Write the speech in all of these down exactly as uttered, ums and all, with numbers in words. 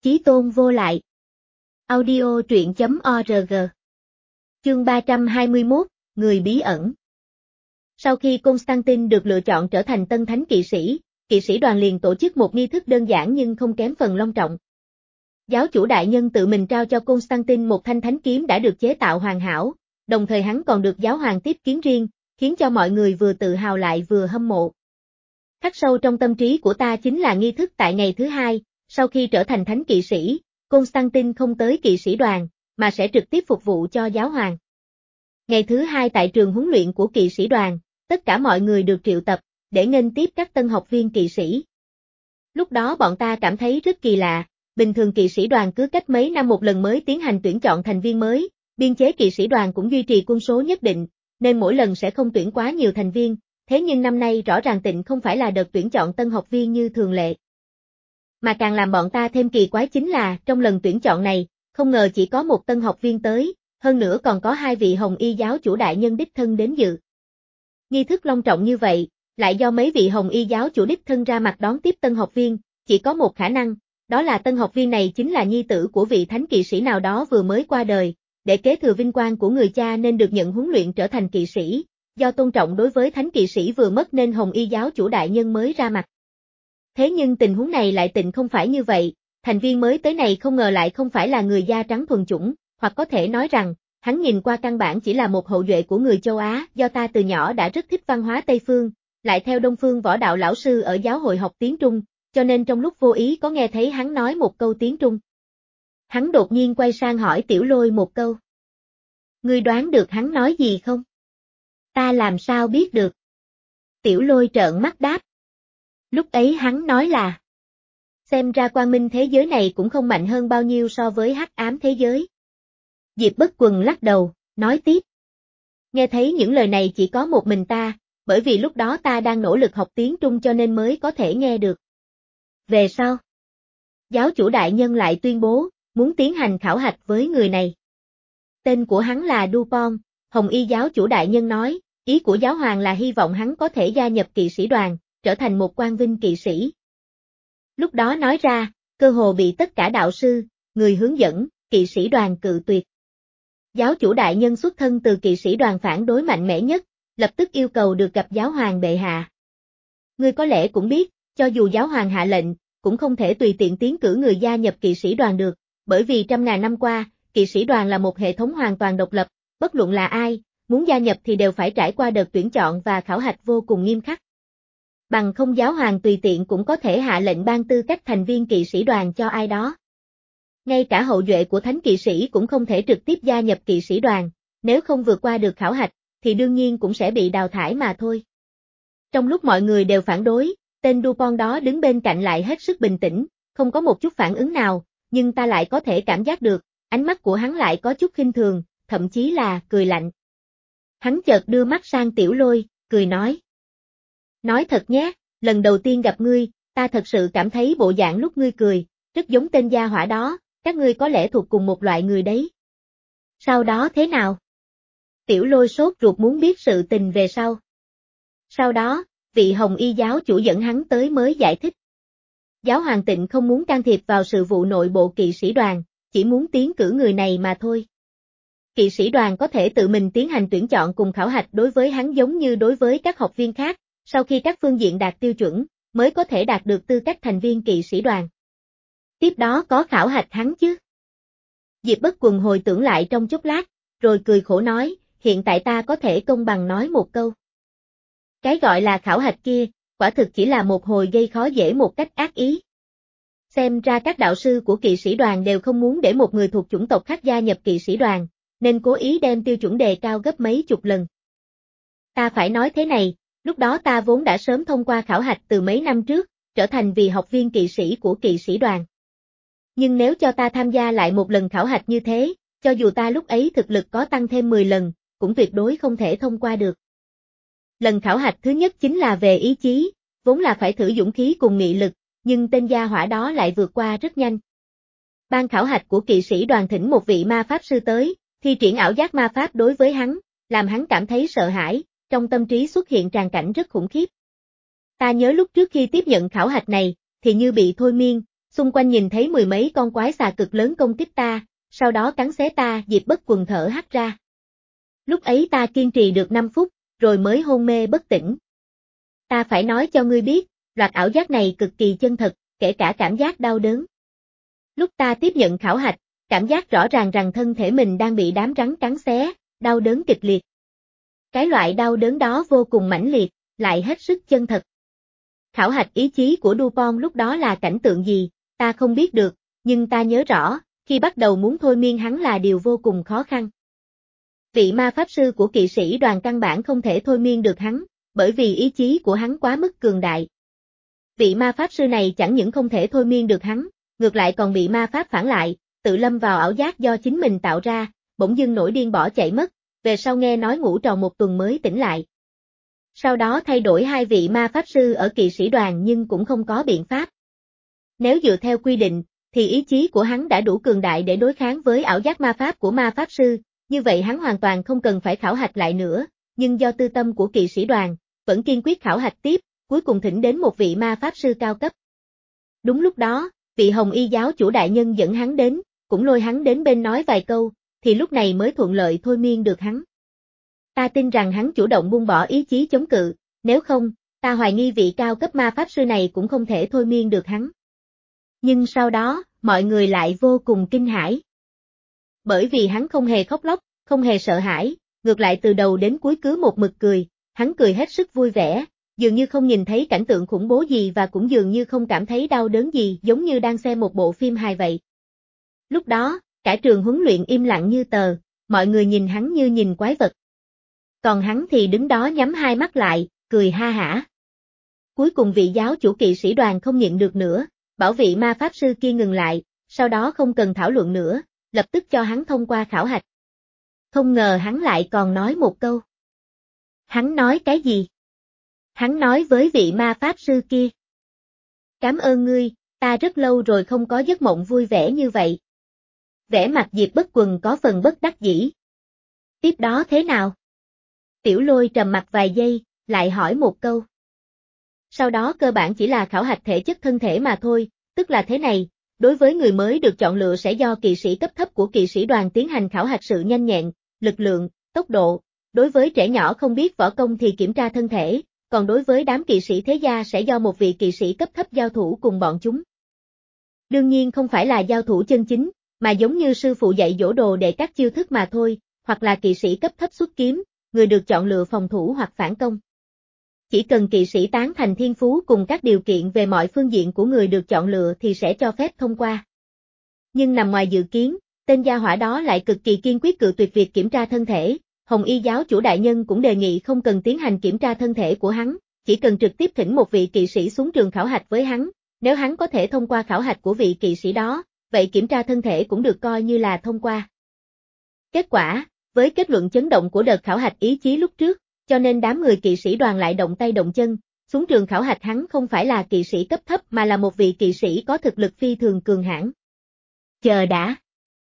Chí tôn vô lại. Audio truyện chấm org. Chương ba trăm hai mươi mốt, Người bí ẩn. Sau khi Constantine được lựa chọn trở thành tân thánh kỵ sĩ, kỵ sĩ đoàn liền tổ chức một nghi thức đơn giản nhưng không kém phần long trọng. Giáo chủ đại nhân tự mình trao cho Constantine một thanh thánh kiếm đã được chế tạo hoàn hảo, đồng thời hắn còn được giáo hoàng tiếp kiến riêng, khiến cho mọi người vừa tự hào lại vừa hâm mộ. Khắc sâu trong tâm trí của ta chính là nghi thức tại ngày thứ hai, sau khi trở thành thánh kỵ sĩ, Constantine không tới kỵ sĩ đoàn, mà sẽ trực tiếp phục vụ cho giáo hoàng. Ngày thứ hai tại trường huấn luyện của kỵ sĩ đoàn, tất cả mọi người được triệu tập, để nghênh tiếp các tân học viên kỵ sĩ. Lúc đó bọn ta cảm thấy rất kỳ lạ, bình thường kỵ sĩ đoàn cứ cách mấy năm một lần mới tiến hành tuyển chọn thành viên mới, biên chế kỵ sĩ đoàn cũng duy trì quân số nhất định, nên mỗi lần sẽ không tuyển quá nhiều thành viên, thế nhưng năm nay rõ ràng tịnh không phải là đợt tuyển chọn tân học viên như thường lệ. Mà càng làm bọn ta thêm kỳ quái chính là, trong lần tuyển chọn này, không ngờ chỉ có một tân học viên tới, hơn nữa còn có hai vị hồng y giáo chủ đại nhân đích thân đến dự. Nghi thức long trọng như vậy, lại do mấy vị hồng y giáo chủ đích thân ra mặt đón tiếp tân học viên, chỉ có một khả năng, đó là tân học viên này chính là nhi tử của vị thánh kỵ sĩ nào đó vừa mới qua đời, để kế thừa vinh quang của người cha nên được nhận huấn luyện trở thành kỵ sĩ, do tôn trọng đối với thánh kỵ sĩ vừa mất nên hồng y giáo chủ đại nhân mới ra mặt. Thế nhưng tình huống này lại tịnh không phải như vậy, thành viên mới tới này không ngờ lại không phải là người da trắng thuần chủng, hoặc có thể nói rằng, hắn nhìn qua căn bản chỉ là một hậu duệ của người châu Á, do ta từ nhỏ đã rất thích văn hóa Tây Phương, lại theo Đông Phương võ đạo lão sư ở giáo hội học tiếng Trung, cho nên trong lúc vô ý có nghe thấy hắn nói một câu tiếng Trung. Hắn đột nhiên quay sang hỏi Tiểu Lôi một câu. Ngươi đoán được hắn nói gì không? Ta làm sao biết được? Tiểu Lôi trợn mắt đáp. Lúc ấy hắn nói là, xem ra quang minh thế giới này cũng không mạnh hơn bao nhiêu so với hắc ám thế giới. Diệp Bất Quần lắc đầu, nói tiếp. Nghe thấy những lời này chỉ có một mình ta, bởi vì lúc đó ta đang nỗ lực học tiếng Trung cho nên mới có thể nghe được. Về sau, giáo chủ đại nhân lại tuyên bố, muốn tiến hành khảo hạch với người này. Tên của hắn là Dupont, hồng y giáo chủ đại nhân nói, ý của giáo hoàng là hy vọng hắn có thể gia nhập kỵ sĩ đoàn, trở thành một quan vinh kỵ sĩ. Lúc đó nói ra, cơ hồ bị tất cả đạo sư, người hướng dẫn, kỵ sĩ đoàn cự tuyệt. Giáo chủ đại nhân xuất thân từ kỵ sĩ đoàn phản đối mạnh mẽ nhất, lập tức yêu cầu được gặp giáo hoàng bệ hạ. Ngươi có lẽ cũng biết, cho dù giáo hoàng hạ lệnh, cũng không thể tùy tiện tiến cử người gia nhập kỵ sĩ đoàn được, bởi vì trăm ngàn năm qua, kỵ sĩ đoàn là một hệ thống hoàn toàn độc lập, bất luận là ai, muốn gia nhập thì đều phải trải qua đợt tuyển chọn và khảo hạch vô cùng nghiêm khắc. Bằng không giáo hoàng tùy tiện cũng có thể hạ lệnh ban tư cách thành viên kỵ sĩ đoàn cho ai đó. Ngay cả hậu duệ của thánh kỵ sĩ cũng không thể trực tiếp gia nhập kỵ sĩ đoàn, nếu không vượt qua được khảo hạch, thì đương nhiên cũng sẽ bị đào thải mà thôi. Trong lúc mọi người đều phản đối, tên Dupont đó đứng bên cạnh lại hết sức bình tĩnh, không có một chút phản ứng nào, nhưng ta lại có thể cảm giác được, ánh mắt của hắn lại có chút khinh thường, thậm chí là cười lạnh. Hắn chợt đưa mắt sang Tiểu Lôi, cười nói. Nói thật nhé, lần đầu tiên gặp ngươi, ta thật sự cảm thấy bộ dạng lúc ngươi cười, rất giống tên gia hỏa đó, các ngươi có lẽ thuộc cùng một loại người đấy. Sau đó thế nào? Tiểu Lôi sốt ruột muốn biết sự tình về sau. Sau đó, vị hồng y giáo chủ dẫn hắn tới mới giải thích. Giáo hoàng tịnh không muốn can thiệp vào sự vụ nội bộ kỵ sĩ đoàn, chỉ muốn tiến cử người này mà thôi. Kỵ sĩ đoàn có thể tự mình tiến hành tuyển chọn cùng khảo hạch đối với hắn giống như đối với các học viên khác, sau khi các phương diện đạt tiêu chuẩn, mới có thể đạt được tư cách thành viên kỵ sĩ đoàn. Tiếp đó có khảo hạch hắn chứ. Diệp Bất Quần hồi tưởng lại trong chốc lát, rồi cười khổ nói, hiện tại ta có thể công bằng nói một câu. Cái gọi là khảo hạch kia, quả thực chỉ là một hồi gây khó dễ một cách ác ý. Xem ra các đạo sư của kỵ sĩ đoàn đều không muốn để một người thuộc chủng tộc khác gia nhập kỵ sĩ đoàn, nên cố ý đem tiêu chuẩn đề cao gấp mấy chục lần. Ta phải nói thế này, lúc đó ta vốn đã sớm thông qua khảo hạch từ mấy năm trước, trở thành vì học viên kỵ sĩ của kỵ sĩ đoàn. Nhưng nếu cho ta tham gia lại một lần khảo hạch như thế, cho dù ta lúc ấy thực lực có tăng thêm mười lần, cũng tuyệt đối không thể thông qua được. Lần khảo hạch thứ nhất chính là về ý chí, vốn là phải thử dũng khí cùng nghị lực, nhưng tên gia hỏa đó lại vượt qua rất nhanh. Ban khảo hạch của kỵ sĩ đoàn thỉnh một vị ma pháp sư tới, thi triển ảo giác ma pháp đối với hắn, làm hắn cảm thấy sợ hãi, trong tâm trí xuất hiện tràng cảnh rất khủng khiếp. Ta nhớ lúc trước khi tiếp nhận khảo hạch này, thì như bị thôi miên, Xung quanh nhìn thấy mười mấy con quái xà cực lớn công kích ta, sau đó cắn xé ta, Diệp Bất Quần thở hắt ra. Lúc ấy ta kiên trì được năm phút, rồi mới hôn mê bất tỉnh. Ta phải nói cho ngươi biết, loạt ảo giác này cực kỳ chân thật, kể cả cảm giác đau đớn. Lúc ta tiếp nhận khảo hạch, cảm giác rõ ràng rằng thân thể mình đang bị đám rắn cắn xé, đau đớn kịch liệt. Cái loại đau đớn đó vô cùng mãnh liệt, lại hết sức chân thật. Khảo hạch ý chí của Dupont lúc đó là cảnh tượng gì, ta không biết được, nhưng ta nhớ rõ, khi bắt đầu muốn thôi miên hắn là điều vô cùng khó khăn. Vị ma pháp sư của kỵ sĩ đoàn căn bản không thể thôi miên được hắn, bởi vì ý chí của hắn quá mức cường đại. Vị ma pháp sư này chẳng những không thể thôi miên được hắn, ngược lại còn bị ma pháp phản lại, tự lâm vào ảo giác do chính mình tạo ra, bỗng dưng nổi điên bỏ chạy mất, về sau nghe nói ngủ tròn một tuần mới tỉnh lại. Sau đó thay đổi hai vị ma pháp sư ở kỵ sĩ đoàn nhưng cũng không có biện pháp. Nếu dựa theo quy định, thì ý chí của hắn đã đủ cường đại để đối kháng với ảo giác ma pháp của ma pháp sư, như vậy hắn hoàn toàn không cần phải khảo hạch lại nữa, nhưng do tư tâm của kỵ sĩ đoàn, vẫn kiên quyết khảo hạch tiếp, cuối cùng thỉnh đến một vị ma pháp sư cao cấp. Đúng lúc đó, vị Hồng Y giáo chủ đại nhân dẫn hắn đến, cũng lôi hắn đến bên nói vài câu, thì lúc này mới thuận lợi thôi miên được hắn. Ta tin rằng hắn chủ động buông bỏ ý chí chống cự, nếu không, ta hoài nghi vị cao cấp ma pháp sư này cũng không thể thôi miên được hắn. Nhưng sau đó, mọi người lại vô cùng kinh hãi. Bởi vì hắn không hề khóc lóc, không hề sợ hãi, ngược lại từ đầu đến cuối cứ một mực cười, hắn cười hết sức vui vẻ, dường như không nhìn thấy cảnh tượng khủng bố gì và cũng dường như không cảm thấy đau đớn gì, giống như đang xem một bộ phim hài vậy. Lúc đó, cả trường huấn luyện im lặng như tờ, mọi người nhìn hắn như nhìn quái vật. Còn hắn thì đứng đó nhắm hai mắt lại, cười ha hả. Cuối cùng vị giáo chủ kỵ sĩ đoàn không nhịn được nữa, bảo vị ma pháp sư kia ngừng lại, sau đó không cần thảo luận nữa, lập tức cho hắn thông qua khảo hạch. Không ngờ hắn lại còn nói một câu. Hắn nói cái gì? Hắn nói với vị ma pháp sư kia. Cảm ơn ngươi, ta rất lâu rồi không có giấc mộng vui vẻ như vậy. Vẻ mặt Diệp Bất Quần có phần bất đắc dĩ. Tiếp đó thế nào? Tiểu Lôi trầm mặt vài giây, lại hỏi một câu. Sau đó cơ bản chỉ là khảo hạch thể chất thân thể mà thôi, tức là thế này, đối với người mới được chọn lựa sẽ do kỵ sĩ cấp thấp của kỵ sĩ đoàn tiến hành khảo hạch sự nhanh nhẹn, lực lượng, tốc độ, đối với trẻ nhỏ không biết võ công thì kiểm tra thân thể, còn đối với đám kỵ sĩ thế gia sẽ do một vị kỵ sĩ cấp thấp giao thủ cùng bọn chúng. Đương nhiên không phải là giao thủ chân chính, mà giống như sư phụ dạy dỗ đồ để các chiêu thức mà thôi, hoặc là kỵ sĩ cấp thấp xuất kiếm, người được chọn lựa phòng thủ hoặc phản công. Chỉ cần kỵ sĩ tán thành thiên phú cùng các điều kiện về mọi phương diện của người được chọn lựa thì sẽ cho phép thông qua. Nhưng nằm ngoài dự kiến, tên gia hỏa đó lại cực kỳ kiên quyết cự tuyệt việc kiểm tra thân thể, Hồng Y giáo chủ đại nhân cũng đề nghị không cần tiến hành kiểm tra thân thể của hắn, chỉ cần trực tiếp thỉnh một vị kỵ sĩ xuống trường khảo hạch với hắn, nếu hắn có thể thông qua khảo hạch của vị kỵ sĩ đó, vậy kiểm tra thân thể cũng được coi như là thông qua. Kết quả, với kết luận chấn động của đợt khảo hạch ý chí lúc trước, cho nên đám người kỵ sĩ đoàn lại động tay động chân, xuống trường khảo hạch hắn không phải là kỵ sĩ cấp thấp mà là một vị kỵ sĩ có thực lực phi thường cường hãn. Chờ đã.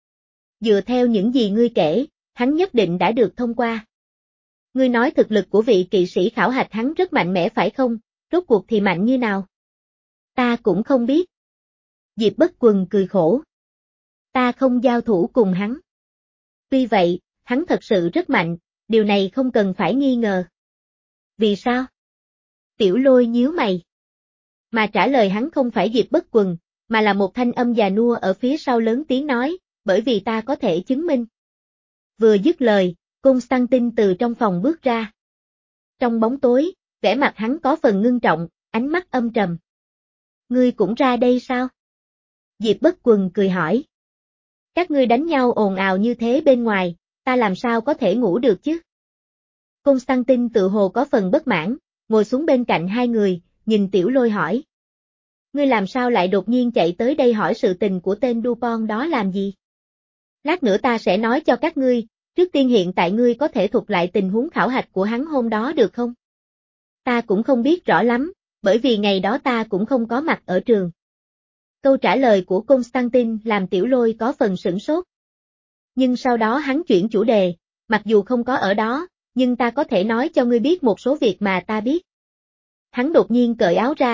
Dựa theo những gì ngươi kể, hắn nhất định đã được thông qua. Ngươi nói thực lực của vị kỵ sĩ khảo hạch hắn rất mạnh mẽ phải không, rốt cuộc thì mạnh như nào? Ta cũng không biết. Diệp Bất Quần cười khổ. Ta không giao thủ cùng hắn. Tuy vậy, hắn thật sự rất mạnh, điều này không cần phải nghi ngờ. Vì sao? Tiểu Lôi nhíu mày. Mà trả lời hắn không phải Diệp Bất Quần, mà là một thanh âm già nua ở phía sau lớn tiếng nói, bởi vì ta có thể chứng minh. Vừa dứt lời, Constantine từ trong phòng bước ra. Trong bóng tối, vẻ mặt hắn có phần ngưng trọng, ánh mắt âm trầm. Ngươi cũng ra đây sao? Diệp Bất Quần cười hỏi. Các ngươi đánh nhau ồn ào như thế bên ngoài, ta làm sao có thể ngủ được chứ? Constantine tự hồ có phần bất mãn, ngồi xuống bên cạnh hai người, nhìn Tiểu Lôi hỏi. Ngươi làm sao lại đột nhiên chạy tới đây hỏi sự tình của tên Dupont đó làm gì? Lát nữa ta sẽ nói cho các ngươi, trước tiên hiện tại ngươi có thể thuật lại tình huống khảo hạch của hắn hôm đó được không? Ta cũng không biết rõ lắm, bởi vì ngày đó ta cũng không có mặt ở trường. Câu trả lời của Constantine làm Tiểu Lôi có phần sửng sốt. Nhưng sau đó hắn chuyển chủ đề, mặc dù không có ở đó, nhưng ta có thể nói cho ngươi biết một số việc mà ta biết. Hắn đột nhiên cởi áo ra,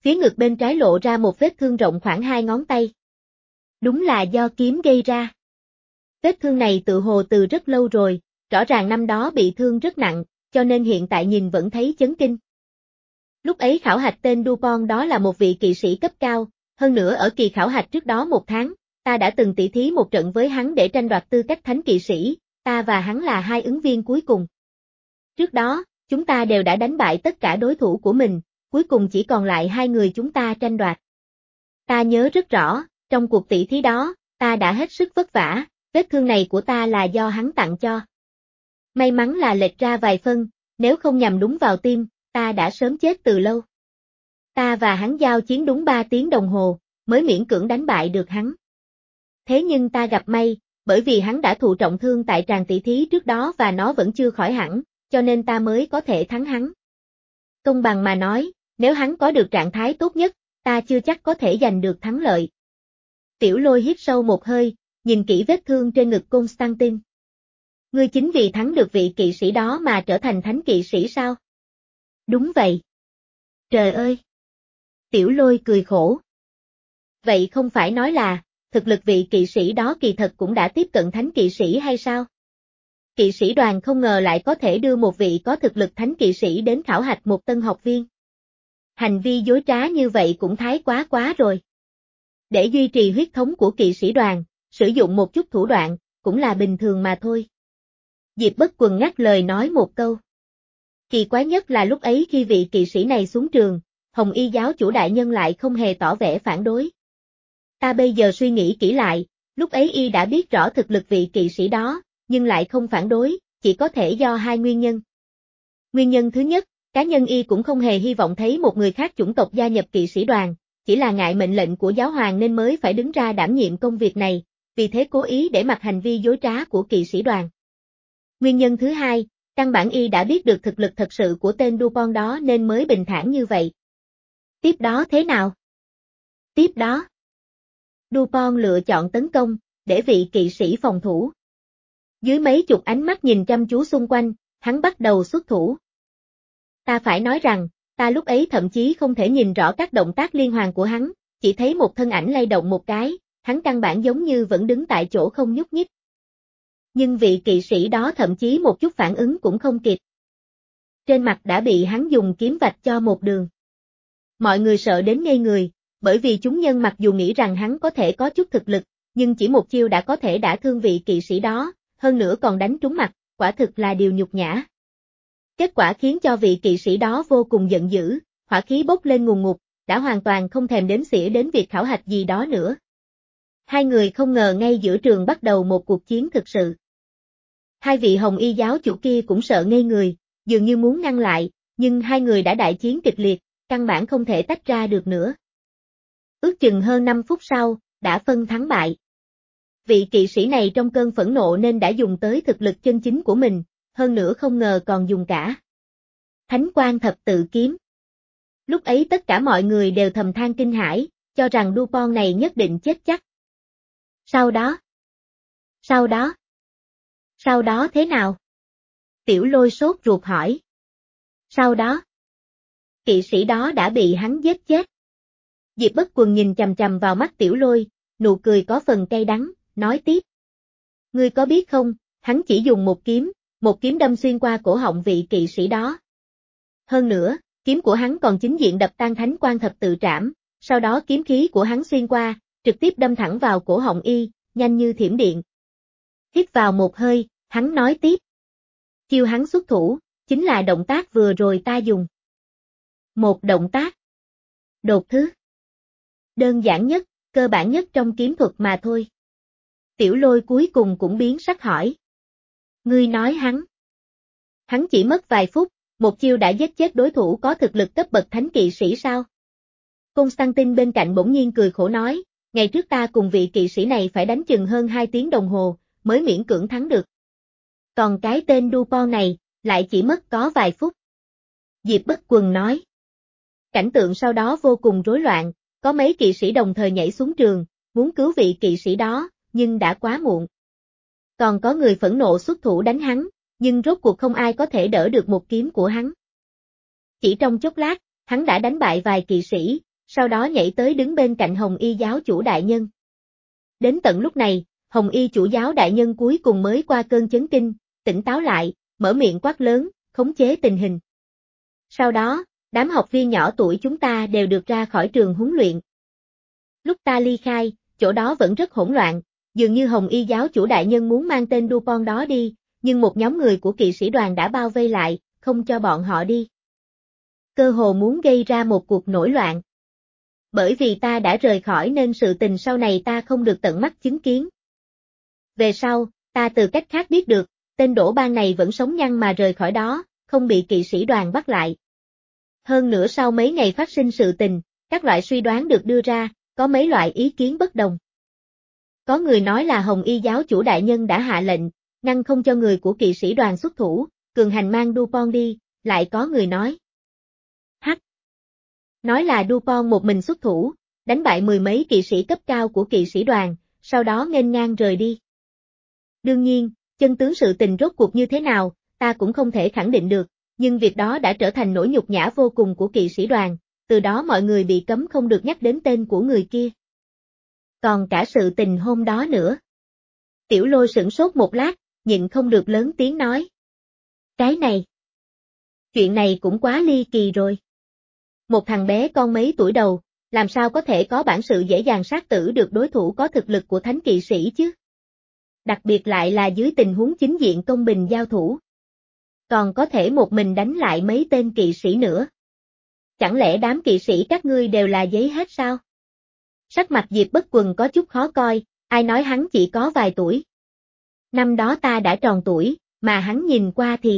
phía ngực bên trái lộ ra một vết thương rộng khoảng hai ngón tay. Đúng là do kiếm gây ra. Vết thương này tự hồ từ rất lâu rồi, rõ ràng năm đó bị thương rất nặng, cho nên hiện tại nhìn vẫn thấy chấn kinh. Lúc ấy khảo hạch tên Dupont đó là một vị kỵ sĩ cấp cao, hơn nữa ở kỳ khảo hạch trước đó một tháng, ta đã từng tỉ thí một trận với hắn để tranh đoạt tư cách thánh kỵ sĩ, ta và hắn là hai ứng viên cuối cùng. Trước đó, chúng ta đều đã đánh bại tất cả đối thủ của mình, cuối cùng chỉ còn lại hai người chúng ta tranh đoạt. Ta nhớ rất rõ, trong cuộc tỉ thí đó, ta đã hết sức vất vả, vết thương này của ta là do hắn tặng cho. May mắn là lệch ra vài phân, nếu không nhằm đúng vào tim, ta đã sớm chết từ lâu. Ta và hắn giao chiến đúng ba tiếng đồng hồ, mới miễn cưỡng đánh bại được hắn. Thế nhưng ta gặp may, bởi vì hắn đã thụ trọng thương tại tràng tỷ thí trước đó và nó vẫn chưa khỏi hẳn, cho nên ta mới có thể thắng hắn. Công bằng mà nói, nếu hắn có được trạng thái tốt nhất, ta chưa chắc có thể giành được thắng lợi. Tiểu Lôi hít sâu một hơi, nhìn kỹ vết thương trên ngực Constantine. Ngươi chính vì thắng được vị kỵ sĩ đó mà trở thành thánh kỵ sĩ sao? Đúng vậy. Trời ơi! Tiểu Lôi cười khổ. Vậy không phải nói là, thực lực vị kỵ sĩ đó kỳ thật cũng đã tiếp cận thánh kỵ sĩ hay sao? Kỵ sĩ đoàn không ngờ lại có thể đưa một vị có thực lực thánh kỵ sĩ đến khảo hạch một tân học viên. Hành vi dối trá như vậy cũng thái quá quá rồi. Để duy trì huyết thống của kỵ sĩ đoàn, sử dụng một chút thủ đoạn, cũng là bình thường mà thôi. Diệp Bất Quần ngắt lời nói một câu. Kỳ quái nhất là lúc ấy khi vị kỵ sĩ này xuống trường, Hồng Y giáo chủ đại nhân lại không hề tỏ vẻ phản đối. Ta bây giờ suy nghĩ kỹ lại, lúc ấy y đã biết rõ thực lực vị kỵ sĩ đó, nhưng lại không phản đối, chỉ có thể do hai nguyên nhân. Nguyên nhân thứ nhất, cá nhân y cũng không hề hy vọng thấy một người khác chủng tộc gia nhập kỵ sĩ đoàn, chỉ là ngại mệnh lệnh của giáo hoàng nên mới phải đứng ra đảm nhiệm công việc này, vì thế cố ý để mặc hành vi dối trá của kỵ sĩ đoàn. Nguyên nhân thứ hai, căn bản y đã biết được thực lực thật sự của tên Dupont đó nên mới bình thản như vậy. Tiếp đó thế nào? Tiếp đó, Dupont lựa chọn tấn công, để vị kỵ sĩ phòng thủ. Dưới mấy chục ánh mắt nhìn chăm chú xung quanh, hắn bắt đầu xuất thủ. Ta phải nói rằng, ta lúc ấy thậm chí không thể nhìn rõ các động tác liên hoàn của hắn, chỉ thấy một thân ảnh lay động một cái, hắn căn bản giống như vẫn đứng tại chỗ không nhúc nhích. Nhưng vị kỵ sĩ đó thậm chí một chút phản ứng cũng không kịp. Trên mặt đã bị hắn dùng kiếm vạch cho một đường. Mọi người sợ đến ngây người, bởi vì chúng nhân mặc dù nghĩ rằng hắn có thể có chút thực lực, nhưng chỉ một chiêu đã có thể đả thương vị kỵ sĩ đó, hơn nữa còn đánh trúng mặt, quả thực là điều nhục nhã. Kết quả khiến cho vị kỵ sĩ đó vô cùng giận dữ, hỏa khí bốc lên ngùn ngụt, đã hoàn toàn không thèm đếm xỉa đến việc khảo hạch gì đó nữa. Hai người không ngờ ngay giữa trường bắt đầu một cuộc chiến thực sự. Hai vị Hồng Y giáo chủ kia cũng sợ ngây người, dường như muốn ngăn lại, nhưng hai người đã đại chiến kịch liệt, căn bản không thể tách ra được nữa. Ước chừng hơn năm phút sau, đã phân thắng bại. Vị kỵ sĩ này trong cơn phẫn nộ nên đã dùng tới thực lực chân chính của mình, hơn nữa không ngờ còn dùng cả Thánh Quang Thập Tự Kiếm. Lúc ấy tất cả mọi người đều thầm than kinh hãi, cho rằng Dupont này nhất định chết chắc. Sau đó? Sau đó? Sau đó thế nào? Tiểu Lôi sốt ruột hỏi. Sau đó? Kỵ sĩ đó đã bị hắn giết chết. Diệp Bất Quần nhìn chằm chằm vào mắt Tiểu Lôi, nụ cười có phần cay đắng, nói tiếp. Ngươi có biết không, hắn chỉ dùng một kiếm, một kiếm đâm xuyên qua cổ họng vị kỵ sĩ đó. Hơn nữa, kiếm của hắn còn chính diện đập tan Thánh Quang Thập Tự Trảm, sau đó kiếm khí của hắn xuyên qua, trực tiếp đâm thẳng vào cổ họng y, nhanh như thiểm điện. Hít vào một hơi, hắn nói tiếp. Chiêu hắn xuất thủ, chính là động tác vừa rồi ta dùng. Một động tác. Đột thứ. Đơn giản nhất, cơ bản nhất trong kiếm thuật mà thôi. Tiểu Lôi cuối cùng cũng biến sắc hỏi. Ngươi nói hắn. Hắn chỉ mất vài phút, một chiêu đã giết chết đối thủ có thực lực cấp bậc thánh kỵ sĩ sao? Constantine bên cạnh bỗng nhiên cười khổ nói, ngày trước ta cùng vị kỵ sĩ này phải đánh chừng hơn hai tiếng đồng hồ, mới miễn cưỡng thắng được. Còn cái tên Dupont này, lại chỉ mất có vài phút. Diệp Bất Quần nói. Cảnh tượng sau đó vô cùng rối loạn, có mấy kỵ sĩ đồng thời nhảy xuống trường, muốn cứu vị kỵ sĩ đó, nhưng đã quá muộn. Còn có người phẫn nộ xuất thủ đánh hắn, nhưng rốt cuộc không ai có thể đỡ được một kiếm của hắn. Chỉ trong chốc lát, hắn đã đánh bại vài kỵ sĩ, sau đó nhảy tới đứng bên cạnh Hồng Y giáo chủ đại nhân. Đến tận lúc này, Hồng Y chủ giáo đại nhân cuối cùng mới qua cơn chấn kinh, tỉnh táo lại, mở miệng quát lớn, khống chế tình hình. Sau đó, đám học viên nhỏ tuổi chúng ta đều được ra khỏi trường huấn luyện. Lúc ta ly khai, chỗ đó vẫn rất hỗn loạn, dường như Hồng Y giáo chủ đại nhân muốn mang tên Dupont đó đi, nhưng một nhóm người của kỵ sĩ đoàn đã bao vây lại, không cho bọn họ đi. Cơ hồ muốn gây ra một cuộc nổi loạn. Bởi vì ta đã rời khỏi nên sự tình sau này ta không được tận mắt chứng kiến. Về sau, ta từ cách khác biết được, tên Đỗ Bang này vẫn sống nhăn mà rời khỏi đó, không bị kỵ sĩ đoàn bắt lại. Hơn nữa sau mấy ngày phát sinh sự tình, các loại suy đoán được đưa ra, có mấy loại ý kiến bất đồng. Có người nói là Hồng Y giáo chủ đại nhân đã hạ lệnh, ngăn không cho người của kỵ sĩ đoàn xuất thủ, cường hành mang Dupont đi, lại có người nói. Hắc. Nói là Dupont một mình xuất thủ, đánh bại mười mấy kỵ sĩ cấp cao của kỵ sĩ đoàn, sau đó nghênh ngang rời đi. Đương nhiên, chân tướng sự tình rốt cuộc như thế nào, ta cũng không thể khẳng định được, nhưng việc đó đã trở thành nỗi nhục nhã vô cùng của kỵ sĩ đoàn, từ đó mọi người bị cấm không được nhắc đến tên của người kia. Còn cả sự tình hôm đó nữa. Tiểu Lôi sửng sốt một lát, nhịn không được lớn tiếng nói. Cái này. Chuyện này cũng quá ly kỳ rồi. Một thằng bé con mấy tuổi đầu, làm sao có thể có bản sự dễ dàng sát tử được đối thủ có thực lực của thánh kỵ sĩ chứ? Đặc biệt lại là dưới tình huống chính diện công bình giao thủ. Còn có thể một mình đánh lại mấy tên kỵ sĩ nữa. Chẳng lẽ đám kỵ sĩ các ngươi đều là giấy hết sao? Sắc mặt Diệp Bất Quần có chút khó coi, ai nói hắn chỉ có vài tuổi. Năm đó ta đã tròn tuổi, mà hắn nhìn qua thì...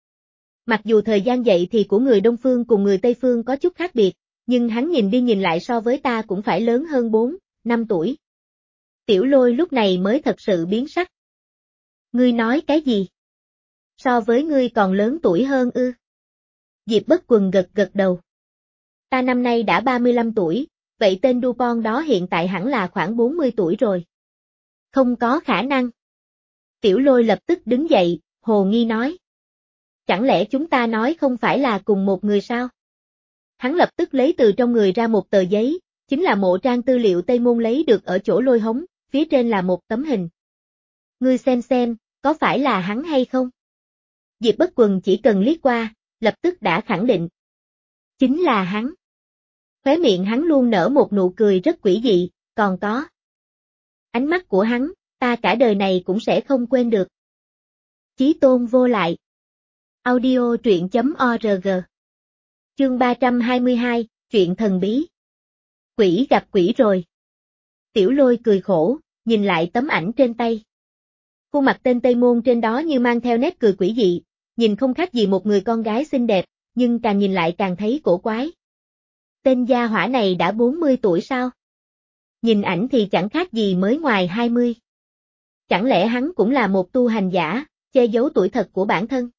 Mặc dù thời gian dậy thì của người Đông Phương cùng người Tây Phương có chút khác biệt, nhưng hắn nhìn đi nhìn lại so với ta cũng phải lớn hơn bốn, năm tuổi. Tiểu Lôi lúc này mới thật sự biến sắc. Ngươi nói cái gì? So với ngươi còn lớn tuổi hơn ư? Diệp Bất Quần gật gật đầu. Ta năm nay đã ba mươi lăm tuổi, vậy tên Dupont đó hiện tại hẳn là khoảng bốn mươi tuổi rồi. Không có khả năng. Tiểu Lôi lập tức đứng dậy, hồ nghi nói. Chẳng lẽ chúng ta nói không phải là cùng một người sao? Hắn lập tức lấy từ trong người ra một tờ giấy, chính là mộ trang tư liệu Tây Môn lấy được ở chỗ Lôi Hống, phía trên là một tấm hình. Ngươi xem xem, có phải là hắn hay không? Diệp Bất Quần chỉ cần liếc qua, lập tức đã khẳng định. Chính là hắn. Khóe miệng hắn luôn nở một nụ cười rất quỷ dị, còn có. Ánh mắt của hắn, ta cả đời này cũng sẽ không quên được. Chí tôn vô lại. Audio truyện chấm org. Chương ba trăm hai mươi hai, chuyện thần bí. Quỷ gặp quỷ rồi. Tiểu Lôi cười khổ, nhìn lại tấm ảnh trên tay. Khuôn mặt tên Tây Môn trên đó như mang theo nét cười quỷ dị, nhìn không khác gì một người con gái xinh đẹp, nhưng càng nhìn lại càng thấy cổ quái. Tên gia hỏa này đã bốn mươi tuổi sao? Nhìn ảnh thì chẳng khác gì mới ngoài hai mươi. Chẳng lẽ hắn cũng là một tu hành giả, che giấu tuổi thật của bản thân?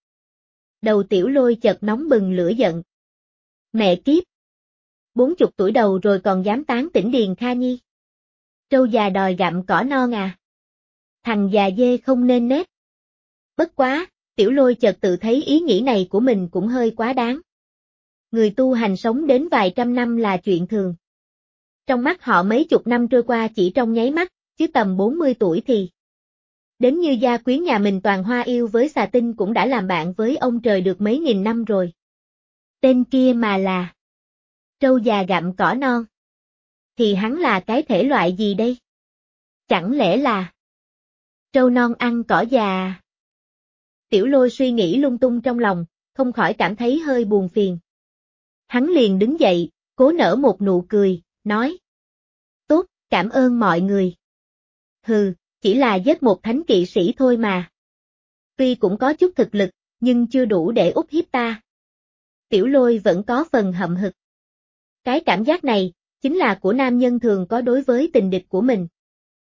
Đầu Tiểu Lôi chợt nóng bừng lửa giận. Mẹ kiếp! Bốn chục tuổi đầu rồi còn dám tán tỉnh Điền Kha Nhi. Trâu già đòi gặm cỏ non à? Thằng già dê không nên nết. Bất quá, Tiểu Lôi chợt tự thấy ý nghĩ này của mình cũng hơi quá đáng. Người tu hành sống đến vài trăm năm là chuyện thường. Trong mắt họ mấy chục năm trôi qua chỉ trong nháy mắt, chứ tầm bốn mươi tuổi thì... Đến như gia quyến nhà mình Toàn Hoa Yêu với Xà Tinh cũng đã làm bạn với ông trời được mấy nghìn năm rồi. Tên kia mà là... Trâu già gặm cỏ non. Thì hắn là cái thể loại gì đây? Chẳng lẽ là... Trâu non ăn cỏ già? Tiểu Lôi suy nghĩ lung tung trong lòng, không khỏi cảm thấy hơi buồn phiền. Hắn liền đứng dậy, cố nở một nụ cười, nói. Tốt, cảm ơn mọi người. Hừ, chỉ là giết một thánh kỵ sĩ thôi mà. Tuy cũng có chút thực lực, nhưng chưa đủ để ức hiếp ta. Tiểu Lôi vẫn có phần hậm hực. Cái cảm giác này, chính là của nam nhân thường có đối với tình địch của mình.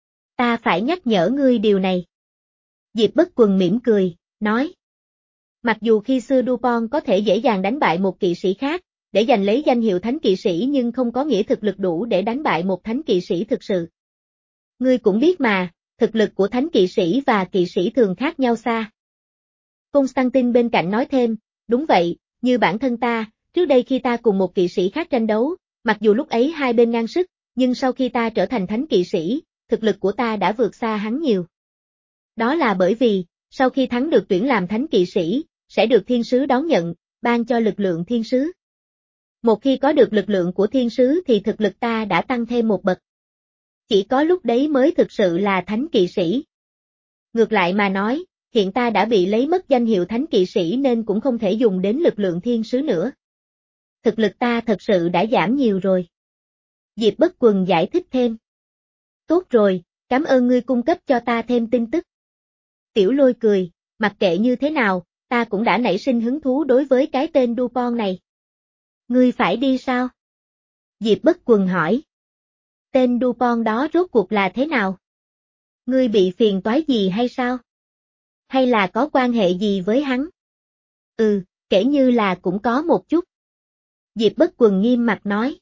Ta phải nhắc nhở ngươi điều này. Diệp Bất Quần mỉm cười, nói. Mặc dù khi xưa Dupont có thể dễ dàng đánh bại một kỵ sĩ khác, để giành lấy danh hiệu thánh kỵ sĩ nhưng không có nghĩa thực lực đủ để đánh bại một thánh kỵ sĩ thực sự. Ngươi cũng biết mà, thực lực của thánh kỵ sĩ và kỵ sĩ thường khác nhau xa. Constantine bên cạnh nói thêm, đúng vậy, như bản thân ta, trước đây khi ta cùng một kỵ sĩ khác tranh đấu, mặc dù lúc ấy hai bên ngang sức, nhưng sau khi ta trở thành thánh kỵ sĩ, thực lực của ta đã vượt xa hắn nhiều. Đó là bởi vì, sau khi thắng được tuyển làm thánh kỵ sĩ, sẽ được thiên sứ đón nhận, ban cho lực lượng thiên sứ. Một khi có được lực lượng của thiên sứ thì thực lực ta đã tăng thêm một bậc. Chỉ có lúc đấy mới thực sự là thánh kỵ sĩ. Ngược lại mà nói, hiện ta đã bị lấy mất danh hiệu thánh kỵ sĩ nên cũng không thể dùng đến lực lượng thiên sứ nữa. Thực lực ta thật sự đã giảm nhiều rồi. Diệp Bất Quần giải thích thêm. Tốt rồi, cảm ơn ngươi cung cấp cho ta thêm tin tức. Tiểu Lôi cười, mặc kệ như thế nào, ta cũng đã nảy sinh hứng thú đối với cái tên Dupont này. Ngươi phải đi sao? Diệp Bất Quần hỏi. Tên Dupont đó rốt cuộc là thế nào? Ngươi bị phiền toái gì hay sao? Hay là có quan hệ gì với hắn? Ừ, kể như là cũng có một chút. Diệp Bất Quần nghiêm mặt nói.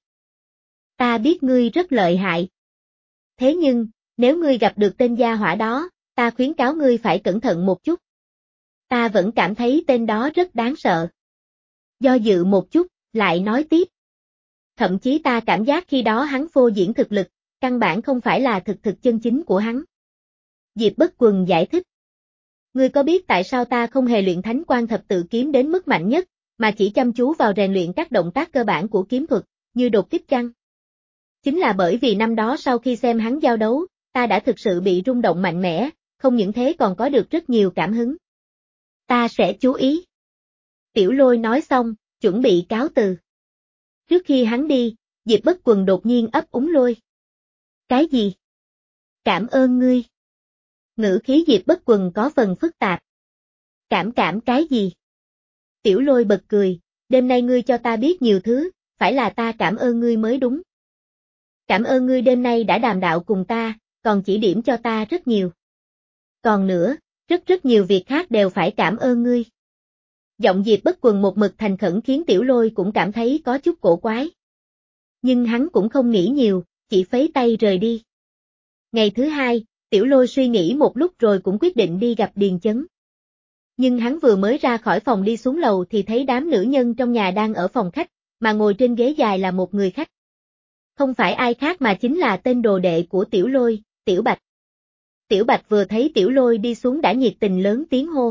Ta biết ngươi rất lợi hại. Thế nhưng, nếu ngươi gặp được tên gia hỏa đó, ta khuyến cáo ngươi phải cẩn thận một chút. Ta vẫn cảm thấy tên đó rất đáng sợ. Do dự một chút, lại nói tiếp. Thậm chí ta cảm giác khi đó hắn phô diễn thực lực, căn bản không phải là thực thực chân chính của hắn. Diệp Bất Quần giải thích. Ngươi có biết tại sao ta không hề luyện thánh quan thập tự kiếm đến mức mạnh nhất, mà chỉ chăm chú vào rèn luyện các động tác cơ bản của kiếm thuật, như đột kích chăng? Chính là bởi vì năm đó sau khi xem hắn giao đấu, ta đã thực sự bị rung động mạnh mẽ, không những thế còn có được rất nhiều cảm hứng. Ta sẽ chú ý. Tiểu Lôi nói xong, chuẩn bị cáo từ. Trước khi hắn đi, Diệp Bất Quần đột nhiên ấp úng Lôi. Cái gì? Cảm ơn ngươi. Ngữ khí Diệp Bất Quần có phần phức tạp. Cảm cảm cái gì? Tiểu Lôi bật cười, đêm nay ngươi cho ta biết nhiều thứ, phải là ta cảm ơn ngươi mới đúng. Cảm ơn ngươi đêm nay đã đàm đạo cùng ta, còn chỉ điểm cho ta rất nhiều. Còn nữa, rất rất nhiều việc khác đều phải cảm ơn ngươi. Giọng Diệp Bất Quần một mực thành khẩn khiến Tiểu Lôi cũng cảm thấy có chút cổ quái. Nhưng hắn cũng không nghĩ nhiều, chỉ phấy tay rời đi. Ngày thứ hai, Tiểu Lôi suy nghĩ một lúc rồi cũng quyết định đi gặp Điền Chấn. Nhưng hắn vừa mới ra khỏi phòng đi xuống lầu thì thấy đám nữ nhân trong nhà đang ở phòng khách, mà ngồi trên ghế dài là một người khách. Không phải ai khác mà chính là tên đồ đệ của Tiểu Lôi, Tiểu Bạch. Tiểu Bạch vừa thấy Tiểu Lôi đi xuống đã nhiệt tình lớn tiếng hô.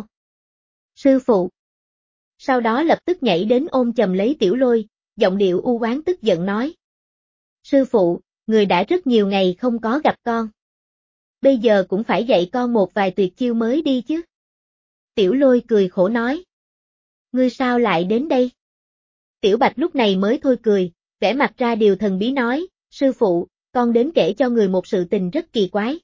Sư phụ. Sau đó lập tức nhảy đến ôm chầm lấy Tiểu Lôi, giọng điệu u oán tức giận nói. Sư phụ, người đã rất nhiều ngày không có gặp con. Bây giờ cũng phải dạy con một vài tuyệt chiêu mới đi chứ. Tiểu Lôi cười khổ nói. Ngươi sao lại đến đây? Tiểu Bạch lúc này mới thôi cười, vẻ mặt ra điều thần bí nói, sư phụ, con đến kể cho người một sự tình rất kỳ quái.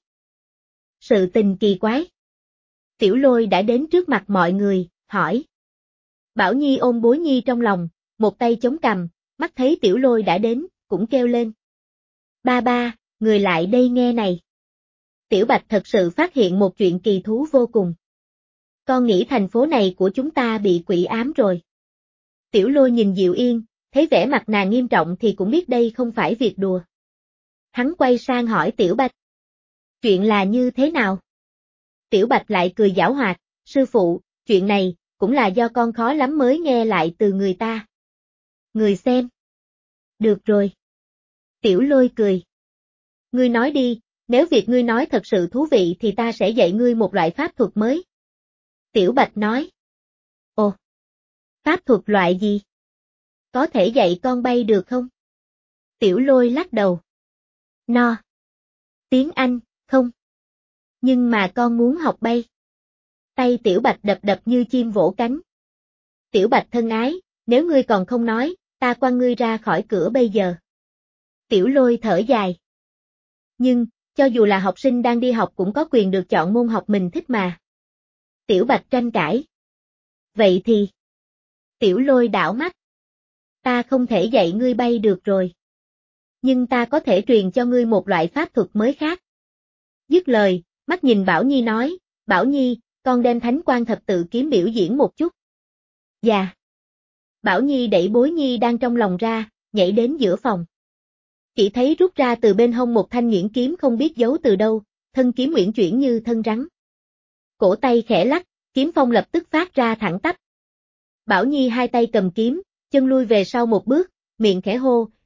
Sự tình kỳ quái? Tiểu Lôi đã đến trước mặt mọi người, hỏi. Bảo Nhi ôm Bối Nhi trong lòng, một tay chống cằm, mắt thấy Tiểu Lôi đã đến, cũng kêu lên. Ba ba, người lại đây nghe này. Tiểu Bạch thật sự phát hiện một chuyện kỳ thú vô cùng. Con nghĩ thành phố này của chúng ta bị quỷ ám rồi. Tiểu Lôi nhìn Diệu Yên, thấy vẻ mặt nàng nghiêm trọng thì cũng biết đây không phải việc đùa. Hắn quay sang hỏi Tiểu Bạch. Chuyện là như thế nào? Tiểu Bạch lại cười giảo hoạt, sư phụ, chuyện này, cũng là do con khó lắm mới nghe lại từ người ta. Người xem. Được rồi. Tiểu Lôi cười. Ngươi nói đi, nếu việc ngươi nói thật sự thú vị thì ta sẽ dạy ngươi một loại pháp thuật mới. Tiểu Bạch nói. Ồ. Pháp thuật loại gì? Có thể dạy con bay được không? Tiểu Lôi lắc đầu. No. Tiếng Anh, không. Nhưng mà con muốn học bay. Tay Tiểu Bạch đập đập như chim vỗ cánh. Tiểu Bạch thân ái, nếu ngươi còn không nói, ta quăng ngươi ra khỏi cửa bây giờ. Tiểu Lôi thở dài. Nhưng, cho dù là học sinh đang đi học cũng có quyền được chọn môn học mình thích mà. Tiểu Bạch tranh cãi. Vậy thì... Tiểu Lôi đảo mắt. Ta không thể dạy ngươi bay được rồi. Nhưng ta có thể truyền cho ngươi một loại pháp thuật mới khác. Dứt lời, mắt nhìn Bảo Nhi nói, Bảo Nhi, con đem thánh quan thập tự kiếm biểu diễn một chút. Dạ. Bảo Nhi đẩy Bối Nhi đang trong lòng ra, nhảy đến giữa phòng. Chỉ thấy rút ra từ bên hông một thanh nhuyễn kiếm không biết giấu từ đâu, thân kiếm uyển chuyển như thân rắn. Cổ tay khẽ lắc, kiếm phong lập tức phát ra thẳng tắp. Bảo Nhi hai tay cầm kiếm, chân lui về sau một bước, miệng khẽ hô,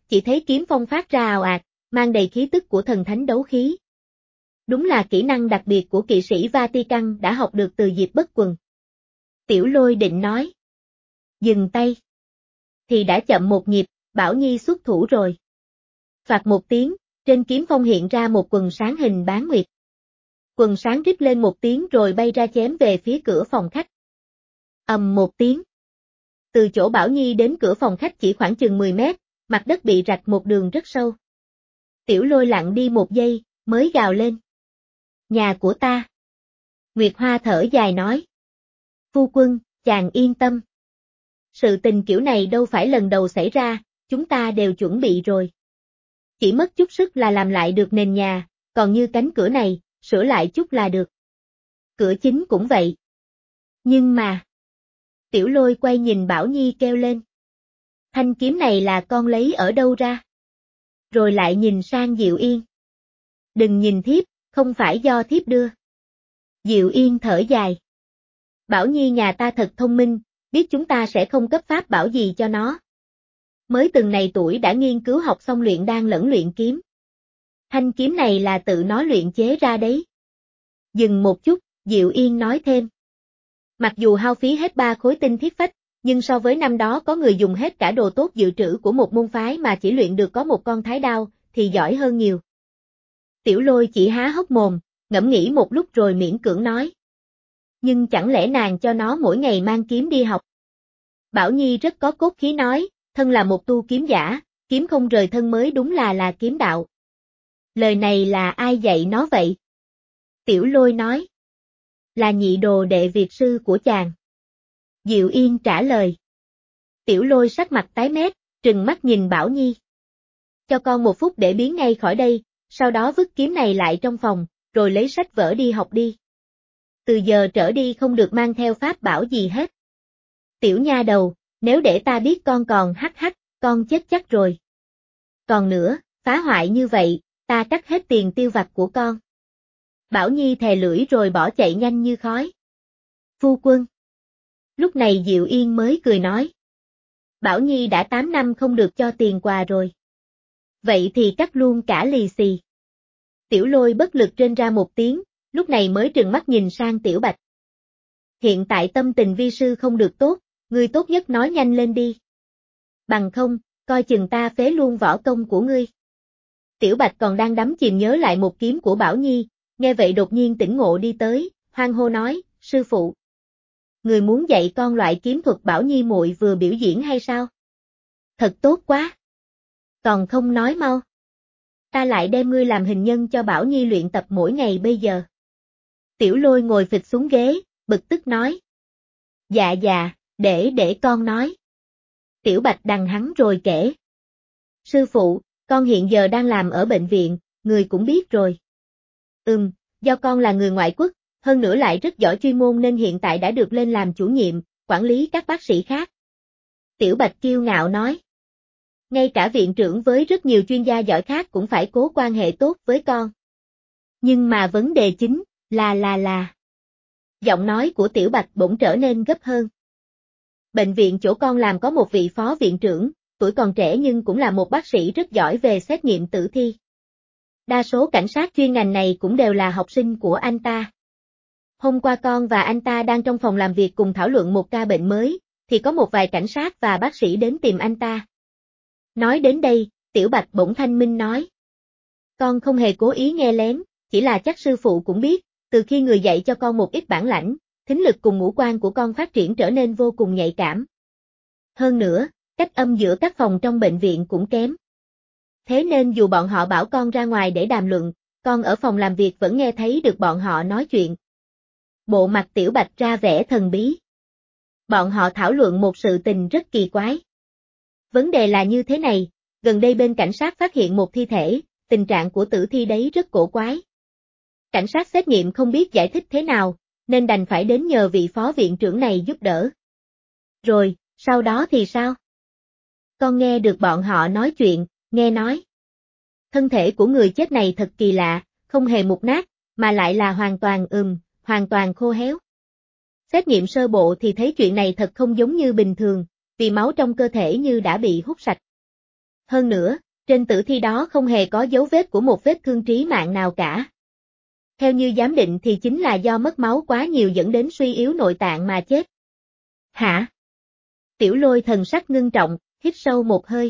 chỉ thấy kiếm phong phát ra ào ạt, mang đầy khí tức của thần thánh đấu khí. Đúng là kỹ năng đặc biệt của kỵ sĩ Vatican đã học được từ Diệp Bất Quần. Tiểu Lôi định nói. Dừng tay. Thì đã chậm một nhịp, Bảo Nhi xuất thủ rồi. Phạt một tiếng, trên kiếm phong hiện ra một quần sáng hình bán nguyệt. Quần sáng rít lên một tiếng rồi bay ra chém về phía cửa phòng khách. Ầm một tiếng. Từ chỗ Bảo Nhi đến cửa phòng khách chỉ khoảng chừng mười mét, mặt đất bị rạch một đường rất sâu. Tiểu Lôi lặng đi một giây, mới gào lên. Nhà của ta. Nguyệt Hoa thở dài nói. Phu quân, chàng yên tâm. Sự tình kiểu này đâu phải lần đầu xảy ra, chúng ta đều chuẩn bị rồi. Chỉ mất chút sức là làm lại được nền nhà, còn như cánh cửa này, sửa lại chút là được. Cửa chính cũng vậy. Nhưng mà... Tiểu Lôi quay nhìn Bảo Nhi kêu lên. Thanh kiếm này là con lấy ở đâu ra? Rồi lại nhìn sang Diệu Yên. Đừng nhìn thiếp, không phải do thiếp đưa. Diệu Yên thở dài. Bảo Nhi nhà ta thật thông minh, biết chúng ta sẽ không cấp pháp bảo gì cho nó. Mới từng này tuổi đã nghiên cứu học xong luyện đan lẫn luyện kiếm. Thanh kiếm này là tự nó luyện chế ra đấy. Dừng một chút, Diệu Yên nói thêm. Mặc dù hao phí hết ba khối tinh thiết phách, nhưng so với năm đó có người dùng hết cả đồ tốt dự trữ của một môn phái mà chỉ luyện được có một con thái đao, thì giỏi hơn nhiều. Tiểu Lôi chỉ há hốc mồm, ngẫm nghĩ một lúc rồi miễn cưỡng nói. Nhưng chẳng lẽ nàng cho nó mỗi ngày mang kiếm đi học? Bảo Nhi rất có cốt khí nói, thân là một tu kiếm giả, kiếm không rời thân mới đúng là là kiếm đạo. Lời này là ai dạy nó vậy? Tiểu Lôi nói. Là nhị đồ đệ Việt sư của chàng. Diệu Yên trả lời. Tiểu Lôi sắc mặt tái mét, trừng mắt nhìn Bảo Nhi. Cho con một phút để biến ngay khỏi đây, sau đó vứt kiếm này lại trong phòng, rồi lấy sách vở đi học đi. Từ giờ trở đi không được mang theo pháp bảo gì hết. Tiểu nha đầu, nếu để ta biết con còn hắc hắc, con chết chắc rồi. Còn nữa, phá hoại như vậy, ta cắt hết tiền tiêu vặt của con. Bảo Nhi thè lưỡi rồi bỏ chạy nhanh như khói. Phu quân. Lúc này Diệu Yên mới cười nói. Bảo Nhi đã tám năm không được cho tiền quà rồi. Vậy thì cắt luôn cả lì xì. Tiểu Lôi bất lực rên ra một tiếng, lúc này mới trừng mắt nhìn sang Tiểu Bạch. Hiện tại tâm tình vi sư không được tốt, ngươi tốt nhất nói nhanh lên đi. Bằng không, coi chừng ta phế luôn võ công của ngươi. Tiểu Bạch còn đang đắm chìm nhớ lại một kiếm của Bảo Nhi, nghe vậy đột nhiên tỉnh ngộ đi tới, hoang hô nói, sư phụ. Người muốn dạy con loại kiếm thuật Bảo Nhi muội vừa biểu diễn hay sao? Thật tốt quá. Còn không nói mau. Ta lại đem ngươi làm hình nhân cho Bảo Nhi luyện tập mỗi ngày bây giờ. Tiểu Lôi ngồi phịch xuống ghế, bực tức nói. Dạ dạ, để để con nói. Tiểu Bạch đằng hắn rồi kể. Sư phụ, con hiện giờ đang làm ở bệnh viện, người cũng biết rồi. Ừm, do con là người ngoại quốc, hơn nữa lại rất giỏi chuyên môn nên hiện tại đã được lên làm chủ nhiệm, quản lý các bác sĩ khác. Tiểu Bạch kiêu ngạo nói. Ngay cả viện trưởng với rất nhiều chuyên gia giỏi khác cũng phải cố quan hệ tốt với con. Nhưng mà vấn đề chính, là là là. Giọng nói của Tiểu Bạch bỗng trở nên gấp hơn. Bệnh viện chỗ con làm có một vị phó viện trưởng, tuổi còn trẻ nhưng cũng là một bác sĩ rất giỏi về xét nghiệm tử thi. Đa số cảnh sát chuyên ngành này cũng đều là học sinh của anh ta. Hôm qua con và anh ta đang trong phòng làm việc cùng thảo luận một ca bệnh mới, thì có một vài cảnh sát và bác sĩ đến tìm anh ta. Nói đến đây, Tiểu Bạch bỗng thanh minh nói. Con không hề cố ý nghe lén, chỉ là chắc sư phụ cũng biết, từ khi người dạy cho con một ít bản lãnh, thính lực cùng ngũ quan của con phát triển trở nên vô cùng nhạy cảm. Hơn nữa, cách âm giữa các phòng trong bệnh viện cũng kém. Thế nên dù bọn họ bảo con ra ngoài để đàm luận, con ở phòng làm việc vẫn nghe thấy được bọn họ nói chuyện. Bộ mặt Tiểu Bạch ra vẻ thần bí. Bọn họ thảo luận một sự tình rất kỳ quái. Vấn đề là như thế này, gần đây bên cảnh sát phát hiện một thi thể, tình trạng của tử thi đấy rất cổ quái. Cảnh sát xét nghiệm không biết giải thích thế nào, nên đành phải đến nhờ vị phó viện trưởng này giúp đỡ. Rồi, sau đó thì sao? Con nghe được bọn họ nói chuyện, nghe nói. Thân thể của người chết này thật kỳ lạ, không hề mục nát, mà lại là hoàn toàn ừm, hoàn toàn khô héo. Xét nghiệm sơ bộ thì thấy chuyện này thật không giống như bình thường, vì máu trong cơ thể như đã bị hút sạch. Hơn nữa, trên tử thi đó không hề có dấu vết của một vết thương trí mạng nào cả. Theo như giám định thì chính là do mất máu quá nhiều dẫn đến suy yếu nội tạng mà chết. Hả? Tiểu Lôi thần sắc ngưng trọng, hít sâu một hơi.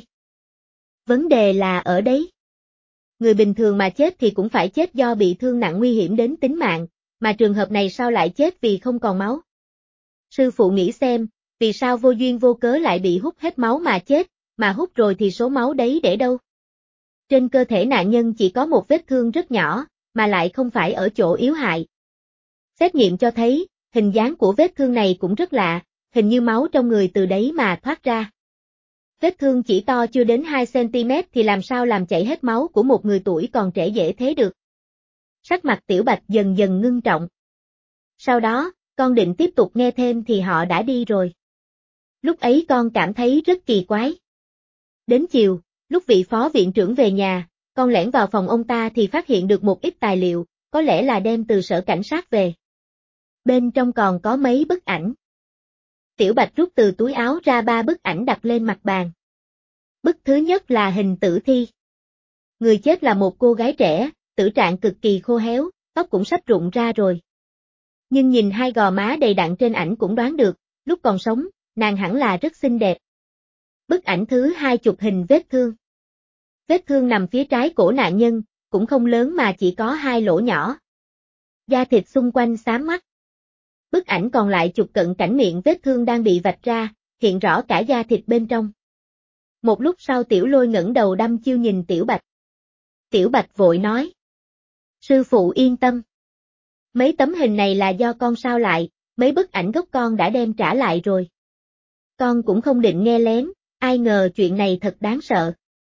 Vấn đề là ở đấy. Người bình thường mà chết thì cũng phải chết do bị thương nặng nguy hiểm đến tính mạng, mà trường hợp này sao lại chết vì không còn máu? Sư phụ nghĩ xem, vì sao vô duyên vô cớ lại bị hút hết máu mà chết, mà hút rồi thì số máu đấy để đâu? Trên cơ thể nạn nhân chỉ có một vết thương rất nhỏ, mà lại không phải ở chỗ yếu hại. Xét nghiệm cho thấy, hình dáng của vết thương này cũng rất lạ, hình như máu trong người từ đấy mà thoát ra. Vết thương chỉ to chưa đến hai xăng ti mét thì làm sao làm chảy hết máu của một người tuổi còn trẻ dễ thế được. Sắc mặt Tiểu Bạch dần dần ngưng trọng. Sau đó, con định tiếp tục nghe thêm thì họ đã đi rồi. Lúc ấy con cảm thấy rất kỳ quái. Đến chiều, lúc vị phó viện trưởng về nhà, con lẻn vào phòng ông ta thì phát hiện được một ít tài liệu, có lẽ là đem từ sở cảnh sát về. Bên trong còn có mấy bức ảnh. Tiểu Bạch rút từ túi áo ra ba bức ảnh đặt lên mặt bàn. Bức thứ nhất là hình tử thi. Người chết là một cô gái trẻ, tử trạng cực kỳ khô héo, tóc cũng sắp rụng ra rồi. Nhưng nhìn hai gò má đầy đặn trên ảnh cũng đoán được, lúc còn sống, nàng hẳn là rất xinh đẹp. Bức ảnh thứ hai chụp hình vết thương. Vết thương nằm phía trái cổ nạn nhân, cũng không lớn mà chỉ có hai lỗ nhỏ. Da thịt xung quanh xám mắt. Bức ảnh còn lại chụp cận cảnh miệng vết thương đang bị vạch ra, hiện rõ cả da thịt bên trong. Một lúc sau Tiểu Lôi ngẩng đầu đăm chiêu nhìn Tiểu Bạch. Tiểu Bạch vội nói. Sư phụ yên tâm. Mấy tấm hình này là do con sao lại, mấy bức ảnh gốc con đã đem trả lại rồi. Con cũng không định nghe lén, ai ngờ chuyện này thật đáng sợ.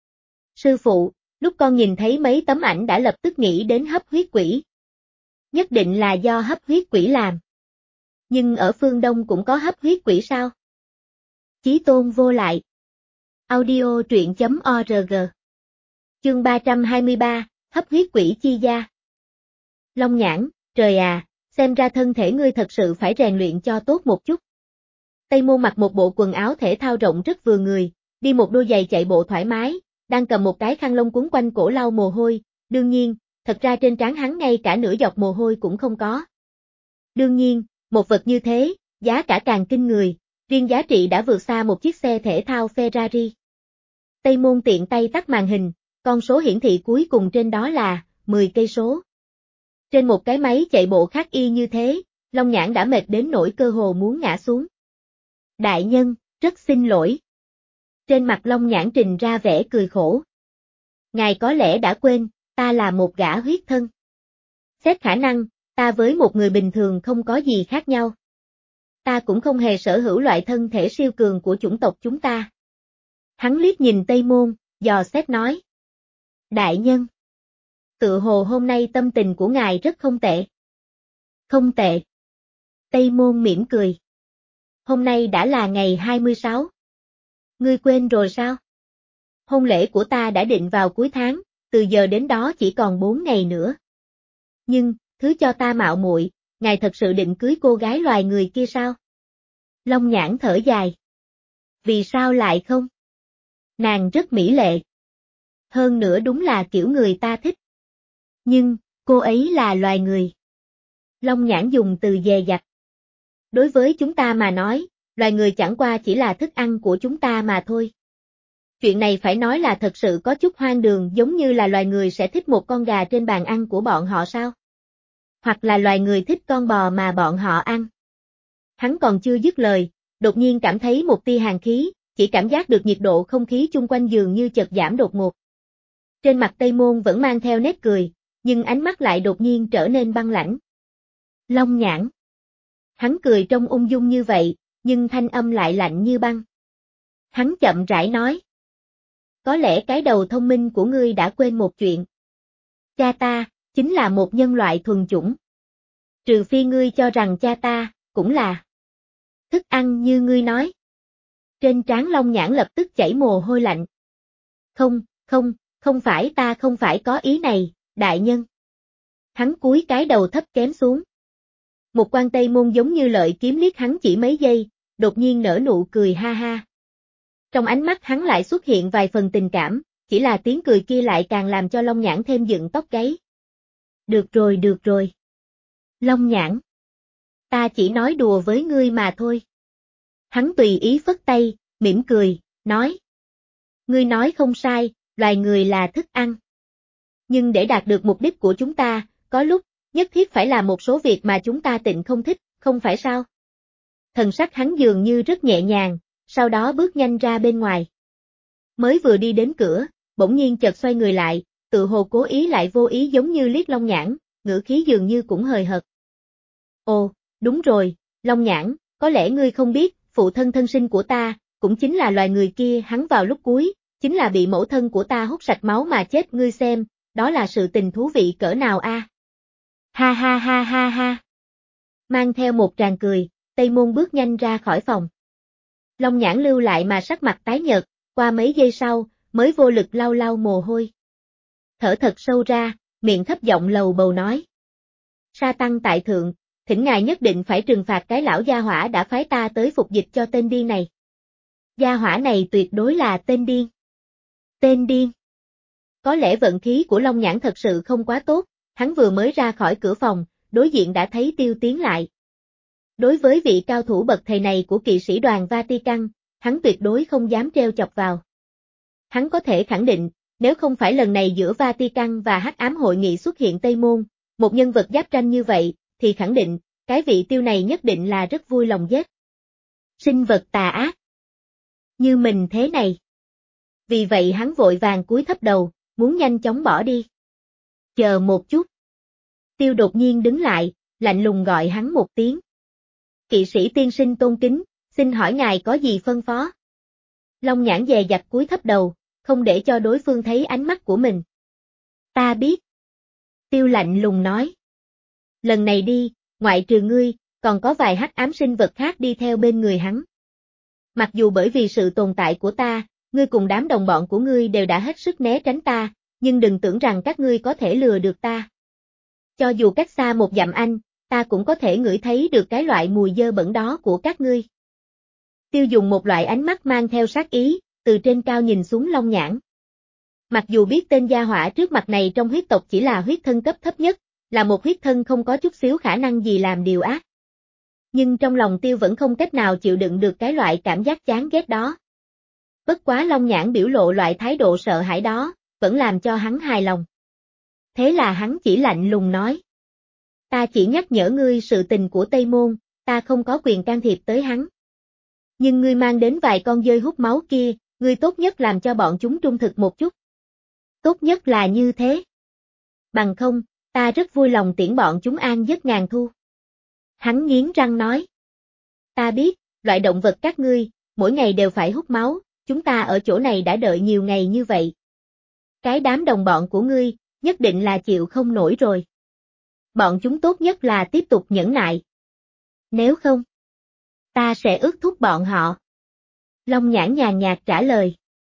Sư phụ, lúc con nhìn thấy mấy tấm ảnh đã lập tức nghĩ đến hấp huyết quỷ. Nhất định là do hấp huyết quỷ làm. Nhưng ở phương Đông cũng có hấp huyết quỷ sao? Chí Tôn vô lại. Audio truyện chấm org. Chương ba trăm hai mươi ba, hấp huyết quỷ chi gia. Long Nhãn, trời à, xem ra thân thể ngươi thật sự phải rèn luyện cho tốt một chút. Tây Môn mặc một bộ quần áo thể thao rộng rất vừa người, đi một đôi giày chạy bộ thoải mái, đang cầm một cái khăn lông cuốn quanh cổ lau mồ hôi, đương nhiên, thật ra trên trán hắn ngay cả nửa giọt mồ hôi cũng không có. Đương nhiên, một vật như thế, giá cả càng kinh người, riêng giá trị đã vượt xa một chiếc xe thể thao Ferrari. Tây Môn tiện tay tắt màn hình, con số hiển thị cuối cùng trên đó là mười cây số. Trên một cái máy chạy bộ khác y như thế, Long Nhãn đã mệt đến nỗi cơ hồ muốn ngã xuống. Đại nhân, rất xin lỗi. Trên mặt Long Nhãn trình ra vẻ cười khổ. Ngài có lẽ đã quên, ta là một gã huyết thân. Xét khả năng, ta với một người bình thường không có gì khác nhau. Ta cũng không hề sở hữu loại thân thể siêu cường của chủng tộc chúng ta. Hắn liếc nhìn Tây Môn, dò xét nói. Đại nhân. Tự hồ hôm nay tâm tình của ngài rất không tệ. Không tệ. Tây Môn mỉm cười. Hôm nay đã là ngày hai mươi sáu. Ngươi quên rồi sao? Hôn lễ của ta đã định vào cuối tháng, từ giờ đến đó chỉ còn bốn ngày nữa. Nhưng, thứ cho ta mạo muội, ngài thật sự định cưới cô gái loài người kia sao? Long Nhãn thở dài. Vì sao lại không? Nàng rất mỹ lệ. Hơn nữa đúng là kiểu người ta thích. Nhưng, cô ấy là loài người. Long Nhãn dùng từ dè dặt. Đối với chúng ta mà nói, loài người chẳng qua chỉ là thức ăn của chúng ta mà thôi. Chuyện này phải nói là thật sự có chút hoang đường, giống như là loài người sẽ thích một con gà trên bàn ăn của bọn họ sao? Hoặc là loài người thích con bò mà bọn họ ăn. Hắn còn chưa dứt lời, đột nhiên cảm thấy một tia hàn khí, chỉ cảm giác được nhiệt độ không khí chung quanh dường như chợt giảm đột ngột. Trên mặt Tây Môn vẫn mang theo nét cười, nhưng ánh mắt lại đột nhiên trở nên băng lãnh. Long Nhãn. Hắn cười trông ung dung như vậy, nhưng thanh âm lại lạnh như băng. Hắn chậm rãi nói. Có lẽ cái đầu thông minh của ngươi đã quên một chuyện. Cha ta, chính là một nhân loại thuần chủng. Trừ phi ngươi cho rằng cha ta, cũng là thức ăn như ngươi nói. Trên trán Long Nhãn lập tức chảy mồ hôi lạnh. Không, không, không phải ta không phải có ý này, đại nhân. Hắn cúi cái đầu thấp kém xuống. Một quan Tây Môn giống như lợi kiếm liếc hắn chỉ mấy giây, đột nhiên nở nụ cười ha ha. Trong ánh mắt hắn lại xuất hiện vài phần tình cảm, chỉ là tiếng cười kia lại càng làm cho Long Nhãn thêm dựng tóc gáy. Được rồi được rồi. Long Nhãn. Ta chỉ nói đùa với ngươi mà thôi. Hắn tùy ý phất tay, mỉm cười, nói. Ngươi nói không sai, loài người là thức ăn. Nhưng để đạt được mục đích của chúng ta, có lúc, nhất thiết phải là một số việc mà chúng ta tịnh không thích, không phải sao? Thần sắc hắn dường như rất nhẹ nhàng, sau đó bước nhanh ra bên ngoài. Mới vừa đi đến cửa, bỗng nhiên chợt xoay người lại, tự hồ cố ý lại vô ý giống như liếc Long Nhãn, ngữ khí dường như cũng hời hợt. Ồ, đúng rồi, Long Nhãn, có lẽ ngươi không biết, phụ thân thân sinh của ta, cũng chính là loài người kia, hắn vào lúc cuối, chính là bị mẫu thân của ta hút sạch máu mà chết, ngươi xem, đó là sự tình thú vị cỡ nào a? À? Ha ha ha ha ha. Mang theo một tràng cười, Tây Môn bước nhanh ra khỏi phòng. Long Nhãn lưu lại mà sắc mặt tái nhợt, qua mấy giây sau, mới vô lực lau lau mồ hôi. Thở thật sâu ra, miệng thấp giọng lầu bầu nói. Sa tăng tại thượng, thỉnh ngài nhất định phải trừng phạt cái lão gia hỏa đã phái ta tới phục dịch cho tên điên này. Gia hỏa này tuyệt đối là tên điên. Tên điên. Có lẽ vận khí của Long Nhãn thật sự không quá tốt, hắn vừa mới ra khỏi cửa phòng, đối diện đã thấy Tiêu tiến lại. Đối với vị cao thủ bậc thầy này của kỵ sĩ đoàn Vatican, hắn tuyệt đối không dám treo chọc vào. Hắn có thể khẳng định, nếu không phải lần này giữa Vatican và Hắc Ám hội nghị xuất hiện Tây Môn, một nhân vật giáp tranh như vậy, thì khẳng định, cái vị Tiêu này nhất định là rất vui lòng giết. Sinh vật tà ác. Như mình thế này. Vì vậy hắn vội vàng cúi thấp đầu, muốn nhanh chóng bỏ đi. Chờ một chút. Tiêu đột nhiên đứng lại, lạnh lùng gọi hắn một tiếng. Kỵ sĩ tiên sinh tôn kính, xin hỏi ngài có gì phân phó? Long Nhãn dè dặt cúi thấp đầu, không để cho đối phương thấy ánh mắt của mình. Ta biết. Tiêu lạnh lùng nói. Lần này đi, ngoại trừ ngươi, còn có vài hắc ám sinh vật khác đi theo bên người hắn. Mặc dù bởi vì sự tồn tại của ta, ngươi cùng đám đồng bọn của ngươi đều đã hết sức né tránh ta, nhưng đừng tưởng rằng các ngươi có thể lừa được ta. Cho dù cách xa một dặm anh, ta cũng có thể ngửi thấy được cái loại mùi dơ bẩn đó của các ngươi. Tiêu dùng một loại ánh mắt mang theo sát ý, từ trên cao nhìn xuống Long Nhãn. Mặc dù biết tên gia hỏa trước mặt này trong huyết tộc chỉ là huyết thân cấp thấp nhất, là một huyết thân không có chút xíu khả năng gì làm điều ác. Nhưng trong lòng Tiêu vẫn không cách nào chịu đựng được cái loại cảm giác chán ghét đó. Bất quá Long Nhãn biểu lộ loại thái độ sợ hãi đó, vẫn làm cho hắn hài lòng. Thế là hắn chỉ lạnh lùng nói. Ta chỉ nhắc nhở ngươi sự tình của Tây Môn, ta không có quyền can thiệp tới hắn. Nhưng ngươi mang đến vài con dơi hút máu kia, ngươi tốt nhất làm cho bọn chúng trung thực một chút. Tốt nhất là như thế. Bằng không, ta rất vui lòng tiễn bọn chúng an giấc ngàn thu. Hắn nghiến răng nói. Ta biết, loại động vật các ngươi, mỗi ngày đều phải hút máu, chúng ta ở chỗ này đã đợi nhiều ngày như vậy. Cái đám đồng bọn của ngươi, nhất định là chịu không nổi rồi. Bọn chúng tốt nhất là tiếp tục nhẫn nại. Nếu không, ta sẽ ước thúc bọn họ. Long Nhãn nhàn nhạt trả lời.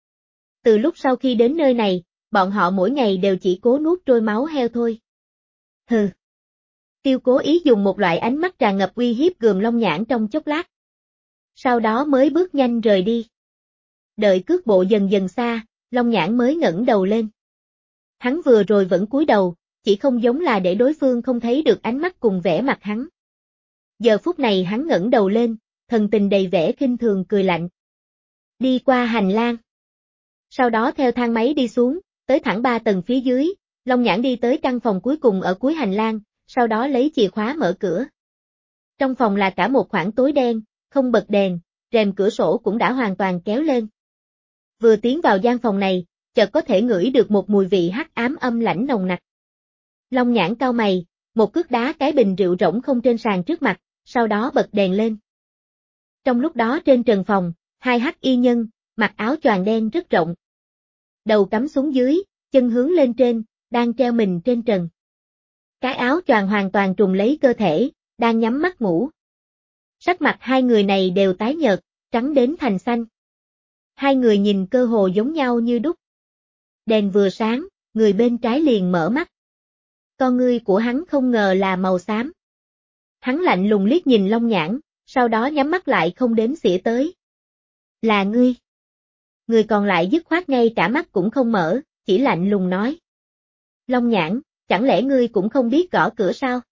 Từ lúc sau khi đến nơi này, bọn họ mỗi ngày đều chỉ cố nuốt trôi máu heo thôi. Hừ. Tiêu cố ý dùng một loại ánh mắt tràn ngập uy hiếp gườm Long Nhãn trong chốc lát. Sau đó mới bước nhanh rời đi. Đợi cước bộ dần dần xa, Long Nhãn mới ngẩng đầu lên. Hắn vừa rồi vẫn cúi đầu, chỉ không giống là để đối phương không thấy được ánh mắt cùng vẻ mặt hắn. Giờ phút này hắn ngẩng đầu lên, thần tình đầy vẻ khinh thường cười lạnh. Đi qua hành lang. Sau đó theo thang máy đi xuống, tới thẳng ba tầng phía dưới, Long Nhãn đi tới căn phòng cuối cùng ở cuối hành lang, sau đó lấy chìa khóa mở cửa. Trong phòng là cả một khoảng tối đen, không bật đèn, rèm cửa sổ cũng đã hoàn toàn kéo lên. Vừa tiến vào gian phòng này, chợt có thể ngửi được một mùi vị hắc ám âm lãnh nồng nặc. Long Nhãn cau mày, một cước đá cái bình rượu rỗng không trên sàn trước mặt, sau đó bật đèn lên. Trong lúc đó trên trần phòng, hai hắc y nhân, mặc áo choàng đen rất rộng. Đầu cắm xuống dưới, chân hướng lên trên, đang treo mình trên trần. Cái áo choàng hoàn toàn trùm lấy cơ thể, đang nhắm mắt ngủ. Sắc mặt hai người này đều tái nhợt, trắng đến thành xanh. Hai người nhìn cơ hồ giống nhau như đúc. Đèn vừa sáng, người bên trái liền mở mắt. Con ngươi của hắn không ngờ là màu xám. Hắn lạnh lùng liếc nhìn Long Nhãn, sau đó nhắm mắt lại không đếm xỉa tới. Là ngươi. Người còn lại dứt khoát ngay cả mắt cũng không mở, chỉ lạnh lùng nói. Long Nhãn, chẳng lẽ ngươi cũng không biết gõ cửa sao?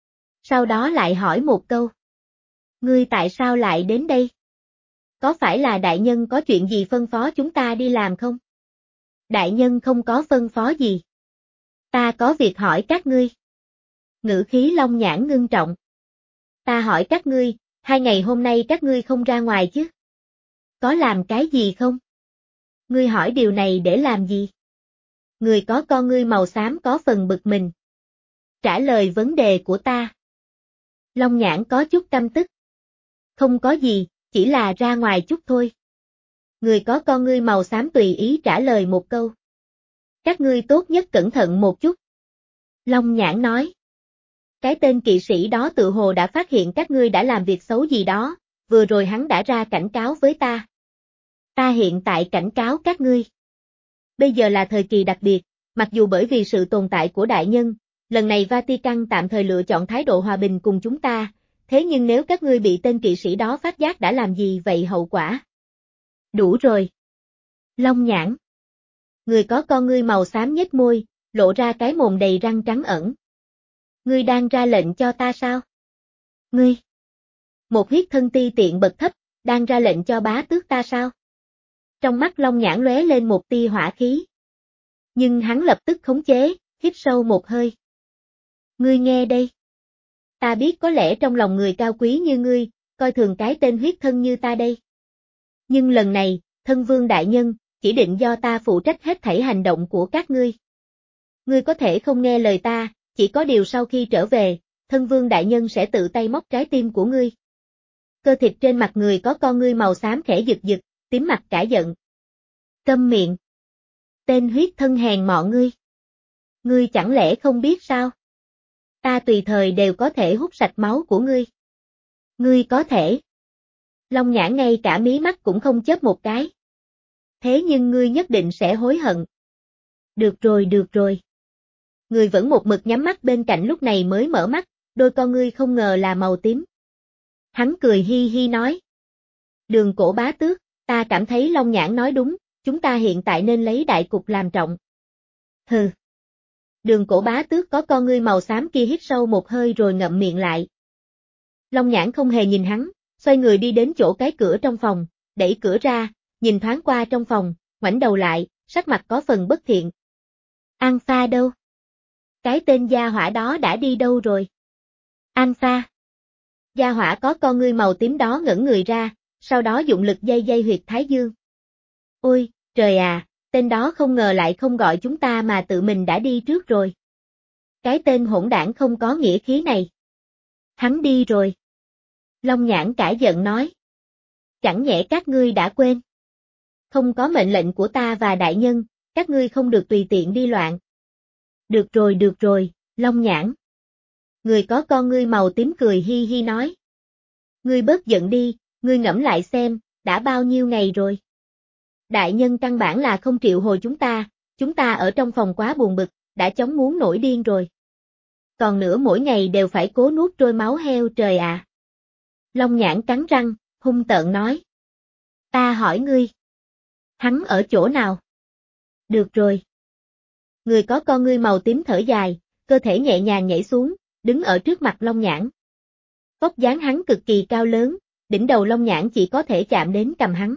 Sau đó lại hỏi một câu. Ngươi tại sao lại đến đây? Có phải là đại nhân có chuyện gì phân phó chúng ta đi làm không? Đại nhân không có phân phó gì. Ta có việc hỏi các ngươi. Ngữ khí Long Nhãn ngưng trọng. Ta hỏi các ngươi, hai ngày hôm nay các ngươi không ra ngoài chứ? Có làm cái gì không? Ngươi hỏi điều này để làm gì? Người có con ngươi màu xám có phần bực mình. Trả lời vấn đề của ta. Long Nhãn có chút căm tức. Không có gì, chỉ là ra ngoài chút thôi. Người có con ngươi màu xám tùy ý trả lời một câu. Các ngươi tốt nhất cẩn thận một chút. Long Nhãn nói. Cái tên kỵ sĩ đó tự hồ đã phát hiện các ngươi đã làm việc xấu gì đó, vừa rồi hắn đã ra cảnh cáo với ta. Ta hiện tại cảnh cáo các ngươi. Bây giờ là thời kỳ đặc biệt, mặc dù bởi vì sự tồn tại của đại nhân, lần này Vatican tạm thời lựa chọn thái độ hòa bình cùng chúng ta, thế nhưng nếu các ngươi bị tên kỵ sĩ đó phát giác đã làm gì vậy hậu quả? Đủ rồi. Long Nhãn. Người có con ngươi màu xám nhếch môi, lộ ra cái mồm đầy răng trắng ẩn. Ngươi đang ra lệnh cho ta sao? Ngươi. Một huyết thân ti tiện bậc thấp, đang ra lệnh cho bá tước ta sao? Trong mắt Long Nhãn lóe lên một tia hỏa khí. Nhưng hắn lập tức khống chế, hít sâu một hơi. Ngươi nghe đây. Ta biết có lẽ trong lòng người cao quý như ngươi, coi thường cái tên huyết thân như ta đây. Nhưng lần này, thân vương đại nhân, chỉ định do ta phụ trách hết thảy hành động của các ngươi. Ngươi có thể không nghe lời ta, chỉ có điều sau khi trở về, thân vương đại nhân sẽ tự tay móc trái tim của ngươi. Cơ thịt trên mặt người có con ngươi màu xám khẽ giật giật, tím mặt cả giận. Câm miệng. Tên huyết thân hèn mọn ngươi. Ngươi chẳng lẽ không biết sao? Ta tùy thời đều có thể hút sạch máu của ngươi. Ngươi có thể. Long Nhãn ngay cả mí mắt cũng không chớp một cái. Thế nhưng ngươi nhất định sẽ hối hận. Được rồi được rồi. Người vẫn một mực nhắm mắt bên cạnh lúc này mới mở mắt, đôi con ngươi không ngờ là màu tím. Hắn cười hi hi nói. Đường Cổ bá tước, ta cảm thấy Long Nhãn nói đúng, chúng ta hiện tại nên lấy đại cục làm trọng. Hừ. Đường Cổ bá tước có con ngươi màu xám kia hít sâu một hơi rồi ngậm miệng lại. Long Nhãn không hề nhìn hắn, xoay người đi đến chỗ cái cửa trong phòng, đẩy cửa ra, nhìn thoáng qua trong phòng, ngoảnh đầu lại, sắc mặt có phần bất thiện. Alpha đâu? Cái tên gia hỏa đó đã đi đâu rồi? Alpha. Gia hỏa có con ngươi màu tím đó ngẩng người ra, sau đó dụng lực dây dây huyệt thái dương. Ôi, trời à, tên đó không ngờ lại không gọi chúng ta mà tự mình đã đi trước rồi. Cái tên hỗn đảng không có nghĩa khí này. Hắn đi rồi. Long Nhãn cả giận nói. Chẳng nhẽ các ngươi đã quên. Không có mệnh lệnh của ta và đại nhân, các ngươi không được tùy tiện đi loạn. Được rồi được rồi, Long Nhãn. Người có con ngươi màu tím cười hi hi nói. Ngươi bớt giận đi, ngươi ngẫm lại xem, đã bao nhiêu ngày rồi. Đại nhân căn bản là không triệu hồi chúng ta, chúng ta ở trong phòng quá buồn bực, đã chóng muốn nổi điên rồi. Còn nữa mỗi ngày đều phải cố nuốt trôi máu heo trời ạ. À. Long Nhãn cắn răng, hung tợn nói. Ta hỏi ngươi. Hắn ở chỗ nào? Được rồi. Người có con ngươi màu tím thở dài, cơ thể nhẹ nhàng nhảy xuống, đứng ở trước mặt Long Nhãn. Vóc dáng hắn cực kỳ cao lớn, đỉnh đầu Long Nhãn chỉ có thể chạm đến cằm hắn.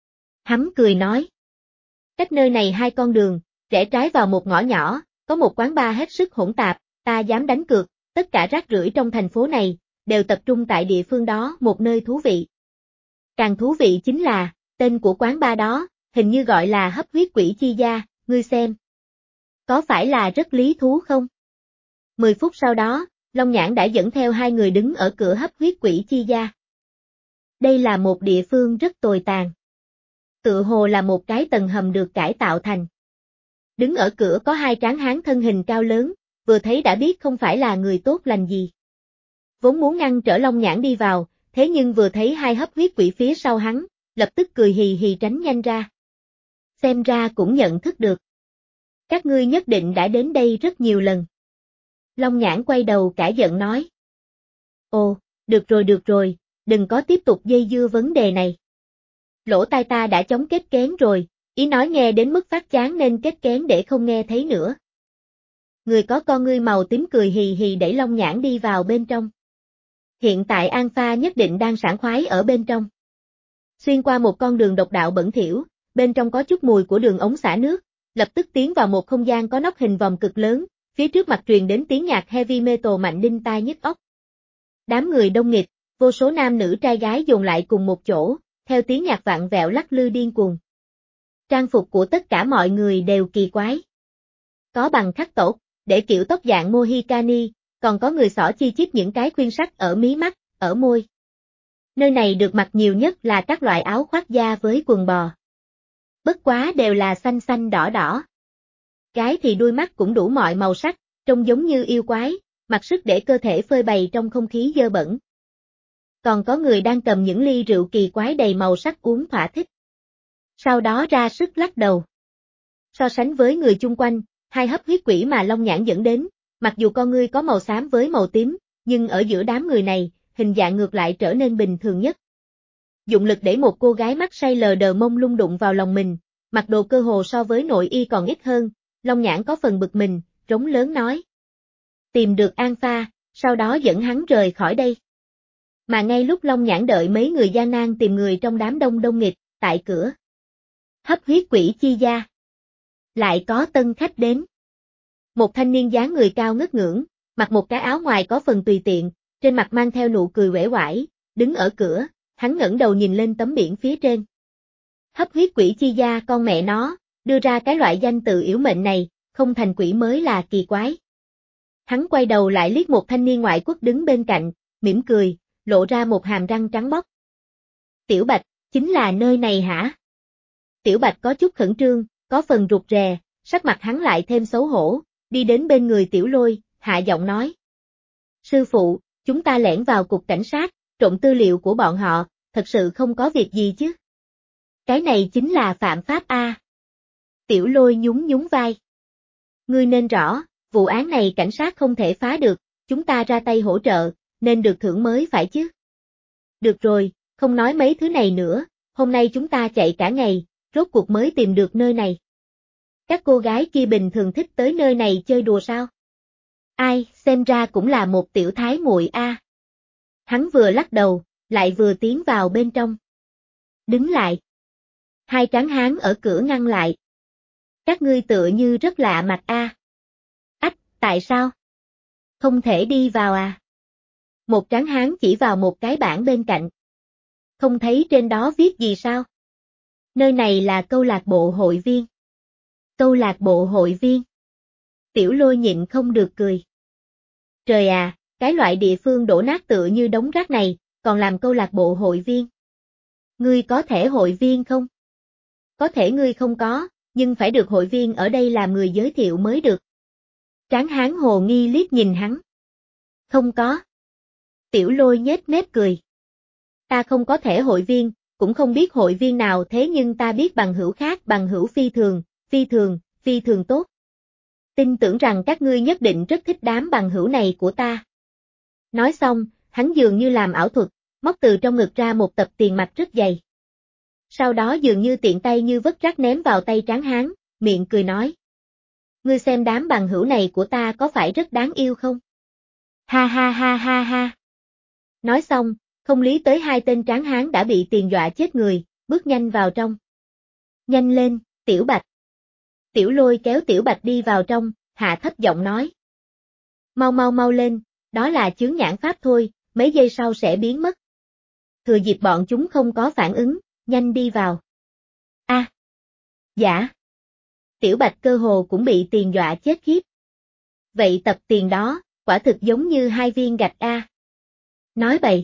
Hắn cười nói. Cách nơi này hai con đường, rẽ trái vào một ngõ nhỏ, có một quán bar hết sức hỗn tạp, ta dám đánh cược, tất cả rác rưởi trong thành phố này, đều tập trung tại địa phương đó một nơi thú vị. Càng thú vị chính là, tên của quán bar đó, hình như gọi là hấp huyết quỷ chi gia, ngươi xem. Có phải là rất lý thú không? Mười phút sau đó, Long Nhãn đã dẫn theo hai người đứng ở cửa hấp huyết quỷ chi gia. Đây là một địa phương rất tồi tàn. Tựa hồ là một cái tầng hầm được cải tạo thành. Đứng ở cửa có hai tráng hán thân hình cao lớn, vừa thấy đã biết không phải là người tốt lành gì. Vốn muốn ngăn trở Long Nhãn đi vào, thế nhưng vừa thấy hai hấp huyết quỷ phía sau hắn, lập tức cười hì hì tránh nhanh ra. Xem ra cũng nhận thức được. Các ngươi nhất định đã đến đây rất nhiều lần. Long Nhãn quay đầu cả giận nói. Ồ, được rồi được rồi, đừng có tiếp tục dây dưa vấn đề này. Lỗ tai ta đã chống kết kén rồi, ý nói nghe đến mức phát chán nên kết kén để không nghe thấy nữa. Người có con ngươi màu tím cười hì hì đẩy Long Nhãn đi vào bên trong. Hiện tại Alpha nhất định đang sảng khoái ở bên trong. Xuyên qua một con đường độc đạo bẩn thỉu, bên trong có chút mùi của đường ống xả nước, lập tức tiến vào một không gian có nóc hình vòm cực lớn, phía trước mặt truyền đến tiếng nhạc heavy metal mạnh đinh tai nhức óc. Đám người đông nghịt, vô số nam nữ trai gái dồn lại cùng một chỗ, theo tiếng nhạc vặn vẹo lắc lư điên cuồng. Trang phục của tất cả mọi người đều kỳ quái. Có bằng khắc tổ, để kiểu tóc dạng Mohicani, còn có người xỏ chi chít những cái khuyên sắt ở mí mắt, ở môi. Nơi này được mặc nhiều nhất là các loại áo khoác da với quần bò. Bất quá đều là xanh xanh đỏ đỏ. Gái thì đuôi mắt cũng đủ mọi màu sắc, trông giống như yêu quái, mặc sức để cơ thể phơi bày trong không khí dơ bẩn. Còn có người đang cầm những ly rượu kỳ quái đầy màu sắc uống thỏa thích. Sau đó ra sức lắc đầu. So sánh với người chung quanh, hai hấp huyết quỷ mà Long Nhãn dẫn đến, mặc dù con ngươi có màu xám với màu tím, nhưng ở giữa đám người này, hình dạng ngược lại trở nên bình thường nhất. Dụng lực để một cô gái mắt say lờ đờ mông lung đụng vào lòng mình, mặc đồ cơ hồ so với nội y còn ít hơn, Long Nhãn có phần bực mình, rống lớn nói. Tìm được Alpha, sau đó dẫn hắn rời khỏi đây. Mà ngay lúc Long Nhãn đợi mấy người gian nan tìm người trong đám đông đông nghịt, tại cửa hấp huyết quỷ chi gia. Lại có tân khách đến. Một thanh niên dáng người cao ngất ngưỡng, mặc một cái áo ngoài có phần tùy tiện, trên mặt mang theo nụ cười uể oải, đứng ở cửa, hắn ngẩng đầu nhìn lên tấm biển phía trên. Hấp huyết quỷ chi gia con mẹ nó, đưa ra cái loại danh tự yểu mệnh này, không thành quỷ mới là kỳ quái. Hắn quay đầu lại liếc một thanh niên ngoại quốc đứng bên cạnh, mỉm cười, lộ ra một hàm răng trắng bóc. Tiểu Bạch, chính là nơi này hả? Tiểu Bạch có chút khẩn trương, có phần rụt rè, sắc mặt hắn lại thêm xấu hổ, đi đến bên người Tiểu Lôi, hạ giọng nói. Sư phụ, chúng ta lẻn vào cục cảnh sát, trộm tư liệu của bọn họ, thật sự không có việc gì chứ? Cái này chính là phạm pháp a. Tiểu Lôi nhún nhún vai. Ngươi nên rõ, vụ án này cảnh sát không thể phá được, chúng ta ra tay hỗ trợ, nên được thưởng mới phải chứ. Được rồi, không nói mấy thứ này nữa, hôm nay chúng ta chạy cả ngày, rốt cuộc mới tìm được nơi này. Các cô gái kia bình thường thích tới nơi này chơi đùa sao? Ai, xem ra cũng là một tiểu thái muội a. Hắn vừa lắc đầu, lại vừa tiến vào bên trong. Đứng lại. Hai tráng hán ở cửa ngăn lại. Các ngươi tựa như rất lạ mặt a. Ách, tại sao? Không thể đi vào à? Một tráng hán chỉ vào một cái bảng bên cạnh. Không thấy trên đó viết gì sao? Nơi này là câu lạc bộ hội viên. Câu lạc bộ hội viên. Tiểu Lôi nhịn không được cười. Trời à, cái loại địa phương đổ nát tựa như đống rác này, còn làm câu lạc bộ hội viên. Ngươi có thể hội viên không? Có thể ngươi không có, nhưng phải được hội viên ở đây làm người giới thiệu mới được. Tráng hán hồ nghi liếc nhìn hắn. Không có. Tiểu Lôi nhếch mép cười. Ta không có thể hội viên, cũng không biết hội viên nào thế nhưng ta biết bằng hữu khác bằng hữu phi thường, phi thường, phi thường tốt. Tin tưởng rằng các ngươi nhất định rất thích đám bằng hữu này của ta. Nói xong, hắn dường như làm ảo thuật, móc từ trong ngực ra một tập tiền mặt rất dày. Sau đó dường như tiện tay như vất rác ném vào tay tráng hán, miệng cười nói. Ngươi xem đám bằng hữu này của ta có phải rất đáng yêu không? Ha ha ha ha ha. Nói xong, không lý tới hai tên tráng hán đã bị tiền dọa chết người, bước nhanh vào trong. Nhanh lên, Tiểu Bạch. Tiểu Lôi kéo Tiểu Bạch đi vào trong, hạ thấp giọng nói. Mau mau mau lên, đó là chướng nhãn pháp thôi, mấy giây sau sẽ biến mất. Thừa dịp bọn chúng không có phản ứng, nhanh đi vào. A. À, dạ. Tiểu Bạch cơ hồ cũng bị tiền dọa chết khiếp. Vậy tập tiền đó, quả thực giống như hai viên gạch A. Nói bậy.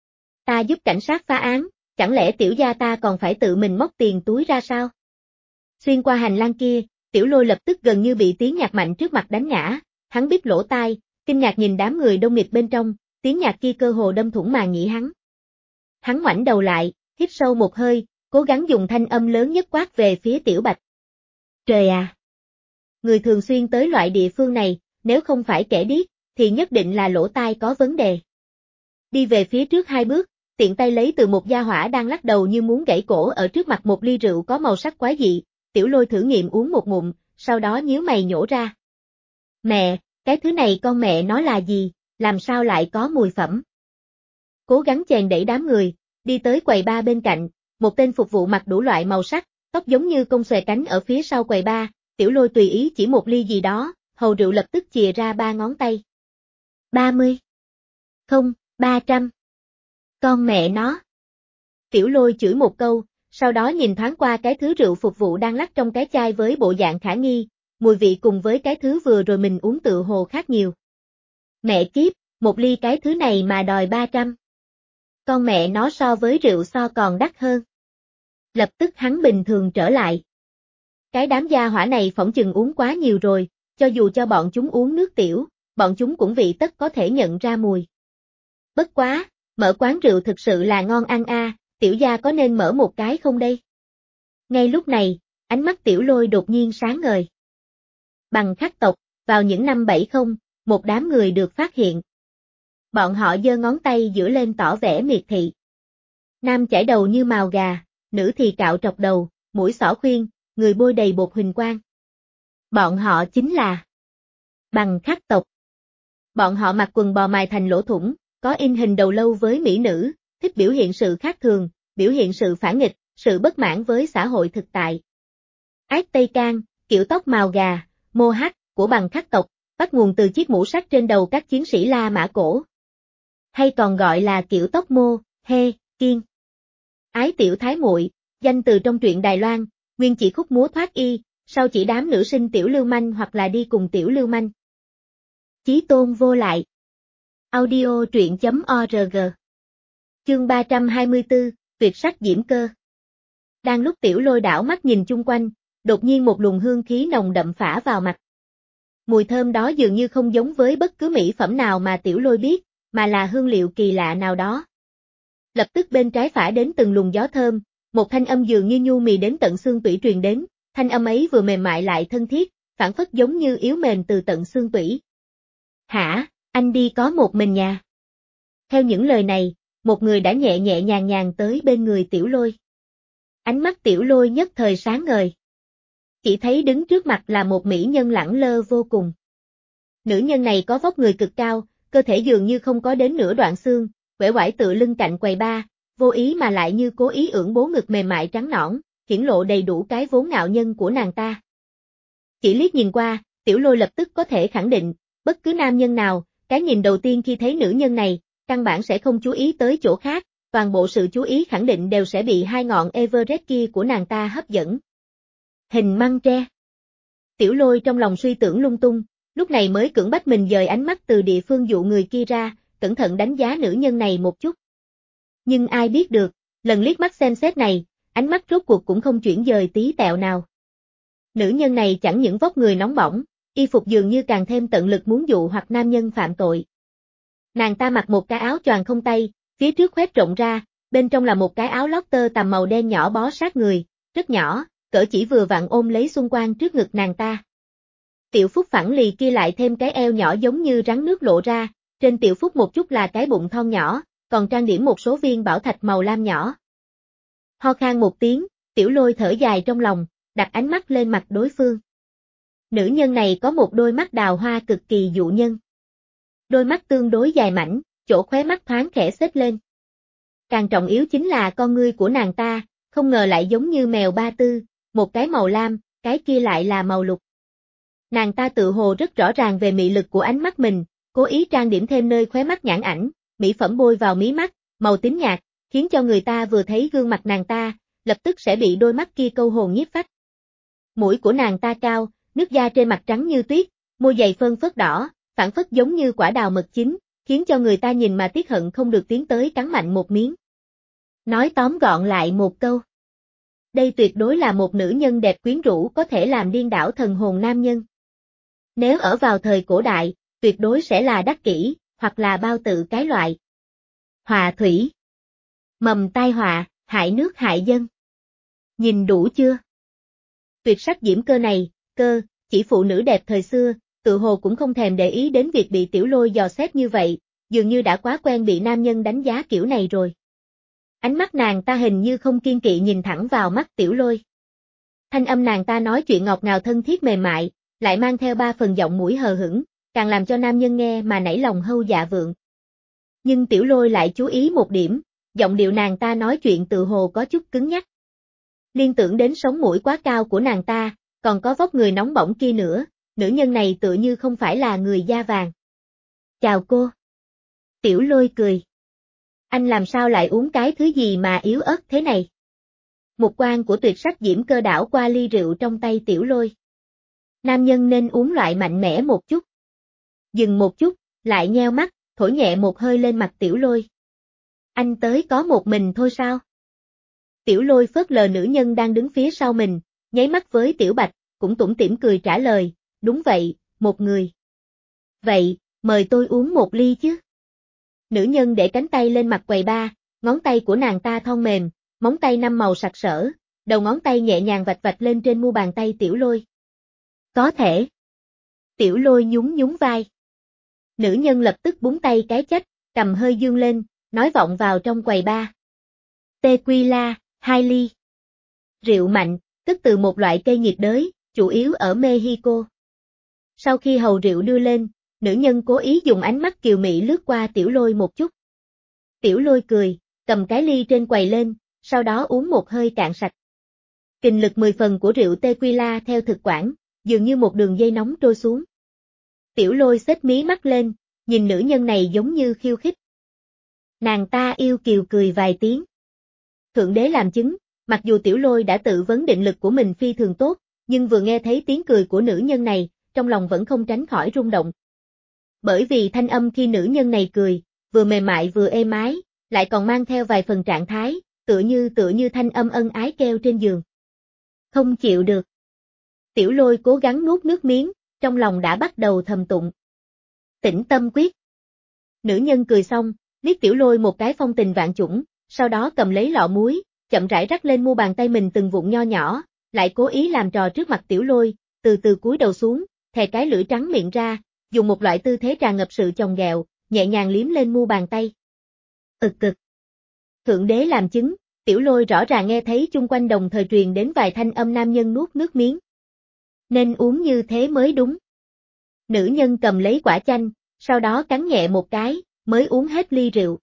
Ta giúp cảnh sát phá án, chẳng lẽ tiểu gia ta còn phải tự mình móc tiền túi ra sao? Xuyên qua hành lang kia, Tiểu Lôi lập tức gần như bị tiếng nhạc mạnh trước mặt đánh ngã, hắn bít lỗ tai, kinh ngạc nhìn đám người đông nghịt bên trong, tiếng nhạc kia cơ hồ đâm thủng màng nhĩ hắn. Hắn ngoảnh đầu lại, hít sâu một hơi, cố gắng dùng thanh âm lớn nhất quát về phía Tiểu Bạch. Trời à! Người thường xuyên tới loại địa phương này, nếu không phải kẻ điếc, thì nhất định là lỗ tai có vấn đề. Đi về phía trước hai bước, tiện tay lấy từ một gia hỏa đang lắc đầu như muốn gãy cổ ở trước mặt một ly rượu có màu sắc quái dị, Tiểu Lôi thử nghiệm uống một ngụm, sau đó nhíu mày nhổ ra. Mẹ, cái thứ này con mẹ nó là gì, làm sao lại có mùi phẩm? Cố gắng chèn đẩy đám người, đi tới quầy bar bên cạnh, một tên phục vụ mặc đủ loại màu sắc, tóc giống như công xòe cánh ở phía sau quầy bar, Tiểu Lôi tùy ý chỉ một ly gì đó, hầu rượu lập tức chìa ra ba ngón tay. ba mươi. Không, ba trăm. Con mẹ nó. Tiểu Lôi chửi một câu, sau đó nhìn thoáng qua cái thứ rượu phục vụ đang lắc trong cái chai với bộ dạng khả nghi, mùi vị cùng với cái thứ vừa rồi mình uống tự hồ khác nhiều. Mẹ kiếp, một ly cái thứ này mà đòi ba trăm. Con mẹ nó so với rượu so còn đắt hơn. Lập tức hắn bình thường trở lại. Cái đám gia hỏa này phỏng chừng uống quá nhiều rồi, cho dù cho bọn chúng uống nước tiểu, bọn chúng cũng vị tất có thể nhận ra mùi. Bất quá, mở quán rượu thực sự là ngon ăn a, à, tiểu gia có nên mở một cái không đây? Ngay lúc này, ánh mắt Tiểu Lôi đột nhiên sáng ngời. Bằng khắc tộc, vào những năm bảy mươi, một đám người được phát hiện. Bọn họ giơ ngón tay giữa lên tỏ vẻ miệt thị. Nam chải đầu như mào gà, nữ thì cạo trọc đầu, mũi xỏ khuyên, người bôi đầy bột huỳnh quang. Bọn họ chính là Bằng khắc tộc. Bọn họ mặc quần bò mài thành lỗ thủng, có in hình đầu lâu với mỹ nữ, thích biểu hiện sự khác thường, biểu hiện sự phản nghịch, sự bất mãn với xã hội thực tại. Ác Tây Can, kiểu tóc mào gà, mô hắc, của Bằng khắc tộc, bắt nguồn từ chiếc mũ sắt trên đầu các chiến sĩ La Mã cổ. Hay còn gọi là kiểu tóc mô, hê, kiên. Ái tiểu thái muội, danh từ trong truyện Đài Loan, nguyên chỉ khúc múa thoát y, sau chỉ đám nữ sinh tiểu lưu manh hoặc là đi cùng tiểu lưu manh. Chí tôn vô lại. Audio truyện chấm org. Chương ba trăm hai mươi tư, tuyệt sắc diễm cơ. Đang lúc Tiểu Lôi đảo mắt nhìn chung quanh, đột nhiên một luồng hương khí nồng đậm phả vào mặt. Mùi thơm đó dường như không giống với bất cứ mỹ phẩm nào mà Tiểu Lôi biết, mà là hương liệu kỳ lạ nào đó. Lập tức bên trái phả đến từng luồng gió thơm, một thanh âm dường như nhu mì đến tận xương tủy truyền đến, thanh âm ấy vừa mềm mại lại thân thiết, phảng phất giống như yếu mềm từ tận xương tủy. Hả, anh đi có một mình nhà? Theo những lời này, một người đã nhẹ nhẹ nhàng nhàng tới bên người Tiểu Lôi. Ánh mắt Tiểu Lôi nhất thời sáng ngời. Chỉ thấy đứng trước mặt là một mỹ nhân lẳng lơ vô cùng. Nữ nhân này có vóc người cực cao, cơ thể dường như không có đến nửa đoạn xương, uể oải tựa lưng cạnh quầy bar, vô ý mà lại như cố ý ưỡn bố ngực mềm mại trắng nõn, hiển lộ đầy đủ cái vốn ngạo nhân của nàng ta. Chỉ liếc nhìn qua, Tiểu Lôi lập tức có thể khẳng định, bất cứ nam nhân nào, cái nhìn đầu tiên khi thấy nữ nhân này, căn bản sẽ không chú ý tới chỗ khác, toàn bộ sự chú ý khẳng định đều sẽ bị hai ngọn Everest kia của nàng ta hấp dẫn. Hình măng tre. Tiểu Lôi trong lòng suy tưởng lung tung, lúc này mới cưỡng bách mình dời ánh mắt từ địa phương dụ người kia ra, cẩn thận đánh giá nữ nhân này một chút. Nhưng ai biết được, lần liếc mắt xem xét này, ánh mắt rốt cuộc cũng không chuyển dời tí tẹo nào. Nữ nhân này chẳng những vóc người nóng bỏng, y phục dường như càng thêm tận lực muốn dụ hoặc nam nhân phạm tội. Nàng ta mặc một cái áo choàng không tay, phía trước khoét rộng ra, bên trong là một cái áo lót tơ tằm màu đen nhỏ bó sát người, rất nhỏ, cỡ chỉ vừa vặn ôm lấy xung quanh trước ngực nàng ta. Tiểu Phúc phẳng lì kia lại thêm cái eo nhỏ giống như rắn nước lộ ra, trên Tiểu Phúc một chút là cái bụng thon nhỏ, còn trang điểm một số viên bảo thạch màu lam nhỏ. Ho khan một tiếng, Tiểu Lôi thở dài trong lòng, đặt ánh mắt lên mặt đối phương. Nữ nhân này có một đôi mắt đào hoa cực kỳ dụ nhân. Đôi mắt tương đối dài mảnh, chỗ khóe mắt thoáng khẽ xếp lên. Càng trọng yếu chính là con ngươi của nàng ta, không ngờ lại giống như mèo ba tư, một cái màu lam, cái kia lại là màu lục. Nàng ta tự hồ rất rõ ràng về mị lực của ánh mắt mình, cố ý trang điểm thêm nơi khóe mắt nhãn ảnh, mỹ phẩm bôi vào mí mắt, màu tím nhạt, khiến cho người ta vừa thấy gương mặt nàng ta, lập tức sẽ bị đôi mắt kia câu hồn nhiếp phách. Mũi của nàng ta cao, nước da trên mặt trắng như tuyết, môi dày phơn phớt đỏ, phản phất giống như quả đào mật chín, khiến cho người ta nhìn mà tiếc hận không được tiến tới cắn mạnh một miếng. Nói tóm gọn lại một câu. Đây tuyệt đối là một nữ nhân đẹp quyến rũ có thể làm điên đảo thần hồn nam nhân. Nếu ở vào thời cổ đại, tuyệt đối sẽ là đắc kỷ, hoặc là bao tự cái loại. Họa thủy. Mầm tai họa, hại nước hại dân. Nhìn đủ chưa? Tuyệt sắc diễm cơ này, cơ, chỉ phụ nữ đẹp thời xưa, tự hồ cũng không thèm để ý đến việc bị Tiểu Lôi dò xét như vậy, dường như đã quá quen bị nam nhân đánh giá kiểu này rồi. Ánh mắt nàng ta hình như không kiên kỵ nhìn thẳng vào mắt Tiểu Lôi. Thanh âm nàng ta nói chuyện ngọt ngào thân thiết mềm mại, lại mang theo ba phần giọng mũi hờ hững, càng làm cho nam nhân nghe mà nảy lòng hâu dạ vượng. Nhưng Tiểu Lôi lại chú ý một điểm, giọng điệu nàng ta nói chuyện tự hồ có chút cứng nhắc. Liên tưởng đến sống mũi quá cao của nàng ta, còn có vóc người nóng bỏng kia nữa, nữ nhân này tựa như không phải là người da vàng. Chào cô. Tiểu Lôi cười. Anh làm sao lại uống cái thứ gì mà yếu ớt thế này? Một quan của tuyệt sắc diễm cơ đảo qua ly rượu trong tay Tiểu Lôi. Nam nhân nên uống loại mạnh mẽ một chút. Dừng một chút, lại nheo mắt, thổi nhẹ một hơi lên mặt Tiểu Lôi. Anh tới có một mình thôi sao? Tiểu Lôi phớt lờ nữ nhân đang đứng phía sau mình, nháy mắt với Tiểu Bạch, cũng tủm tỉm cười trả lời, đúng vậy, một người. Vậy, mời tôi uống một ly chứ. Nữ nhân để cánh tay lên mặt quầy ba, ngón tay của nàng ta thon mềm, móng tay năm màu sặc sỡ, đầu ngón tay nhẹ nhàng vạch vạch lên trên mu bàn tay Tiểu Lôi. Có thể. Tiểu Lôi nhún nhún vai. Nữ nhân lập tức búng tay cái chách, cầm hơi dương lên, nói vọng vào trong quầy ba. Tequila, hai ly. Rượu mạnh, tức từ một loại cây nhiệt đới, chủ yếu ở Mexico. Sau khi hầu rượu đưa lên, nữ nhân cố ý dùng ánh mắt kiều mị lướt qua Tiểu Lôi một chút. Tiểu Lôi cười, cầm cái ly trên quầy lên, sau đó uống một hơi cạn sạch. Kình lực mười phần của rượu tequila theo thực quản, dường như một đường dây nóng trôi xuống. Tiểu Lôi xếch mí mắt lên, nhìn nữ nhân này giống như khiêu khích. Nàng ta yêu kiều cười vài tiếng. Thượng đế làm chứng, mặc dù Tiểu Lôi đã tự vấn định lực của mình phi thường tốt, nhưng vừa nghe thấy tiếng cười của nữ nhân này, trong lòng vẫn không tránh khỏi rung động. Bởi vì thanh âm khi nữ nhân này cười, vừa mềm mại vừa êm ái, lại còn mang theo vài phần trạng thái, tựa như tựa như thanh âm ân ái kêu trên giường. Không chịu được. Tiểu Lôi cố gắng nuốt nước miếng, trong lòng đã bắt đầu thầm tụng. Tĩnh tâm quyết. Nữ nhân cười xong, liếc Tiểu Lôi một cái phong tình vạn chủng, sau đó cầm lấy lọ muối, chậm rãi rắc lên mu bàn tay mình từng vụn nho nhỏ, lại cố ý làm trò trước mặt Tiểu Lôi, từ từ cúi đầu xuống, thè cái lưỡi trắng miệng ra, dùng một loại tư thế tràn ngập sự chồng ghẹo, nhẹ nhàng liếm lên mu bàn tay. Ực cực. Thượng đế làm chứng, Tiểu Lôi rõ ràng nghe thấy chung quanh đồng thời truyền đến vài thanh âm nam nhân nuốt nước miếng. Nên uống như thế mới đúng. Nữ nhân cầm lấy quả chanh, sau đó cắn nhẹ một cái, mới uống hết ly rượu.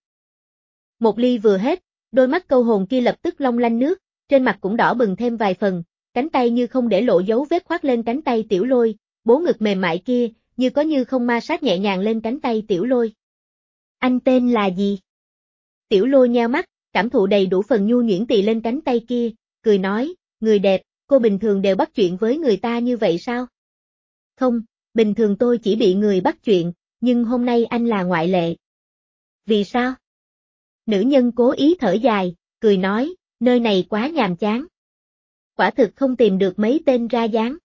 Một ly vừa hết, đôi mắt câu hồn kia lập tức long lanh nước, trên mặt cũng đỏ bừng thêm vài phần, cánh tay như không để lộ dấu vết khoác lên cánh tay Tiểu Lôi, bố ngực mềm mại kia, như có như không ma sát nhẹ nhàng lên cánh tay Tiểu Lôi. Anh tên là gì? Tiểu Lôi nheo mắt, cảm thụ đầy đủ phần nhu nhuyễn tì lên cánh tay kia, cười nói, người đẹp, cô bình thường đều bắt chuyện với người ta như vậy sao? Không, bình thường tôi chỉ bị người bắt chuyện, nhưng hôm nay anh là ngoại lệ. Vì sao? Nữ nhân cố ý thở dài, cười nói, nơi này quá nhàm chán. Quả thực không tìm được mấy tên ra dáng.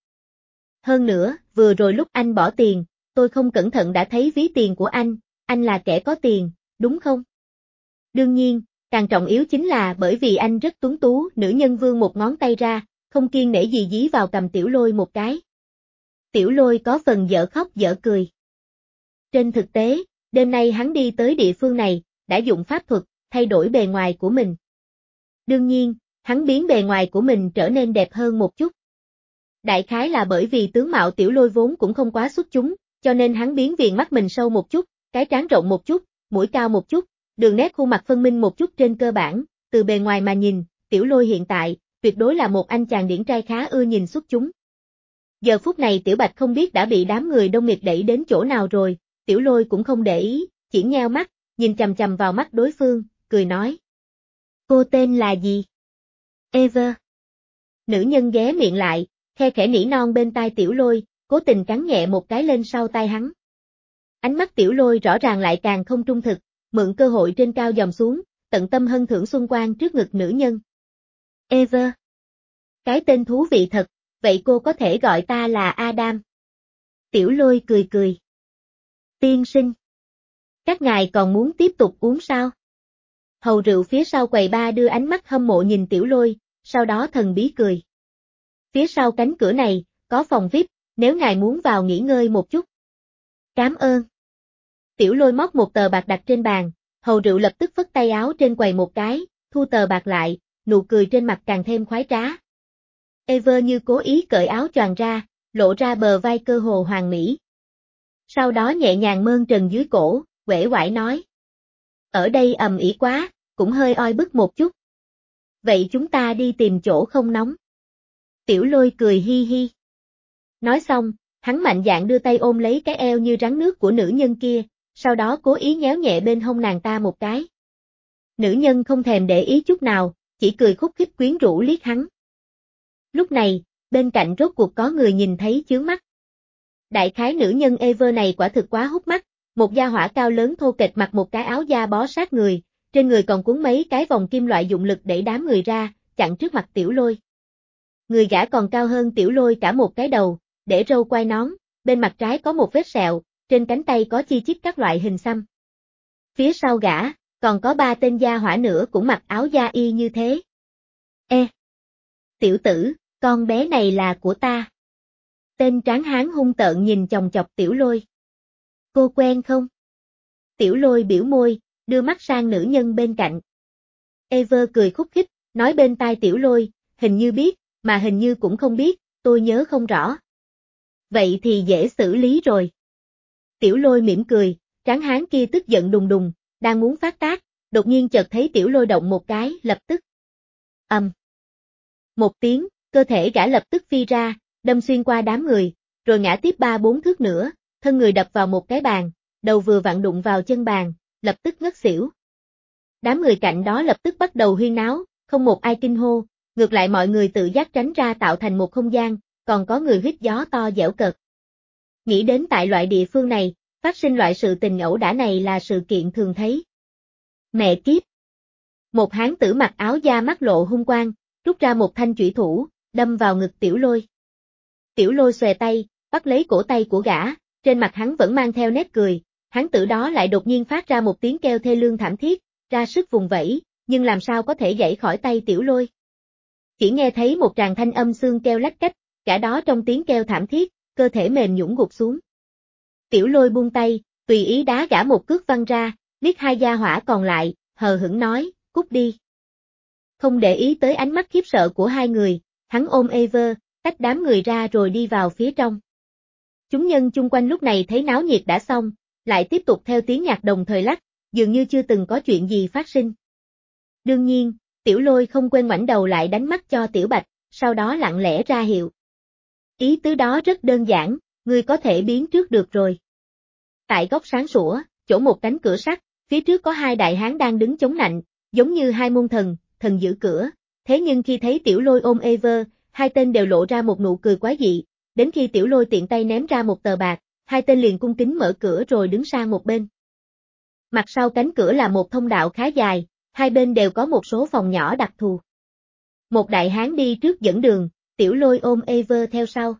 Hơn nữa, vừa rồi lúc anh bỏ tiền, tôi không cẩn thận đã thấy ví tiền của anh, anh là kẻ có tiền, đúng không? Đương nhiên, càng trọng yếu chính là bởi vì anh rất tuấn tú, nữ nhân vươn một ngón tay ra, không kiêng nể gì dí vào cầm Tiểu Lôi một cái. Tiểu Lôi có phần dở khóc dở cười. Trên thực tế, đêm nay hắn đi tới địa phương này, đã dụng pháp thuật, thay đổi bề ngoài của mình. Đương nhiên, hắn biến bề ngoài của mình trở nên đẹp hơn một chút. Đại khái là bởi vì tướng mạo Tiểu Lôi vốn cũng không quá xuất chúng, cho nên hắn biến viền mắt mình sâu một chút, cái trán rộng một chút, mũi cao một chút, đường nét khuôn mặt phân minh một chút trên cơ bản, từ bề ngoài mà nhìn, Tiểu Lôi hiện tại, tuyệt đối là một anh chàng điển trai khá ưa nhìn xuất chúng. Giờ phút này Tiểu Bạch không biết đã bị đám người đông nghịt đẩy đến chỗ nào rồi, Tiểu Lôi cũng không để ý, chỉ nheo mắt, nhìn chằm chằm vào mắt đối phương, cười nói. Cô tên là gì? Eva. Nữ nhân ghé miệng lại, khe khẽ nỉ non bên tai Tiểu Lôi, cố tình cắn nhẹ một cái lên sau tai hắn. Ánh mắt Tiểu Lôi rõ ràng lại càng không trung thực, mượn cơ hội trên cao dòm xuống, tận tâm hân thưởng xuân quang trước ngực nữ nhân. Eva. Cái tên thú vị thật, vậy cô có thể gọi ta là Adam. Tiểu Lôi cười cười. Tiên sinh. Các ngài còn muốn tiếp tục uống sao? Hầu rượu phía sau quầy ba đưa ánh mắt hâm mộ nhìn Tiểu Lôi, sau đó thần bí cười. Phía sau cánh cửa này, có phòng vi ai pi, nếu ngài muốn vào nghỉ ngơi một chút. Cảm ơn. Tiểu Lôi móc một tờ bạc đặt trên bàn, hầu rượu lập tức phất tay áo trên quầy một cái, thu tờ bạc lại, nụ cười trên mặt càng thêm khoái trá. Ever như cố ý cởi áo choàng ra, lộ ra bờ vai cơ hồ hoàn mỹ. Sau đó nhẹ nhàng mơn trần dưới cổ, uể oải nói. Ở đây ầm ĩ quá, cũng hơi oi bức một chút. Vậy chúng ta đi tìm chỗ không nóng. Tiểu Lôi cười hi hi. Nói xong, hắn mạnh dạn đưa tay ôm lấy cái eo như rắn nước của nữ nhân kia, sau đó cố ý nhéo nhẹ bên hông nàng ta một cái. Nữ nhân không thèm để ý chút nào, chỉ cười khúc khích quyến rũ liếc hắn. Lúc này, bên cạnh rốt cuộc có người nhìn thấy chướng mắt. Đại khái nữ nhân Ever này quả thực quá hút mắt, một gia hỏa cao lớn thô kệch mặc một cái áo da bó sát người, trên người còn cuốn mấy cái vòng kim loại dụng lực để đám người ra, chặn trước mặt Tiểu Lôi. Người gã còn cao hơn Tiểu Lôi cả một cái đầu, để râu quai nón, bên mặt trái có một vết sẹo, trên cánh tay có chi chít các loại hình xăm. Phía sau gã, còn có ba tên gia hỏa nữa cũng mặc áo da y như thế. Ê! Tiểu tử, con bé này là của ta. Tên tráng hán hung tợn nhìn chòng chọc Tiểu Lôi. Cô quen không? Tiểu Lôi biểu môi, đưa mắt sang nữ nhân bên cạnh. Ever cười khúc khích, nói bên tai Tiểu Lôi, hình như biết, mà hình như cũng không biết, tôi nhớ không rõ. Vậy thì dễ xử lý rồi. Tiểu Lôi mỉm cười, tráng hán kia tức giận đùng đùng, đang muốn phát tác, đột nhiên chợt thấy Tiểu Lôi động một cái, lập tức. Ầm. Um. Một tiếng, cơ thể gã lập tức phi ra, đâm xuyên qua đám người, rồi ngã tiếp ba bốn thước nữa, thân người đập vào một cái bàn, đầu vừa vặn đụng vào chân bàn, lập tức ngất xỉu. Đám người cạnh đó lập tức bắt đầu huyên náo, không một ai kinh hô, ngược lại mọi người tự giác tránh ra tạo thành một không gian, còn có người huýt gió to dẻo cợt. Nghĩ đến tại loại địa phương này, phát sinh loại sự tình ẩu đả này là sự kiện thường thấy. Mẹ kiếp! Một hán tử mặc áo da mắt lộ hung quang, rút ra một thanh chủy thủ, đâm vào ngực Tiểu Lôi. Tiểu Lôi xòe tay, bắt lấy cổ tay của gã, trên mặt hắn vẫn mang theo nét cười, hán tử đó lại đột nhiên phát ra một tiếng kêu thê lương thảm thiết, ra sức vùng vẫy, nhưng làm sao có thể giãy khỏi tay Tiểu Lôi. Chỉ nghe thấy một tràng thanh âm xương kêu lách cách, cả đó trong tiếng kêu thảm thiết, cơ thể mềm nhũn gục xuống. Tiểu Lôi buông tay, tùy ý đá gã một cước văng ra, liếc hai gia hỏa còn lại, hờ hững nói, cút đi. Không để ý tới ánh mắt khiếp sợ của hai người, hắn ôm Ever, tách đám người ra rồi đi vào phía trong. Chúng nhân chung quanh lúc này thấy náo nhiệt đã xong, lại tiếp tục theo tiếng nhạc đồng thời lắc, dường như chưa từng có chuyện gì phát sinh. Đương nhiên, Tiểu Lôi không quên ngoảnh đầu lại đánh mắt cho Tiểu Bạch, sau đó lặng lẽ ra hiệu. Ý tứ đó rất đơn giản, ngươi có thể biến trước được rồi. Tại góc sáng sủa, chỗ một cánh cửa sắt, phía trước có hai đại hán đang đứng chống nạnh, giống như hai môn thần, thần giữ cửa, thế nhưng khi thấy Tiểu Lôi ôm Ever, hai tên đều lộ ra một nụ cười quái dị, đến khi Tiểu Lôi tiện tay ném ra một tờ bạc, hai tên liền cung kính mở cửa rồi đứng sang một bên. Mặt sau cánh cửa là một thông đạo khá dài, hai bên đều có một số phòng nhỏ đặc thù. Một đại hán đi trước dẫn đường, Tiểu Lôi ôm Ever theo sau.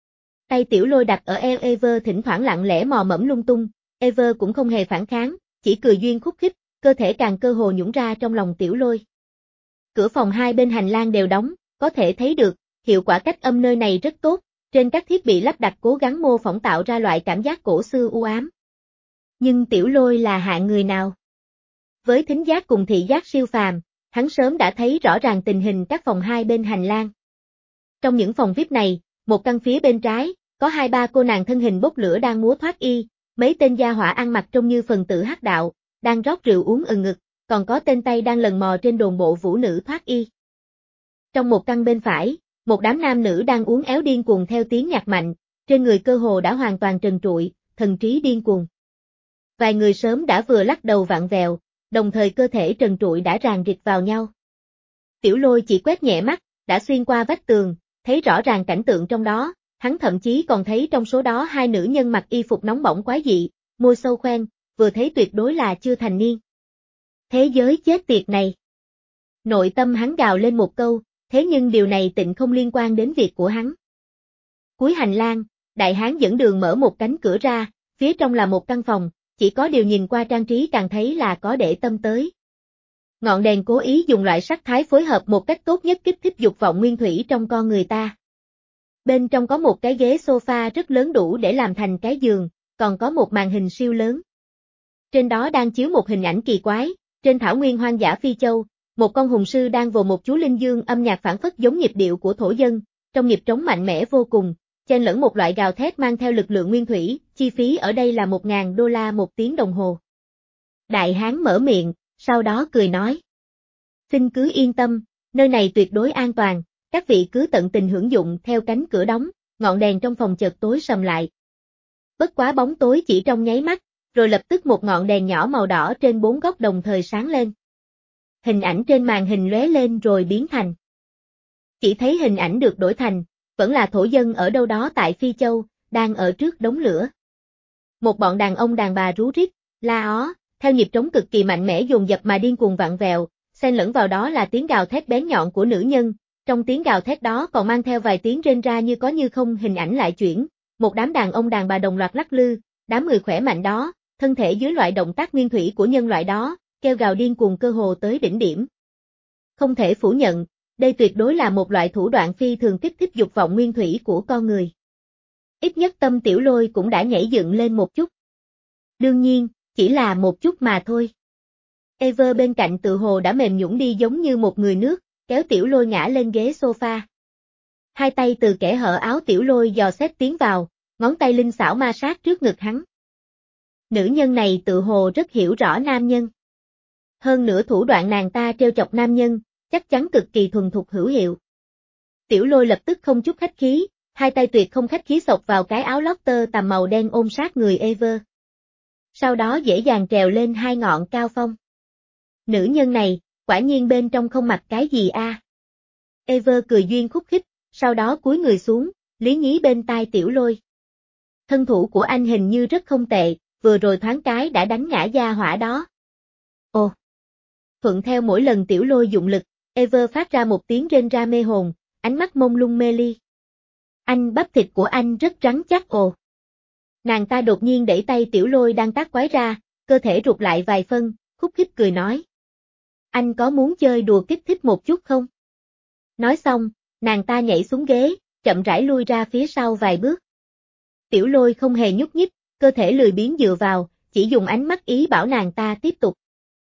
Tay Tiểu Lôi đặt ở eo Ever thỉnh thoảng lặng lẽ mò mẫm lung tung, Ever cũng không hề phản kháng, chỉ cười duyên khúc khích, cơ thể càng cơ hồ nhũn ra trong lòng Tiểu Lôi. Cửa phòng hai bên hành lang đều đóng, có thể thấy được, hiệu quả cách âm nơi này rất tốt, trên các thiết bị lắp đặt cố gắng mô phỏng tạo ra loại cảm giác cổ xưa u ám. Nhưng Tiểu Lôi là hạng người nào? Với thính giác cùng thị giác siêu phàm, hắn sớm đã thấy rõ ràng tình hình các phòng hai bên hành lang. Trong những phòng vi ai pi này, một căn phía bên trái, có hai ba cô nàng thân hình bốc lửa đang múa thoát y, mấy tên gia hỏa ăn mặc trông như phần tử hắc đạo, đang rót rượu uống ừng ngực, còn có tên Tây đang lần mò trên đồn bộ vũ nữ thoát y. Trong một căn bên phải, một đám nam nữ đang uống éo điên cuồng theo tiếng nhạc mạnh, trên người cơ hồ đã hoàn toàn trần trụi, thần trí điên cuồng. Vài người sớm đã vừa lắc đầu vặn vẹo, đồng thời cơ thể trần trụi đã ràng rịt vào nhau. Tiểu Lôi chỉ quét nhẹ mắt, đã xuyên qua vách tường, thấy rõ ràng cảnh tượng trong đó, hắn thậm chí còn thấy trong số đó hai nữ nhân mặc y phục nóng bỏng quái dị, môi sâu khoen, vừa thấy tuyệt đối là chưa thành niên. Thế giới chết tiệt này. Nội tâm hắn gào lên một câu, thế nhưng điều này tịnh không liên quan đến việc của hắn. Cuối hành lang, đại hán dẫn đường mở một cánh cửa ra, phía trong là một căn phòng, chỉ có điều nhìn qua trang trí càng thấy là có để tâm tới. Ngọn đèn cố ý dùng loại sắc thái phối hợp một cách tốt nhất kích thích dục vọng nguyên thủy trong con người ta. Bên trong có một cái ghế sofa rất lớn đủ để làm thành cái giường, còn có một màn hình siêu lớn. Trên đó đang chiếu một hình ảnh kỳ quái, trên thảo nguyên hoang dã Phi Châu, một con hùng sư đang vồ một chú linh dương âm nhạc phảng phất giống nhịp điệu của thổ dân, trong nhịp trống mạnh mẽ vô cùng, chen lẫn một loại gào thét mang theo lực lượng nguyên thủy, chi phí ở đây là một ngàn đô la một tiếng đồng hồ. Đại hán mở miệng, sau đó cười nói. Xin cứ yên tâm, nơi này tuyệt đối an toàn, các vị cứ tận tình hưởng dụng theo cánh cửa đóng, ngọn đèn trong phòng chợt tối sầm lại. Bất quá bóng tối chỉ trong nháy mắt, rồi lập tức một ngọn đèn nhỏ màu đỏ trên bốn góc đồng thời sáng lên. Hình ảnh trên màn hình lóe lên rồi biến thành. Chỉ thấy hình ảnh được đổi thành, vẫn là thổ dân ở đâu đó tại Phi Châu, đang ở trước đống lửa. Một bọn đàn ông đàn bà rú rít, la ó, theo nhịp trống cực kỳ mạnh mẽ dồn dập mà điên cuồng vặn vẹo, xen lẫn vào đó là tiếng gào thét bén nhọn của nữ nhân, trong tiếng gào thét đó còn mang theo vài tiếng rên ra như có như không. Hình ảnh lại chuyển, một đám đàn ông đàn bà đồng loạt lắc lư, đám người khỏe mạnh đó, thân thể dưới loại động tác nguyên thủy của nhân loại đó, kêu gào điên cuồng cơ hồ tới đỉnh điểm. Không thể phủ nhận, đây tuyệt đối là một loại thủ đoạn phi thường kích thích dục vọng nguyên thủy của con người. Ít nhất Tâm Tiểu Lôi cũng đã nhảy dựng lên một chút. Đương nhiên, chỉ là một chút mà thôi. Ever bên cạnh tự hồ đã mềm nhũn đi giống như một người nước, kéo Tiểu Lôi ngã lên ghế sofa. Hai tay từ kẽ hở áo Tiểu Lôi dò xét tiến vào, ngón tay linh xảo ma sát trước ngực hắn. Nữ nhân này tự hồ rất hiểu rõ nam nhân. Hơn nữa thủ đoạn nàng ta trêu chọc nam nhân, chắc chắn cực kỳ thuần thục hữu hiệu. Tiểu Lôi lập tức không chút khách khí, hai tay tuyệt không khách khí xộc vào cái áo lót tơ tằm màu đen ôm sát người Ever. Sau đó dễ dàng trèo lên hai ngọn cao phong. Nữ nhân này, quả nhiên bên trong không mặc cái gì a. À. Ever cười duyên khúc khích, sau đó cúi người xuống, lý nhí bên tai Tiểu Lôi. Thân thủ của anh hình như rất không tệ, vừa rồi thoáng cái đã đánh ngã gia hỏa đó. Ồ! Thuận theo mỗi lần Tiểu Lôi dụng lực, Ever phát ra một tiếng rên ra mê hồn, ánh mắt mông lung mê ly. Anh bắp thịt của anh rất rắn chắc ồ. Nàng ta đột nhiên đẩy tay Tiểu Lôi đang tác quái ra, cơ thể rụt lại vài phân, khúc khích cười nói. Anh có muốn chơi đùa kích thích một chút không? Nói xong, nàng ta nhảy xuống ghế, chậm rãi lui ra phía sau vài bước. Tiểu Lôi không hề nhúc nhích, cơ thể lười biếng dựa vào, chỉ dùng ánh mắt ý bảo nàng ta tiếp tục.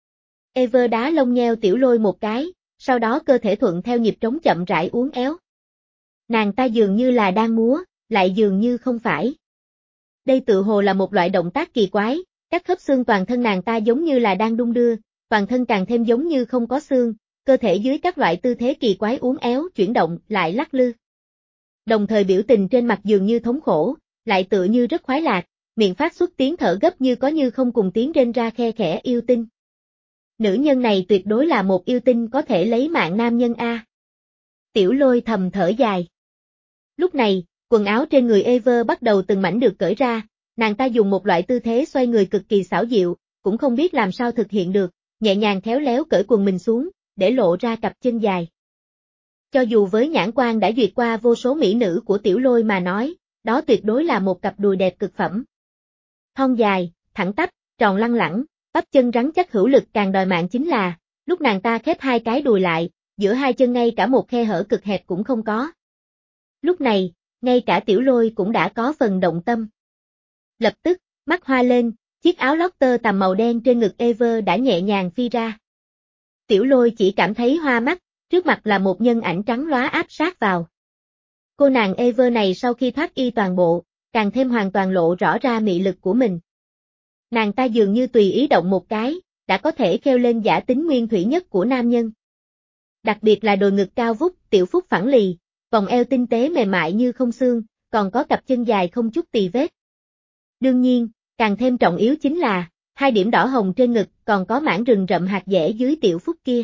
Ever đá lông nheo Tiểu Lôi một cái, sau đó cơ thể thuận theo nhịp trống chậm rãi uốn éo. Nàng ta dường như là đang múa, lại dường như không phải. Đây tự hồ là một loại động tác kỳ quái, các khớp xương toàn thân nàng ta giống như là đang đung đưa, toàn thân càng thêm giống như không có xương, cơ thể dưới các loại tư thế kỳ quái uốn éo, chuyển động, lại lắc lư. Đồng thời biểu tình trên mặt dường như thống khổ, lại tựa như rất khoái lạc, miệng phát xuất tiếng thở gấp như có như không cùng tiếng rên ra khe khẽ yêu tinh. Nữ nhân này tuyệt đối là một yêu tinh có thể lấy mạng nam nhân a. Tiểu Lôi thầm thở dài. Lúc này, quần áo trên người Ever bắt đầu từng mảnh được cởi ra, nàng ta dùng một loại tư thế xoay người cực kỳ xảo diệu, cũng không biết làm sao thực hiện được, nhẹ nhàng khéo léo cởi quần mình xuống, để lộ ra cặp chân dài. Cho dù với nhãn quan đã duyệt qua vô số mỹ nữ của Tiểu Lôi mà nói, đó tuyệt đối là một cặp đùi đẹp cực phẩm. Thon dài, thẳng tắp, tròn lăng lẳng, bắp chân rắn chắc hữu lực càng đòi mạng chính là, lúc nàng ta khép hai cái đùi lại, giữa hai chân ngay cả một khe hở cực hẹp cũng không có. Lúc này, ngay cả Tiểu Lôi cũng đã có phần động tâm. Lập tức, mắt hoa lên, chiếc áo lót tơ tằm màu đen trên ngực Ever đã nhẹ nhàng phi ra. Tiểu Lôi chỉ cảm thấy hoa mắt, trước mặt là một nhân ảnh trắng lóa áp sát vào. Cô nàng Ever này sau khi thoát y toàn bộ, càng thêm hoàn toàn lộ rõ ra mị lực của mình. Nàng ta dường như tùy ý động một cái, đã có thể khêu lên giả tính nguyên thủy nhất của nam nhân. Đặc biệt là đồi ngực cao vút, tiểu phúc phẳng lì, vòng eo tinh tế mềm mại như không xương, còn có cặp chân dài không chút tì vết. Đương nhiên, càng thêm trọng yếu chính là, hai điểm đỏ hồng trên ngực còn có mảng rừng rậm hạt dẻ dưới tiểu phúc kia.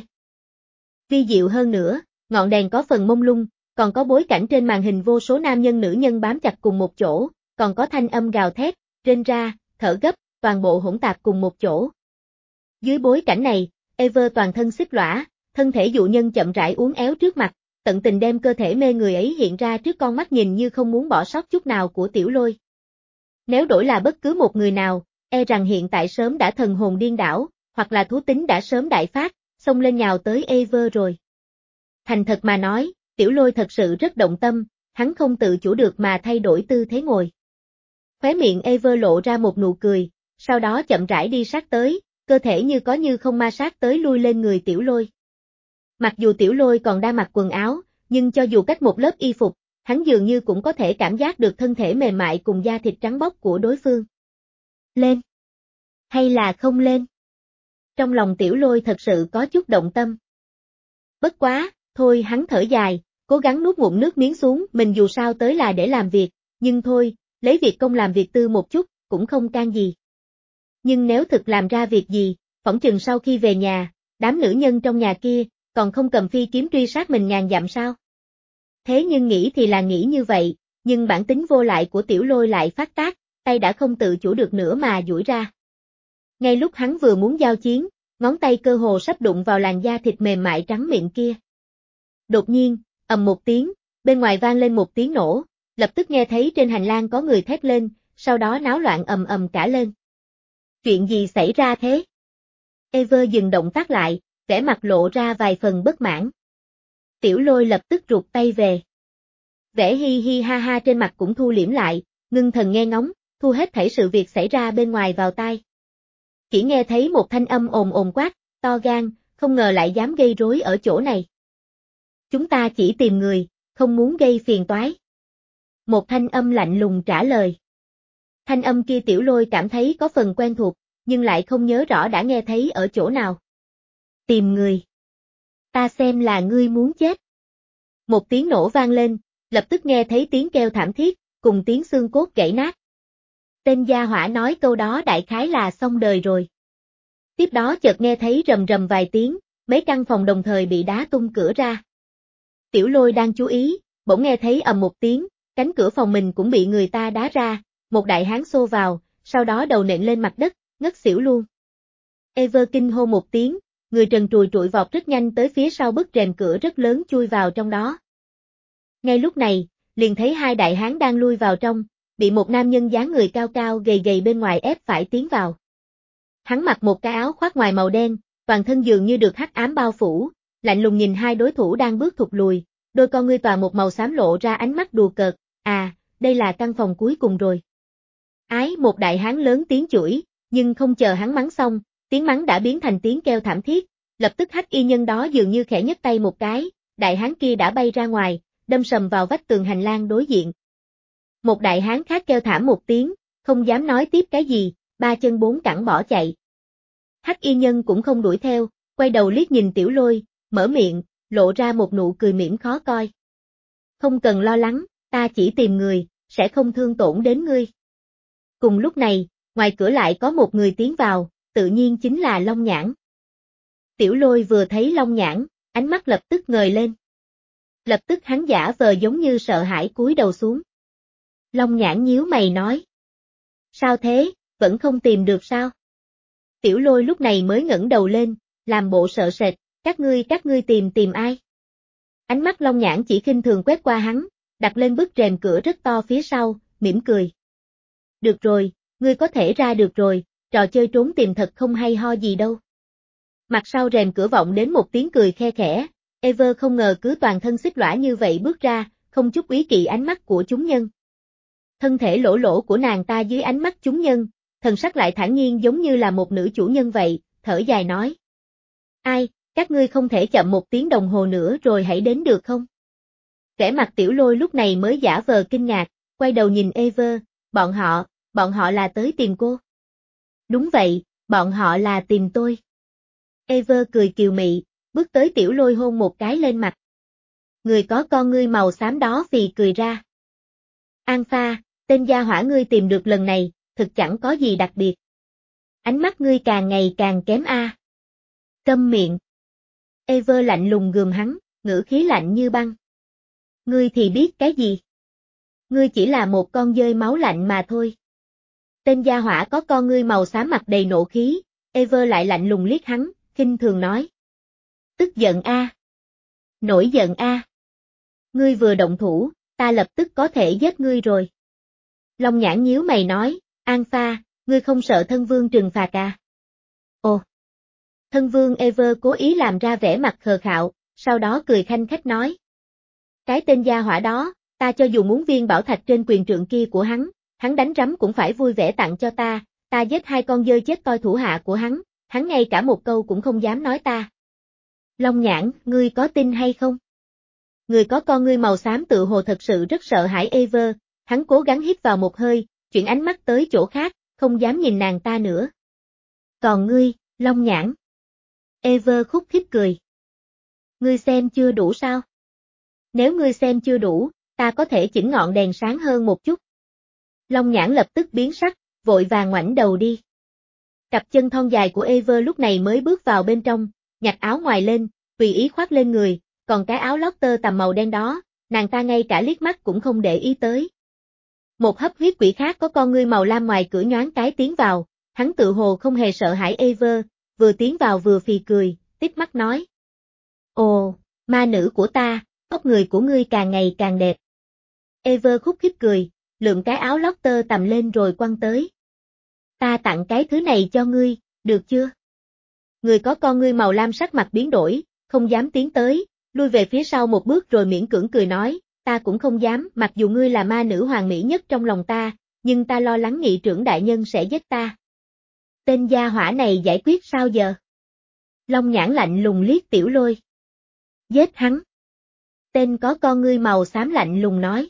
Vi diệu hơn nữa, ngọn đèn có phần mông lung, còn có bối cảnh trên màn hình vô số nam nhân nữ nhân bám chặt cùng một chỗ, còn có thanh âm gào thét, rên ra, thở gấp, toàn bộ hỗn tạp cùng một chỗ. Dưới bối cảnh này, Ever toàn thân xích lõa, thân thể dụ nhân chậm rãi uốn éo trước mặt, tận tình đem cơ thể mê người ấy hiện ra trước con mắt nhìn như không muốn bỏ sót chút nào của Tiểu Lôi. Nếu đổi là bất cứ một người nào, e rằng hiện tại sớm đã thần hồn điên đảo, hoặc là thú tính đã sớm đại phát, xông lên nhào tới Ever rồi. Thành thật mà nói, Tiểu Lôi thật sự rất động tâm, hắn không tự chủ được mà thay đổi tư thế ngồi. Khóe miệng Ever lộ ra một nụ cười, sau đó chậm rãi đi sát tới, cơ thể như có như không ma sát tới lui lên người Tiểu Lôi. Mặc dù Tiểu Lôi còn đang mặc quần áo, nhưng cho dù cách một lớp y phục, hắn dường như cũng có thể cảm giác được thân thể mềm mại cùng da thịt trắng bóc của đối phương. Lên? Hay là không lên? Trong lòng Tiểu Lôi thật sự có chút động tâm. Bất quá, thôi hắn thở dài, cố gắng nuốt ngụm nước miếng xuống, mình dù sao tới là để làm việc, nhưng thôi, lấy việc công làm việc tư một chút, cũng không can gì. Nhưng nếu thực làm ra việc gì, phỏng chừng sau khi về nhà, đám nữ nhân trong nhà kia, còn không cầm phi kiếm truy sát mình ngàn dặm sao? Thế nhưng nghĩ thì là nghĩ như vậy, nhưng bản tính vô lại của Tiểu Lôi lại phát tác, tay đã không tự chủ được nữa mà duỗi ra. Ngay lúc hắn vừa muốn giao chiến, ngón tay cơ hồ sắp đụng vào làn da thịt mềm mại trắng miệng kia. Đột nhiên, ầm một tiếng, bên ngoài vang lên một tiếng nổ, lập tức nghe thấy trên hành lang có người thét lên, sau đó náo loạn ầm ầm cả lên. Chuyện gì xảy ra thế? Ever dừng động tác lại, vẻ mặt lộ ra vài phần bất mãn. Tiểu Lôi lập tức rụt tay về. Vẻ hi hi ha ha trên mặt cũng thu liễm lại, ngưng thần nghe ngóng, thu hết thảy sự việc xảy ra bên ngoài vào tai. Chỉ nghe thấy một thanh âm ồn ồn quát, to gan, không ngờ lại dám gây rối ở chỗ này. Chúng ta chỉ tìm người, không muốn gây phiền toái. Một thanh âm lạnh lùng trả lời. Thanh âm kia Tiểu Lôi cảm thấy có phần quen thuộc, nhưng lại không nhớ rõ đã nghe thấy ở chỗ nào. Tìm người. Ta xem là ngươi muốn chết. Một tiếng nổ vang lên, lập tức nghe thấy tiếng kêu thảm thiết, cùng tiếng xương cốt gãy nát. Tên gia hỏa nói câu đó đại khái là xong đời rồi. Tiếp đó chợt nghe thấy rầm rầm vài tiếng, mấy căn phòng đồng thời bị đá tung cửa ra. Tiểu Lôi đang chú ý, bỗng nghe thấy ầm một tiếng, cánh cửa phòng mình cũng bị người ta đá ra, một đại hán xô vào, sau đó đầu nện lên mặt đất, ngất xỉu luôn. Ever kinh hô một tiếng, người trần trùi trụi vọt rất nhanh tới phía sau bức rèm cửa rất lớn chui vào trong đó. Ngay lúc này, liền thấy hai đại hán đang lui vào trong, bị một nam nhân dáng người cao cao gầy gầy bên ngoài ép phải tiến vào. Hắn mặc một cái áo khoác ngoài màu đen, toàn thân dường như được hắc ám bao phủ, lạnh lùng nhìn hai đối thủ đang bước thụt lùi, đôi con ngươi toàn một màu xám lộ ra ánh mắt đùa cợt, à, đây là căn phòng cuối cùng rồi. Ái, một đại hán lớn tiếng chửi, nhưng không chờ hắn mắng xong, tiếng mắng đã biến thành tiếng kêu thảm thiết, lập tức hắc y nhân đó dường như khẽ nhấc tay một cái, đại hán kia đã bay ra ngoài, đâm sầm vào vách tường hành lang đối diện. Một đại hán khác kêu thảm một tiếng, không dám nói tiếp cái gì, ba chân bốn cẳng bỏ chạy. Hắc y nhân cũng không đuổi theo, quay đầu liếc nhìn Tiểu Lôi, mở miệng, lộ ra một nụ cười mỉm khó coi. Không cần lo lắng, ta chỉ tìm người, sẽ không thương tổn đến ngươi. Cùng lúc này, ngoài cửa lại có một người tiến vào, tự nhiên chính là Long Nhãn. Tiểu Lôi vừa thấy Long Nhãn, ánh mắt lập tức ngời lên. Lập tức hắn giả vờ giống như sợ hãi cúi đầu xuống. Long Nhãn nhíu mày nói. Sao thế, vẫn không tìm được sao? Tiểu Lôi lúc này mới ngẩng đầu lên, làm bộ sợ sệt, các ngươi các ngươi tìm tìm ai? Ánh mắt Long Nhãn chỉ khinh thường quét qua hắn, đặt lên bức rèm cửa rất to phía sau, mỉm cười. Được rồi, ngươi có thể ra được rồi, trò chơi trốn tìm thật không hay ho gì đâu. Mặt sau rèm cửa vọng đến một tiếng cười khe khẽ, Ever không ngờ cứ toàn thân xích lõa như vậy bước ra, không chút úy kỵ ánh mắt của chúng nhân. Thân thể lỗ lỗ của nàng ta dưới ánh mắt chúng nhân, thần sắc lại thản nhiên giống như là một nữ chủ nhân vậy, thở dài nói. Ai, các ngươi không thể chậm một tiếng đồng hồ nữa rồi hãy đến được không? Vẻ mặt Tiểu Lôi lúc này mới giả vờ kinh ngạc, quay đầu nhìn Ever, bọn họ, bọn họ là tới tìm cô. Đúng vậy, bọn họ là tìm tôi. Ever cười kiều mị, bước tới Tiểu Lôi hôn một cái lên mặt. Người có con ngươi màu xám đó phì cười ra. An Pha, tên gia hỏa ngươi tìm được lần này, thực chẳng có gì đặc biệt. Ánh mắt ngươi càng ngày càng kém a. À. Câm miệng. Ever lạnh lùng gườm hắn, ngữ khí lạnh như băng. Ngươi thì biết cái gì? Ngươi chỉ là một con dơi máu lạnh mà thôi. Tên gia hỏa có con ngươi màu xám mặt đầy nộ khí, Ever lại lạnh lùng liếc hắn, khinh thường nói. Tức giận a. À. Nổi giận a. À. Ngươi vừa động thủ, ta lập tức có thể giết ngươi rồi. Long Nhãn nhíu mày nói, An Pha, ngươi không sợ thân vương trừng phạt à? Ồ! Thân vương Ever cố ý làm ra vẻ mặt khờ khạo, sau đó cười khanh khách nói. Cái tên gia hỏa đó, ta cho dù muốn viên bảo thạch trên quyền trượng kia của hắn, hắn đánh rắm cũng phải vui vẻ tặng cho ta, ta giết hai con dơi chết coi thủ hạ của hắn, hắn ngay cả một câu cũng không dám nói ta. Long Nhãn, ngươi có tin hay không? Người có con ngươi màu xám tự hồ thật sự rất sợ hãi Ever, hắn cố gắng hít vào một hơi, chuyển ánh mắt tới chỗ khác, không dám nhìn nàng ta nữa. Còn ngươi, Long Nhãn. Ever khúc khích cười. Ngươi xem chưa đủ sao? Nếu ngươi xem chưa đủ, ta có thể chỉnh ngọn đèn sáng hơn một chút. Long Nhãn lập tức biến sắc, vội vàng ngoảnh đầu đi. Cặp chân thon dài của Ever lúc này mới bước vào bên trong, nhặt áo ngoài lên, tùy ý khoác lên người, còn cái áo lót tơ tằm màu đen đó, nàng ta ngay cả liếc mắt cũng không để ý tới. Một hấp huyết quỷ khác có con ngươi màu lam ngoài cửa nhoáng cái tiến vào, hắn tự hồ không hề sợ hãi Ever, vừa tiến vào vừa phì cười, tít mắt nói. Ồ, ma nữ của ta, tóc người của ngươi càng ngày càng đẹp. Ever khúc khích cười, lượm cái áo lót tơ tằm lên rồi quăng tới. Ta tặng cái thứ này cho ngươi, được chưa? Người có con ngươi màu lam sắc mặt biến đổi, không dám tiến tới, lui về phía sau một bước rồi miễn cưỡng cười nói, ta cũng không dám, mặc dù ngươi là ma nữ hoàng mỹ nhất trong lòng ta, nhưng ta lo lắng nghị trưởng đại nhân sẽ giết ta. Tên gia hỏa này giải quyết sao giờ? Long Nhãn lạnh lùng liếc Tiểu Lôi. Giết hắn. Tên có con ngươi màu xám lạnh lùng nói.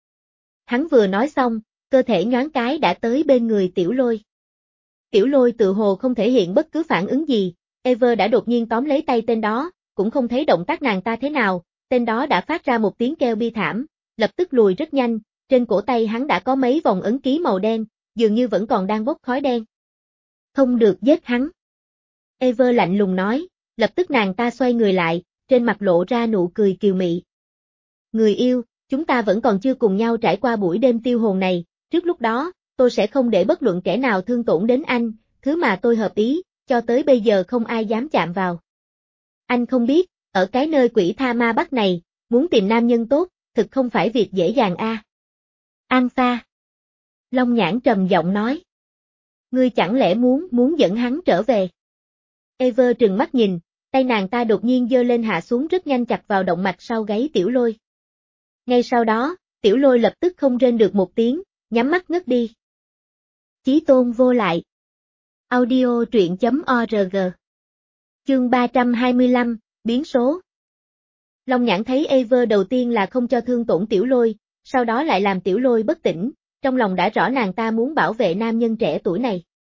Hắn vừa nói xong, cơ thể nhoáng cái đã tới bên người Tiểu Lôi. Tiểu Lôi tự hồ không thể hiện bất cứ phản ứng gì, Ever đã đột nhiên tóm lấy tay tên đó, cũng không thấy động tác nàng ta thế nào, tên đó đã phát ra một tiếng kêu bi thảm, lập tức lùi rất nhanh, trên cổ tay hắn đã có mấy vòng ấn ký màu đen, dường như vẫn còn đang bốc khói đen. Không được giết hắn. Ever lạnh lùng nói, lập tức nàng ta xoay người lại, trên mặt lộ ra nụ cười kiều mị. Người yêu, chúng ta vẫn còn chưa cùng nhau trải qua buổi đêm tiêu hồn này, trước lúc đó, tôi sẽ không để bất luận kẻ nào thương tổn đến anh, thứ mà tôi hợp ý, cho tới bây giờ không ai dám chạm vào. Anh không biết, ở cái nơi quỷ tha ma bắc này, muốn tìm nam nhân tốt, thực không phải việc dễ dàng a. À. Alpha. Long Nhãn trầm giọng nói. Ngươi chẳng lẽ muốn muốn dẫn hắn trở về? Ever trừng mắt nhìn, tay nàng ta đột nhiên giơ lên hạ xuống rất nhanh chặt vào động mạch sau gáy Tiểu Lôi. Ngay sau đó, Tiểu Lôi lập tức không rên được một tiếng, nhắm mắt ngất đi. Chí tôn vô lại. Audio truyện chấm org. Chương ba trăm hai mươi lăm, biến số. Long Nhãn thấy Ever đầu tiên là không cho thương tổn Tiểu Lôi, sau đó lại làm Tiểu Lôi bất tỉnh, trong lòng đã rõ nàng ta muốn bảo vệ nam nhân trẻ tuổi này.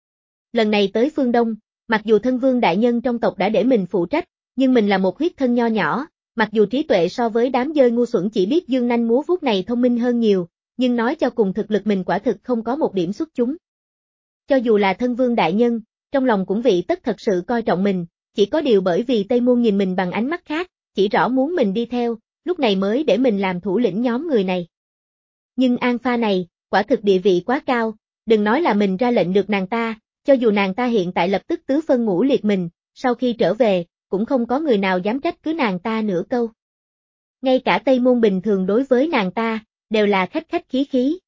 Lần này tới phương Đông, mặc dù thân vương đại nhân trong tộc đã để mình phụ trách, nhưng mình là một huyết thân nho nhỏ, mặc dù trí tuệ so với đám dơi ngu xuẩn chỉ biết dương nanh múa vuốt này thông minh hơn nhiều, nhưng nói cho cùng thực lực mình quả thực không có một điểm xuất chúng. Cho dù là thân vương đại nhân, trong lòng cũng vị tất thật sự coi trọng mình, chỉ có điều bởi vì Tây Môn nhìn mình bằng ánh mắt khác, chỉ rõ muốn mình đi theo, lúc này mới để mình làm thủ lĩnh nhóm người này. Nhưng Alpha này, quả thực địa vị quá cao, đừng nói là mình ra lệnh được nàng ta, cho dù nàng ta hiện tại lập tức tứ phân ngũ liệt mình, sau khi trở về, cũng không có người nào dám trách cứ nàng ta nửa câu. Ngay cả Tây Môn bình thường đối với nàng ta, đều là khách khách khí khí.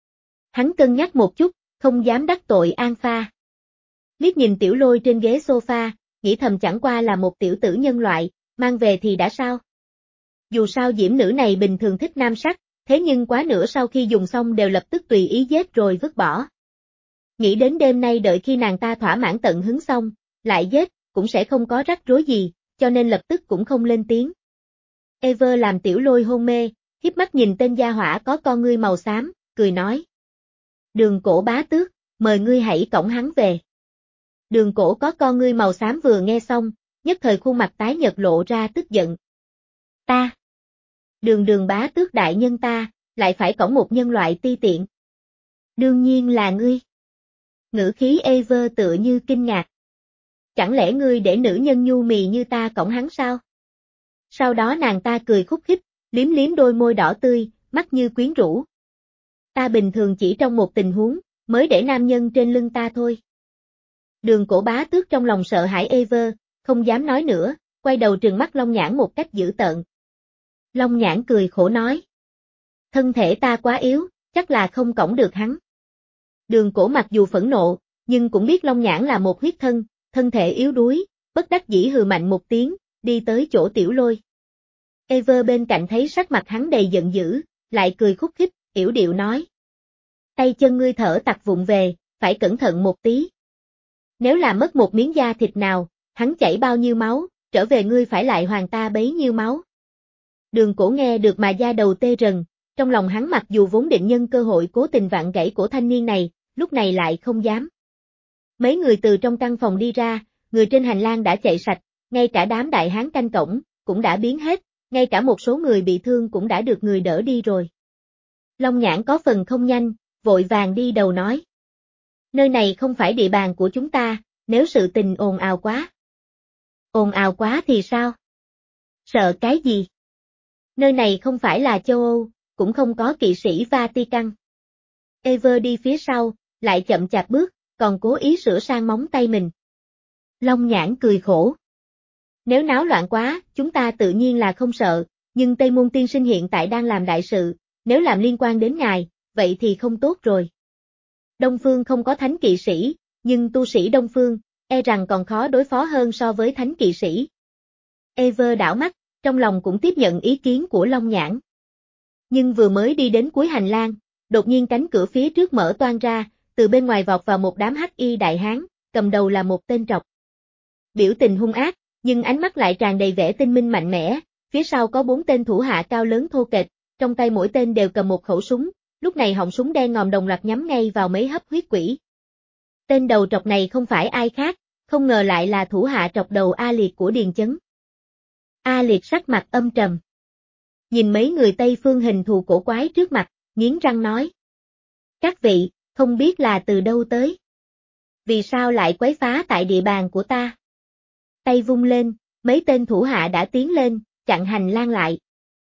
Hắn cân nhắc một chút, không dám đắc tội Alpha. Liếc nhìn Tiểu Lôi trên ghế sofa, nghĩ thầm chẳng qua là một tiểu tử nhân loại, mang về thì đã sao. Dù sao diễm nữ này bình thường thích nam sắc, thế nhưng quá nữa sau khi dùng xong đều lập tức tùy ý giết rồi vứt bỏ. Nghĩ đến đêm nay đợi khi nàng ta thỏa mãn tận hứng xong, lại giết, cũng sẽ không có rắc rối gì, cho nên lập tức cũng không lên tiếng. Ever làm Tiểu Lôi hôn mê, hiếp mắt nhìn tên gia hỏa có con ngươi màu xám, cười nói. Đường Cổ bá tước, mời ngươi hãy cõng hắn về. Đường Cổ có con ngươi màu xám vừa nghe xong, nhất thời khuôn mặt tái nhợt lộ ra tức giận. Ta. Đường đường bá tước đại nhân ta, lại phải cõng một nhân loại ti tiện. Đương nhiên là ngươi. Ngữ khí Ever tựa như kinh ngạc. Chẳng lẽ ngươi để nữ nhân nhu mì như ta cõng hắn sao? Sau đó nàng ta cười khúc khích, liếm liếm đôi môi đỏ tươi, mắt như quyến rũ. Ta bình thường chỉ trong một tình huống, mới để nam nhân trên lưng ta thôi. Đường Cổ bá tước trong lòng sợ hãi Ever, không dám nói nữa, quay đầu trừng mắt Long Nhãn một cách dữ tợn. Long Nhãn cười khổ nói. Thân thể ta quá yếu, chắc là không cõng được hắn. Đường Cổ mặc dù phẫn nộ, nhưng cũng biết Long Nhãn là một huyết thân, thân thể yếu đuối, bất đắc dĩ hừ mạnh một tiếng, đi tới chỗ Tiểu Lôi. Ever bên cạnh thấy sắc mặt hắn đầy giận dữ, lại cười khúc khích, yểu điệu nói. Tay chân ngươi thở tặc vụng về, phải cẩn thận một tí. Nếu là mất một miếng da thịt nào, hắn chảy bao nhiêu máu, trở về ngươi phải lại hoàn ta bấy nhiêu máu. Đường Cổ nghe được mà da đầu tê rần, trong lòng hắn mặc dù vốn định nhân cơ hội cố tình vặn gãy cổ thanh niên này, lúc này lại không dám. Mấy người từ trong căn phòng đi ra, người trên hành lang đã chạy sạch, ngay cả đám đại hán canh cổng, cũng đã biến hết, ngay cả một số người bị thương cũng đã được người đỡ đi rồi. Long Nhãn có phần không nhanh, vội vàng đi đầu nói. Nơi này không phải địa bàn của chúng ta, nếu sự tình ồn ào quá. Ồn ào quá thì sao? Sợ cái gì? Nơi này không phải là châu Âu, cũng không có kỵ sĩ Vatican. Ever đi phía sau, lại chậm chạp bước, còn cố ý sửa sang móng tay mình. Long Nhãn cười khổ. Nếu náo loạn quá, chúng ta tự nhiên là không sợ, nhưng Tây Môn tiên sinh hiện tại đang làm đại sự, nếu làm liên quan đến ngài, vậy thì không tốt rồi. Đông Phương không có thánh kỵ sĩ, nhưng tu sĩ Đông Phương, e rằng còn khó đối phó hơn so với thánh kỵ sĩ. Ever đảo mắt, trong lòng cũng tiếp nhận ý kiến của Long Nhãn. Nhưng vừa mới đi đến cuối hành lang, đột nhiên cánh cửa phía trước mở toang ra, từ bên ngoài vọt vào một đám hắc y đại hán, cầm đầu là một tên trọc. Biểu tình hung ác, nhưng ánh mắt lại tràn đầy vẻ tinh minh mạnh mẽ, phía sau có bốn tên thủ hạ cao lớn thô kệch, trong tay mỗi tên đều cầm một khẩu súng, lúc này họng súng đen ngòm đồng loạt nhắm ngay vào mấy hấp huyết quỷ. Tên đầu trọc này không phải ai khác, không ngờ lại là thủ hạ trọc đầu A Liệt của Điền Chấn. A Liệt sắc mặt âm trầm. Nhìn mấy người Tây Phương hình thù cổ quái trước mặt, nghiến răng nói. Các vị, không biết là từ đâu tới. Vì sao lại quấy phá tại địa bàn của ta? Tay vung lên, mấy tên thủ hạ đã tiến lên, chặn hành lang lại.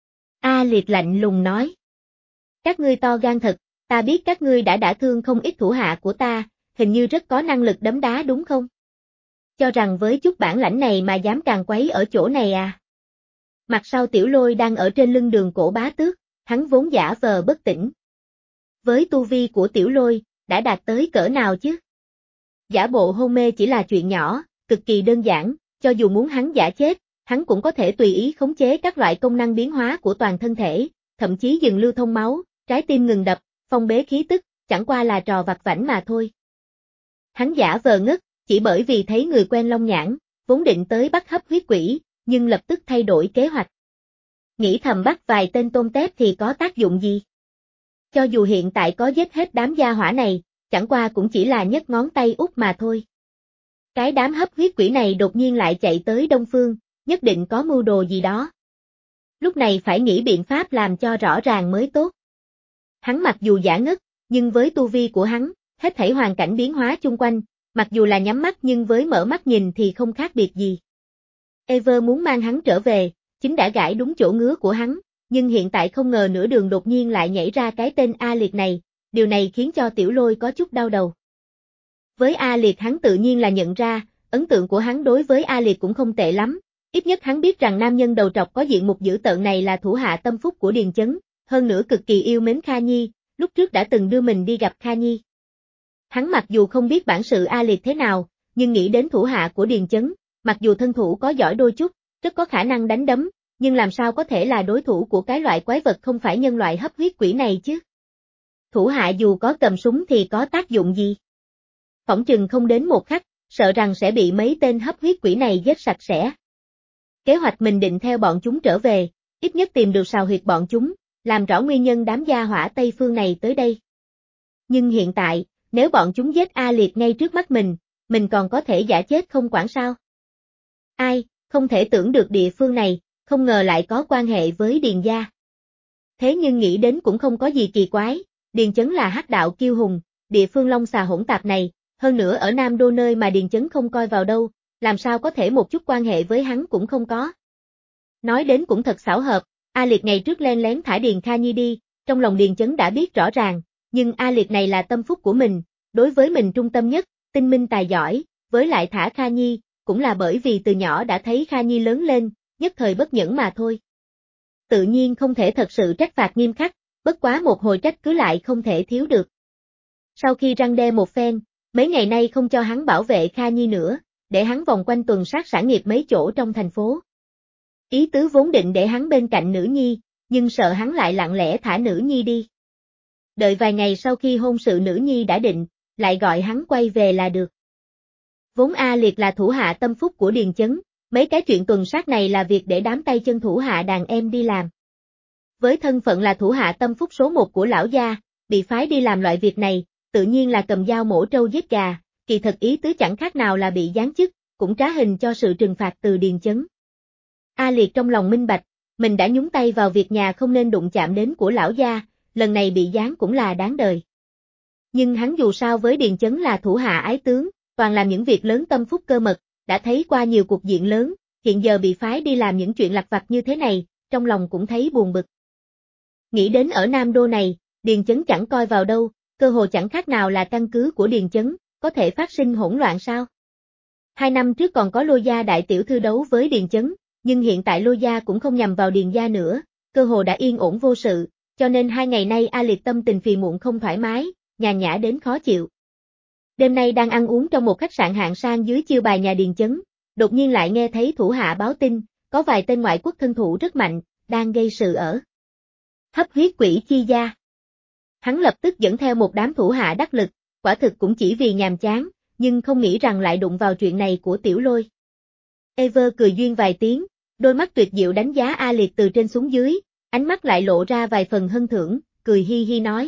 A Liệt lạnh lùng nói. Các ngươi to gan thật, ta biết các ngươi đã đả thương không ít thủ hạ của ta, hình như rất có năng lực đấm đá đúng không? Cho rằng với chút bản lãnh này mà dám càng quấy ở chỗ này à? Mặt sau Tiểu Lôi đang ở trên lưng Đường Cổ bá tước, hắn vốn giả vờ bất tỉnh. Với tu vi của Tiểu Lôi, đã đạt tới cỡ nào chứ? Giả bộ hôn mê chỉ là chuyện nhỏ, cực kỳ đơn giản, cho dù muốn hắn giả chết, hắn cũng có thể tùy ý khống chế các loại công năng biến hóa của toàn thân thể, thậm chí dừng lưu thông máu, trái tim ngừng đập, phong bế khí tức, chẳng qua là trò vặt vãnh mà thôi. Hắn giả vờ ngất, chỉ bởi vì thấy người quen Long Nhãn, vốn định tới bắt hấp huyết quỷ, nhưng lập tức thay đổi kế hoạch. Nghĩ thầm bắt vài tên tôm tép thì có tác dụng gì? Cho dù hiện tại có giết hết đám gia hỏa này, chẳng qua cũng chỉ là nhấc ngón tay út mà thôi. Cái đám hấp huyết quỷ này đột nhiên lại chạy tới Đông Phương, nhất định có mưu đồ gì đó. Lúc này phải nghĩ biện pháp làm cho rõ ràng mới tốt. Hắn mặc dù giả ngất, nhưng với tu vi của hắn, hết thảy hoàn cảnh biến hóa chung quanh, mặc dù là nhắm mắt nhưng với mở mắt nhìn thì không khác biệt gì. Ever muốn mang hắn trở về, chính đã gãi đúng chỗ ngứa của hắn, nhưng hiện tại không ngờ nửa đường đột nhiên lại nhảy ra cái tên A Liệt này, điều này khiến cho Tiểu Lôi có chút đau đầu. Với A Liệt hắn tự nhiên là nhận ra, ấn tượng của hắn đối với A Liệt cũng không tệ lắm, ít nhất hắn biết rằng nam nhân đầu trọc có diện mục dữ tợn này là thủ hạ tâm phúc của Điền Chấn, hơn nữa cực kỳ yêu mến Kha Nhi, lúc trước đã từng đưa mình đi gặp Kha Nhi. Hắn mặc dù không biết bản sự A Liệt thế nào, nhưng nghĩ đến thủ hạ của Điền Chấn, mặc dù thân thủ có giỏi đôi chút, rất có khả năng đánh đấm, nhưng làm sao có thể là đối thủ của cái loại quái vật không phải nhân loại hấp huyết quỷ này chứ? Thủ hạ dù có cầm súng thì có tác dụng gì? Phỏng chừng không đến một khắc, sợ rằng sẽ bị mấy tên hấp huyết quỷ này giết sạch sẽ. Kế hoạch mình định theo bọn chúng trở về, ít nhất tìm được sào huyệt bọn chúng, làm rõ nguyên nhân đám gia hỏa Tây Phương này tới đây. Nhưng hiện tại, nếu bọn chúng giết A Liệt ngay trước mắt mình, mình còn có thể giả chết không quản sao? Ai, không thể tưởng được địa phương này, không ngờ lại có quan hệ với Điền gia. Thế nhưng nghĩ đến cũng không có gì kỳ quái, Điền Chấn là hắc đạo kiêu hùng, địa phương long xà hỗn tạp này, hơn nữa ở Nam Đô nơi mà Điền Chấn không coi vào đâu, làm sao có thể một chút quan hệ với hắn cũng không có. Nói đến cũng thật xảo hợp, A Liệt ngày trước len lén thả Điền Kha Nhi đi, trong lòng Điền Chấn đã biết rõ ràng, nhưng A Liệt này là tâm phúc của mình, đối với mình trung tâm nhất, tinh minh tài giỏi, với lại thả Kha Nhi, cũng là bởi vì từ nhỏ đã thấy Kha Nhi lớn lên, nhất thời bất nhẫn mà thôi. Tự nhiên không thể thật sự trách phạt nghiêm khắc, bất quá một hồi trách cứ lại không thể thiếu được. Sau khi răng đe một phen, mấy ngày nay không cho hắn bảo vệ Kha Nhi nữa, để hắn vòng quanh tuần sát sản nghiệp mấy chỗ trong thành phố. Ý tứ vốn định để hắn bên cạnh nữ nhi, nhưng sợ hắn lại lặng lẽ thả nữ nhi đi. Đợi vài ngày sau khi hôn sự nữ nhi đã định, lại gọi hắn quay về là được. Vốn A Liệt là thủ hạ tâm phúc của Điền Chấn, Mấy cái chuyện tuần sát này là việc để đám tay chân thủ hạ đàn em đi làm. Với thân phận là thủ hạ tâm phúc số một của lão gia, bị phái đi làm loại việc này, tự nhiên là cầm dao mổ trâu giết gà, kỳ thực ý tứ chẳng khác nào là bị giáng chức, cũng trá hình cho sự trừng phạt từ Điền Chấn. A Liệt trong lòng minh bạch, mình đã nhúng tay vào việc nhà không nên đụng chạm đến của lão gia, lần này bị giáng cũng là đáng đời. Nhưng hắn dù sao với Điền Chấn là thủ hạ ái tướng, toàn làm những việc lớn tâm phúc cơ mật, đã thấy qua nhiều cuộc diện lớn, hiện giờ bị phái đi làm những chuyện lặt vặt như thế này, trong lòng cũng thấy buồn bực. Nghĩ đến ở Nam Đô này, Điền Chấn chẳng coi vào đâu, cơ hồ chẳng khác nào là căn cứ của Điền Chấn, có thể phát sinh hỗn loạn sao? Hai năm trước còn có Lô gia đại tiểu thư đấu với Điền Chấn, nhưng hiện tại Lô gia cũng không nhằm vào Điền gia nữa, cơ hồ đã yên ổn vô sự, cho nên hai ngày nay A Liệt tâm tình phì muộn không thoải mái, nhàn nhã đến khó chịu. Đêm nay đang ăn uống trong một khách sạn hạng sang dưới chiêu bài nhà Điền Chấn, đột nhiên lại nghe thấy thủ hạ báo tin, có vài tên ngoại quốc thân thủ rất mạnh, đang gây sự ở Hấp Huyết Quỷ Chi gia. Hắn lập tức dẫn theo một đám thủ hạ đắc lực, quả thực cũng chỉ vì nhàm chán, nhưng không nghĩ rằng lại đụng vào chuyện này của Tiểu Lôi. Ever cười duyên vài tiếng, đôi mắt tuyệt diệu đánh giá A Liệt từ trên xuống dưới, ánh mắt lại lộ ra vài phần hân thưởng, cười hi hi nói.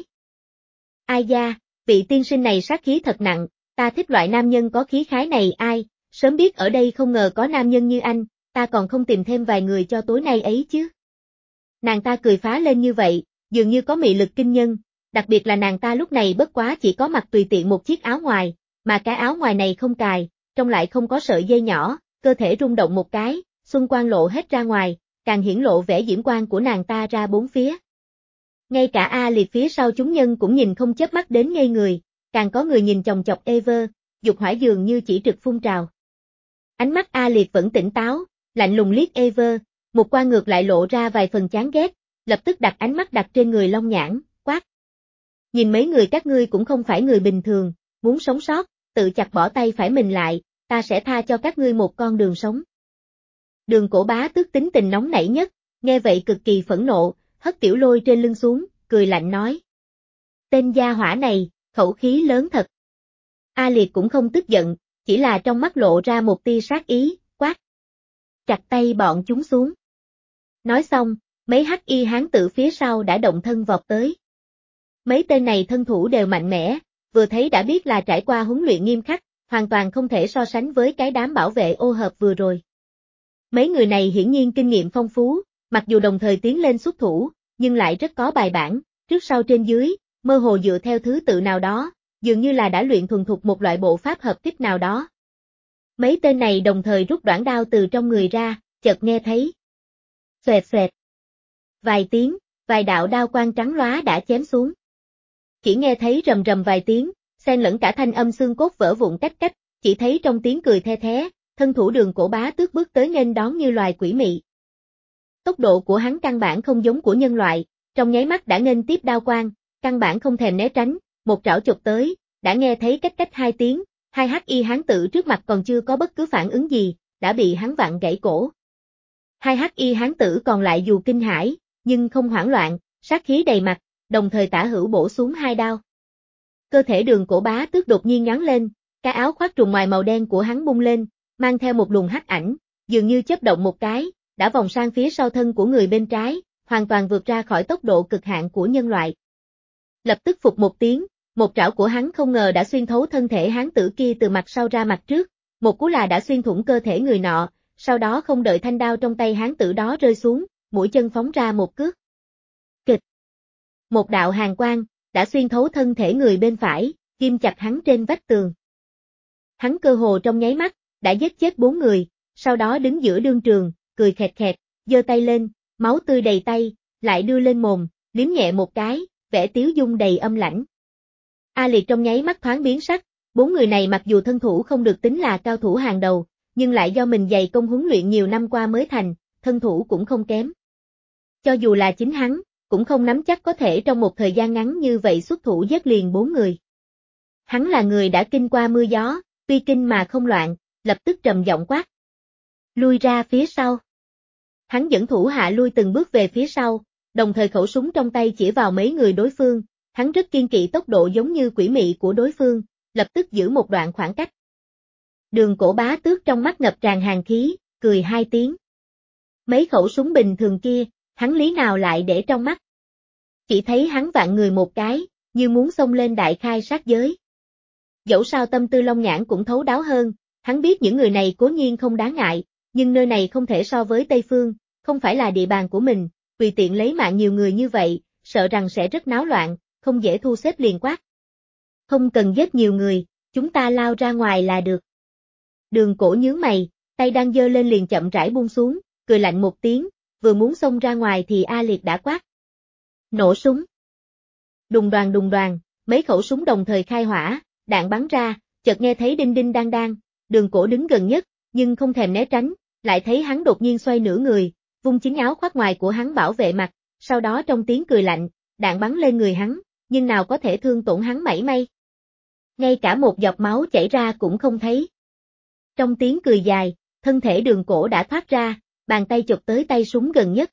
Ai da, vị tiên sinh này sát khí thật nặng, ta thích loại nam nhân có khí khái này ai, sớm biết ở đây không ngờ có nam nhân như anh, ta còn không tìm thêm vài người cho tối nay ấy chứ. Nàng ta cười phá lên như vậy, dường như có mị lực kinh nhân, đặc biệt là nàng ta lúc này bất quá chỉ có mặc tùy tiện một chiếc áo ngoài, mà cái áo ngoài này không cài, trong lại không có sợi dây nhỏ, cơ thể rung động một cái, xuân quang lộ hết ra ngoài, càng hiển lộ vẻ diễm quang của nàng ta ra bốn phía. Ngay cả A Liệt phía sau chúng nhân cũng nhìn không chớp mắt đến ngây người, càng có người nhìn chòng chọc Ever, dục hỏa dường như chỉ trực phun trào. Ánh mắt A Liệt vẫn tỉnh táo, lạnh lùng liếc Ever, một qua ngược lại lộ ra vài phần chán ghét, lập tức đặt ánh mắt đặt trên người Long Nhãn, quát. Nhìn mấy người các ngươi cũng không phải người bình thường, muốn sống sót, tự chặt bỏ tay phải mình lại, ta sẽ tha cho các ngươi một con đường sống. Đường Cổ Bá Tước tính tình nóng nảy nhất, nghe vậy cực kỳ phẫn nộ, hất Tiểu Lôi trên lưng xuống, cười lạnh nói. Tên gia hỏa này, khẩu khí lớn thật. A Liệt cũng không tức giận, chỉ là trong mắt lộ ra một tia sát ý, quát. Chặt tay bọn chúng xuống. Nói xong, mấy hắc y hán tử phía sau đã động thân vọt tới. Mấy tên này thân thủ đều mạnh mẽ, vừa thấy đã biết là trải qua huấn luyện nghiêm khắc, hoàn toàn không thể so sánh với cái đám bảo vệ ô hợp vừa rồi. Mấy người này hiển nhiên kinh nghiệm phong phú, mặc dù đồng thời tiến lên xuất thủ, nhưng lại rất có bài bản, trước sau trên dưới, mơ hồ dựa theo thứ tự nào đó, dường như là đã luyện thuần thục một loại bộ pháp hợp kích nào đó. Mấy tên này đồng thời rút đoạn đao từ trong người ra, chợt nghe thấy. Xoẹt xoẹt. Vài tiếng, vài đạo đao quang trắng lóa đã chém xuống. Chỉ nghe thấy rầm rầm vài tiếng, xen lẫn cả thanh âm xương cốt vỡ vụn cách cách, chỉ thấy trong tiếng cười the thé, thân thủ Đường Cổ Bá Tước bước tới nghênh đón như loài quỷ mị. Tốc độ của hắn căn bản không giống của nhân loại, trong nháy mắt đã nghênh tiếp đao quang, căn bản không thèm né tránh, một trảo chụp tới, đã nghe thấy cách cách hai tiếng, hai hắc y hán tử trước mặt còn chưa có bất cứ phản ứng gì, đã bị hắn vặn gãy cổ. Hai hắc y hán tử còn lại dù kinh hãi, nhưng không hoảng loạn, sát khí đầy mặt, đồng thời tả hữu bổ xuống hai đao. Cơ thể Đường Cổ Bá Tước đột nhiên nhón lên, cái áo khoác trùng ngoài màu đen của hắn bung lên, mang theo một luồng hắc ảnh, dường như chớp động một cái, đã vòng sang phía sau thân của người bên trái, hoàn toàn vượt ra khỏi tốc độ cực hạn của nhân loại. Lập tức phục một tiếng, một trảo của hắn không ngờ đã xuyên thấu thân thể hán tử kia từ mặt sau ra mặt trước, một cú là đã xuyên thủng cơ thể người nọ, sau đó không đợi thanh đao trong tay hán tử đó rơi xuống, mũi chân phóng ra một cước. Kịch. Một đạo hàn quang, đã xuyên thấu thân thể người bên phải, ghim chặt hắn trên vách tường. Hắn cơ hồ trong nháy mắt, đã giết chết bốn người, sau đó đứng giữa đương trường, cười khẹt khẹt, giơ tay lên, máu tươi đầy tay, lại đưa lên mồm, liếm nhẹ một cái, vẻ tiếu dung đầy âm lãnh. A Liệt trong nháy mắt thoáng biến sắc, bốn người này mặc dù thân thủ không được tính là cao thủ hàng đầu, nhưng lại do mình dày công huấn luyện nhiều năm qua mới thành, thân thủ cũng không kém. Cho dù là chính hắn, cũng không nắm chắc có thể trong một thời gian ngắn như vậy xuất thủ giết liền bốn người. Hắn là người đã kinh qua mưa gió, tuy kinh mà không loạn, lập tức trầm giọng quát. Lui ra phía sau. Hắn dẫn thủ hạ lui từng bước về phía sau, đồng thời khẩu súng trong tay chỉ vào mấy người đối phương, hắn rất kiên kỵ tốc độ giống như quỷ mị của đối phương, lập tức giữ một đoạn khoảng cách. Đường Cổ Bá Tước trong mắt ngập tràn hàn khí, cười hai tiếng. Mấy khẩu súng bình thường kia, hắn lý nào lại để trong mắt. Chỉ thấy hắn vạn người một cái, như muốn xông lên đại khai sát giới. Dẫu sao tâm tư Long Nhãn cũng thấu đáo hơn, hắn biết những người này cố nhiên không đáng ngại, nhưng nơi này không thể so với Tây Phương, không phải là địa bàn của mình, tùy tiện lấy mạng nhiều người như vậy, sợ rằng sẽ rất náo loạn, không dễ thu xếp liền quát. Không cần giết nhiều người, chúng ta lao ra ngoài là được. Đường Cổ nhướng mày, tay đang giơ lên liền chậm rãi buông xuống, cười lạnh một tiếng, vừa muốn xông ra ngoài thì A Liệt đã quát. Nổ súng. Đùng đoàng đùng đoàng, mấy khẩu súng đồng thời khai hỏa, đạn bắn ra, chợt nghe thấy đinh đinh đang đang, Đường Cổ đứng gần nhất, nhưng không thèm né tránh, lại thấy hắn đột nhiên xoay nửa người, vung chính áo khoác ngoài của hắn bảo vệ mặt, sau đó trong tiếng cười lạnh, đạn bắn lên người hắn, nhưng nào có thể thương tổn hắn mảy may. Ngay cả một giọt máu chảy ra cũng không thấy. Trong tiếng cười dài, thân thể Đường Cổ đã thoát ra, bàn tay chụp tới tay súng gần nhất.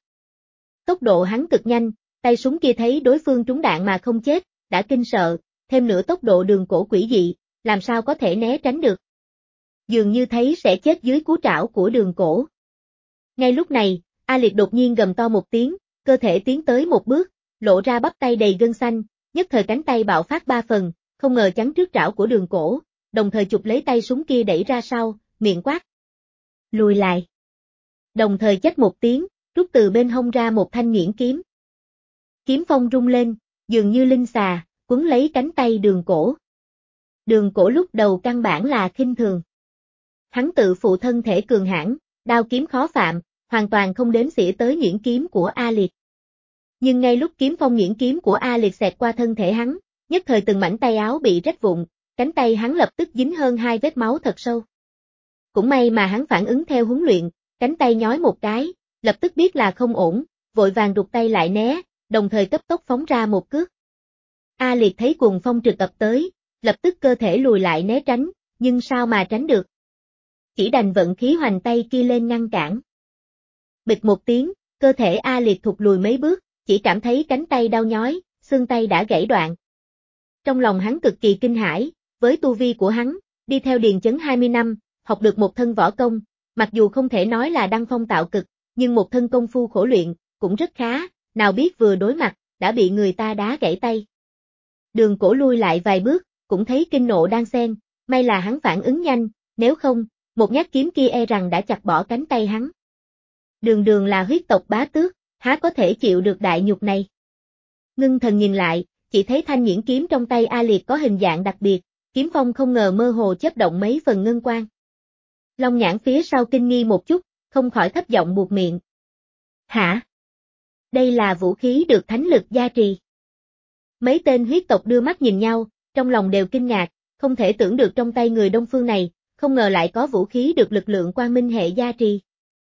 Tốc độ hắn cực nhanh, tay súng kia thấy đối phương trúng đạn mà không chết, đã kinh sợ, thêm nữa tốc độ Đường Cổ quỷ dị, làm sao có thể né tránh được. Dường như thấy sẽ chết dưới cú trảo của Đường Cổ. Ngay lúc này, A Liệt đột nhiên gầm to một tiếng, cơ thể tiến tới một bước, lộ ra bắp tay đầy gân xanh, nhất thời cánh tay bạo phát ba phần, không ngờ chắn trước trảo của Đường Cổ, đồng thời chụp lấy tay súng kia đẩy ra sau, miệng quát. Lùi lại. Đồng thời chếch một tiếng, rút từ bên hông ra một thanh nghiễn kiếm. Kiếm phong rung lên, dường như linh xà, quấn lấy cánh tay Đường Cổ. Đường Cổ lúc đầu căn bản là khinh thường. Hắn tự phụ thân thể cường hãn, đao kiếm khó phạm, hoàn toàn không đếm xỉa tới nhuyễn kiếm của A Liệt. Nhưng ngay lúc kiếm phong nhuyễn kiếm của A Liệt xẹt qua thân thể hắn, nhất thời từng mảnh tay áo bị rách vụn, cánh tay hắn lập tức dính hơn hai vết máu thật sâu. Cũng may mà hắn phản ứng theo huấn luyện, cánh tay nhói một cái, lập tức biết là không ổn, vội vàng rụt tay lại né, đồng thời cấp tốc phóng ra một cước. A Liệt thấy cuồng phong trực ập tới, lập tức cơ thể lùi lại né tránh, nhưng sao mà tránh được. Chỉ đành vận khí hoành tay kia lên ngăn cản. Bịch một tiếng, cơ thể A Liệt thụt lùi mấy bước, chỉ cảm thấy cánh tay đau nhói, xương tay đã gãy đoạn. Trong lòng hắn cực kỳ kinh hãi, với tu vi của hắn, đi theo Điền Chấn hai mươi năm, học được một thân võ công, mặc dù không thể nói là đăng phong tạo cực, nhưng một thân công phu khổ luyện, cũng rất khá, nào biết vừa đối mặt, đã bị người ta đá gãy tay. Đường Cổ lui lại vài bước, cũng thấy kinh nộ đang xen, may là hắn phản ứng nhanh, nếu không, một nhát kiếm kia e rằng đã chặt bỏ cánh tay hắn. Đường Đường là huyết tộc bá tước, há có thể chịu được đại nhục này. Ngưng thần nhìn lại, chỉ thấy thanh nhuyễn kiếm trong tay A Liệt có hình dạng đặc biệt, kiếm phong không ngờ mơ hồ chớp động mấy phần ngân quang. Long Nhãn phía sau kinh nghi một chút, không khỏi thấp giọng buột miệng. Hả? Đây là vũ khí được thánh lực gia trì. Mấy tên huyết tộc đưa mắt nhìn nhau, trong lòng đều kinh ngạc, không thể tưởng được trong tay người Đông Phương này, không ngờ lại có vũ khí được lực lượng quang minh hệ gia trì.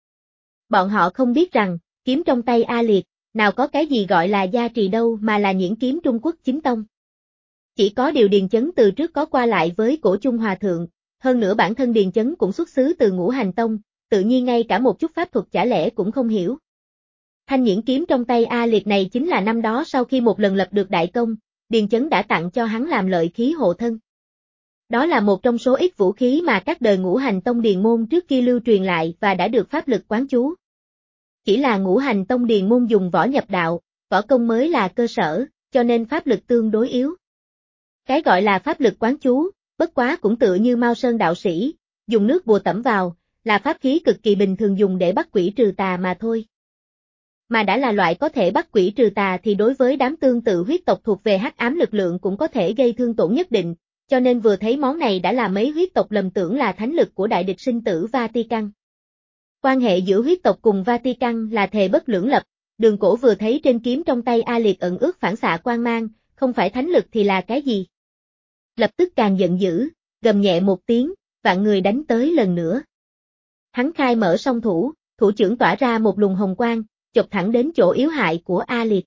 Bọn họ không biết rằng, kiếm trong tay A Liệt, nào có cái gì gọi là gia trì đâu mà là nhuyễn kiếm Trung Quốc chính tông. Chỉ có điều Điền Chấn từ trước có qua lại với Cổ Trung Hòa Thượng, hơn nữa bản thân Điền Chấn cũng xuất xứ từ Ngũ Hành Tông, tự nhiên ngay cả một chút pháp thuật chả lẽ cũng không hiểu. Thanh nhuyễn kiếm trong tay A Liệt này chính là năm đó sau khi một lần lập được đại công, Điền Chấn đã tặng cho hắn làm lợi khí hộ thân. Đó là một trong số ít vũ khí mà các đời Ngũ Hành Tông Điền môn trước kia lưu truyền lại và đã được pháp lực quán chú. Chỉ là Ngũ Hành Tông Điền môn dùng võ nhập đạo, võ công mới là cơ sở, cho nên pháp lực tương đối yếu. Cái gọi là pháp lực quán chú, bất quá cũng tựa như Mao Sơn đạo sĩ, dùng nước bùa tẩm vào, là pháp khí cực kỳ bình thường dùng để bắt quỷ trừ tà mà thôi. Mà đã là loại có thể bắt quỷ trừ tà thì đối với đám tương tự huyết tộc thuộc về hắc ám lực lượng cũng có thể gây thương tổn nhất định, cho nên vừa thấy món này đã là mấy huyết tộc lầm tưởng là thánh lực của đại địch sinh tử Vatican. Quan hệ giữa huyết tộc cùng Vatican là thề bất lưỡng lập, Đường Cổ vừa thấy trên kiếm trong tay A Liệt ẩn ước phản xạ quang mang, không phải thánh lực thì là cái gì? Lập tức càng giận dữ, gầm nhẹ một tiếng, vạn người đánh tới lần nữa. Hắn khai mở song thủ, thủ trưởng tỏa ra một luồng hồng quang, chộp thẳng đến chỗ yếu hại của A Liệt.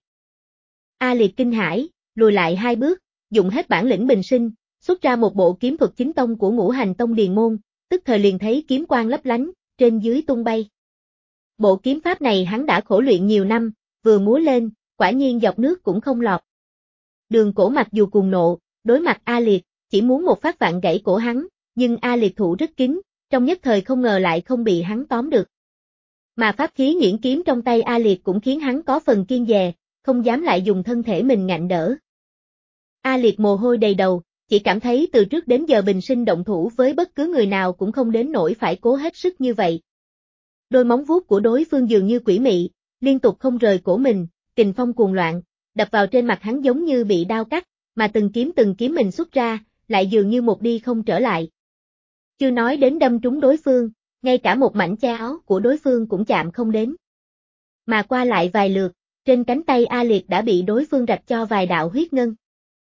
A Liệt kinh hãi, lùi lại hai bước, dùng hết bản lĩnh bình sinh, xuất ra một bộ kiếm thuật chính tông của Ngũ Hành Tông Điền môn, tức thời liền thấy kiếm quang lấp lánh, trên dưới tung bay. Bộ kiếm pháp này hắn đã khổ luyện nhiều năm, vừa múa lên, quả nhiên dọc nước cũng không lọt. Đường Cổ mặc dù cuồng nộ, đối mặt A Liệt, chỉ muốn một phát vạn gãy cổ hắn, nhưng A Liệt thủ rất kín, trong nhất thời không ngờ lại không bị hắn tóm được. Mà pháp khí nhuyễn kiếm trong tay A Liệt cũng khiến hắn có phần kiêng dè, không dám lại dùng thân thể mình ngạnh đỡ. A Liệt mồ hôi đầy đầu, chỉ cảm thấy từ trước đến giờ bình sinh động thủ với bất cứ người nào cũng không đến nỗi phải cố hết sức như vậy. Đôi móng vuốt của đối phương dường như quỷ mị, liên tục không rời cổ mình, kình phong cuồng loạn, đập vào trên mặt hắn giống như bị đao cắt, mà từng kiếm từng kiếm mình xuất ra, lại dường như một đi không trở lại. Chưa nói đến đâm trúng đối phương, ngay cả một mảnh che áo của đối phương cũng chạm không đến. Mà qua lại vài lượt, trên cánh tay A Liệt đã bị đối phương rạch cho vài đạo huyết ngân.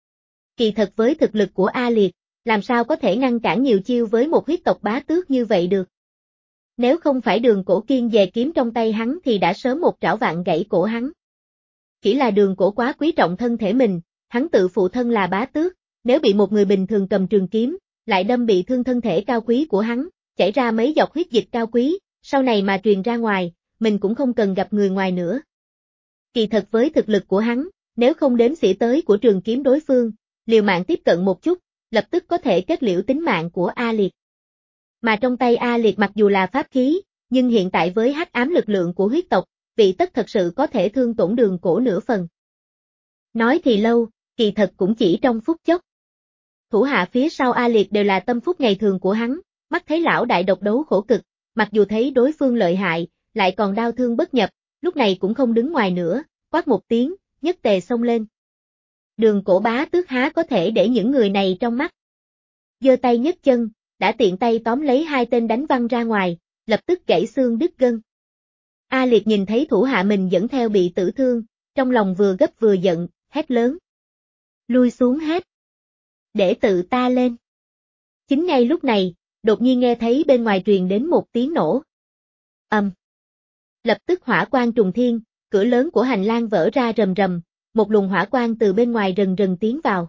Kỳ thật với thực lực của A Liệt, làm sao có thể ngăn cản nhiều chiêu với một huyết tộc bá tước như vậy được. Nếu không phải Đường Cổ kiêng dè kiếm trong tay hắn thì đã sớm một trảo vạn gãy cổ hắn. Chỉ là Đường Cổ quá quý trọng thân thể mình, hắn tự phụ thân là bá tước, nếu bị một người bình thường cầm trường kiếm, lại đâm bị thương thân thể cao quý của hắn, chảy ra mấy giọt huyết dịch cao quý, sau này mà truyền ra ngoài, mình cũng không cần gặp người ngoài nữa. Kỳ thật với thực lực của hắn, nếu không đếm xỉa tới của trường kiếm đối phương, liều mạng tiếp cận một chút, lập tức có thể kết liễu tính mạng của A Liệt. Mà trong tay A Liệt mặc dù là pháp khí, nhưng hiện tại với hắc ám lực lượng của huyết tộc, vị tất thật sự có thể thương tổn Đường Cổ nửa phần. Nói thì lâu, kỳ thật cũng chỉ trong phút chốc. Thủ hạ phía sau A Liệt đều là tâm phúc ngày thường của hắn, mắt thấy lão đại độc đấu khổ cực, mặc dù thấy đối phương lợi hại, lại còn đau thương bất nhập, lúc này cũng không đứng ngoài nữa, quát một tiếng, nhất tề xông lên. Đường Cổ bá tước há có thể để những người này trong mắt. Giơ tay nhấc chân, đã tiện tay tóm lấy hai tên đánh văng ra ngoài, lập tức gãy xương đứt gân. A Liệt nhìn thấy thủ hạ mình dẫn theo bị tử thương, trong lòng vừa gấp vừa giận, hét lớn. Lui xuống hết. Để tự ta lên. Chính ngay lúc này, đột nhiên nghe thấy bên ngoài truyền đến một tiếng nổ. Ầm. Um. Lập tức hỏa quang trùng thiên, cửa lớn của hành lang vỡ ra rầm rầm, một luồng hỏa quang từ bên ngoài rần rần tiến vào.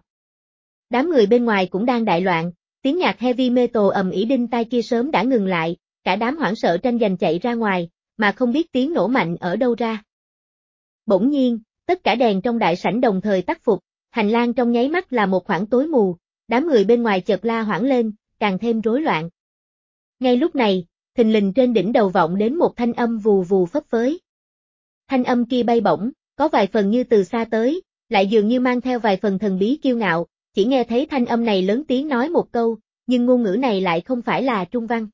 Đám người bên ngoài cũng đang đại loạn, tiếng nhạc heavy metal ầm ĩ đinh tai kia sớm đã ngừng lại, cả đám hoảng sợ tranh giành chạy ra ngoài, mà không biết tiếng nổ mạnh ở đâu ra. Bỗng nhiên, tất cả đèn trong đại sảnh đồng thời tắt phục, hành lang trong nháy mắt là một khoảng tối mù, đám người bên ngoài chợt la hoảng lên, càng thêm rối loạn. Ngay lúc này, thình lình trên đỉnh đầu vọng đến một thanh âm vù vù phấp phới. Thanh âm kia bay bổng, có vài phần như từ xa tới, lại dường như mang theo vài phần thần bí kiêu ngạo, chỉ nghe thấy thanh âm này lớn tiếng nói một câu, nhưng ngôn ngữ này lại không phải là trung văn.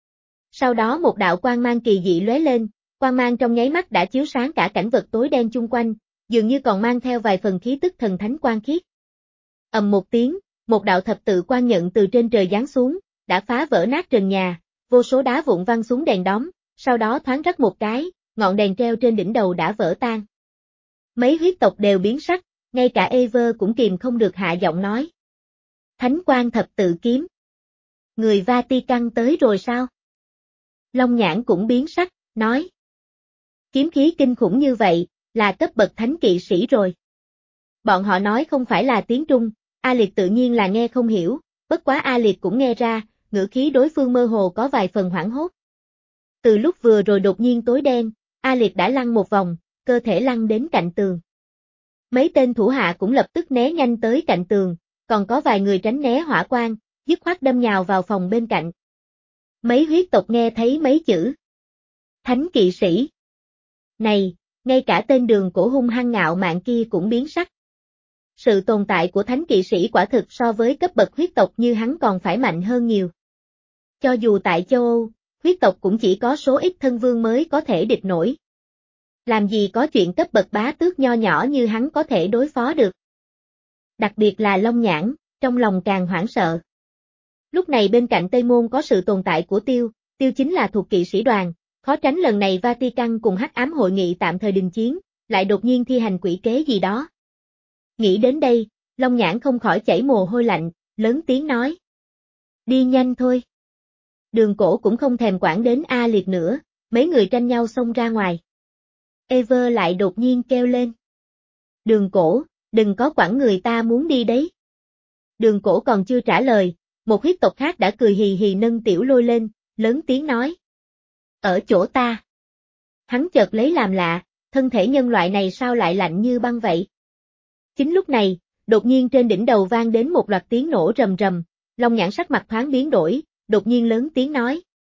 Sau đó một đạo quang mang kỳ dị lóe lên, quang mang trong nháy mắt đã chiếu sáng cả cảnh vật tối đen chung quanh, dường như còn mang theo vài phần khí tức thần thánh quang khiết. Ầm một tiếng, một đạo thập tự quan nhận từ trên trời giáng xuống, đã phá vỡ nát trần nhà, vô số đá vụn văng xuống đèn đóm, sau đó thoáng rắc một cái, ngọn đèn treo trên đỉnh đầu đã vỡ tan. Mấy huyết tộc đều biến sắc, ngay cả Ever cũng kìm không được hạ giọng nói. Thánh quang thập tự kiếm. Người Vatican tới rồi sao? Long Nhãn cũng biến sắc, nói. Kiếm khí kinh khủng như vậy, là cấp bậc thánh kỵ sĩ rồi. Bọn họ nói không phải là tiếng Trung, A Liệt tự nhiên là nghe không hiểu, bất quá A Liệt cũng nghe ra, ngữ khí đối phương mơ hồ có vài phần hoảng hốt. Từ lúc vừa rồi đột nhiên tối đen, A Liệt đã lăn một vòng, cơ thể lăn đến cạnh tường. Mấy tên thủ hạ cũng lập tức né nhanh tới cạnh tường, còn có vài người tránh né hỏa quang, dứt khoát đâm nhào vào phòng bên cạnh. Mấy huyết tộc nghe thấy mấy chữ. Thánh kỵ sĩ. Này, ngay cả tên Đường Cổ hung hăng ngạo mạn kia cũng biến sắc. Sự tồn tại của thánh kỵ sĩ quả thực so với cấp bậc huyết tộc như hắn còn phải mạnh hơn nhiều. Cho dù tại châu Âu, huyết tộc cũng chỉ có số ít thân vương mới có thể địch nổi. Làm gì có chuyện cấp bậc bá tước nho nhỏ như hắn có thể đối phó được. Đặc biệt là Long Nhãn, trong lòng càng hoảng sợ. Lúc này bên cạnh Tây Môn có sự tồn tại của Tiêu, Tiêu chính là thuộc kỵ sĩ đoàn, khó tránh lần này Vatican cùng hắc ám hội nghị tạm thời đình chiến, lại đột nhiên thi hành quỷ kế gì đó. Nghĩ đến đây, Long Nhãn không khỏi chảy mồ hôi lạnh, lớn tiếng nói. Đi nhanh thôi. Đường Cổ cũng không thèm quản đến A Liệt nữa, mấy người tranh nhau xông ra ngoài. Ever lại đột nhiên kêu lên. Đường Cổ, đừng có quản người ta muốn đi đấy. Đường Cổ còn chưa trả lời, một huyết tộc khác đã cười hì hì nâng Tiểu Lôi lên, lớn tiếng nói. Ở chỗ ta. Hắn chợt lấy làm lạ, thân thể nhân loại này sao lại lạnh như băng vậy? Chính lúc này, đột nhiên trên đỉnh đầu vang đến một loạt tiếng nổ rầm rầm, Long Nhãn sắc mặt thoáng biến đổi, đột nhiên lớn tiếng nói,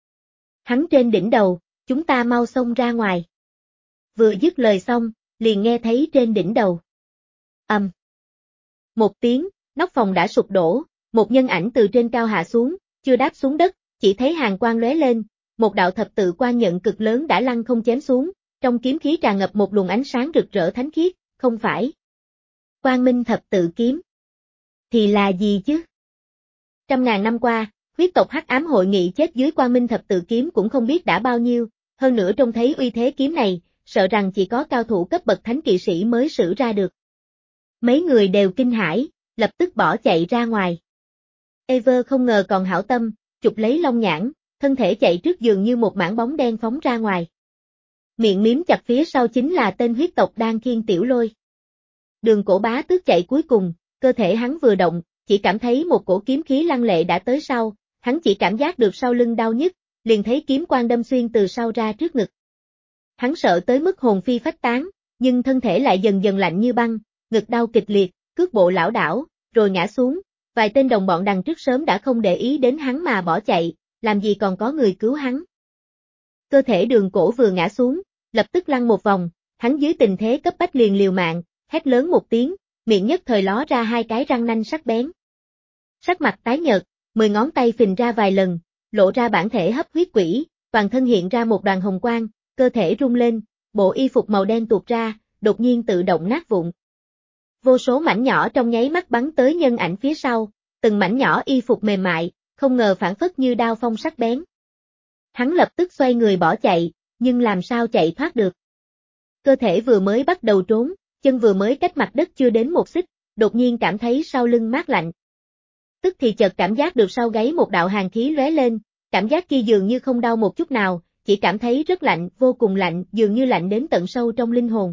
Hắn trên đỉnh đầu, chúng ta mau xông ra ngoài. Vừa dứt lời xong, liền nghe thấy trên đỉnh đầu. Ầm. Um. Một tiếng, nóc phòng đã sụp đổ, một nhân ảnh từ trên cao hạ xuống, chưa đáp xuống đất, chỉ thấy hàn quang lóe lên, một đạo thập tự quan nhận cực lớn đã lăng không chém xuống, trong kiếm khí tràn ngập một luồng ánh sáng rực rỡ thánh khiết, không phải Quang Minh thập tự kiếm. Thì là gì chứ? Trăm ngàn năm qua, huyết tộc Hắc Ám hội nghị chết dưới Quang Minh thập tự kiếm cũng không biết đã bao nhiêu, hơn nữa trông thấy uy thế kiếm này, sợ rằng chỉ có cao thủ cấp bậc thánh kỵ sĩ mới sử ra được. Mấy người đều kinh hãi, lập tức bỏ chạy ra ngoài. Ever không ngờ còn hảo tâm, chụp lấy Long Nhãn, thân thể chạy trước giường như một mảng bóng đen phóng ra ngoài. Miệng miếm chặt phía sau chính là tên huyết tộc đang khiêng Tiểu Lôi. Đường Cổ Bá Tước chạy cuối cùng, cơ thể hắn vừa động, chỉ cảm thấy một cổ kiếm khí lăng lệ đã tới sau, hắn chỉ cảm giác được sau lưng đau nhức, liền thấy kiếm quang đâm xuyên từ sau ra trước ngực. Hắn sợ tới mức hồn phi phách tán, nhưng thân thể lại dần dần lạnh như băng, ngực đau kịch liệt, cước bộ lảo đảo, rồi ngã xuống, vài tên đồng bọn đằng trước sớm đã không để ý đến hắn mà bỏ chạy, làm gì còn có người cứu hắn. Cơ thể Đường Cổ vừa ngã xuống, lập tức lăn một vòng, hắn dưới tình thế cấp bách liền liều mạng, hét lớn một tiếng, miệng nhất thời ló ra hai cái răng nanh sắc bén. Sắc mặt tái nhợt, mười ngón tay phình ra vài lần, lộ ra bản thể hấp huyết quỷ, toàn thân hiện ra một đoàn hồng quang, cơ thể rung lên, bộ y phục màu đen tuột ra, đột nhiên tự động nát vụn. Vô số mảnh nhỏ trong nháy mắt bắn tới nhân ảnh phía sau, từng mảnh nhỏ y phục mềm mại, không ngờ phản phất như đao phong sắc bén. Hắn lập tức xoay người bỏ chạy, nhưng làm sao chạy thoát được. Cơ thể vừa mới bắt đầu trốn, chân vừa mới cách mặt đất chưa đến một xích, đột nhiên cảm thấy sau lưng mát lạnh. Tức thì chợt cảm giác được sau gáy một đạo hàn khí lóe lên, cảm giác kia dường như không đau một chút nào, chỉ cảm thấy rất lạnh, vô cùng lạnh, dường như lạnh đến tận sâu trong linh hồn.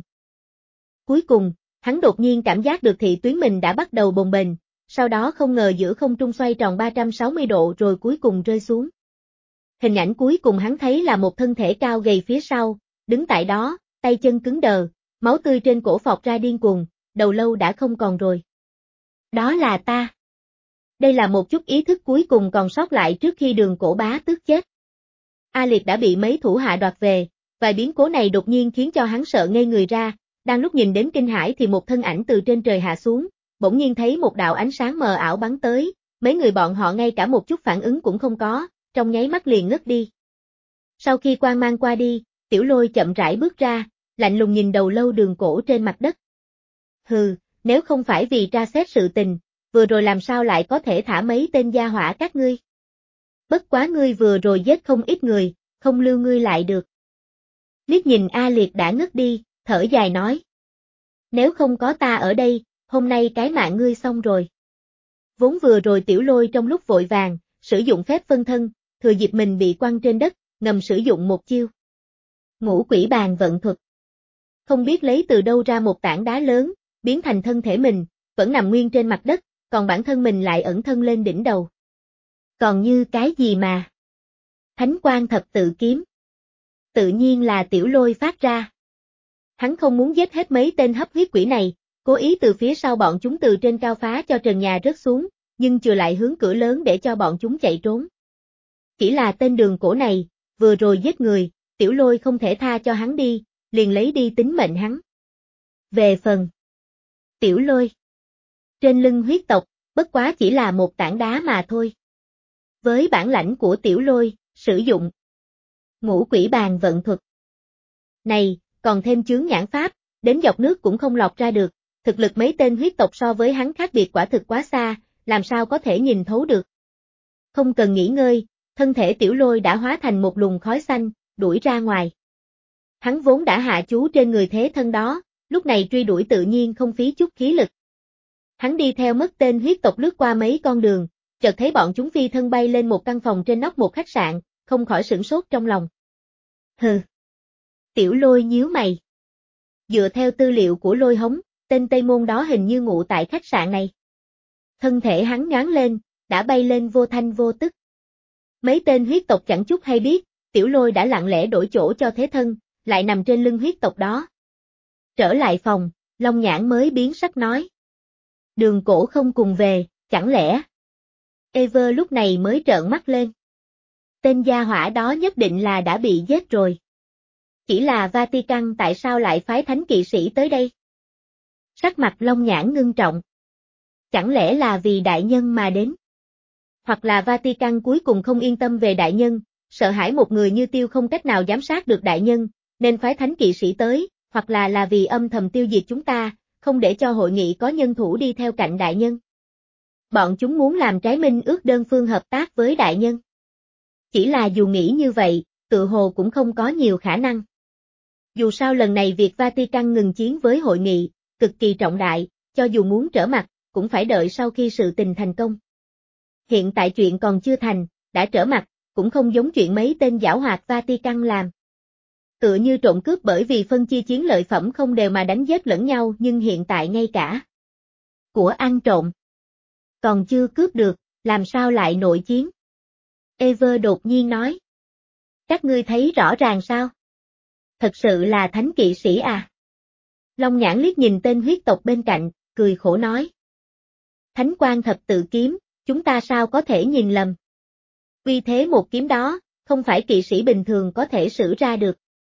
Cuối cùng, hắn đột nhiên cảm giác được thị tuyến mình đã bắt đầu bồng bềnh, sau đó không ngờ giữa không trung xoay tròn ba trăm sáu mươi độ rồi cuối cùng rơi xuống. Hình ảnh cuối cùng hắn thấy là một thân thể cao gầy phía sau, đứng tại đó, tay chân cứng đờ, máu tươi trên cổ phọt ra điên cuồng, đầu lâu đã không còn rồi. Đó là ta. Đây là một chút ý thức cuối cùng còn sót lại trước khi Đường Cổ Bá Tước chết. A Liệt đã bị mấy thủ hạ đoạt về, vài biến cố này đột nhiên khiến cho hắn sợ ngây người ra, đang lúc nhìn đến kinh hãi thì một thân ảnh từ trên trời hạ xuống, bỗng nhiên thấy một đạo ánh sáng mờ ảo bắn tới, mấy người bọn họ ngay cả một chút phản ứng cũng không có, trong nháy mắt liền ngất đi. Sau khi quang mang qua đi, Tiểu Lôi chậm rãi bước ra, lạnh lùng nhìn đầu lâu Đường Cổ trên mặt đất. Hừ, nếu không phải vì tra xét sự tình, vừa rồi làm sao lại có thể thả mấy tên gia hỏa các ngươi? Bất quá ngươi vừa rồi giết không ít người, không lưu ngươi lại được. Liếc nhìn A Liệt đã ngất đi, thở dài nói. Nếu không có ta ở đây, hôm nay cái mạng ngươi xong rồi. Vốn vừa rồi Tiểu Lôi trong lúc vội vàng, sử dụng phép phân thân, thừa dịp mình bị quăng trên đất, ngầm sử dụng một chiêu. Ngũ quỷ bàn vận thuật. Không biết lấy từ đâu ra một tảng đá lớn, biến thành thân thể mình, vẫn nằm nguyên trên mặt đất, còn bản thân mình lại ẩn thân lên đỉnh đầu. Còn như cái gì mà? Thánh quang thập tự kiếm. Tự nhiên là Tiểu Lôi phát ra. Hắn không muốn giết hết mấy tên hấp huyết quỷ này, cố ý từ phía sau bọn chúng từ trên cao phá cho trần nhà rớt xuống, nhưng chừa lại hướng cửa lớn để cho bọn chúng chạy trốn. Chỉ là tên Đường Cổ này, vừa rồi giết người, Tiểu Lôi không thể tha cho hắn đi, liền lấy đi tính mệnh hắn. Về phần Tiểu Lôi, trên lưng huyết tộc, bất quá chỉ là một tảng đá mà thôi. Với bản lãnh của Tiểu Lôi, sử dụng ngũ quỷ bàn vận thuật. Này, còn thêm chướng nhãn pháp, đến dọc nước cũng không lọt ra được, thực lực mấy tên huyết tộc so với hắn khác biệt quả thực quá xa, làm sao có thể nhìn thấu được. Không cần nghỉ ngơi, thân thể Tiểu Lôi đã hóa thành một luồng khói xanh, đuổi ra ngoài. Hắn vốn đã hạ chú trên người thế thân đó, lúc này truy đuổi tự nhiên không phí chút khí lực. Hắn đi theo mất tên huyết tộc lướt qua mấy con đường, chợt thấy bọn chúng phi thân bay lên một căn phòng trên nóc một khách sạn, không khỏi sửng sốt trong lòng. Hừ. Tiểu Lôi nhíu mày. Dựa theo tư liệu của Lôi Hống, tên Tây Môn đó hình như ngụ tại khách sạn này. Thân thể hắn nhoáng lên, đã bay lên vô thanh vô tức. Mấy tên huyết tộc chẳng chút hay biết, Tiểu Lôi đã lặng lẽ đổi chỗ cho thế thân, lại nằm trên lưng huyết tộc đó. Trở lại phòng, Long Nhãn mới biến sắc nói. Đường Cổ không cùng về, chẳng lẽ? Ever lúc này mới trợn mắt lên. Tên gia hỏa đó nhất định là đã bị giết rồi. Chỉ là Vatican tại sao lại phái thánh kỵ sĩ tới đây? Sắc mặt Long Nhãn ngưng trọng. Chẳng lẽ là vì đại nhân mà đến? Hoặc là Vatican cuối cùng không yên tâm về đại nhân, sợ hãi một người như Tiêu không cách nào giám sát được đại nhân, nên phái thánh kỵ sĩ tới, hoặc là là vì âm thầm tiêu diệt chúng ta, không để cho hội nghị có nhân thủ đi theo cạnh đại nhân. Bọn chúng muốn làm trái minh ước đơn phương hợp tác với đại nhân. Chỉ là dù nghĩ như vậy, tự hồ cũng không có nhiều khả năng. Dù sao lần này việc Vatican ngừng chiến với hội nghị, cực kỳ trọng đại, cho dù muốn trở mặt, cũng phải đợi sau khi sự tình thành công. Hiện tại chuyện còn chưa thành, đã trở mặt, cũng không giống chuyện mấy tên giảo hoạt Vatican làm. Tựa như trộm cướp bởi vì phân chia chiến lợi phẩm không đều mà đánh giết lẫn nhau, nhưng hiện tại ngay cả của ăn trộm còn chưa cướp được, làm sao lại nội chiến? Ever đột nhiên nói. Các ngươi thấy rõ ràng sao? Thật sự là thánh kỵ sĩ à? Long Nhãn liếc nhìn tên huyết tộc bên cạnh, cười khổ nói. Thánh quan thập tự kiếm, chúng ta sao có thể nhìn lầm? Vì thế một kiếm đó, không phải kỵ sĩ bình thường có thể sử ra được.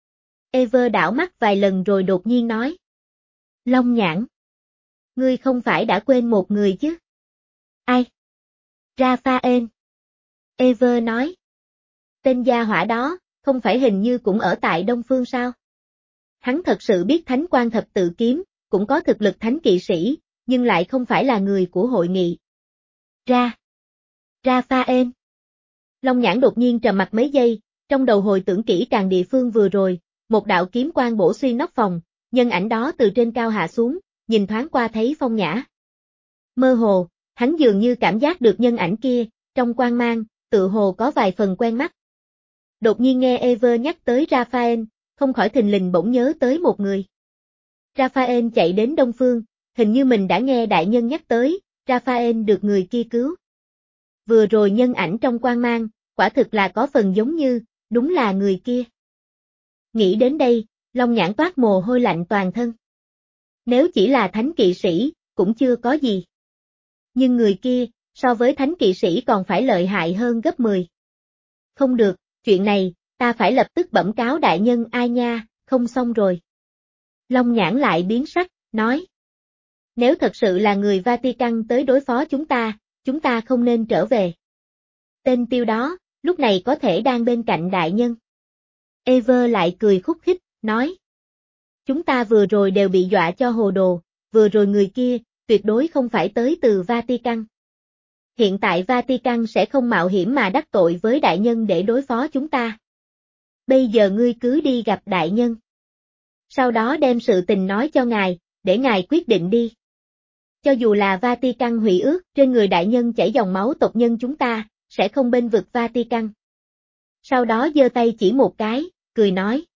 Ever đảo mắt vài lần rồi đột nhiên nói. Long Nhãn. Ngươi không phải đã quên một người chứ? Ai? Raphael. Ever nói. Tên gia hỏa đó, không phải hình như cũng ở tại Đông Phương sao? Hắn thật sự biết thánh quan thập tự kiếm, cũng có thực lực thánh kỵ sĩ, nhưng lại không phải là người của hội nghị. Ra. Raphael. Long Nhãn đột nhiên trầm mặt mấy giây, trong đầu hồi tưởng kỹ càng địa phương vừa rồi, một đạo kiếm quang bổ xuyên nóc phòng, nhân ảnh đó từ trên cao hạ xuống, nhìn thoáng qua thấy Phong Nhã. Mơ hồ, hắn dường như cảm giác được nhân ảnh kia, trong quang mang, tự hồ có vài phần quen mắt. Đột nhiên nghe Ever nhắc tới Raphael, không khỏi thình lình bỗng nhớ tới một người. Raphael chạy đến Đông Phương, hình như mình đã nghe đại nhân nhắc tới, Raphael được người kia cứu. Vừa rồi nhân ảnh trong quang mang, quả thực là có phần giống như, đúng là người kia. Nghĩ đến đây, Long Nhãn toát mồ hôi lạnh toàn thân. Nếu chỉ là thánh kỵ sĩ, cũng chưa có gì. Nhưng người kia, so với thánh kỵ sĩ còn phải lợi hại hơn gấp mười. Không được, chuyện này, ta phải lập tức bẩm cáo đại nhân ai nha, không xong rồi. Long Nhãn lại biến sắc, nói. Nếu thật sự là người Vatican tới đối phó chúng ta, chúng ta không nên trở về. Tên Tiêu đó, lúc này có thể đang bên cạnh đại nhân. Ever lại cười khúc khích, nói. Chúng ta vừa rồi đều bị dọa cho hồ đồ, vừa rồi người kia, tuyệt đối không phải tới từ Vatican. Hiện tại Vatican sẽ không mạo hiểm mà đắc tội với đại nhân để đối phó chúng ta. Bây giờ ngươi cứ đi gặp đại nhân. Sau đó đem sự tình nói cho ngài, để ngài quyết định đi. Cho dù là Vatican hủy ước, trên người đại nhân chảy dòng máu tộc nhân chúng ta, sẽ không bênh vực Vatican. Sau đó giơ tay chỉ một cái, cười nói.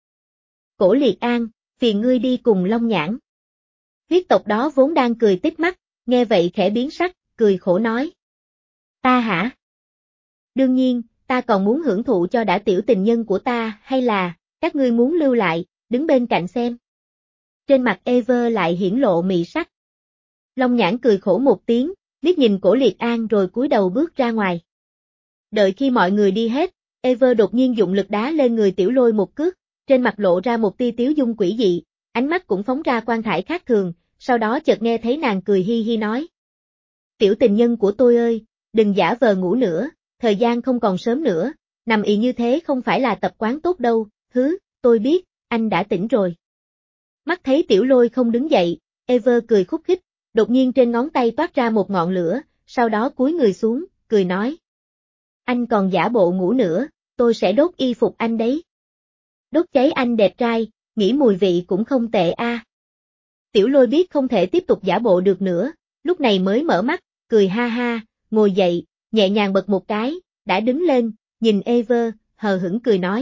Cổ Liệt An, phiền ngươi đi cùng Long Nhãn. Huyết tộc đó vốn đang cười tít mắt, nghe vậy khẽ biến sắc, cười khổ nói. Ta hả? Đương nhiên, ta còn muốn hưởng thụ cho đã tiểu tình nhân của ta, hay là, các ngươi muốn lưu lại, đứng bên cạnh xem. Trên mặt Ever lại hiển lộ mị sắc. Long Nhãn cười khổ một tiếng, liếc nhìn Cổ Liệt An rồi cúi đầu bước ra ngoài. Đợi khi mọi người đi hết, Ever đột nhiên dụng lực đá lên người Tiểu Lôi một cước, trên mặt lộ ra một tia tiếu dung quỷ dị, ánh mắt cũng phóng ra quang thải khác thường, sau đó chợt nghe thấy nàng cười hi hi nói. Tiểu tình nhân của tôi ơi, đừng giả vờ ngủ nữa, thời gian không còn sớm nữa, nằm ì như thế không phải là tập quán tốt đâu, hứ, tôi biết, anh đã tỉnh rồi. Mắt thấy Tiểu Lôi không đứng dậy, Ever cười khúc khích, đột nhiên trên ngón tay toát ra một ngọn lửa, sau đó cúi người xuống, cười nói. Anh còn giả bộ ngủ nữa, tôi sẽ đốt y phục anh đấy. Đốt cháy anh đẹp trai, nghĩ mùi vị cũng không tệ a. À. Tiểu Lôi biết không thể tiếp tục giả bộ được nữa, lúc này mới mở mắt, cười ha ha, ngồi dậy, nhẹ nhàng bật một cái, đã đứng lên, nhìn Ever, hờ hững cười nói.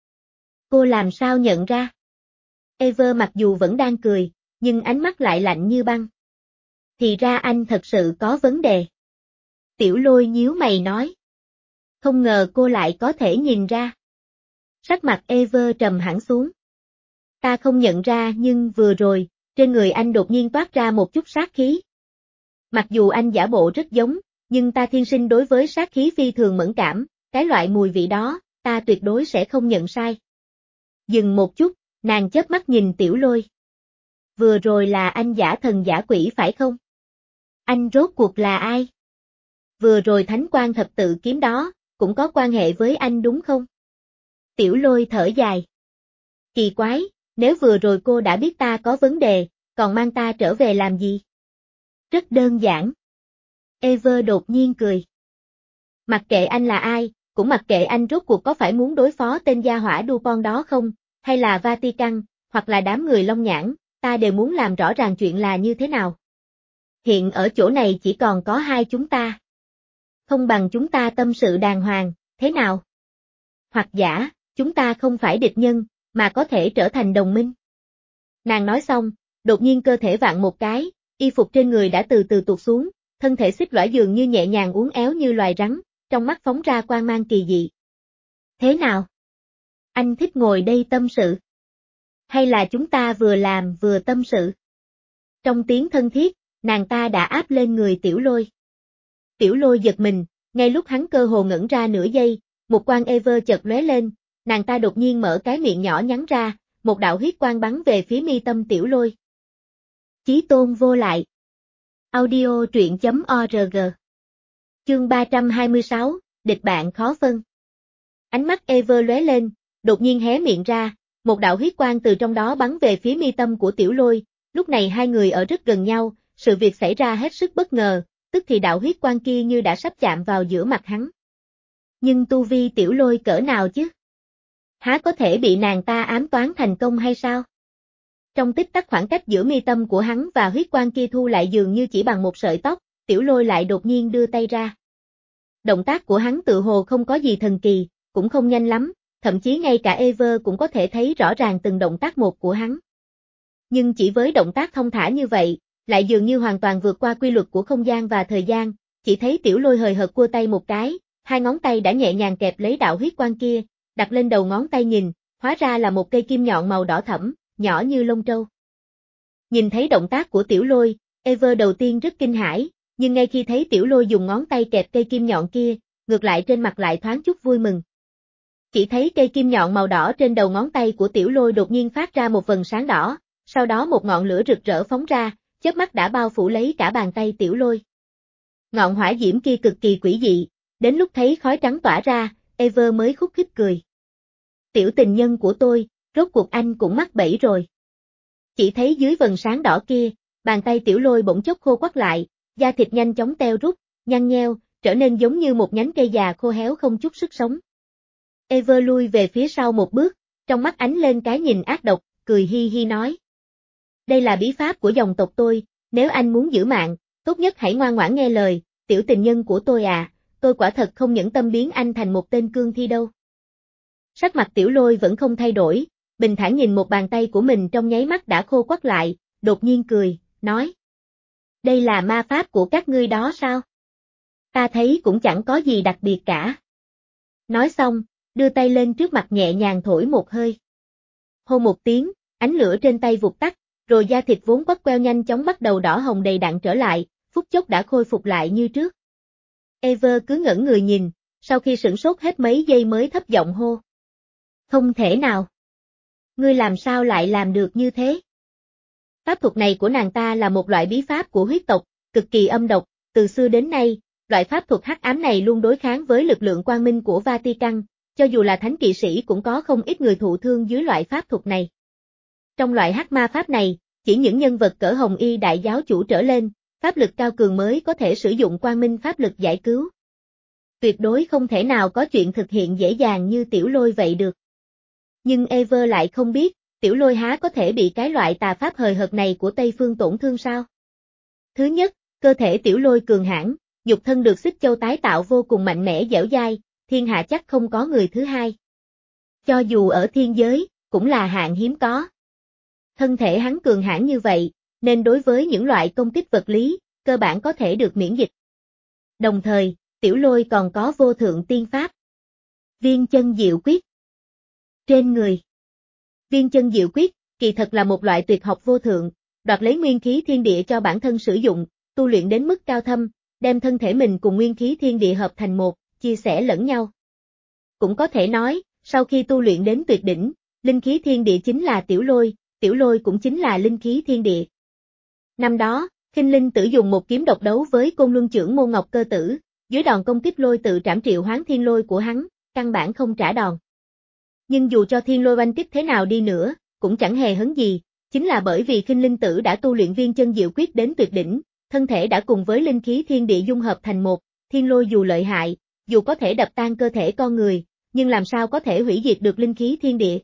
Cô làm sao nhận ra? Ever mặc dù vẫn đang cười, nhưng ánh mắt lại lạnh như băng. Thì ra anh thật sự có vấn đề. Tiểu Lôi nhíu mày nói. Không ngờ cô lại có thể nhìn ra. Sắc mặt Ever trầm hẳn xuống. Ta không nhận ra nhưng vừa rồi, trên người anh đột nhiên toát ra một chút sát khí. Mặc dù anh giả bộ rất giống, nhưng ta thiên sinh đối với sát khí phi thường mẫn cảm, cái loại mùi vị đó, ta tuyệt đối sẽ không nhận sai. Dừng một chút, nàng chớp mắt nhìn Tiểu Lôi. Vừa rồi là anh giả thần giả quỷ phải không? Anh rốt cuộc là ai? Vừa rồi thánh quan thập tự kiếm đó, cũng có quan hệ với anh đúng không? Tiểu Lôi thở dài. Kỳ quái, nếu vừa rồi cô đã biết ta có vấn đề, còn mang ta trở về làm gì? Rất đơn giản. Ever đột nhiên cười. Mặc kệ anh là ai, cũng mặc kệ anh rốt cuộc có phải muốn đối phó tên gia hỏa Dupont đó không, hay là Vatican, hoặc là đám người Long Nhãn, ta đều muốn làm rõ ràng chuyện là như thế nào. Hiện ở chỗ này chỉ còn có hai chúng ta. Không bằng chúng ta tâm sự đàng hoàng, thế nào? Hoặc giả, chúng ta không phải địch nhân, mà có thể trở thành đồng minh. Nàng nói xong, đột nhiên cơ thể vặn một cái, y phục trên người đã từ từ tuột xuống, thân thể xích lõa dường như nhẹ nhàng uốn éo như loài rắn, trong mắt phóng ra quang mang kỳ dị. Thế nào? Anh thích ngồi đây tâm sự? Hay là chúng ta vừa làm vừa tâm sự? Trong tiếng thân thiết, nàng ta đã áp lên người Tiểu Lôi. Tiểu Lôi giật mình, ngay lúc hắn cơ hồ ngẩn ra nửa giây, một quang Ever chợt lóe lên, nàng ta đột nhiên mở cái miệng nhỏ nhắn ra, một đạo huyết quang bắn về phía mi tâm Tiểu Lôi. Chí tôn vô lại. Audio truyện chấm org. Chương ba trăm hai mươi sáu, địch bạn khó phân. Ánh mắt Ever lóe lên, đột nhiên hé miệng ra, một đạo huyết quang từ trong đó bắn về phía mi tâm của Tiểu Lôi, lúc này hai người ở rất gần nhau, sự việc xảy ra hết sức bất ngờ, tức thì đạo huyết quang kia như đã sắp chạm vào giữa mặt hắn. Nhưng tu vi Tiểu Lôi cỡ nào chứ? Há có thể bị nàng ta ám toán thành công hay sao? Trong tích tắc khoảng cách giữa mi tâm của hắn và huyết quang kia thu lại dường như chỉ bằng một sợi tóc, Tiểu Lôi lại đột nhiên đưa tay ra. Động tác của hắn tự hồ không có gì thần kỳ, cũng không nhanh lắm, thậm chí ngay cả Ever cũng có thể thấy rõ ràng từng động tác một của hắn. Nhưng chỉ với động tác thông thả như vậy, lại dường như hoàn toàn vượt qua quy luật của không gian và thời gian, chỉ thấy Tiểu Lôi hời hợt cua tay một cái, hai ngón tay đã nhẹ nhàng kẹp lấy đạo huyết quang kia, đặt lên đầu ngón tay nhìn, hóa ra là một cây kim nhọn màu đỏ thẫm, nhỏ như lông trâu. Nhìn thấy động tác của Tiểu Lôi, Ever đầu tiên rất kinh hãi, nhưng ngay khi thấy Tiểu Lôi dùng ngón tay kẹp cây kim nhọn kia, ngược lại trên mặt lại thoáng chút vui mừng. Chỉ thấy cây kim nhọn màu đỏ trên đầu ngón tay của Tiểu Lôi đột nhiên phát ra một vầng sáng đỏ, sau đó một ngọn lửa rực rỡ phóng ra, chớp mắt đã bao phủ lấy cả bàn tay Tiểu Lôi. Ngọn hỏa diễm kia cực kỳ quỷ dị, đến lúc thấy khói trắng tỏa ra, Ever mới khúc khích cười. Tiểu tình nhân của tôi, rốt cuộc anh cũng mắc bẫy rồi. Chỉ thấy dưới vầng sáng đỏ kia, bàn tay Tiểu Lôi bỗng chốc khô quắt lại, da thịt nhanh chóng teo rút, nhăn nheo, trở nên giống như một nhánh cây già khô héo không chút sức sống. Ever lui về phía sau một bước, trong mắt ánh lên cái nhìn ác độc, cười hi hi nói. Đây là bí pháp của dòng tộc tôi, nếu anh muốn giữ mạng, tốt nhất hãy ngoan ngoãn nghe lời, tiểu tình nhân của tôi à, tôi quả thật không nhẫn tâm biến anh thành một tên cương thi đâu. Sắc mặt Tiểu Lôi vẫn không thay đổi, bình thản nhìn một bàn tay của mình trong nháy mắt đã khô quắt lại, đột nhiên cười, nói. Đây là ma pháp của các ngươi đó sao? Ta thấy cũng chẳng có gì đặc biệt cả. Nói xong, đưa tay lên trước mặt nhẹ nhàng thổi một hơi. Hô một tiếng, ánh lửa trên tay vụt tắt, rồi da thịt vốn quắt queo nhanh chóng bắt đầu đỏ hồng đầy đặn trở lại, phút chốc đã khôi phục lại như trước. Ever cứ ngẩn người nhìn, sau khi sửng sốt hết mấy giây mới thấp giọng hô. Không thể nào. Ngươi làm sao lại làm được như thế? Pháp thuật này của nàng ta là một loại bí pháp của huyết tộc, cực kỳ âm độc, từ xưa đến nay, loại pháp thuật hắc ám này luôn đối kháng với lực lượng quang minh của Vatican, cho dù là thánh kỵ sĩ cũng có không ít người thụ thương dưới loại pháp thuật này. Trong loại hắc ma pháp này, chỉ những nhân vật cỡ Hồng Y đại giáo chủ trở lên, pháp lực cao cường mới có thể sử dụng quang minh pháp lực giải cứu. Tuyệt đối không thể nào có chuyện thực hiện dễ dàng như Tiểu Lôi vậy được. Nhưng Ever lại không biết, Tiểu Lôi há có thể bị cái loại tà pháp hời hợt này của Tây Phương tổn thương sao? Thứ nhất, cơ thể Tiểu Lôi cường hãn, nhục thân được xích châu tái tạo vô cùng mạnh mẽ dẻo dai, thiên hạ chắc không có người thứ hai. Cho dù ở thiên giới, cũng là hạng hiếm có. Thân thể hắn cường hãn như vậy, nên đối với những loại công kích vật lý, cơ bản có thể được miễn dịch. Đồng thời, Tiểu Lôi còn có vô thượng tiên pháp. Viên chân diệu quyết. Trên người. Viên chân diệu quyết, kỳ thật là một loại tuyệt học vô thượng, đoạt lấy nguyên khí thiên địa cho bản thân sử dụng, tu luyện đến mức cao thâm, đem thân thể mình cùng nguyên khí thiên địa hợp thành một, chia sẻ lẫn nhau. Cũng có thể nói, sau khi tu luyện đến tuyệt đỉnh, linh khí thiên địa chính là tiểu lôi, tiểu lôi cũng chính là linh khí thiên địa. Năm đó, Khinh Linh Tử dùng một kiếm độc đấu với Côn Luân Chưởng Môn Ngọc Cơ Tử, dưới đòn công kích lôi tự trảm triệu hoán thiên lôi của hắn, căn bản không trả đòn. Nhưng dù cho thiên lôi oanh kích thế nào đi nữa, cũng chẳng hề hấn gì, chính là bởi vì Khinh Linh Tử đã tu luyện viên chân diệu quyết đến tuyệt đỉnh, thân thể đã cùng với linh khí thiên địa dung hợp thành một, thiên lôi dù lợi hại, dù có thể đập tan cơ thể con người, nhưng làm sao có thể hủy diệt được linh khí thiên địa.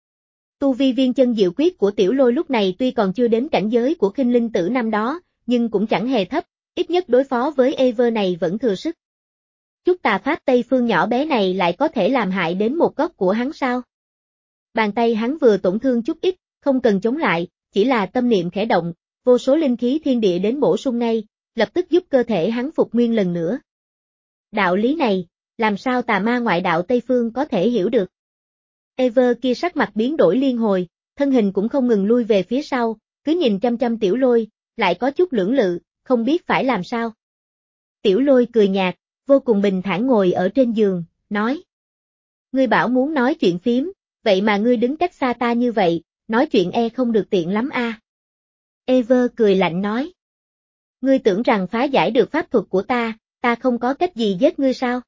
Tu vi viên chân diệu quyết của tiểu lôi lúc này tuy còn chưa đến cảnh giới của Khinh Linh Tử năm đó, nhưng cũng chẳng hề thấp, ít nhất đối phó với Ever này vẫn thừa sức. Chút tà pháp Tây Phương nhỏ bé này lại có thể làm hại đến một góc của hắn sao? Bàn tay hắn vừa tổn thương chút ít, không cần chống lại, chỉ là tâm niệm khẽ động, vô số linh khí thiên địa đến bổ sung ngay, lập tức giúp cơ thể hắn phục nguyên lần nữa. Đạo lý này, làm sao tà ma ngoại đạo Tây Phương có thể hiểu được? Ever kia sắc mặt biến đổi liên hồi, thân hình cũng không ngừng lui về phía sau, cứ nhìn chăm chăm tiểu lôi, lại có chút lưỡng lự, không biết phải làm sao. Tiểu lôi cười nhạt, vô cùng bình thản ngồi ở trên giường, nói. Ngươi bảo muốn nói chuyện phím, vậy mà ngươi đứng cách xa ta như vậy, nói chuyện e không được tiện lắm a. À. Ever cười lạnh nói. Ngươi tưởng rằng phá giải được pháp thuật của ta, ta không có cách gì giết ngươi sao?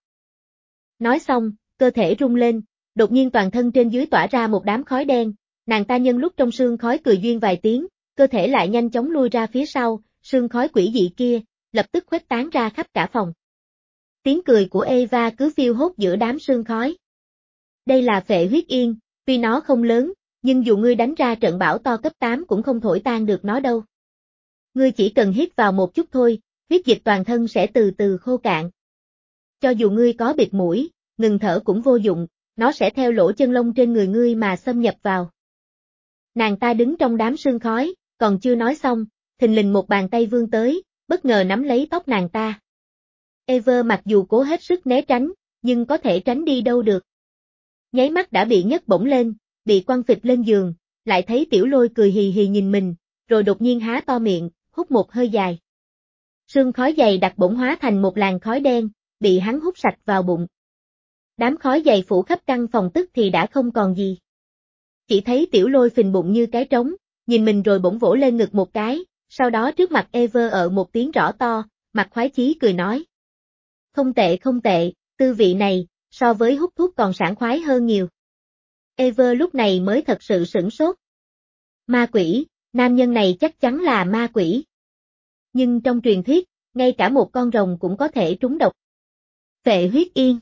Nói xong, cơ thể rung lên, đột nhiên toàn thân trên dưới tỏa ra một đám khói đen, nàng ta nhân lúc trong sương khói cười duyên vài tiếng, cơ thể lại nhanh chóng lui ra phía sau, sương khói quỷ dị kia, lập tức khuếch tán ra khắp cả phòng. Tiếng cười của Eva cứ phiêu hốt giữa đám sương khói. Đây là phệ huyết yên, tuy nó không lớn, nhưng dù ngươi đánh ra trận bão to cấp tám cũng không thổi tan được nó đâu. Ngươi chỉ cần hít vào một chút thôi, huyết dịch toàn thân sẽ từ từ khô cạn. Cho dù ngươi có bịt mũi, ngừng thở cũng vô dụng, nó sẽ theo lỗ chân lông trên người ngươi mà xâm nhập vào. Nàng ta đứng trong đám sương khói, còn chưa nói xong, thình lình một bàn tay vươn tới, bất ngờ nắm lấy tóc nàng ta. Ever mặc dù cố hết sức né tránh, nhưng có thể tránh đi đâu được. Nháy mắt đã bị nhấc bổng lên, bị quăng phịch lên giường, lại thấy tiểu lôi cười hì hì nhìn mình, rồi đột nhiên há to miệng, hút một hơi dài. Sương khói dày đặc bỗng hóa thành một làn khói đen, bị hắn hút sạch vào bụng. Đám khói dày phủ khắp căn phòng tức thì đã không còn gì. Chỉ thấy tiểu lôi phình bụng như cái trống, nhìn mình rồi bỗng vỗ lên ngực một cái, sau đó trước mặt Ever ở một tiếng rõ to, mặt khoái chí cười nói. Không tệ không tệ, tư vị này, so với hút thuốc còn sảng khoái hơn nhiều. Ever lúc này mới thật sự sửng sốt. Ma quỷ, nam nhân này chắc chắn là ma quỷ. Nhưng trong truyền thuyết, ngay cả một con rồng cũng có thể trúng độc. Phệ huyết yên.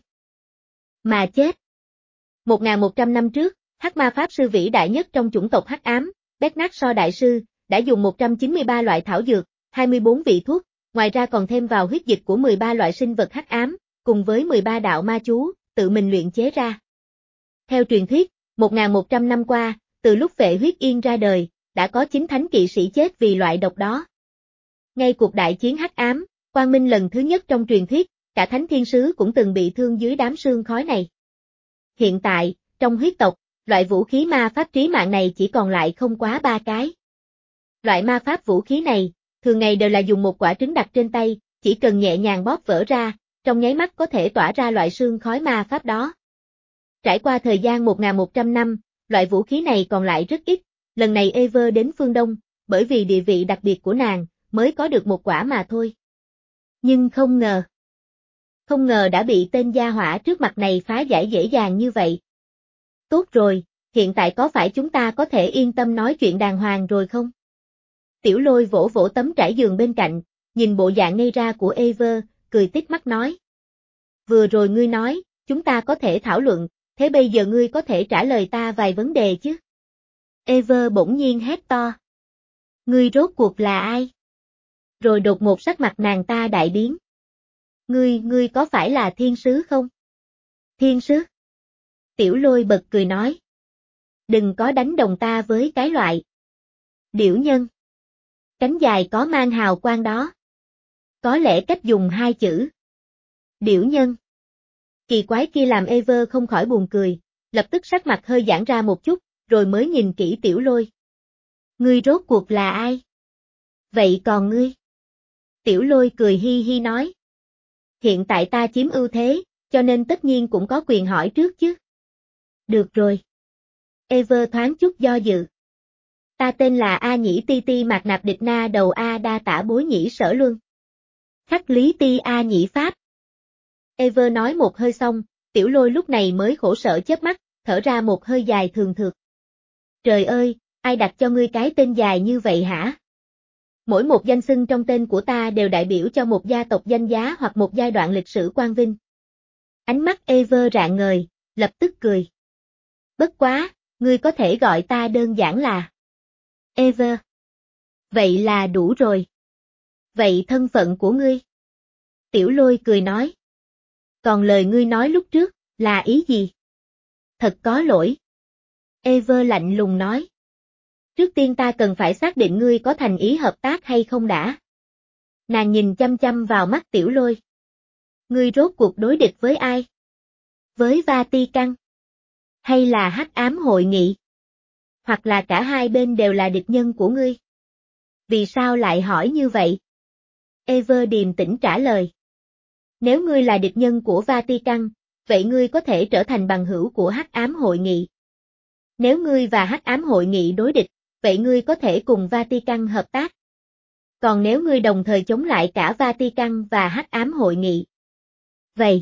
Mà chết. một nghìn một trăm năm trước, Hắc Ma Pháp Sư vĩ đại nhất trong chủng tộc Hắc Ám, Bernard So Đại Sư, đã dùng một trăm chín mươi ba loại thảo dược, hai mươi bốn vị thuốc, ngoài ra còn thêm vào huyết dịch của mười ba loại sinh vật Hắc Ám, cùng với mười ba đạo ma chú, tự mình luyện chế ra. Theo truyền thuyết, một nghìn một trăm năm qua, từ lúc Phệ huyết yên ra đời, đã có chín thánh kỵ sĩ chết vì loại độc đó. Ngay cuộc đại chiến Hắc Ám, Quang Minh lần thứ nhất trong truyền thuyết, cả thánh thiên sứ cũng từng bị thương dưới đám sương khói này. Hiện tại, trong huyết tộc, loại vũ khí ma pháp trí mạng này chỉ còn lại không quá ba cái. Loại ma pháp vũ khí này, thường ngày đều là dùng một quả trứng đặt trên tay, chỉ cần nhẹ nhàng bóp vỡ ra, trong nháy mắt có thể tỏa ra loại sương khói ma pháp đó. Trải qua thời gian một nghìn một trăm năm, loại vũ khí này còn lại rất ít, lần này Ever đến phương Đông, bởi vì địa vị đặc biệt của nàng, mới có được một quả mà thôi. Nhưng không ngờ. Không ngờ đã bị tên gia hỏa trước mặt này phá giải dễ dàng như vậy. Tốt rồi, hiện tại có phải chúng ta có thể yên tâm nói chuyện đàng hoàng rồi không? Tiểu lôi vỗ vỗ tấm trải giường bên cạnh, nhìn bộ dạng ngây ra của Ever, cười tít mắt nói. Vừa rồi ngươi nói, chúng ta có thể thảo luận, thế bây giờ ngươi có thể trả lời ta vài vấn đề chứ? Ever bỗng nhiên hét to. Ngươi rốt cuộc là ai? Rồi đột ngột sắc mặt nàng ta đại biến. Ngươi, ngươi có phải là thiên sứ không? Thiên sứ? Tiểu lôi bật cười nói. Đừng có đánh đồng ta với cái loại. Điểu nhân. Cánh dài có mang hào quang đó. Có lẽ cách dùng hai chữ. Điểu nhân. Kỳ quái kia làm Ever không khỏi buồn cười, lập tức sắc mặt hơi giãn ra một chút, rồi mới nhìn kỹ tiểu lôi. Ngươi rốt cuộc là ai? Vậy còn ngươi? Tiểu lôi cười hi hi nói. Hiện tại ta chiếm ưu thế, cho nên tất nhiên cũng có quyền hỏi trước chứ. Được rồi. Ever thoáng chút do dự. Ta tên là A Nhĩ Ti Ti Mạc Nạp Địch Na Đầu A Đa Tả Bối Nhĩ Sở Luân. Khắc Lý Ti A Nhĩ Pháp. Ever nói một hơi xong, Tiểu Lôi lúc này mới khổ sở chớp mắt, thở ra một hơi dài thường thượt. Trời ơi, ai đặt cho ngươi cái tên dài như vậy hả? Mỗi một danh xưng trong tên của ta đều đại biểu cho một gia tộc danh giá hoặc một giai đoạn lịch sử quang vinh. Ánh mắt Ever rạng ngời, lập tức cười. Bất quá, ngươi có thể gọi ta đơn giản là Ever. Vậy là đủ rồi. Vậy thân phận của ngươi? Tiểu Lôi cười nói. Còn lời ngươi nói lúc trước, là ý gì? Thật có lỗi. Ever lạnh lùng nói. Trước tiên ta cần phải xác định ngươi có thành ý hợp tác hay không đã. Nàng nhìn chăm chăm vào mắt Tiểu Lôi. Ngươi rốt cuộc đối địch với ai? Với Vatican? Hay là Hắc Ám Hội Nghị? Hoặc là cả hai bên đều là địch nhân của ngươi? Vì sao lại hỏi như vậy? Ever điềm tĩnh trả lời. Nếu ngươi là địch nhân của Vatican, vậy ngươi có thể trở thành bằng hữu của Hắc Ám Hội Nghị. Nếu ngươi và Hắc Ám Hội Nghị đối địch, vậy ngươi có thể cùng Vatican hợp tác. Còn nếu ngươi đồng thời chống lại cả Vatican và Hắc Ám Hội Nghị. Vậy.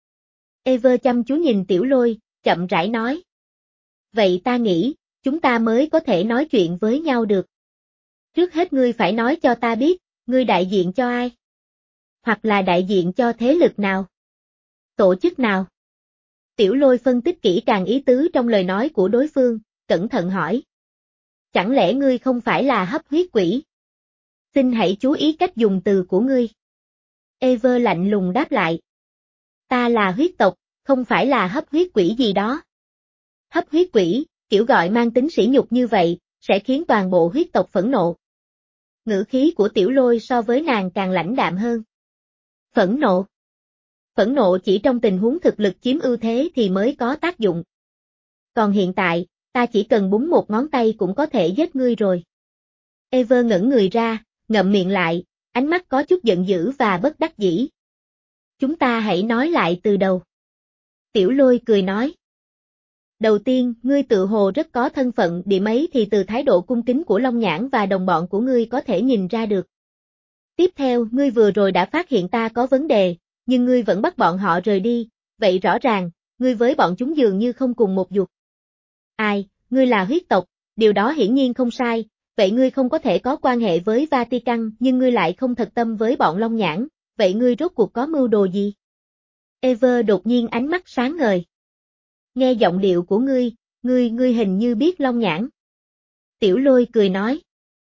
Ever chăm chú nhìn Tiểu Lôi, chậm rãi nói. Vậy ta nghĩ, chúng ta mới có thể nói chuyện với nhau được. Trước hết ngươi phải nói cho ta biết, ngươi đại diện cho ai? Hoặc là đại diện cho thế lực nào? Tổ chức nào? Tiểu Lôi phân tích kỹ càng ý tứ trong lời nói của đối phương, cẩn thận hỏi. Chẳng lẽ ngươi không phải là hấp huyết quỷ? Xin hãy chú ý cách dùng từ của ngươi. Ever lạnh lùng đáp lại. Ta là huyết tộc, không phải là hấp huyết quỷ gì đó. Hấp huyết quỷ, kiểu gọi mang tính sỉ nhục như vậy, sẽ khiến toàn bộ huyết tộc phẫn nộ. Ngữ khí của Tiểu Lôi so với nàng càng lãnh đạm hơn. Phẫn nộ. Phẫn nộ chỉ trong tình huống thực lực chiếm ưu thế thì mới có tác dụng. Còn hiện tại, ta chỉ cần búng một ngón tay cũng có thể giết ngươi rồi. Ever ngẩng người ra, ngậm miệng lại, ánh mắt có chút giận dữ và bất đắc dĩ. Chúng ta hãy nói lại từ đầu. Tiểu Lôi cười nói. Đầu tiên, ngươi tự hồ rất có thân phận điểm ấy thì từ thái độ cung kính của Long Nhãn và đồng bọn của ngươi có thể nhìn ra được. Tiếp theo, ngươi vừa rồi đã phát hiện ta có vấn đề, nhưng ngươi vẫn bắt bọn họ rời đi, vậy rõ ràng, ngươi với bọn chúng dường như không cùng một dục. Ai, ngươi là huyết tộc, điều đó hiển nhiên không sai, vậy ngươi không có thể có quan hệ với Vatican nhưng ngươi lại không thật tâm với bọn Long Nhãn, vậy ngươi rốt cuộc có mưu đồ gì? Ever đột nhiên ánh mắt sáng ngời. Nghe giọng điệu của ngươi, ngươi ngươi hình như biết Long Nhãn. Tiểu Lôi cười nói.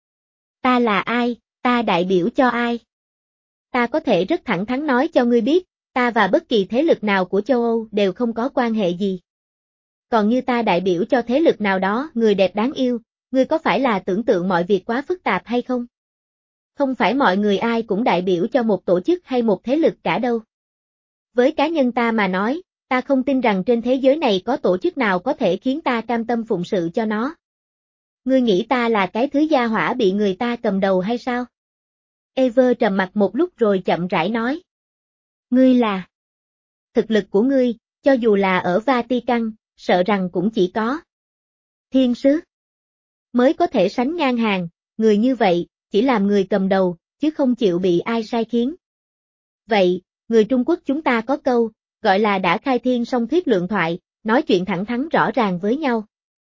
Ta là ai, ta đại biểu cho ai? Ta có thể rất thẳng thắn nói cho ngươi biết, ta và bất kỳ thế lực nào của châu Âu đều không có quan hệ gì. Còn như ta đại biểu cho thế lực nào đó, người đẹp đáng yêu, ngươi có phải là tưởng tượng mọi việc quá phức tạp hay không? Không phải mọi người ai cũng đại biểu cho một tổ chức hay một thế lực cả đâu. Với cá nhân ta mà nói, ta không tin rằng trên thế giới này có tổ chức nào có thể khiến ta cam tâm phụng sự cho nó. Ngươi nghĩ ta là cái thứ gia hỏa bị người ta cầm đầu hay sao? Ever trầm mặt một lúc rồi chậm rãi nói. Ngươi là... Thực lực của ngươi, cho dù là ở Vatican, sợ rằng cũng chỉ có thiên sứ mới có thể sánh ngang hàng, người như vậy, chỉ làm người cầm đầu, chứ không chịu bị ai sai khiến. Vậy, người Trung Quốc chúng ta có câu, gọi là đã khai thiên song thuyết lượng thoại, nói chuyện thẳng thắn rõ ràng với nhau.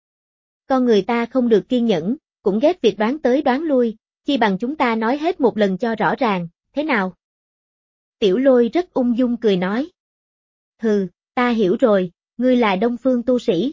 Con người ta không được kiên nhẫn, cũng ghét việc đoán tới đoán lui, chi bằng chúng ta nói hết một lần cho rõ ràng, thế nào? Tiểu Lôi rất ung dung cười nói. Hừ, ta hiểu rồi, ngươi là Đông Phương tu sĩ.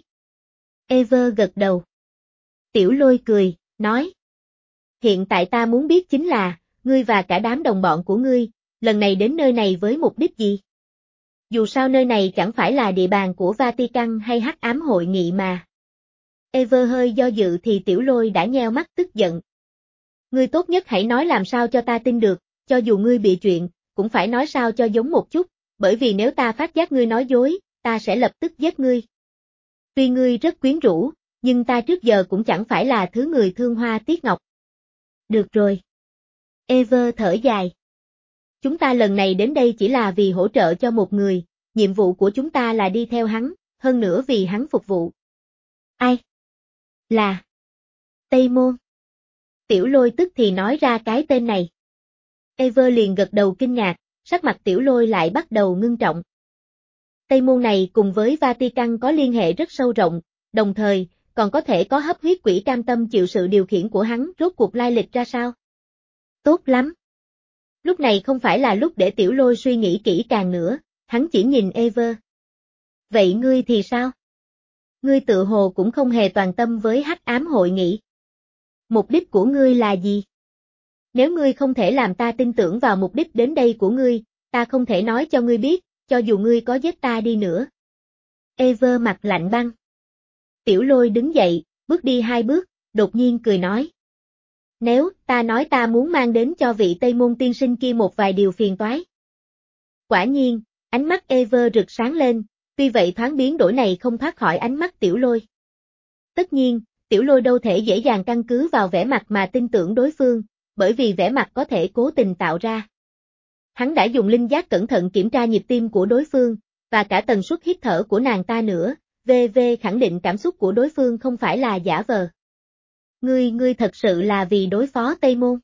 Ever gật đầu. Tiểu Lôi cười, nói. Hiện tại ta muốn biết chính là, ngươi và cả đám đồng bọn của ngươi, lần này đến nơi này với mục đích gì? Dù sao nơi này chẳng phải là địa bàn của Vatican hay Hắc Ám Hội Nghị mà. Ever hơi do dự thì Tiểu Lôi đã nheo mắt tức giận. Ngươi tốt nhất hãy nói làm sao cho ta tin được, cho dù ngươi bị chuyện, cũng phải nói sao cho giống một chút, bởi vì nếu ta phát giác ngươi nói dối, ta sẽ lập tức giết ngươi. Tuy ngươi rất quyến rũ, nhưng ta trước giờ cũng chẳng phải là thứ người thương hoa tiếc ngọc. Được rồi. Ever thở dài. Chúng ta lần này đến đây chỉ là vì hỗ trợ cho một người, nhiệm vụ của chúng ta là đi theo hắn, hơn nữa vì hắn phục vụ. Ai? Là Tây Môn. Tiểu Lôi tức thì nói ra cái tên này. Ever liền gật đầu kinh ngạc, sắc mặt Tiểu Lôi lại bắt đầu ngưng trọng. Tây Môn này cùng với Vatican có liên hệ rất sâu rộng, đồng thời, còn có thể có hấp huyết quỷ cam tâm chịu sự điều khiển của hắn, rốt cuộc lai lịch ra sao? Tốt lắm. Lúc này không phải là lúc để Tiểu Lôi suy nghĩ kỹ càng nữa, hắn chỉ nhìn Ever. Vậy ngươi thì sao? Ngươi tự hồ cũng không hề toàn tâm với hắc ám hội nghị. Mục đích của ngươi là gì? Nếu ngươi không thể làm ta tin tưởng vào mục đích đến đây của ngươi, ta không thể nói cho ngươi biết, cho dù ngươi có giết ta đi nữa. Ever mặt lạnh băng. Tiểu Lôi đứng dậy, bước đi hai bước, đột nhiên cười nói. Nếu ta nói ta muốn mang đến cho vị Tây Môn tiên sinh kia một vài điều phiền toái. Quả nhiên, ánh mắt Ever rực sáng lên, tuy vậy thoáng biến đổi này không thoát khỏi ánh mắt Tiểu Lôi. Tất nhiên, Tiểu Lôi đâu thể dễ dàng căn cứ vào vẻ mặt mà tin tưởng đối phương, bởi vì vẻ mặt có thể cố tình tạo ra. Hắn đã dùng linh giác cẩn thận kiểm tra nhịp tim của đối phương, và cả tần suất hít thở của nàng ta nữa, vê vê khẳng định cảm xúc của đối phương không phải là giả vờ. Ngươi, ngươi thật sự là vì đối phó Tây Môn.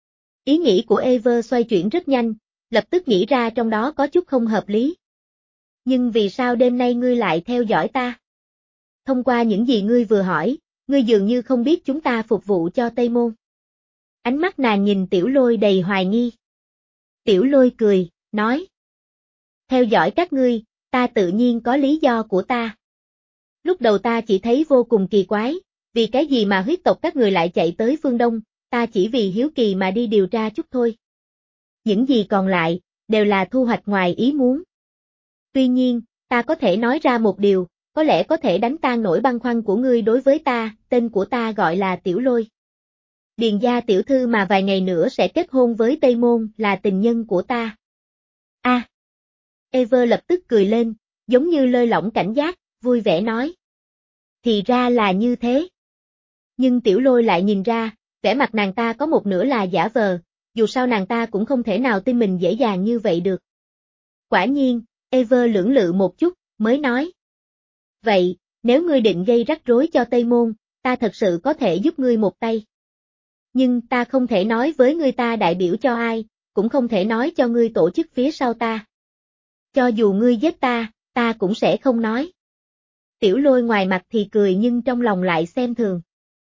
Ý nghĩ của Ever xoay chuyển rất nhanh, lập tức nghĩ ra trong đó có chút không hợp lý. Nhưng vì sao đêm nay ngươi lại theo dõi ta? Thông qua những gì ngươi vừa hỏi, ngươi dường như không biết chúng ta phục vụ cho Tây Môn. Ánh mắt nàng nhìn Tiểu Lôi đầy hoài nghi. Tiểu Lôi cười, nói. Theo dõi các ngươi, ta tự nhiên có lý do của ta. Lúc đầu ta chỉ thấy vô cùng kỳ quái, vì cái gì mà huyết tộc các người lại chạy tới phương Đông, ta chỉ vì hiếu kỳ mà đi điều tra chút thôi. Những gì còn lại, đều là thu hoạch ngoài ý muốn. Tuy nhiên, ta có thể nói ra một điều, có lẽ có thể đánh tan nỗi băn khoăn của ngươi đối với ta, tên của ta gọi là Tiểu Lôi. Điền gia tiểu thư mà vài ngày nữa sẽ kết hôn với Tây Môn là tình nhân của ta. A. À, Ever lập tức cười lên, giống như lơi lỏng cảnh giác, vui vẻ nói. Thì ra là như thế. Nhưng Tiểu Lôi lại nhìn ra, vẻ mặt nàng ta có một nửa là giả vờ, dù sao nàng ta cũng không thể nào tin mình dễ dàng như vậy được. Quả nhiên, Ever lưỡng lự một chút, mới nói. Vậy, nếu ngươi định gây rắc rối cho Tây Môn, ta thật sự có thể giúp ngươi một tay. Nhưng ta không thể nói với ngươi ta đại biểu cho ai, cũng không thể nói cho ngươi tổ chức phía sau ta. Cho dù ngươi giết ta, ta cũng sẽ không nói. Tiểu Lôi ngoài mặt thì cười nhưng trong lòng lại xem thường.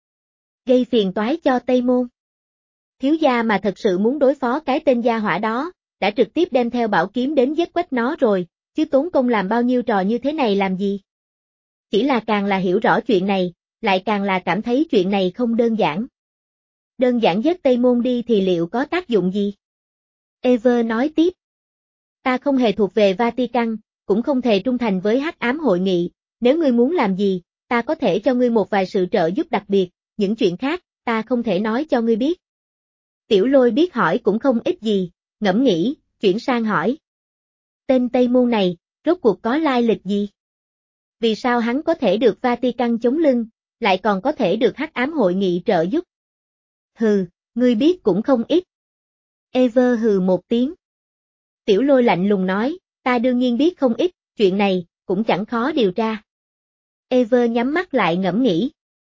Gây phiền toái cho Tây Môn. Thiếu gia mà thật sự muốn đối phó cái tên gia hỏa đó, đã trực tiếp đem theo bảo kiếm đến giết quách nó rồi, chứ tốn công làm bao nhiêu trò như thế này làm gì. Chỉ là càng là hiểu rõ chuyện này, lại càng là cảm thấy chuyện này không đơn giản. Đơn giản giết Tây Môn đi thì liệu có tác dụng gì? Ever nói tiếp. Ta không hề thuộc về Vatican, cũng không thể trung thành với hắc ám hội nghị, nếu ngươi muốn làm gì, ta có thể cho ngươi một vài sự trợ giúp đặc biệt, những chuyện khác, ta không thể nói cho ngươi biết. Tiểu Lôi biết hỏi cũng không ít gì, ngẫm nghĩ, chuyển sang hỏi. Tên Tây Môn này, rốt cuộc có lai lịch gì? Vì sao hắn có thể được Vatican chống lưng, lại còn có thể được hắc ám hội nghị trợ giúp? Hừ, ngươi biết cũng không ít. Ever hừ một tiếng. Tiểu Lôi lạnh lùng nói, ta đương nhiên biết không ít, chuyện này, cũng chẳng khó điều tra. Ever nhắm mắt lại ngẫm nghĩ.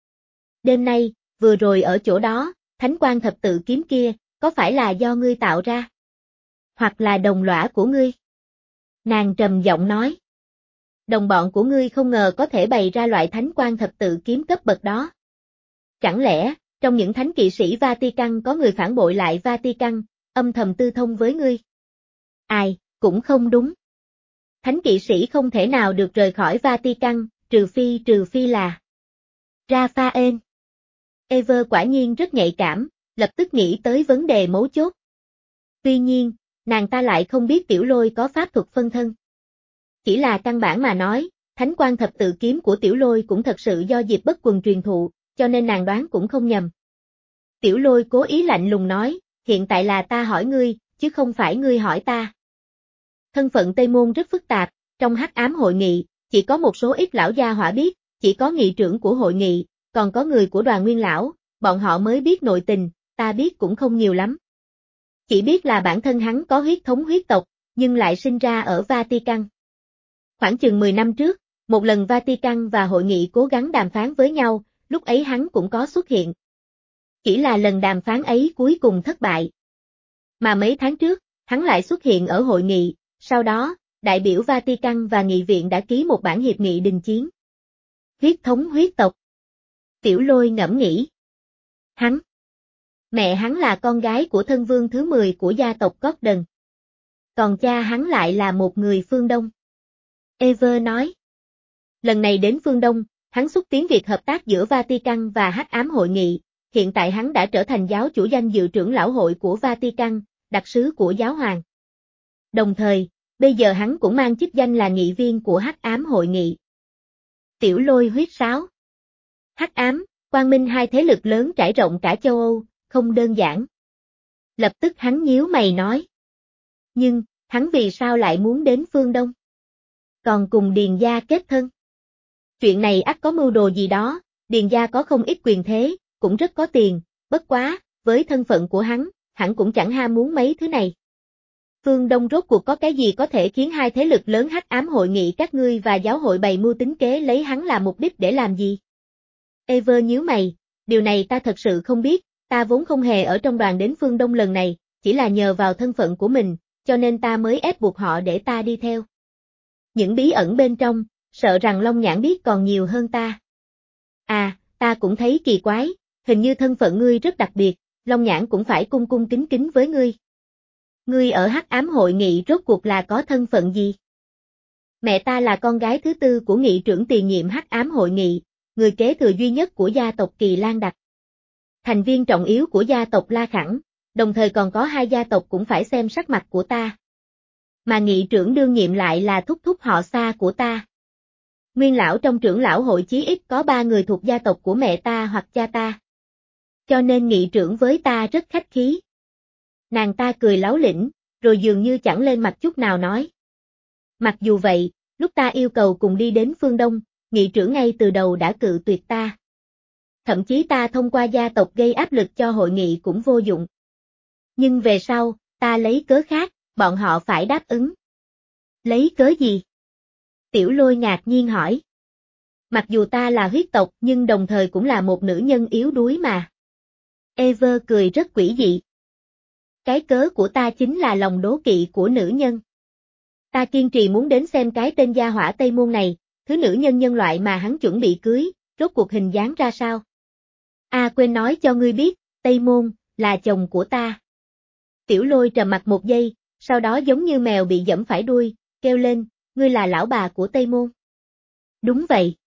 Đêm nay, vừa rồi ở chỗ đó, thánh quan thập tự kiếm kia, có phải là do ngươi tạo ra? Hoặc là đồng lõa của ngươi? Nàng trầm giọng nói. Đồng bọn của ngươi không ngờ có thể bày ra loại thánh quan thập tự kiếm cấp bậc đó. Chẳng lẽ, trong những thánh kỵ sĩ Vatican có người phản bội lại Vatican, âm thầm tư thông với ngươi? Ai, cũng không đúng. Thánh kỵ sĩ không thể nào được rời khỏi Vatican, trừ phi trừ phi là Raphael. Ever quả nhiên rất nhạy cảm, lập tức nghĩ tới vấn đề mấu chốt. Tuy nhiên, nàng ta lại không biết Tiểu Lôi có pháp thuật phân thân. Chỉ là căn bản mà nói, thánh quan thập tự kiếm của Tiểu Lôi cũng thật sự do Diệp Bất Quần truyền thụ, cho nên nàng đoán cũng không nhầm. Tiểu Lôi cố ý lạnh lùng nói, hiện tại là ta hỏi ngươi, chứ không phải ngươi hỏi ta. Thân phận Tây Môn rất phức tạp, trong hắc ám hội nghị, chỉ có một số ít lão gia hỏa biết, chỉ có nghị trưởng của hội nghị, còn có người của đoàn nguyên lão, bọn họ mới biết nội tình, ta biết cũng không nhiều lắm. Chỉ biết là bản thân hắn có huyết thống huyết tộc, nhưng lại sinh ra ở Vatican. Khoảng chừng mười năm trước, một lần Vatican và hội nghị cố gắng đàm phán với nhau, lúc ấy hắn cũng có xuất hiện. Chỉ là lần đàm phán ấy cuối cùng thất bại. Mà mấy tháng trước, hắn lại xuất hiện ở hội nghị, sau đó, đại biểu Vatican và nghị viện đã ký một bản hiệp nghị đình chiến. Huyết thống huyết tộc. Tiểu Lôi ngẫm nghĩ. Hắn. Mẹ hắn là con gái của thân vương thứ mười của gia tộc Gordon. Còn cha hắn lại là một người phương Đông. Ever nói. Lần này đến phương Đông, hắn xúc tiến việc hợp tác giữa Vatican và Hắc Ám Hội nghị, hiện tại hắn đã trở thành giáo chủ danh dự trưởng lão hội của Vatican, đặc sứ của giáo hoàng. Đồng thời, bây giờ hắn cũng mang chức danh là nghị viên của Hắc Ám Hội nghị. Tiểu Lôi huýt sáo. Hắc ám, quang minh hai thế lực lớn trải rộng cả châu Âu, không đơn giản. Lập tức hắn nhíu mày nói. Nhưng, hắn vì sao lại muốn đến phương Đông? Còn cùng Điền gia kết thân. Chuyện này ắt có mưu đồ gì đó, Điền gia có không ít quyền thế, cũng rất có tiền, bất quá, với thân phận của hắn, hắn cũng chẳng ham muốn mấy thứ này. Phương Đông rốt cuộc có cái gì có thể khiến hai thế lực lớn Hắc Ám Hội nghị các ngươi và giáo hội bày mưu tính kế lấy hắn làm mục đích để làm gì? Ever nhíu mày, điều này ta thật sự không biết, ta vốn không hề ở trong đoàn đến phương Đông lần này, chỉ là nhờ vào thân phận của mình, cho nên ta mới ép buộc họ để ta đi theo. Những bí ẩn bên trong, sợ rằng Long Nhãn biết còn nhiều hơn ta. À, ta cũng thấy kỳ quái, hình như thân phận ngươi rất đặc biệt, Long Nhãn cũng phải cung cung kính kính với ngươi. Ngươi ở Hắc Ám Hội nghị rốt cuộc là có thân phận gì? Mẹ ta là con gái thứ tư của nghị trưởng tiền nhiệm Hắc Ám Hội nghị, người kế thừa duy nhất của gia tộc Kỳ Lan Đặc. Thành viên trọng yếu của gia tộc La Khẳng, đồng thời còn có hai gia tộc cũng phải xem sắc mặt của ta. Mà nghị trưởng đương nhiệm lại là thúc thúc họ xa của ta. Nguyên lão trong trưởng lão hội chí ít có ba người thuộc gia tộc của mẹ ta hoặc cha ta. Cho nên nghị trưởng với ta rất khách khí. Nàng ta cười láo lĩnh, rồi dường như chẳng lên mặt chút nào nói. Mặc dù vậy, lúc ta yêu cầu cùng đi đến phương Đông, nghị trưởng ngay từ đầu đã cự tuyệt ta. Thậm chí ta thông qua gia tộc gây áp lực cho hội nghị cũng vô dụng. Nhưng về sau, ta lấy cớ khác, bọn họ phải đáp ứng. Lấy cớ gì? Tiểu Lôi ngạc nhiên hỏi. Mặc dù ta là huyết tộc nhưng đồng thời cũng là một nữ nhân yếu đuối mà. Ever cười rất quỷ dị. Cái cớ của ta chính là lòng đố kỵ của nữ nhân. Ta kiên trì muốn đến xem cái tên gia hỏa Tây Môn này, thứ nữ nhân nhân loại mà hắn chuẩn bị cưới, rốt cuộc hình dáng ra sao. À quên nói cho ngươi biết, Tây Môn, là chồng của ta. Tiểu Lôi trầm mặt một giây, sau đó giống như mèo bị giẫm phải đuôi, kêu lên, ngươi là lão bà của Tây Môn. Đúng vậy.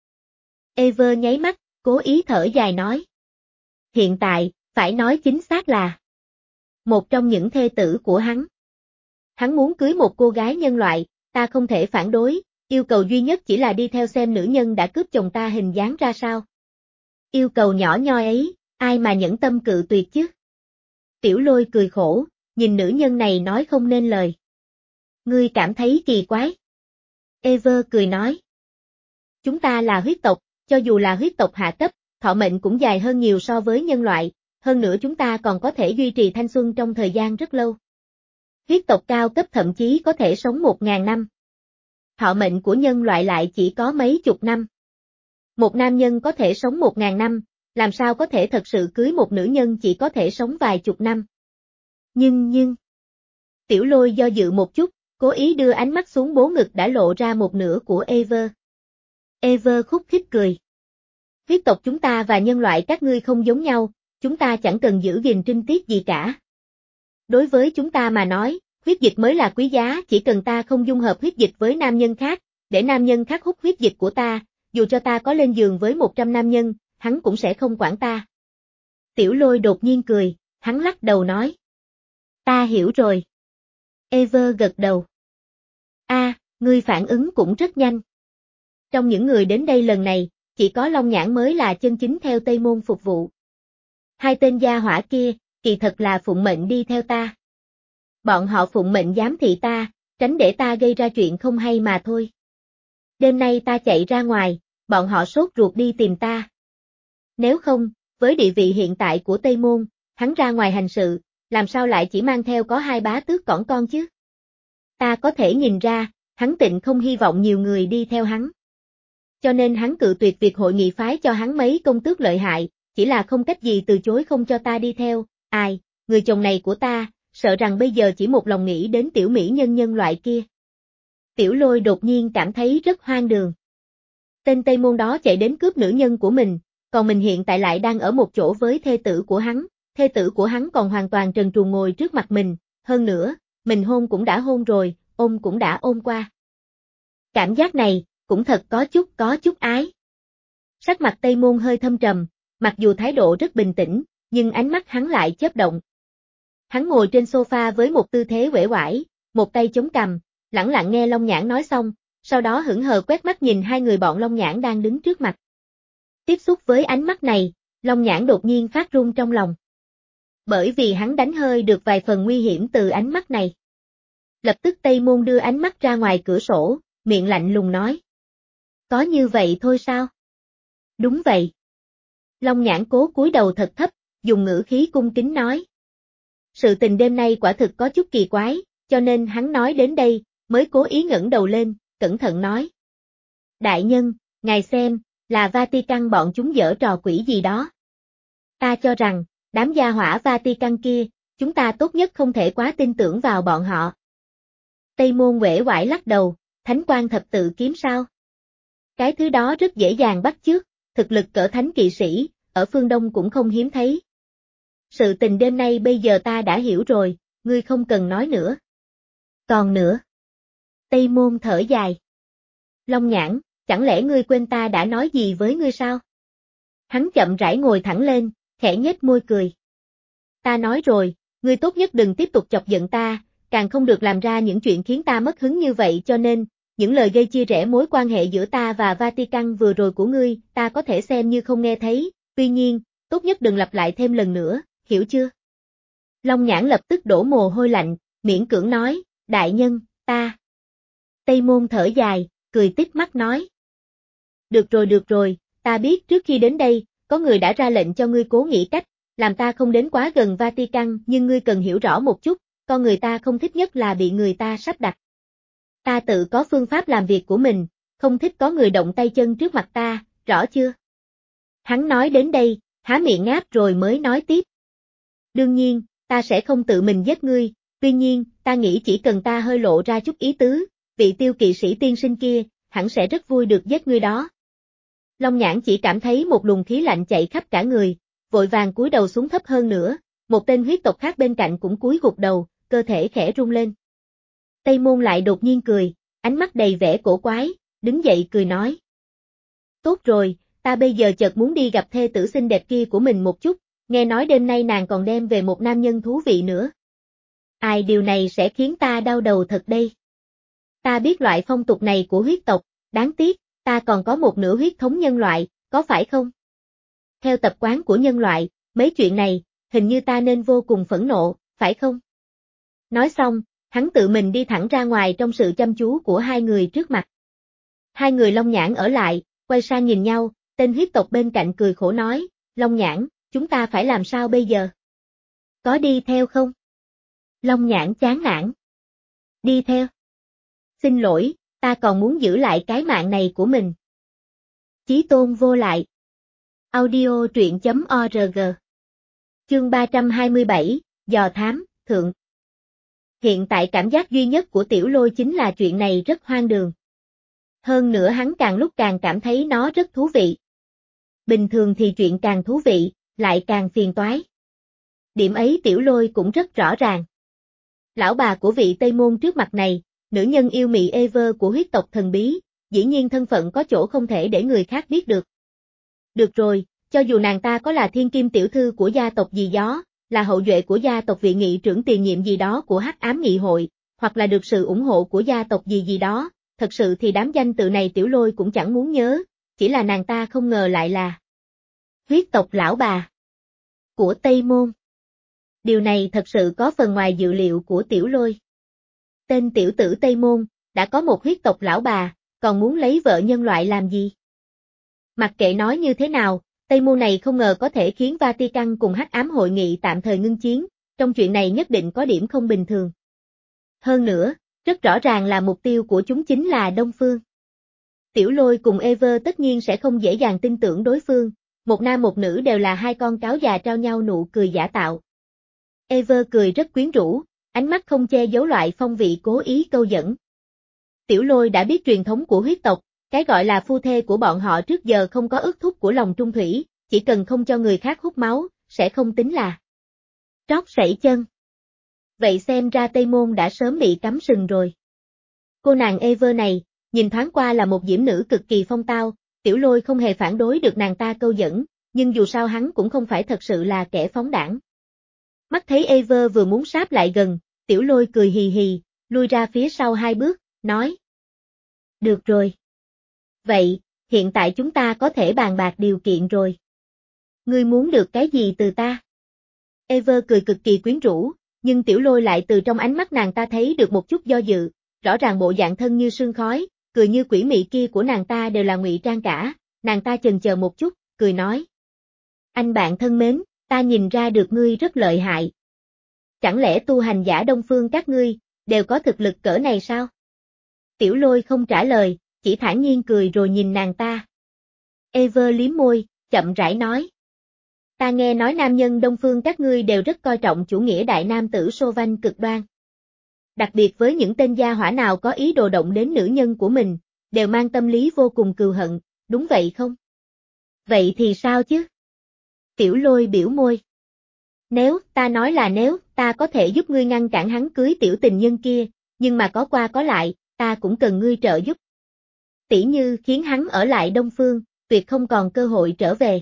Ever nháy mắt, cố ý thở dài nói. Hiện tại, phải nói chính xác là một trong những thê tử của hắn. Hắn muốn cưới một cô gái nhân loại, ta không thể phản đối, yêu cầu duy nhất chỉ là đi theo xem nữ nhân đã cướp chồng ta hình dáng ra sao. Yêu cầu nhỏ nhoi ấy, ai mà nhẫn tâm cự tuyệt chứ? Tiểu Lôi cười khổ, nhìn nữ nhân này nói không nên lời. Ngươi cảm thấy kỳ quái. Ever cười nói. Chúng ta là huyết tộc, cho dù là huyết tộc hạ cấp, thọ mệnh cũng dài hơn nhiều so với nhân loại, hơn nữa chúng ta còn có thể duy trì thanh xuân trong thời gian rất lâu. Huyết tộc cao cấp thậm chí có thể sống một ngàn năm. Thọ mệnh của nhân loại lại chỉ có mấy chục năm. Một nam nhân có thể sống một ngàn năm, làm sao có thể thật sự cưới một nữ nhân chỉ có thể sống vài chục năm. Nhưng nhưng... Tiểu Lôi do dự một chút, cố ý đưa ánh mắt xuống bố ngực đã lộ ra một nửa của Ever. Ever khúc khích cười. Huyết tộc chúng ta và nhân loại các ngươi không giống nhau, chúng ta chẳng cần giữ gìn trinh tiết gì cả. Đối với chúng ta mà nói, huyết dịch mới là quý giá, chỉ cần ta không dung hợp huyết dịch với nam nhân khác, để nam nhân khác hút huyết dịch của ta, dù cho ta có lên giường với một trăm nam nhân, hắn cũng sẽ không quản ta. Tiểu Lôi đột nhiên cười, hắn lắc đầu nói. Ta hiểu rồi. Ever gật đầu. A, à, ngươi phản ứng cũng rất nhanh. Trong những người đến đây lần này, chỉ có Long Nhãn mới là chân chính theo Tây Môn phục vụ. Hai tên gia hỏa kia, kỳ thật là phụng mệnh đi theo ta. Bọn họ phụng mệnh giám thị ta, tránh để ta gây ra chuyện không hay mà thôi. Đêm nay ta chạy ra ngoài, bọn họ sốt ruột đi tìm ta. Nếu không, với địa vị hiện tại của Tây Môn, hắn ra ngoài hành sự, làm sao lại chỉ mang theo có hai bá tước cỏn con chứ? Ta có thể nhìn ra, hắn tịnh không hy vọng nhiều người đi theo hắn. Cho nên hắn cự tuyệt việc hội nghị phái cho hắn mấy công tước lợi hại, chỉ là không cách gì từ chối không cho ta đi theo, ai, người chồng này của ta, sợ rằng bây giờ chỉ một lòng nghĩ đến tiểu mỹ nhân nhân loại kia. Tiểu Lôi đột nhiên cảm thấy rất hoang đường. Tên Tây Môn đó chạy đến cướp nữ nhân của mình, còn mình hiện tại lại đang ở một chỗ với thê tử của hắn, thê tử của hắn còn hoàn toàn trần truồng ngồi trước mặt mình, hơn nữa, mình hôn cũng đã hôn rồi, ôm cũng đã ôm qua. Cảm giác này, cũng thật có chút có chút ái. Sắc mặt Tây Môn hơi thâm trầm, mặc dù thái độ rất bình tĩnh, nhưng ánh mắt hắn lại chớp động. Hắn ngồi trên sofa với một tư thế uể oải, một tay chống cằm, lẳng lặng nghe Long Nhãn nói xong, sau đó hững hờ quét mắt nhìn hai người bọn Long Nhãn đang đứng trước mặt. Tiếp xúc với ánh mắt này, Long Nhãn đột nhiên phát run trong lòng. Bởi vì hắn đánh hơi được vài phần nguy hiểm từ ánh mắt này. Lập tức Tây Môn đưa ánh mắt ra ngoài cửa sổ, miệng lạnh lùng nói. Có như vậy thôi sao? Đúng vậy. Long Nhãn cố cúi đầu thật thấp, dùng ngữ khí cung kính nói. Sự tình đêm nay quả thực có chút kỳ quái, cho nên hắn nói đến đây, mới cố ý ngẩng đầu lên, cẩn thận nói. Đại nhân, ngài xem, là Vatican bọn chúng giở trò quỷ gì đó. Ta cho rằng, đám gia hỏa Vatican kia, chúng ta tốt nhất không thể quá tin tưởng vào bọn họ. Tây Môn uể oải lắc đầu, thánh quan thập tự kiếm sao? Cái thứ đó rất dễ dàng bắt chước, thực lực cỡ thánh kỵ sĩ, ở phương Đông cũng không hiếm thấy. Sự tình đêm nay bây giờ ta đã hiểu rồi, ngươi không cần nói nữa. Còn nữa. Tây Môn thở dài. Long Nhãn, chẳng lẽ ngươi quên ta đã nói gì với ngươi sao? Hắn chậm rãi ngồi thẳng lên, khẽ nhếch môi cười. Ta nói rồi, ngươi tốt nhất đừng tiếp tục chọc giận ta, càng không được làm ra những chuyện khiến ta mất hứng như vậy cho nên, những lời gây chia rẽ mối quan hệ giữa ta và Vatican vừa rồi của ngươi, ta có thể xem như không nghe thấy, tuy nhiên, tốt nhất đừng lặp lại thêm lần nữa, hiểu chưa? Long Nhãn lập tức đổ mồ hôi lạnh, miễn cưỡng nói, đại nhân, ta. Tây Môn thở dài, cười tít mắt nói. Được rồi được rồi, ta biết trước khi đến đây, có người đã ra lệnh cho ngươi cố nghĩ cách, làm ta không đến quá gần Vatican nhưng ngươi cần hiểu rõ một chút, con người ta không thích nhất là bị người ta sắp đặt. Ta tự có phương pháp làm việc của mình, không thích có người động tay chân trước mặt ta, rõ chưa? Hắn nói đến đây, há miệng ngáp rồi mới nói tiếp. Đương nhiên, ta sẽ không tự mình giết ngươi, tuy nhiên, ta nghĩ chỉ cần ta hơi lộ ra chút ý tứ, vị Tiêu kỵ sĩ tiên sinh kia, hẳn sẽ rất vui được giết ngươi đó. Long Nhãn chỉ cảm thấy một luồng khí lạnh chạy khắp cả người, vội vàng cúi đầu xuống thấp hơn nữa, một tên huyết tộc khác bên cạnh cũng cúi gục đầu, cơ thể khẽ rung lên. Tây Môn lại đột nhiên cười, ánh mắt đầy vẻ cổ quái, đứng dậy cười nói. Tốt rồi, ta bây giờ chợt muốn đi gặp thê tử xinh đẹp kia của mình một chút, nghe nói đêm nay nàng còn đem về một nam nhân thú vị nữa. Ai điều này sẽ khiến ta đau đầu thật đây. Ta biết loại phong tục này của huyết tộc, đáng tiếc, ta còn có một nửa huyết thống nhân loại, có phải không? Theo tập quán của nhân loại, mấy chuyện này, hình như ta nên vô cùng phẫn nộ, phải không? Nói xong, hắn tự mình đi thẳng ra ngoài trong sự chăm chú của hai người trước mặt. Hai người Long Nhãn ở lại, quay sang nhìn nhau, tên huyết tộc bên cạnh cười khổ nói, Long Nhãn, chúng ta phải làm sao bây giờ? Có đi theo không? Long Nhãn chán nản. Đi theo. Xin lỗi, ta còn muốn giữ lại cái mạng này của mình. Chí tôn vô lại. Audio truyện chấm org. Chương ba trăm hai mươi bảy, Dò thám, thượng. Hiện tại cảm giác duy nhất của Tiểu Lôi chính là chuyện này rất hoang đường. Hơn nữa hắn càng lúc càng cảm thấy nó rất thú vị. Bình thường thì chuyện càng thú vị, lại càng phiền toái. Điểm ấy Tiểu Lôi cũng rất rõ ràng. Lão bà của vị Tây Môn trước mặt này, nữ nhân yêu mị Ever của huyết tộc thần bí, dĩ nhiên thân phận có chỗ không thể để người khác biết được. Được rồi, cho dù nàng ta có là thiên kim tiểu thư của gia tộc gì đó, là hậu duệ của gia tộc vị nghị trưởng tiền nhiệm gì đó của Hắc Ám Nghị hội, hoặc là được sự ủng hộ của gia tộc gì gì đó, thật sự thì đám danh tự này Tiểu Lôi cũng chẳng muốn nhớ, chỉ là nàng ta không ngờ lại là huyết tộc lão bà của Tây Môn. Điều này thật sự có phần ngoài dự liệu của Tiểu Lôi. Tên tiểu tử Tây Môn, đã có một huyết tộc lão bà, còn muốn lấy vợ nhân loại làm gì? Mặc kệ nói như thế nào, Tây Môn này không ngờ có thể khiến Vatican cùng Hắc Ám hội nghị tạm thời ngưng chiến, trong chuyện này nhất định có điểm không bình thường. Hơn nữa, Rất rõ ràng là mục tiêu của chúng chính là Đông Phương. Tiểu Lôi cùng Ever tất nhiên sẽ không dễ dàng tin tưởng đối phương, một nam một nữ đều là hai con cáo già trao nhau nụ cười giả tạo. Ever cười rất quyến rũ, ánh mắt không che giấu loại phong vị cố ý câu dẫn. Tiểu Lôi đã biết truyền thống của huyết tộc, cái gọi là phu thê của bọn họ trước giờ không có ước thúc của lòng trung thủy, chỉ cần không cho người khác hút máu, sẽ không tính là trót sẩy chân. Vậy xem ra Tây Môn đã sớm bị cắm sừng rồi. Cô nàng Ever này, nhìn thoáng qua là một diễm nữ cực kỳ phong tao, Tiểu Lôi không hề phản đối được nàng ta câu dẫn, nhưng dù sao hắn cũng không phải thật sự là kẻ phóng đảng. Mắt thấy Ever vừa muốn sáp lại gần, Tiểu Lôi cười hì hì, lui ra phía sau hai bước, nói. Được rồi. Vậy, hiện tại chúng ta có thể bàn bạc điều kiện rồi. Ngươi muốn được cái gì từ ta? Ever cười cực kỳ quyến rũ, nhưng Tiểu Lôi lại từ trong ánh mắt nàng ta thấy được một chút do dự, rõ ràng bộ dạng thân như sương khói, cười như quỷ mị kia của nàng ta đều là ngụy trang cả, nàng ta chần chờ một chút, cười nói. Anh bạn thân mến, ta nhìn ra được ngươi rất lợi hại. Chẳng lẽ tu hành giả Đông Phương các ngươi, đều có thực lực cỡ này sao? Tiểu Lôi không trả lời, chỉ thản nhiên cười rồi nhìn nàng ta. Ever liếm môi, chậm rãi nói. Ta nghe nói nam nhân Đông Phương các ngươi đều rất coi trọng chủ nghĩa đại nam tử xô vanh cực đoan. Đặc biệt với những tên gia hỏa nào có ý đồ động đến nữ nhân của mình, đều mang tâm lý vô cùng cừu hận, đúng vậy không? Vậy thì sao chứ? Tiểu Lôi biểu môi. Nếu, ta nói là nếu, ta có thể giúp ngươi ngăn cản hắn cưới tiểu tình nhân kia, nhưng mà có qua có lại, ta cũng cần ngươi trợ giúp. Tỉ như khiến hắn ở lại Đông Phương, tuyệt không còn cơ hội trở về.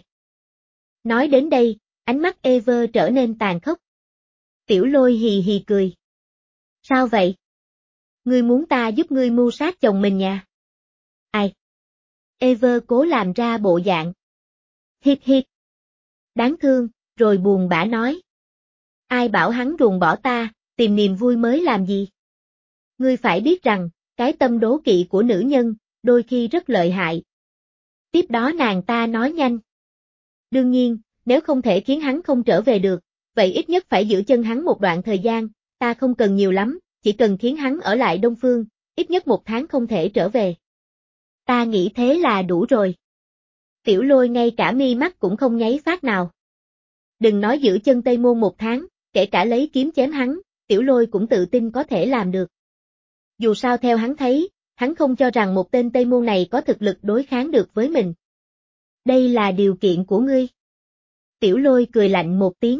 Nói đến đây, ánh mắt Ever trở nên tàn khốc. Tiểu Lôi hì hì cười. Sao vậy? Ngươi muốn ta giúp ngươi mưu sát chồng mình nha? Ai? Ever cố làm ra bộ dạng. Hít hít. Đáng thương, rồi buồn bã nói. Ai bảo hắn ruồng bỏ ta, tìm niềm vui mới làm gì? Ngươi phải biết rằng, cái tâm đố kỵ của nữ nhân, đôi khi rất lợi hại. Tiếp đó nàng ta nói nhanh. Đương nhiên, nếu không thể khiến hắn không trở về được, vậy ít nhất phải giữ chân hắn một đoạn thời gian, ta không cần nhiều lắm, chỉ cần khiến hắn ở lại Đông Phương, ít nhất một tháng không thể trở về. Ta nghĩ thế là đủ rồi. Tiểu Lôi ngay cả mi mắt cũng không nháy phát nào. Đừng nói giữ chân Tây Môn một tháng, kể cả lấy kiếm chém hắn, Tiểu Lôi cũng tự tin có thể làm được. Dù sao theo hắn thấy, hắn không cho rằng một tên Tây Môn này có thực lực đối kháng được với mình. Đây là điều kiện của ngươi. Tiểu Lôi cười lạnh một tiếng.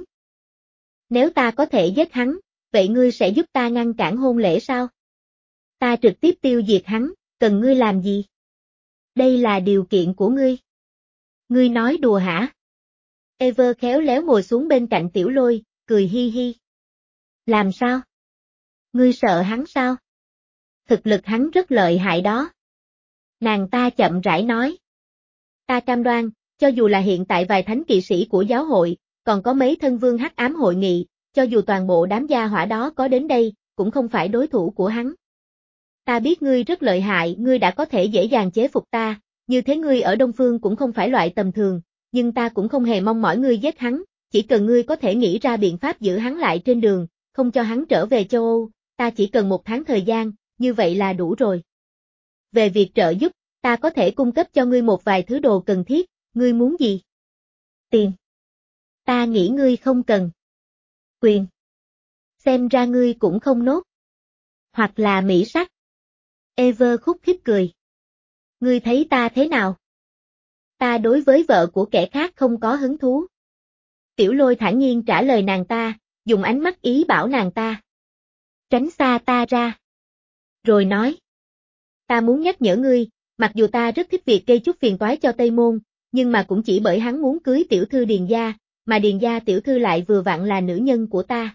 Nếu ta có thể giết hắn, vậy ngươi sẽ giúp ta ngăn cản hôn lễ sao? Ta trực tiếp tiêu diệt hắn, cần ngươi làm gì? Đây là điều kiện của ngươi. Ngươi nói đùa hả? Ever khéo léo ngồi xuống bên cạnh Tiểu Lôi, cười hi hi. Làm sao? Ngươi sợ hắn sao? Thực lực hắn rất lợi hại đó. Nàng ta chậm rãi nói. Ta cam đoan, cho dù là hiện tại vài thánh kỵ sĩ của giáo hội, còn có mấy thân vương hắc ám hội nghị, cho dù toàn bộ đám gia hỏa đó có đến đây, cũng không phải đối thủ của hắn. Ta biết ngươi rất lợi hại, ngươi đã có thể dễ dàng chế phục ta, như thế ngươi ở Đông Phương cũng không phải loại tầm thường, nhưng ta cũng không hề mong mỏi ngươi giết hắn, chỉ cần ngươi có thể nghĩ ra biện pháp giữ hắn lại trên đường, không cho hắn trở về châu Âu, ta chỉ cần một tháng thời gian, như vậy là đủ rồi. Về việc trợ giúp, ta có thể cung cấp cho ngươi một vài thứ đồ cần thiết, ngươi muốn gì? Tiền. Ta nghĩ ngươi không cần. Quyền. Xem ra ngươi cũng không nốt. Hoặc là mỹ sắc. Ever khúc khích cười. Ngươi thấy ta thế nào? Ta đối với vợ của kẻ khác không có hứng thú. Tiểu Lôi thản nhiên trả lời nàng ta, dùng ánh mắt ý bảo nàng ta. Tránh xa ta ra. Rồi nói. Ta muốn nhắc nhở ngươi, mặc dù ta rất thích việc gây chút phiền toái cho Tây Môn, nhưng mà cũng chỉ bởi hắn muốn cưới tiểu thư Điền gia, mà Điền gia tiểu thư lại vừa vặn là nữ nhân của ta.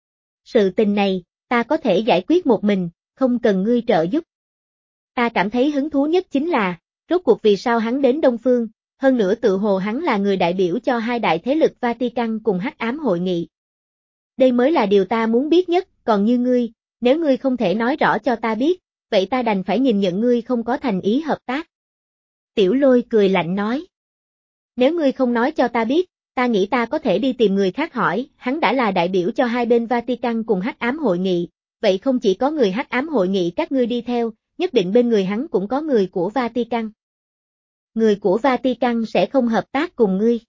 Sự tình này, ta có thể giải quyết một mình, không cần ngươi trợ giúp. Ta cảm thấy hứng thú nhất chính là, rốt cuộc vì sao hắn đến Đông Phương, hơn nữa tự hồ hắn là người đại biểu cho hai đại thế lực Vatican cùng hắc ám hội nghị. Đây mới là điều ta muốn biết nhất, còn như ngươi, nếu ngươi không thể nói rõ cho ta biết, vậy ta đành phải nhìn nhận ngươi không có thành ý hợp tác. Tiểu Lôi cười lạnh nói. Nếu ngươi không nói cho ta biết, ta nghĩ ta có thể đi tìm người khác hỏi, hắn đã là đại biểu cho hai bên Vatican cùng hắc ám hội nghị, vậy không chỉ có người hắc ám hội nghị các ngươi đi theo, nhất định bên người hắn cũng có người của Vatican. Người của Vatican sẽ không hợp tác cùng ngươi.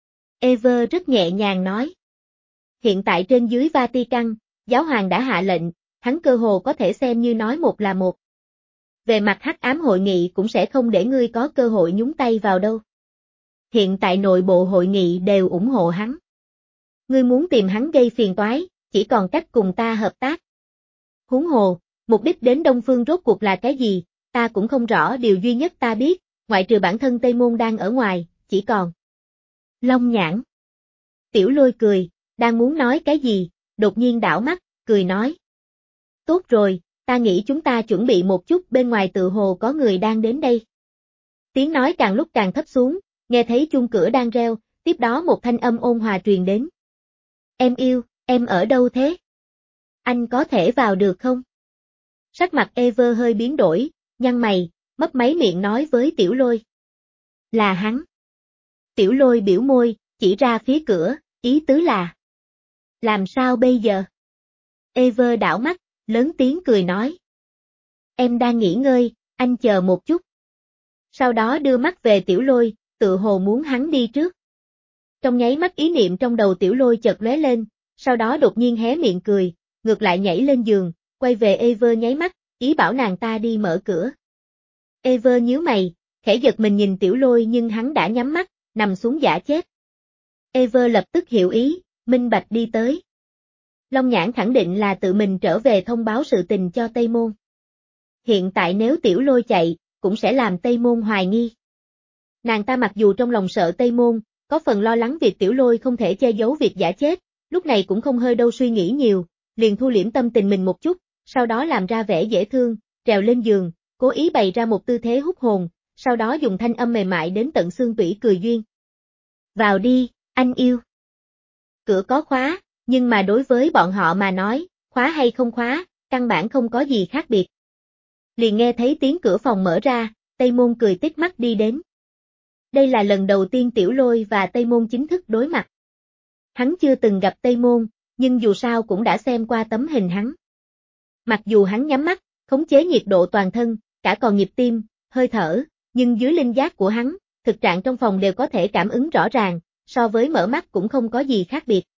Ever rất nhẹ nhàng nói. Hiện tại trên dưới Vatican, giáo hoàng đã hạ lệnh, hắn cơ hồ có thể xem như nói một là một. Về mặt hắc ám hội nghị cũng sẽ không để ngươi có cơ hội nhúng tay vào đâu. Hiện tại nội bộ hội nghị đều ủng hộ hắn. Ngươi muốn tìm hắn gây phiền toái, chỉ còn cách cùng ta hợp tác. Huống hồ, mục đích đến Đông Phương rốt cuộc là cái gì, ta cũng không rõ, điều duy nhất ta biết, ngoại trừ bản thân Tây Môn đang ở ngoài, chỉ còn Long Nhãn. Tiểu Lôi cười, đang muốn nói cái gì, đột nhiên đảo mắt, cười nói. Tốt rồi, ta nghĩ chúng ta chuẩn bị một chút, bên ngoài tự hồ có người đang đến đây. Tiếng nói càng lúc càng thấp xuống, nghe thấy chuông cửa đang reo, tiếp đó một thanh âm ôn hòa truyền đến. Em yêu, em ở đâu thế? Anh có thể vào được không? Sắc mặt Ever hơi biến đổi, nhăn mày, mấp máy miệng nói với Tiểu Lôi. Là hắn. Tiểu Lôi biểu môi, chỉ ra phía cửa, ý tứ là. Làm sao bây giờ? Ever đảo mắt, lớn tiếng cười nói. Em đang nghỉ ngơi, anh chờ một chút. Sau đó đưa mắt về Tiểu Lôi, tự hồ muốn hắn đi trước. Trong nháy mắt ý niệm trong đầu Tiểu Lôi chợt lóe lên, sau đó đột nhiên hé miệng cười, ngược lại nhảy lên giường, quay về Ever nháy mắt, ý bảo nàng ta đi mở cửa. Ever nhíu mày, khẽ giật mình nhìn Tiểu Lôi nhưng hắn đã nhắm mắt, nằm xuống giả chết. Ever lập tức hiểu ý, minh bạch đi tới. Long Nhãn khẳng định là tự mình trở về thông báo sự tình cho Tây Môn. Hiện tại nếu Tiểu Lôi chạy, cũng sẽ làm Tây Môn hoài nghi. Nàng ta mặc dù trong lòng sợ Tây Môn, có phần lo lắng việc Tiểu Lôi không thể che giấu việc giả chết, lúc này cũng không hơi đâu suy nghĩ nhiều, liền thu liễm tâm tình mình một chút, sau đó làm ra vẻ dễ thương, trèo lên giường, cố ý bày ra một tư thế hút hồn, sau đó dùng thanh âm mềm mại đến tận xương tủy cười duyên. Vào đi, anh yêu. Cửa có khóa, nhưng mà đối với bọn họ mà nói, khóa hay không khóa, căn bản không có gì khác biệt. Liền nghe thấy tiếng cửa phòng mở ra, Tây Môn cười tít mắt đi đến. Đây là lần đầu tiên Tiểu Lôi và Tây Môn chính thức đối mặt. Hắn chưa từng gặp Tây Môn, nhưng dù sao cũng đã xem qua tấm hình hắn. Mặc dù hắn nhắm mắt, khống chế nhiệt độ toàn thân, cả còn nhịp tim, hơi thở, nhưng dưới linh giác của hắn, thực trạng trong phòng đều có thể cảm ứng rõ ràng, so với mở mắt cũng không có gì khác biệt.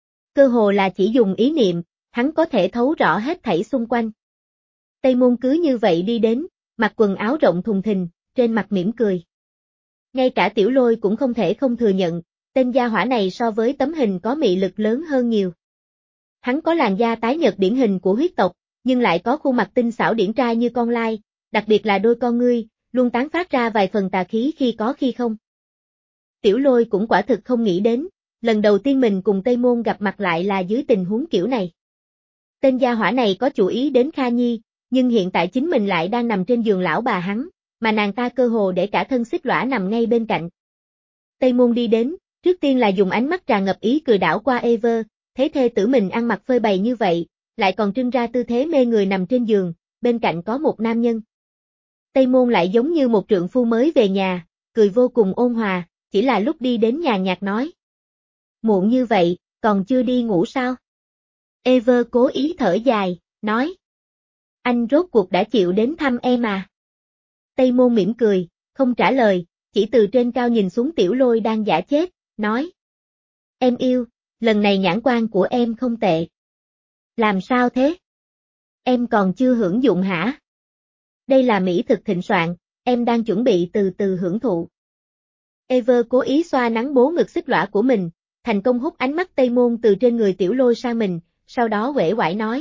Cơ hồ là chỉ dùng ý niệm, hắn có thể thấu rõ hết thảy xung quanh. Tây Môn cứ như vậy đi đến, mặc quần áo rộng thùng thình, trên mặt mỉm cười. Ngay cả Tiểu Lôi cũng không thể không thừa nhận, tên gia hỏa này so với tấm hình có mị lực lớn hơn nhiều. Hắn có làn da tái nhợt điển hình của huyết tộc, nhưng lại có khuôn mặt tinh xảo điển trai như con lai, đặc biệt là đôi con ngươi, luôn tán phát ra vài phần tà khí khi có khi không. Tiểu Lôi cũng quả thực không nghĩ đến, lần đầu tiên mình cùng Tây Môn gặp mặt lại là dưới tình huống kiểu này. Tên gia hỏa này có chủ ý đến Kha Nhi, nhưng hiện tại chính mình lại đang nằm trên giường lão bà hắn, mà nàng ta cơ hồ để cả thân xích lõa nằm ngay bên cạnh. Tây Môn đi đến, trước tiên là dùng ánh mắt tràn ngập ý cười đảo qua Ever, thấy thê tử mình ăn mặc phơi bày như vậy, lại còn trưng ra tư thế mê người nằm trên giường, bên cạnh có một nam nhân. Tây Môn lại giống như một trượng phu mới về nhà, cười vô cùng ôn hòa, chỉ là lúc đi đến nhàn nhạt nói. Muộn như vậy, còn chưa đi ngủ sao? Ever cố ý thở dài, nói. Anh rốt cuộc đã chịu đến thăm em à? Tây Môn mỉm cười, không trả lời, chỉ từ trên cao nhìn xuống Tiểu Lôi đang giả chết, nói. Em yêu, lần này nhãn quan của em không tệ. Làm sao thế? Em còn chưa hưởng dụng hả? Đây là mỹ thực thịnh soạn, em đang chuẩn bị từ từ hưởng thụ. Ever cố ý xoa nắng bố ngực xích lõa của mình, thành công hút ánh mắt Tây Môn từ trên người Tiểu Lôi sang mình, sau đó uể oải nói.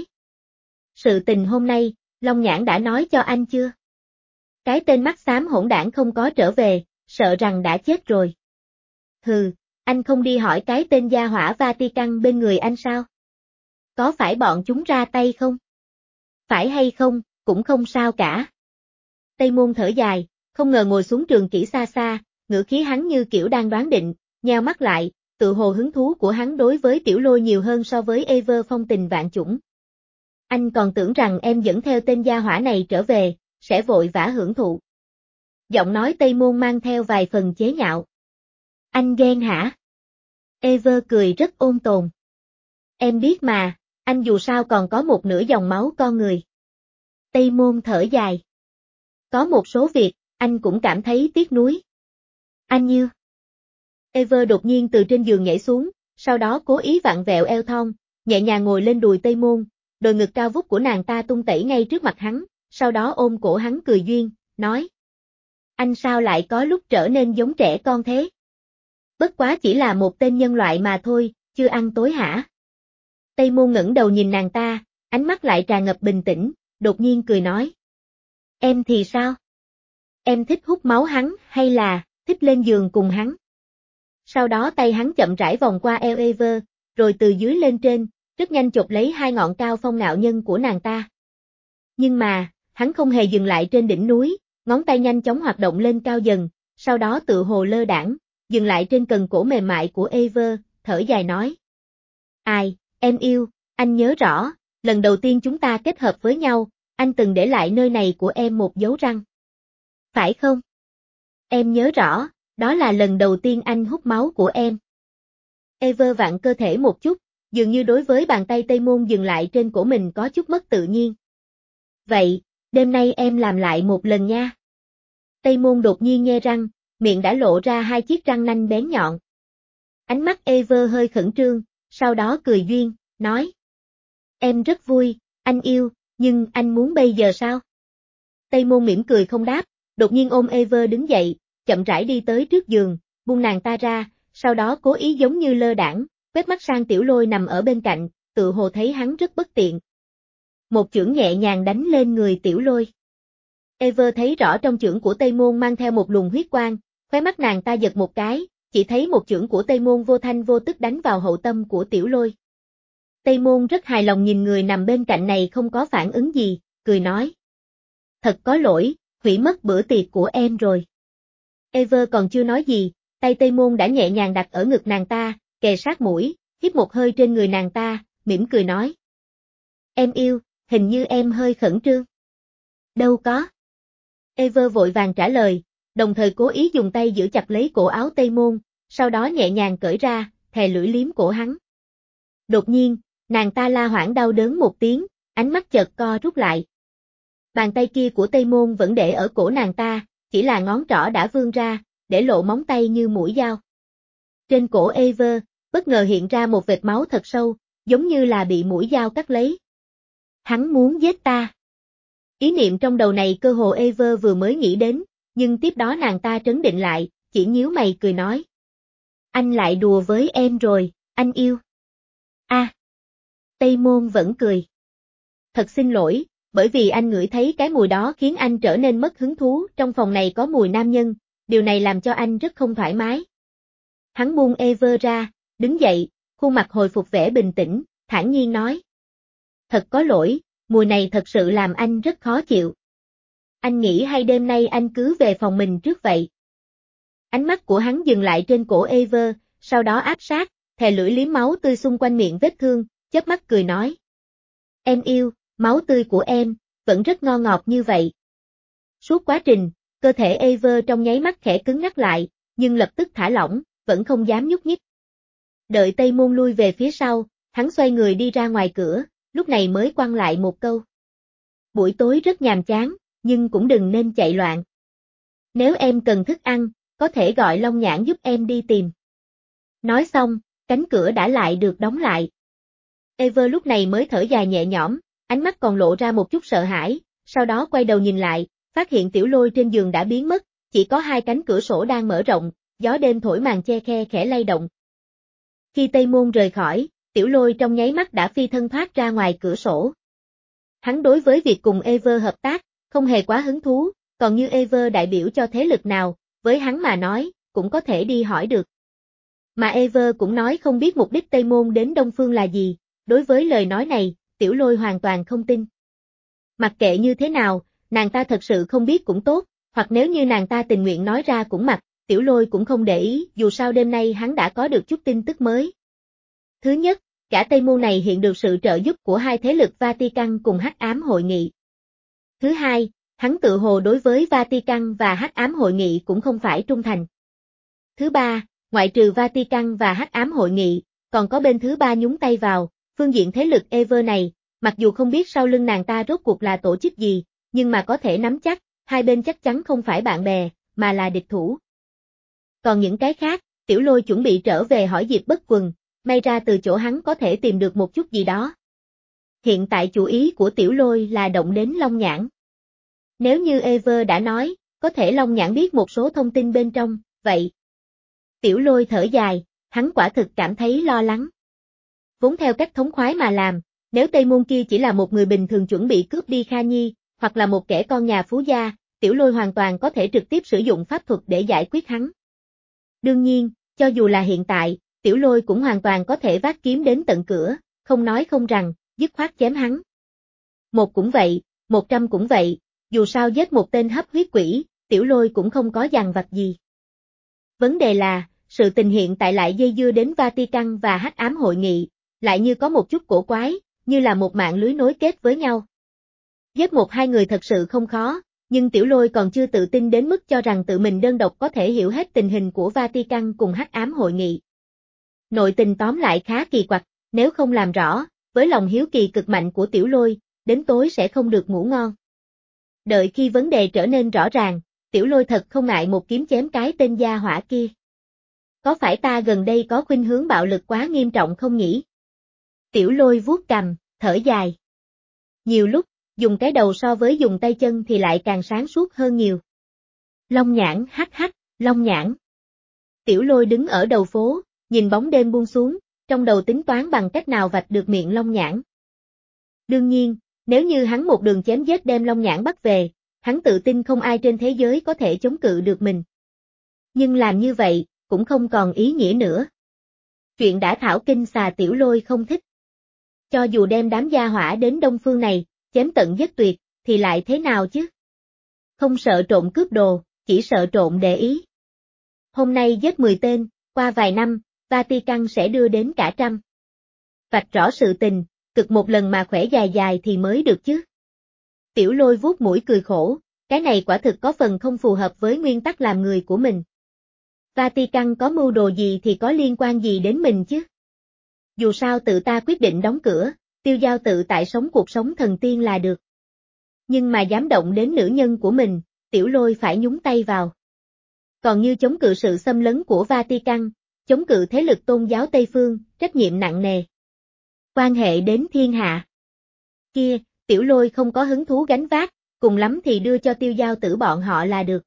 Sự tình hôm nay, Long Nhãn đã nói cho anh chưa? Cái tên mắt xám hỗn đảng không có trở về, sợ rằng đã chết rồi. Hừ, anh không đi hỏi cái tên gia hỏa Vatican bên người anh sao? Có phải bọn chúng ra tay không? Phải hay không, cũng không sao cả. Tây Môn thở dài, không ngờ ngồi xuống trường kỷ xa xa, ngữ khí hắn như kiểu đang đoán định, nheo mắt lại, tự hồ hứng thú của hắn đối với Tiểu Lôi nhiều hơn so với Ever phong tình vạn chủng. Anh còn tưởng rằng em dẫn theo tên gia hỏa này trở về, sẽ vội vã hưởng thụ. Giọng nói Tây Môn mang theo vài phần chế nhạo. Anh ghen hả? Ever cười rất ôn tồn. Em biết mà, anh dù sao còn có một nửa dòng máu con người. Tây Môn thở dài. Có một số việc, anh cũng cảm thấy tiếc nuối. Anh như... Ever đột nhiên từ trên giường nhảy xuống, sau đó cố ý vặn vẹo eo thon, nhẹ nhàng ngồi lên đùi Tây Môn, đôi ngực cao vút của nàng ta tung tẩy ngay trước mặt hắn, sau đó ôm cổ hắn cười duyên, nói. Anh sao lại có lúc trở nên giống trẻ con thế? Bất quá chỉ là một tên nhân loại mà thôi, chưa ăn tối hả? Tây Môn ngẩng đầu nhìn nàng ta, ánh mắt lại tràn ngập bình tĩnh, đột nhiên cười nói. Em thì sao? Em thích hút máu hắn hay là thích lên giường cùng hắn? Sau đó tay hắn chậm rãi vòng qua eo Ever, rồi từ dưới lên trên, rất nhanh chộp lấy hai ngọn cao phong ngạo nhân của nàng ta. Nhưng mà, hắn không hề dừng lại trên đỉnh núi, ngón tay nhanh chóng hoạt động lên cao dần, sau đó tự hồ lơ đãng, dừng lại trên cần cổ mềm mại của Ever, thở dài nói. Ai, em yêu, anh nhớ rõ, lần đầu tiên chúng ta kết hợp với nhau, anh từng để lại nơi này của em một dấu răng. Phải không? Em nhớ rõ, đó là lần đầu tiên anh hút máu của em. Ever vặn cơ thể một chút, dường như đối với bàn tay Tây Môn dừng lại trên cổ mình có chút mất tự nhiên. Vậy, đêm nay em làm lại một lần nha. Tây Môn đột nhiên nhe răng, miệng đã lộ ra hai chiếc răng nanh bén nhọn. Ánh mắt Ever hơi khẩn trương, sau đó cười duyên, nói. Em rất vui, anh yêu, nhưng anh muốn bây giờ sao? Tây Môn mỉm cười không đáp, đột nhiên ôm Ever đứng dậy, chậm rãi đi tới trước giường, buông nàng ta ra, sau đó cố ý giống như lơ đãng, quét mắt sang Tiểu Lôi nằm ở bên cạnh, tự hồ thấy hắn rất bất tiện. Một chưởng nhẹ nhàng đánh lên người Tiểu Lôi. Ever thấy rõ trong chưởng của Tây Môn mang theo một luồng huyết quang, khóe mắt nàng ta giật một cái, chỉ thấy một chưởng của Tây Môn vô thanh vô tức đánh vào hậu tâm của Tiểu Lôi. Tây Môn rất hài lòng nhìn người nằm bên cạnh này không có phản ứng gì, cười nói. Thật có lỗi, hủy mất bữa tiệc của em rồi. Ever còn chưa nói gì, tay Tây Môn đã nhẹ nhàng đặt ở ngực nàng ta, kề sát mũi, hít một hơi trên người nàng ta, mỉm cười nói. Em yêu, hình như em hơi khẩn trương. Đâu có. Ever vội vàng trả lời, đồng thời cố ý dùng tay giữ chặt lấy cổ áo Tây Môn, sau đó nhẹ nhàng cởi ra, thè lưỡi liếm cổ hắn. Đột nhiên, nàng ta la hoảng đau đớn một tiếng, ánh mắt chợt co rút lại. Bàn tay kia của Tây Môn vẫn để ở cổ nàng ta, chỉ là ngón trỏ đã vươn ra, để lộ móng tay như mũi dao. Trên cổ Ever, bất ngờ hiện ra một vệt máu thật sâu, giống như là bị mũi dao cắt lấy. Hắn muốn giết ta. Ý niệm trong đầu này cơ hồ Ever vừa mới nghĩ đến, nhưng tiếp đó nàng ta trấn định lại, chỉ nhíu mày cười nói. Anh lại đùa với em rồi, anh yêu. A. À, Tây Môn vẫn cười. Thật xin lỗi, bởi vì anh ngửi thấy cái mùi đó khiến anh trở nên mất hứng thú, trong phòng này có mùi nam nhân, điều này làm cho anh rất không thoải mái. Hắn buông Ever ra, đứng dậy, khuôn mặt hồi phục vẻ bình tĩnh, thản nhiên nói. Thật có lỗi, mùi này thật sự làm anh rất khó chịu. Anh nghĩ hay đêm nay anh cứ về phòng mình trước vậy. Ánh mắt của hắn dừng lại trên cổ Ever, sau đó áp sát, thè lưỡi liếm máu tươi xung quanh miệng vết thương, chớp mắt cười nói. Em yêu, máu tươi của em, vẫn rất ngon ngọt như vậy. Suốt quá trình, cơ thể Ever trong nháy mắt khẽ cứng ngắc lại, nhưng lập tức thả lỏng, vẫn không dám nhúc nhích. Đợi Tây Môn lui về phía sau, hắn xoay người đi ra ngoài cửa, lúc này mới quăng lại một câu. Buổi tối rất nhàm chán, nhưng cũng đừng nên chạy loạn. Nếu em cần thức ăn, có thể gọi Long Nhãn giúp em đi tìm. Nói xong, cánh cửa đã lại được đóng lại. Ever lúc này mới thở dài nhẹ nhõm, ánh mắt còn lộ ra một chút sợ hãi, sau đó quay đầu nhìn lại, phát hiện Tiểu Lôi trên giường đã biến mất, chỉ có hai cánh cửa sổ đang mở rộng, gió đêm thổi màn che khe khẽ lay động. Khi Tây Môn rời khỏi, Tiểu Lôi trong nháy mắt đã phi thân thoát ra ngoài cửa sổ. Hắn đối với việc cùng Ever hợp tác, không hề quá hứng thú, còn như Ever đại biểu cho thế lực nào, với hắn mà nói, cũng có thể đi hỏi được. Mà Ever cũng nói không biết mục đích Tây Môn đến Đông Phương là gì, đối với lời nói này, Tiểu Lôi hoàn toàn không tin. Mặc kệ như thế nào, nàng ta thật sự không biết cũng tốt, hoặc nếu như nàng ta tình nguyện nói ra cũng mặc, Tiểu Lôi cũng không để ý, dù sao đêm nay hắn đã có được chút tin tức mới. Thứ nhất, cả Tây Môn này hiện được sự trợ giúp của hai thế lực Vatican cùng Hắc Ám Hội Nghị. Thứ hai, hắn tự hồ đối với Vatican và Hắc Ám Hội Nghị cũng không phải trung thành. Thứ ba, ngoại trừ Vatican và Hắc Ám Hội Nghị, còn có bên thứ ba nhúng tay vào, Phương diện thế lực Ever này, mặc dù không biết sau lưng nàng ta rốt cuộc là tổ chức gì, nhưng mà có thể nắm chắc, hai bên chắc chắn không phải bạn bè, mà là địch thủ. Còn những cái khác, Tiểu Lôi chuẩn bị trở về hỏi Diệp Bất Quần, may ra từ chỗ hắn có thể tìm được một chút gì đó. Hiện tại chủ ý của Tiểu Lôi là động đến Long Nhãn. Nếu như Ever đã nói, có thể Long Nhãn biết một số thông tin bên trong, vậy. Tiểu Lôi thở dài, hắn quả thực cảm thấy lo lắng. Vốn theo cách thống khoái mà làm, nếu Tây Môn kia chỉ là một người bình thường chuẩn bị cướp đi Kha Nhi, hoặc là một kẻ con nhà phú gia, Tiểu Lôi hoàn toàn có thể trực tiếp sử dụng pháp thuật để giải quyết hắn. Đương nhiên, cho dù là hiện tại, Tiểu Lôi cũng hoàn toàn có thể vác kiếm đến tận cửa, không nói không rằng, dứt khoát chém hắn. Một cũng vậy, một trăm cũng vậy, dù sao giết một tên hấp huyết quỷ, Tiểu Lôi cũng không có dằn vặt gì. Vấn đề là, sự tình hiện tại lại dây dưa đến Vatican và Hắc Ám Hội Nghị, lại như có một chút cổ quái, như là một mạng lưới nối kết với nhau. Giết một hai người thật sự không khó, nhưng Tiểu Lôi còn chưa tự tin đến mức cho rằng tự mình đơn độc có thể hiểu hết tình hình của Vatican cùng Hắc Ám Hội Nghị. Nội tình tóm lại khá kỳ quặc, nếu không làm rõ, với lòng hiếu kỳ cực mạnh của Tiểu Lôi, đến tối sẽ không được ngủ ngon. Đợi khi vấn đề trở nên rõ ràng, Tiểu Lôi thật không ngại một kiếm chém cái tên gia hỏa kia. Có phải ta gần đây có khuynh hướng bạo lực quá nghiêm trọng không nhỉ? Tiểu Lôi vuốt cằm, thở dài. Nhiều lúc, dùng cái đầu so với dùng tay chân thì lại càng sáng suốt hơn nhiều. Long Nhãn hắc hắc, Long Nhãn. Tiểu Lôi đứng ở đầu phố, nhìn bóng đêm buông xuống, trong đầu tính toán bằng cách nào vạch được miệng Long Nhãn. Đương nhiên, nếu như hắn một đường chém giết đem Long Nhãn bắt về, hắn tự tin không ai trên thế giới có thể chống cự được mình. Nhưng làm như vậy, cũng không còn ý nghĩa nữa. Chuyện đã thảo kinh xà Tiểu Lôi không thích. Cho dù đem đám gia hỏa đến Đông Phương này, chém tận giết tuyệt, thì lại thế nào chứ? Không sợ trộm cướp đồ, chỉ sợ trộm để ý. Hôm nay giết mười tên, qua vài năm, Vatican sẽ đưa đến cả trăm. Vạch rõ sự tình, cực một lần mà khỏe dài dài thì mới được chứ. Tiểu Lôi vuốt mũi cười khổ, cái này quả thực có phần không phù hợp với nguyên tắc làm người của mình. Vatican có mưu đồ gì thì có liên quan gì đến mình chứ? Dù sao tự ta quyết định đóng cửa, tiêu giao tự tại sống cuộc sống thần tiên là được. Nhưng mà dám động đến nữ nhân của mình, Tiểu Lôi phải nhúng tay vào. Còn như chống cự sự xâm lấn của Vatican, chống cự thế lực tôn giáo Tây Phương, trách nhiệm nặng nề. Quan hệ đến thiên hạ. Kia, Tiểu Lôi không có hứng thú gánh vác, cùng lắm thì đưa cho tiêu giao tử bọn họ là được.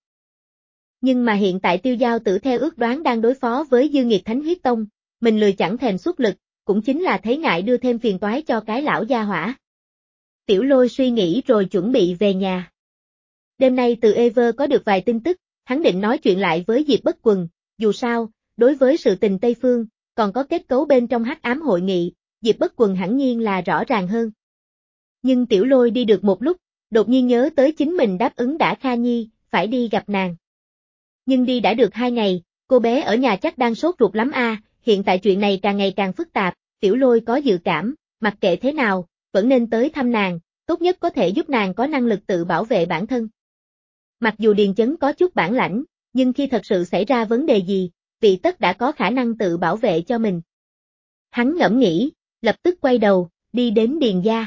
Nhưng mà hiện tại tiêu giao tử theo ước đoán đang đối phó với Dư Nghiệt Thánh Huyết Tông, mình lười chẳng thèm xuất lực, cũng chính là thấy ngại đưa thêm phiền toái cho cái lão gia hỏa. Tiểu Lôi suy nghĩ rồi chuẩn bị về nhà. Đêm nay từ Ever có được vài tin tức, hắn định nói chuyện lại với Diệp Bất Quần, dù sao, đối với sự tình Tây Phương, còn có kết cấu bên trong Hắc Ám Hội Nghị, Diệp Bất Quần hẳn nhiên là rõ ràng hơn. Nhưng Tiểu Lôi đi được một lúc, đột nhiên nhớ tới chính mình đáp ứng đã Kha Nhi, phải đi gặp nàng. Nhưng đi đã được hai ngày, cô bé ở nhà chắc đang sốt ruột lắm a. Hiện tại chuyện này càng ngày càng phức tạp, Tiểu Lôi có dự cảm, mặc kệ thế nào, vẫn nên tới thăm nàng, tốt nhất có thể giúp nàng có năng lực tự bảo vệ bản thân. Mặc dù Điền Chấn có chút bản lãnh, nhưng khi thật sự xảy ra vấn đề gì, vị tất đã có khả năng tự bảo vệ cho mình. Hắn ngẫm nghĩ, lập tức quay đầu, đi đến Điền gia.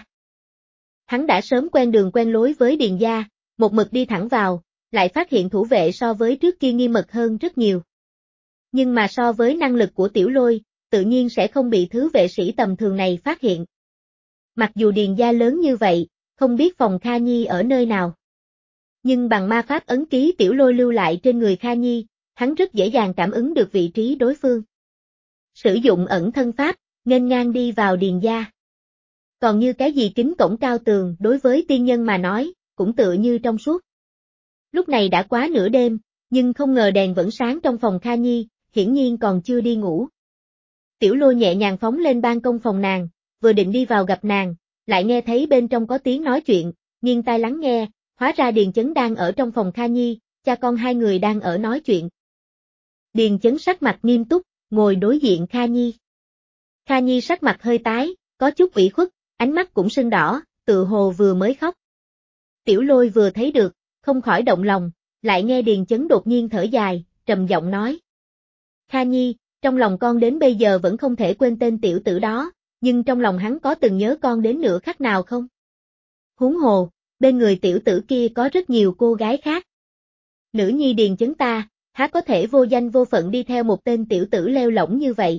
Hắn đã sớm quen đường quen lối với Điền gia, một mực đi thẳng vào, lại phát hiện thủ vệ so với trước kia nghiêm mật hơn rất nhiều. Nhưng mà so với năng lực của Tiểu Lôi, tự nhiên sẽ không bị thứ vệ sĩ tầm thường này phát hiện. Mặc dù Điền gia lớn như vậy, không biết phòng Kha Nhi ở nơi nào. Nhưng bằng ma pháp ấn ký Tiểu Lôi lưu lại trên người Kha Nhi, hắn rất dễ dàng cảm ứng được vị trí đối phương. Sử dụng ẩn thân pháp, nghênh ngang đi vào Điền gia. Còn như cái gì kính cổng cao tường đối với tiên nhân mà nói, cũng tựa như trong suốt. Lúc này đã quá nửa đêm, nhưng không ngờ đèn vẫn sáng trong phòng Kha Nhi, hiển nhiên còn chưa đi ngủ. Tiểu Lôi nhẹ nhàng phóng lên ban công phòng nàng, vừa định đi vào gặp nàng, lại nghe thấy bên trong có tiếng nói chuyện, nghiêng tai lắng nghe, hóa ra Điền Chấn đang ở trong phòng Kha Nhi, cha con hai người đang ở nói chuyện. Điền Chấn sắc mặt nghiêm túc, ngồi đối diện Kha Nhi. Kha Nhi sắc mặt hơi tái, có chút ủy khuất, ánh mắt cũng sưng đỏ, tự hồ vừa mới khóc. Tiểu Lôi vừa thấy được, không khỏi động lòng, lại nghe Điền Chấn đột nhiên thở dài, trầm giọng nói. Kha Nhi, trong lòng con đến bây giờ vẫn không thể quên tên tiểu tử đó, nhưng trong lòng hắn có từng nhớ con đến nửa khắc nào không? Huống hồ, bên người tiểu tử kia có rất nhiều cô gái khác. Nữ nhi Điền Chấn ta, há có thể vô danh vô phận đi theo một tên tiểu tử leo lỏng như vậy?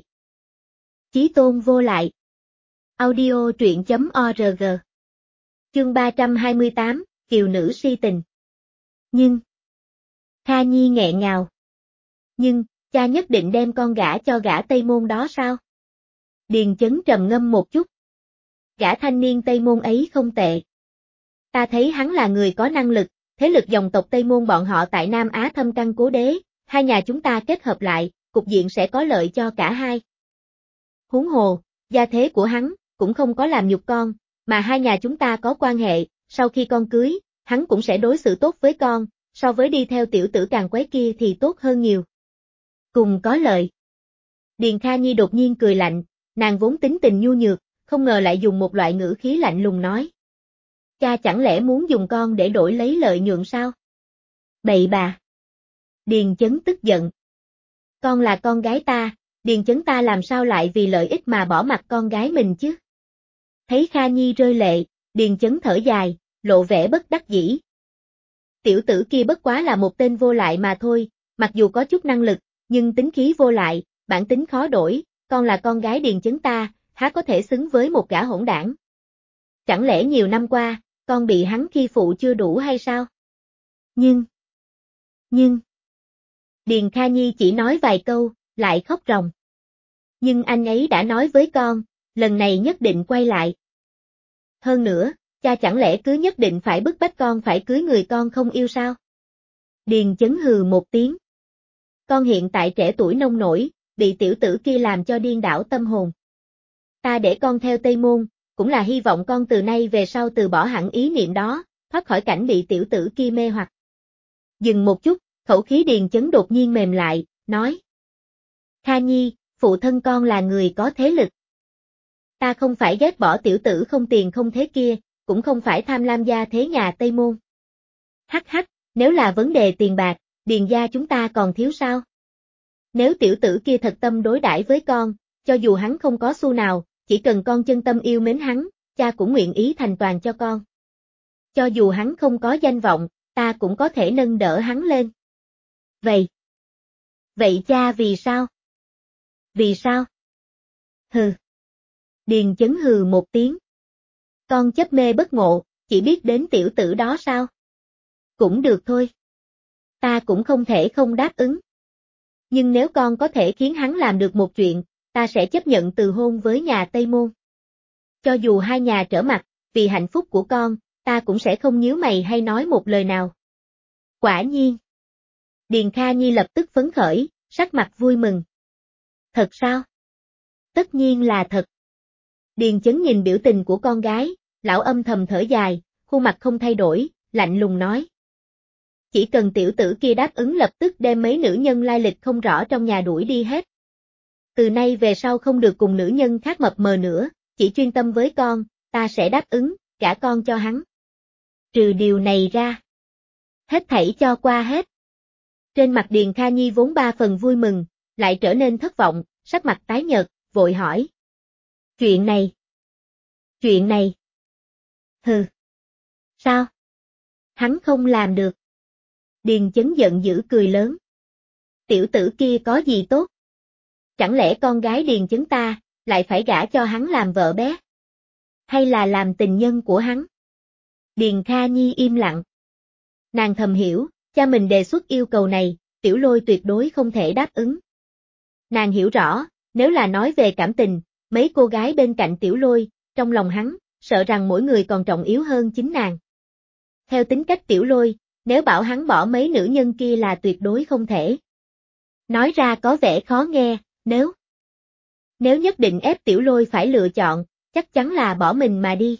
Chí tôn vô lại. Audio truyện chấm org. Chương ba trăm hai mươi tám, Kiều nữ si tình. Nhưng. Kha Nhi nghẹn ngào. Nhưng, cha nhất định đem con gả cho gã Tây Môn đó sao? Điền Chấn trầm ngâm một chút. Gã thanh niên Tây Môn ấy không tệ. Ta thấy hắn là người có năng lực, thế lực dòng tộc Tây Môn bọn họ tại Nam Á thâm căn cố đế, hai nhà chúng ta kết hợp lại, cục diện sẽ có lợi cho cả hai. Huống hồ, gia thế của hắn, cũng không có làm nhục con, mà hai nhà chúng ta có quan hệ, sau khi con cưới, hắn cũng sẽ đối xử tốt với con, so với đi theo tiểu tử càng quấy kia thì tốt hơn nhiều. Cùng có lợi. Điền Kha Nhi đột nhiên cười lạnh, nàng vốn tính tình nhu nhược, không ngờ lại dùng một loại ngữ khí lạnh lùng nói. Cha chẳng lẽ muốn dùng con để đổi lấy lợi nhuận sao? Bậy bạ. Điền Chấn tức giận. Con là con gái ta, Điền Chấn ta làm sao lại vì lợi ích mà bỏ mặc con gái mình chứ? Thấy Kha Nhi rơi lệ, Điền Chấn thở dài, lộ vẻ bất đắc dĩ. Tiểu tử kia bất quá là một tên vô lại mà thôi, mặc dù có chút năng lực, nhưng tính khí vô lại, bản tính khó đổi, con là con gái Điền Chấn ta, há có thể xứng với một gã hỗn đảng? Chẳng lẽ nhiều năm qua, con bị hắn khi phụ chưa đủ hay sao? Nhưng, nhưng, Điền Kha Nhi chỉ nói vài câu, lại khóc ròng. Nhưng anh ấy đã nói với con, lần này nhất định quay lại. Hơn nữa, cha chẳng lẽ cứ nhất định phải bức bách con phải cưới người con không yêu sao? Điền Chấn hừ một tiếng. Con hiện tại trẻ tuổi nông nổi, bị tiểu tử kia làm cho điên đảo tâm hồn. Ta để con theo Tây Môn, cũng là hy vọng con từ nay về sau từ bỏ hẳn ý niệm đó, thoát khỏi cảnh bị tiểu tử kia mê hoặc. Dừng một chút, khẩu khí Điền Chấn đột nhiên mềm lại, nói. Kha Nhi, phụ thân con là người có thế lực. Ta không phải ghét bỏ tiểu tử không tiền không thế kia, cũng không phải tham lam gia thế nhà Tây Môn. Hắc hắc, nếu là vấn đề tiền bạc, Điền gia chúng ta còn thiếu sao? Nếu tiểu tử kia thật tâm đối đãi với con, cho dù hắn không có xu nào, chỉ cần con chân tâm yêu mến hắn, cha cũng nguyện ý thành toàn cho con. Cho dù hắn không có danh vọng, ta cũng có thể nâng đỡ hắn lên. Vậy. Vậy cha vì sao? Vì sao? Hừ. Điền Chấn hừ một tiếng. Con chấp mê bất ngộ, chỉ biết đến tiểu tử đó sao? Cũng được thôi. Ta cũng không thể không đáp ứng. Nhưng nếu con có thể khiến hắn làm được một chuyện, ta sẽ chấp nhận từ hôn với nhà Tây Môn. Cho dù hai nhà trở mặt, vì hạnh phúc của con, ta cũng sẽ không nhíu mày hay nói một lời nào. Quả nhiên. Điền Kha Nhi lập tức phấn khởi, sắc mặt vui mừng. Thật sao? Tất nhiên là thật. Điền Chấn nhìn biểu tình của con gái, lão âm thầm thở dài, khuôn mặt không thay đổi, lạnh lùng nói. Chỉ cần tiểu tử kia đáp ứng lập tức đem mấy nữ nhân lai lịch không rõ trong nhà đuổi đi hết. Từ nay về sau không được cùng nữ nhân khác mập mờ nữa, chỉ chuyên tâm với con, ta sẽ đáp ứng, gả con cho hắn. Trừ điều này ra. Hết thảy cho qua hết. Trên mặt Điền Kha Nhi vốn ba phần vui mừng, lại trở nên thất vọng, sắc mặt tái nhợt, vội hỏi. Chuyện này. Chuyện này. Hừ. Sao? Hắn không làm được. Điền Chấn giận dữ cười lớn. Tiểu tử kia có gì tốt? Chẳng lẽ con gái Điền Chấn ta, lại phải gả cho hắn làm vợ bé? Hay là làm tình nhân của hắn? Điền Kha Nhi im lặng. Nàng thầm hiểu, cha mình đề xuất yêu cầu này, Tiểu Lôi tuyệt đối không thể đáp ứng. Nàng hiểu rõ, nếu là nói về cảm tình, mấy cô gái bên cạnh Tiểu Lôi, trong lòng hắn, sợ rằng mỗi người còn trọng yếu hơn chính nàng. Theo tính cách Tiểu Lôi, nếu bảo hắn bỏ mấy nữ nhân kia là tuyệt đối không thể. Nói ra có vẻ khó nghe, nếu... Nếu nhất định ép Tiểu Lôi phải lựa chọn, chắc chắn là bỏ mình mà đi.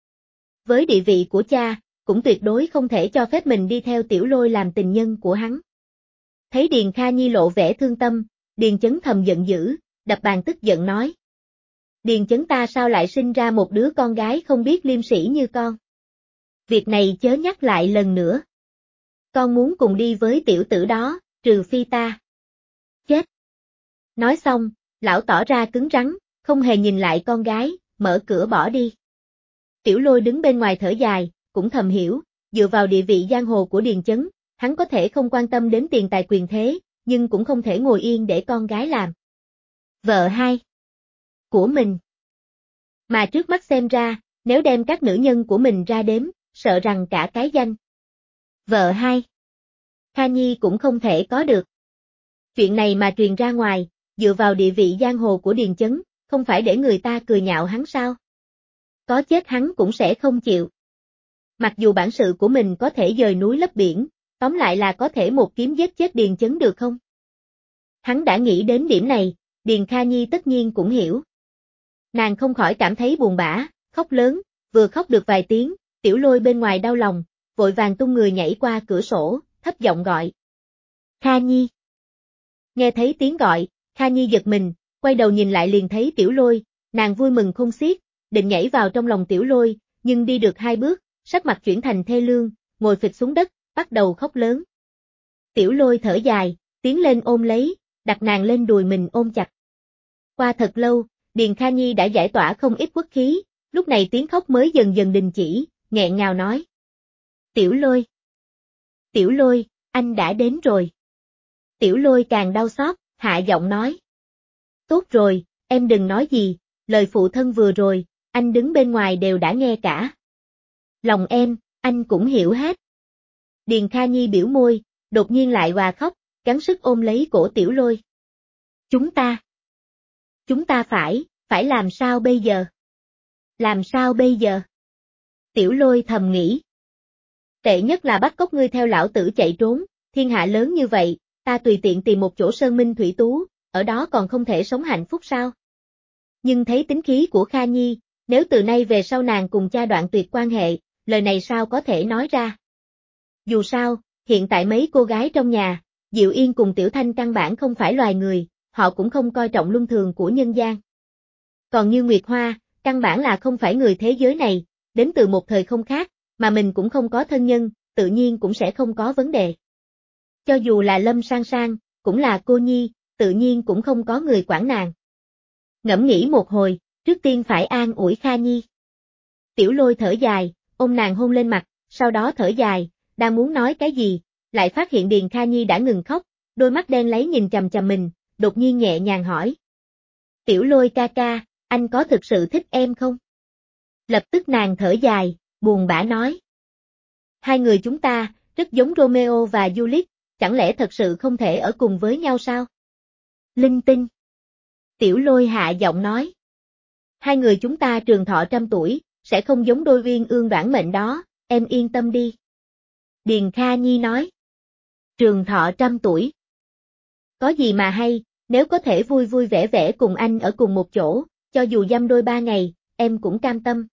Với địa vị của cha, cũng tuyệt đối không thể cho phép mình đi theo Tiểu Lôi làm tình nhân của hắn. Thấy Điền Kha Nhi lộ vẻ thương tâm, Điền Chấn thầm giận dữ, đập bàn tức giận nói. Điền Chấn ta sao lại sinh ra một đứa con gái không biết liêm sỉ như con? Việc này chớ nhắc lại lần nữa. Con muốn cùng đi với tiểu tử đó, trừ phi ta. Chết. Nói xong, lão tỏ ra cứng rắn, không hề nhìn lại con gái, mở cửa bỏ đi. Tiểu Lôi đứng bên ngoài thở dài, cũng thầm hiểu, dựa vào địa vị giang hồ của Điền Chấn, hắn có thể không quan tâm đến tiền tài quyền thế, nhưng cũng không thể ngồi yên để con gái làm vợ hai của mình. Mà trước mắt xem ra, nếu đem các nữ nhân của mình ra đếm, sợ rằng cả cái danh vợ hai Kha Nhi cũng không thể có được. Chuyện này mà truyền ra ngoài, dựa vào địa vị giang hồ của Điền Chấn, không phải để người ta cười nhạo hắn sao? Có chết hắn cũng sẽ không chịu. Mặc dù bản sự của mình có thể dời núi lấp biển, tóm lại là có thể một kiếm giết chết Điền Chấn được không? Hắn đã nghĩ đến điểm này, Điền Kha Nhi tất nhiên cũng hiểu. Nàng không khỏi cảm thấy buồn bã, khóc lớn, vừa khóc được vài tiếng, Tiểu Lôi bên ngoài đau lòng, vội vàng tung người nhảy qua cửa sổ, thấp giọng gọi. Kha Nhi. Nghe thấy tiếng gọi, Kha Nhi giật mình, quay đầu nhìn lại liền thấy Tiểu Lôi, nàng vui mừng khôn xiết, định nhảy vào trong lòng Tiểu Lôi, nhưng đi được hai bước, sắc mặt chuyển thành thê lương, ngồi phịch xuống đất, bắt đầu khóc lớn. Tiểu Lôi thở dài, tiến lên ôm lấy, đặt nàng lên đùi mình ôm chặt. Qua thật lâu, Điền Kha Nhi đã giải tỏa không ít uất khí, lúc này tiếng khóc mới dần dần đình chỉ, nghẹn ngào nói. Tiểu Lôi. Tiểu Lôi, anh đã đến rồi. Tiểu Lôi càng đau xót, hạ giọng nói. Tốt rồi, em đừng nói gì, lời phụ thân vừa rồi, anh đứng bên ngoài đều đã nghe cả. Lòng em, anh cũng hiểu hết. Điền Kha Nhi biểu môi, đột nhiên lại hòa khóc, gắng sức ôm lấy cổ Tiểu Lôi. Chúng ta. Chúng ta phải, phải làm sao bây giờ? Làm sao bây giờ? Tiểu Lôi thầm nghĩ. Tệ nhất là bắt cóc ngươi theo lão tử chạy trốn, thiên hạ lớn như vậy, ta tùy tiện tìm một chỗ sơn minh thủy tú, ở đó còn không thể sống hạnh phúc sao? Nhưng thấy tính khí của Kha Nhi, nếu từ nay về sau nàng cùng cha đoạn tuyệt quan hệ, lời này sao có thể nói ra? Dù sao, hiện tại mấy cô gái trong nhà, Diệu Yên cùng Tiểu Thanh căn bản không phải loài người, họ cũng không coi trọng luân thường của nhân gian. Còn như Nguyệt Hoa, căn bản là không phải người thế giới này, đến từ một thời không khác, mà mình cũng không có thân nhân, tự nhiên cũng sẽ không có vấn đề. Cho dù là Lâm Sang Sang, cũng là cô nhi, tự nhiên cũng không có người quản nàng. Ngẫm nghĩ một hồi, trước tiên phải an ủi Kha Nhi. Tiểu Lôi thở dài, ôm nàng hôn lên mặt, sau đó thở dài, đang muốn nói cái gì, lại phát hiện Điền Kha Nhi đã ngừng khóc, đôi mắt đen lấy nhìn chằm chằm mình, đột nhiên nhẹ nhàng hỏi. Tiểu Lôi ca ca, anh có thực sự thích em không? Lập tức nàng thở dài, buồn bã nói. Hai người chúng ta, rất giống Romeo và Juliet, chẳng lẽ thật sự không thể ở cùng với nhau sao? Linh tinh. Tiểu Lôi hạ giọng nói. Hai người chúng ta trường thọ trăm tuổi, sẽ không giống đôi uyên ương đoản mệnh đó, em yên tâm đi. Điền Kha Nhi nói. Trường thọ trăm tuổi. Có gì mà hay, nếu có thể vui vui vẻ vẻ cùng anh ở cùng một chỗ, cho dù dăm đôi ba ngày, em cũng cam tâm.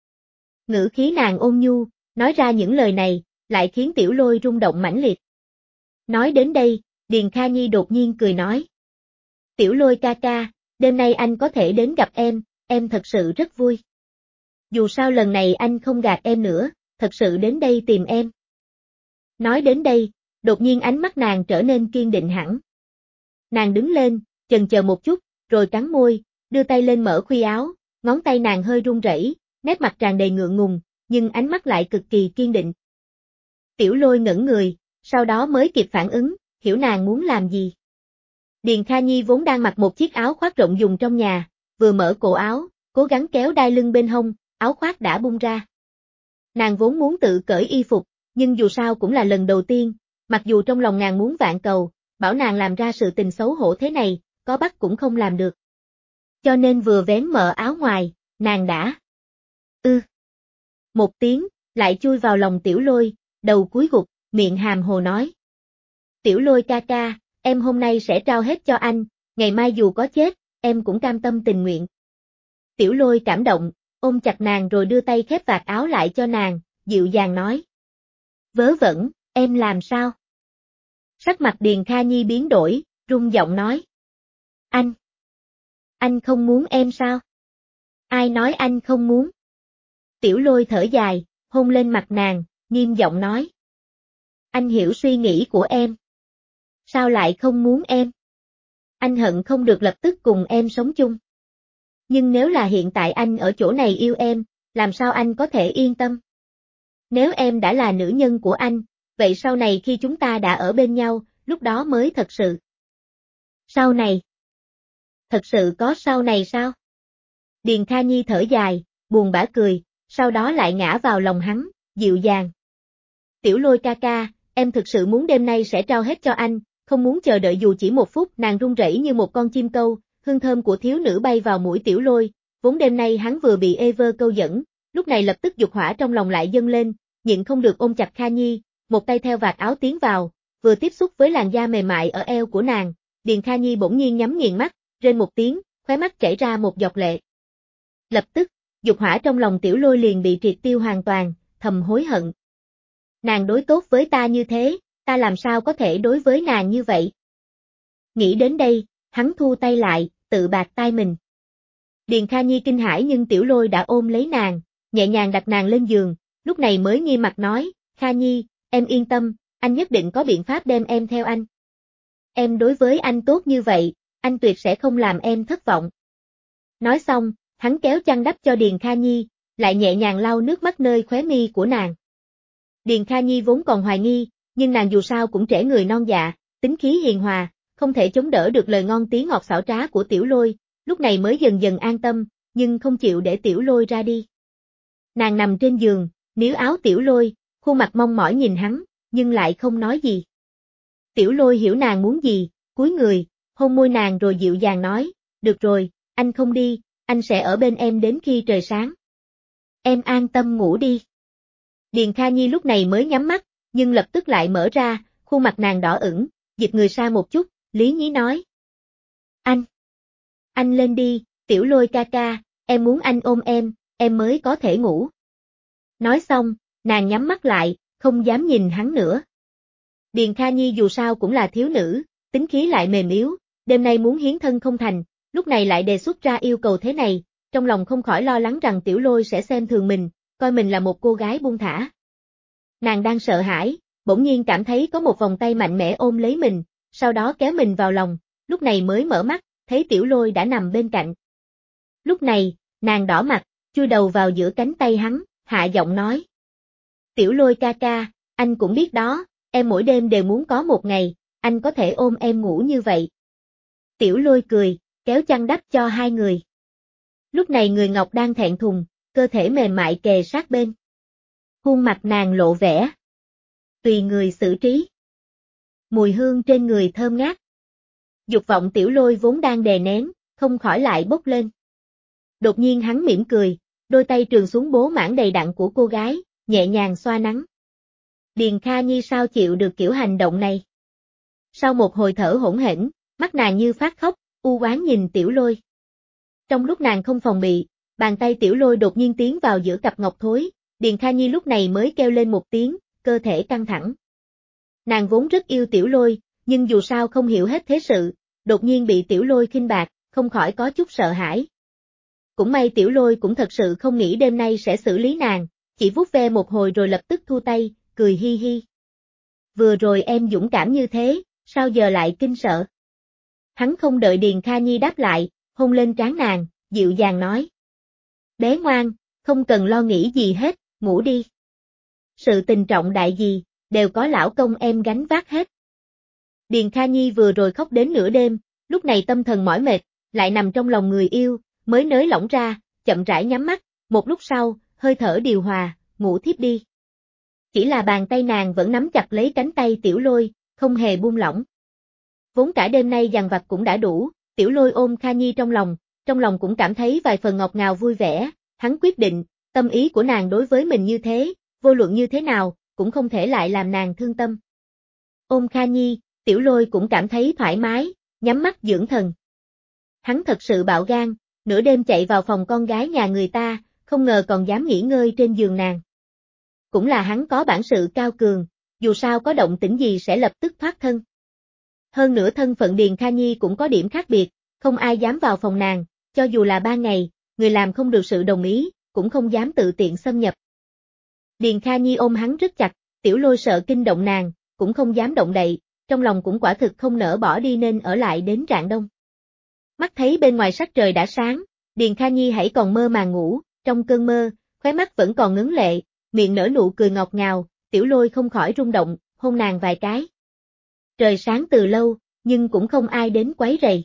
Ngữ khí nàng ôn nhu, nói ra những lời này, lại khiến Tiểu Lôi rung động mãnh liệt. Nói đến đây, Điền Kha Nhi đột nhiên cười nói. Tiểu Lôi ca ca, đêm nay anh có thể đến gặp em, em thật sự rất vui. Dù sao lần này anh không gạt em nữa, thật sự đến đây tìm em. Nói đến đây, đột nhiên ánh mắt nàng trở nên kiên định hẳn. Nàng đứng lên, chần chờ một chút, rồi cắn môi, đưa tay lên mở khuy áo, ngón tay nàng hơi run rẩy, nét mặt tràn đầy ngượng ngùng, nhưng ánh mắt lại cực kỳ kiên định. Tiểu Lôi ngẩn người, sau đó mới kịp phản ứng, hiểu nàng muốn làm gì. Điền Kha Nhi vốn đang mặc một chiếc áo khoác rộng dùng trong nhà, vừa mở cổ áo, cố gắng kéo đai lưng bên hông, áo khoác đã bung ra. Nàng vốn muốn tự cởi y phục, nhưng dù sao cũng là lần đầu tiên, mặc dù trong lòng nàng muốn vạn cầu, bảo nàng làm ra sự tình xấu hổ thế này, có bắt cũng không làm được. Cho nên vừa vén mở áo ngoài, nàng đã ư. Ừ. Một tiếng, lại chui vào lòng Tiểu Lôi, đầu cúi gục, miệng hàm hồ nói. Tiểu Lôi ca ca, em hôm nay sẽ trao hết cho anh, ngày mai dù có chết, em cũng cam tâm tình nguyện. Tiểu Lôi cảm động, ôm chặt nàng rồi đưa tay khép vạt áo lại cho nàng, dịu dàng nói. Vớ vẩn, em làm sao? Sắc mặt Điền Kha Nhi biến đổi, run giọng nói. Anh! Anh không muốn em sao? Ai nói anh không muốn? Tiểu Lôi thở dài, hôn lên mặt nàng, nghiêm giọng nói. Anh hiểu suy nghĩ của em. Sao lại không muốn em? Anh hận không được lập tức cùng em sống chung. Nhưng nếu là hiện tại anh ở chỗ này yêu em, làm sao anh có thể yên tâm? Nếu em đã là nữ nhân của anh, vậy sau này khi chúng ta đã ở bên nhau, lúc đó mới thật sự. Sau này? Thật sự có sau này sao? Điền Kha Nhi thở dài, buồn bã cười, sau đó lại ngã vào lòng hắn, dịu dàng. Tiểu Lôi ca ca, em thực sự muốn đêm nay sẽ trao hết cho anh, không muốn chờ đợi dù chỉ một phút. Nàng run rẩy như một con chim câu, hương thơm của thiếu nữ bay vào mũi Tiểu Lôi, vốn đêm nay hắn vừa bị Ever câu dẫn, lúc này lập tức dục hỏa trong lòng lại dâng lên, nhịn không được ôm chặt Kha Nhi, một tay theo vạt áo tiến vào, vừa tiếp xúc với làn da mềm mại ở eo của nàng, Điền Kha Nhi bỗng nhiên nhắm nghiền mắt, rên một tiếng, khóe mắt chảy ra một giọt lệ. Lập tức, dục hỏa trong lòng Tiểu Lôi liền bị triệt tiêu hoàn toàn, thầm hối hận. Nàng đối tốt với ta như thế, ta làm sao có thể đối với nàng như vậy? Nghĩ đến đây, hắn thu tay lại, tự bạt tai mình. Điền Kha Nhi kinh hãi nhưng Tiểu Lôi đã ôm lấy nàng, nhẹ nhàng đặt nàng lên giường, lúc này mới nghiêm mặt nói, Kha Nhi, em yên tâm, anh nhất định có biện pháp đem em theo anh. Em đối với anh tốt như vậy, anh tuyệt sẽ không làm em thất vọng. Nói xong, hắn kéo chăn đắp cho Điền Kha Nhi, lại nhẹ nhàng lau nước mắt nơi khóe mi của nàng. Điền Kha Nhi vốn còn hoài nghi, nhưng nàng dù sao cũng trẻ người non dạ, tính khí hiền hòa, không thể chống đỡ được lời ngon tiếng ngọt xảo trá của Tiểu Lôi, lúc này mới dần dần an tâm, nhưng không chịu để Tiểu Lôi ra đi. Nàng nằm trên giường, níu áo Tiểu Lôi, khuôn mặt mong mỏi nhìn hắn, nhưng lại không nói gì. Tiểu Lôi hiểu nàng muốn gì, cúi người, hôn môi nàng rồi dịu dàng nói, được rồi, anh không đi, anh sẽ ở bên em đến khi trời sáng. Em an tâm ngủ đi. Điền Kha Nhi lúc này mới nhắm mắt, nhưng lập tức lại mở ra, khuôn mặt nàng đỏ ửng, dịch người xa một chút, lý nhí nói. Anh! Anh lên đi, Tiểu Lôi ca ca, em muốn anh ôm em, em mới có thể ngủ. Nói xong, nàng nhắm mắt lại, không dám nhìn hắn nữa. Điền Kha Nhi dù sao cũng là thiếu nữ, tính khí lại mềm yếu, đêm nay muốn hiến thân không thành, lúc này lại đề xuất ra yêu cầu thế này, trong lòng không khỏi lo lắng rằng Tiểu Lôi sẽ xem thường mình, coi mình là một cô gái buông thả. Nàng đang sợ hãi, bỗng nhiên cảm thấy có một vòng tay mạnh mẽ ôm lấy mình, sau đó kéo mình vào lòng, lúc này mới mở mắt, thấy Tiểu Lôi đã nằm bên cạnh. Lúc này, nàng đỏ mặt, chui đầu vào giữa cánh tay hắn, hạ giọng nói. Tiểu Lôi ca ca, anh cũng biết đó, em mỗi đêm đều muốn có một ngày, anh có thể ôm em ngủ như vậy. Tiểu Lôi cười, kéo chăn đắp cho hai người. Lúc này người Ngọc đang thẹn thùng, cơ thể mềm mại kề sát bên. Khuôn mặt nàng lộ vẻ. Tùy người xử trí. Mùi hương trên người thơm ngát. Dục vọng Tiểu Lôi vốn đang đè nén, không khỏi lại bốc lên. Đột nhiên hắn mỉm cười, đôi tay trường xuống bố mãn đầy đặn của cô gái, nhẹ nhàng xoa nắng. Điền Kha Nhi sao chịu được kiểu hành động này? Sau một hồi thở hỗn hển, mắt nàng như phát khóc, u oán nhìn Tiểu Lôi. Trong lúc nàng không phòng bị, bàn tay Tiểu Lôi đột nhiên tiến vào giữa cặp ngọc thối, Điền Kha Nhi lúc này mới kêu lên một tiếng, cơ thể căng thẳng. Nàng vốn rất yêu Tiểu Lôi, nhưng dù sao không hiểu hết thế sự, đột nhiên bị Tiểu Lôi khinh bạc, không khỏi có chút sợ hãi. Cũng may Tiểu Lôi cũng thật sự không nghĩ đêm nay sẽ xử lý nàng, chỉ vuốt ve một hồi rồi lập tức thu tay, cười hi hi. Vừa rồi em dũng cảm như thế, sao giờ lại kinh sợ? Hắn không đợi Điền Kha Nhi đáp lại, hôn lên trán nàng, dịu dàng nói. Bé ngoan, không cần lo nghĩ gì hết, ngủ đi. Sự tình trọng đại gì, đều có lão công em gánh vác hết. Điền Kha Nhi vừa rồi khóc đến nửa đêm, lúc này tâm thần mỏi mệt, lại nằm trong lòng người yêu, mới nới lỏng ra, chậm rãi nhắm mắt, một lúc sau, hơi thở điều hòa, ngủ thiếp đi. Chỉ là bàn tay nàng vẫn nắm chặt lấy cánh tay Tiểu Lôi, không hề buông lỏng. Vốn cả đêm nay dằn vặt cũng đã đủ, Tiểu Lôi ôm Kha Nhi trong lòng, trong lòng cũng cảm thấy vài phần ngọt ngào vui vẻ, hắn quyết định, tâm ý của nàng đối với mình như thế, vô luận như thế nào, cũng không thể lại làm nàng thương tâm. Ôm Kha Nhi, Tiểu Lôi cũng cảm thấy thoải mái, nhắm mắt dưỡng thần. Hắn thật sự bạo gan, nửa đêm chạy vào phòng con gái nhà người ta, không ngờ còn dám nghỉ ngơi trên giường nàng. Cũng là hắn có bản sự cao cường, dù sao có động tĩnh gì sẽ lập tức thoát thân. Hơn nữa thân phận Điền Kha Nhi cũng có điểm khác biệt, không ai dám vào phòng nàng, cho dù là ba ngày, người làm không được sự đồng ý, cũng không dám tự tiện xâm nhập. Điền Kha Nhi ôm hắn rất chặt, Tiểu Lôi sợ kinh động nàng, cũng không dám động đậy, trong lòng cũng quả thực không nỡ bỏ đi nên ở lại đến rạng đông. Mắt thấy bên ngoài sắc trời đã sáng, Điền Kha Nhi hãy còn mơ màng ngủ, trong cơn mơ, khóe mắt vẫn còn ngấn lệ, miệng nở nụ cười ngọt ngào, Tiểu Lôi không khỏi rung động, hôn nàng vài cái. Trời sáng từ lâu, nhưng cũng không ai đến quấy rầy.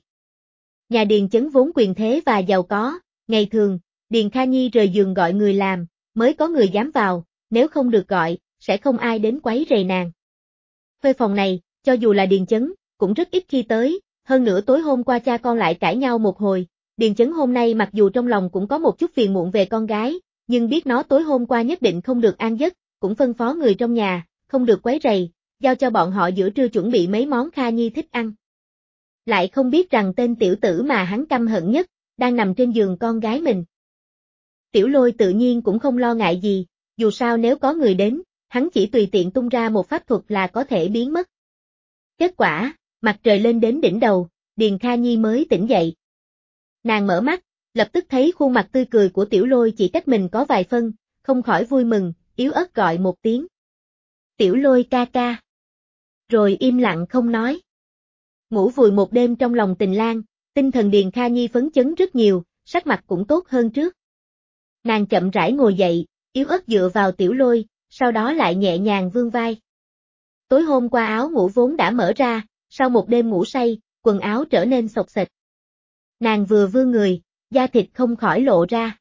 Nhà Điền Chấn vốn quyền thế và giàu có, ngày thường, Điền Kha Nhi rời giường gọi người làm, mới có người dám vào, nếu không được gọi, sẽ không ai đến quấy rầy nàng. Khuê phòng này, cho dù là Điền Chấn, cũng rất ít khi tới, hơn nữa tối hôm qua cha con lại cãi nhau một hồi, Điền Chấn hôm nay mặc dù trong lòng cũng có một chút phiền muộn về con gái, nhưng biết nó tối hôm qua nhất định không được an giấc, cũng phân phó người trong nhà, không được quấy rầy, giao cho bọn họ giữa trưa chuẩn bị mấy món Kha Nhi thích ăn. Lại không biết rằng tên tiểu tử mà hắn căm hận nhất, đang nằm trên giường con gái mình. Tiểu Lôi tự nhiên cũng không lo ngại gì, dù sao nếu có người đến, hắn chỉ tùy tiện tung ra một pháp thuật là có thể biến mất. Kết quả, mặt trời lên đến đỉnh đầu, Điền Kha Nhi mới tỉnh dậy. Nàng mở mắt, lập tức thấy khuôn mặt tươi cười của Tiểu Lôi chỉ cách mình có vài phân, không khỏi vui mừng, yếu ớt gọi một tiếng. Tiểu Lôi ca ca. Rồi im lặng không nói. Ngủ vùi một đêm trong lòng Tình Lang, tinh thần Điền Kha Nhi phấn chấn rất nhiều, sắc mặt cũng tốt hơn trước. Nàng chậm rãi ngồi dậy, yếu ớt dựa vào Tiểu Lôi, sau đó lại nhẹ nhàng vươn vai. Tối hôm qua áo ngủ vốn đã mở ra, sau một đêm ngủ say, quần áo trở nên xộc xệch. Nàng vừa vươn người, da thịt không khỏi lộ ra.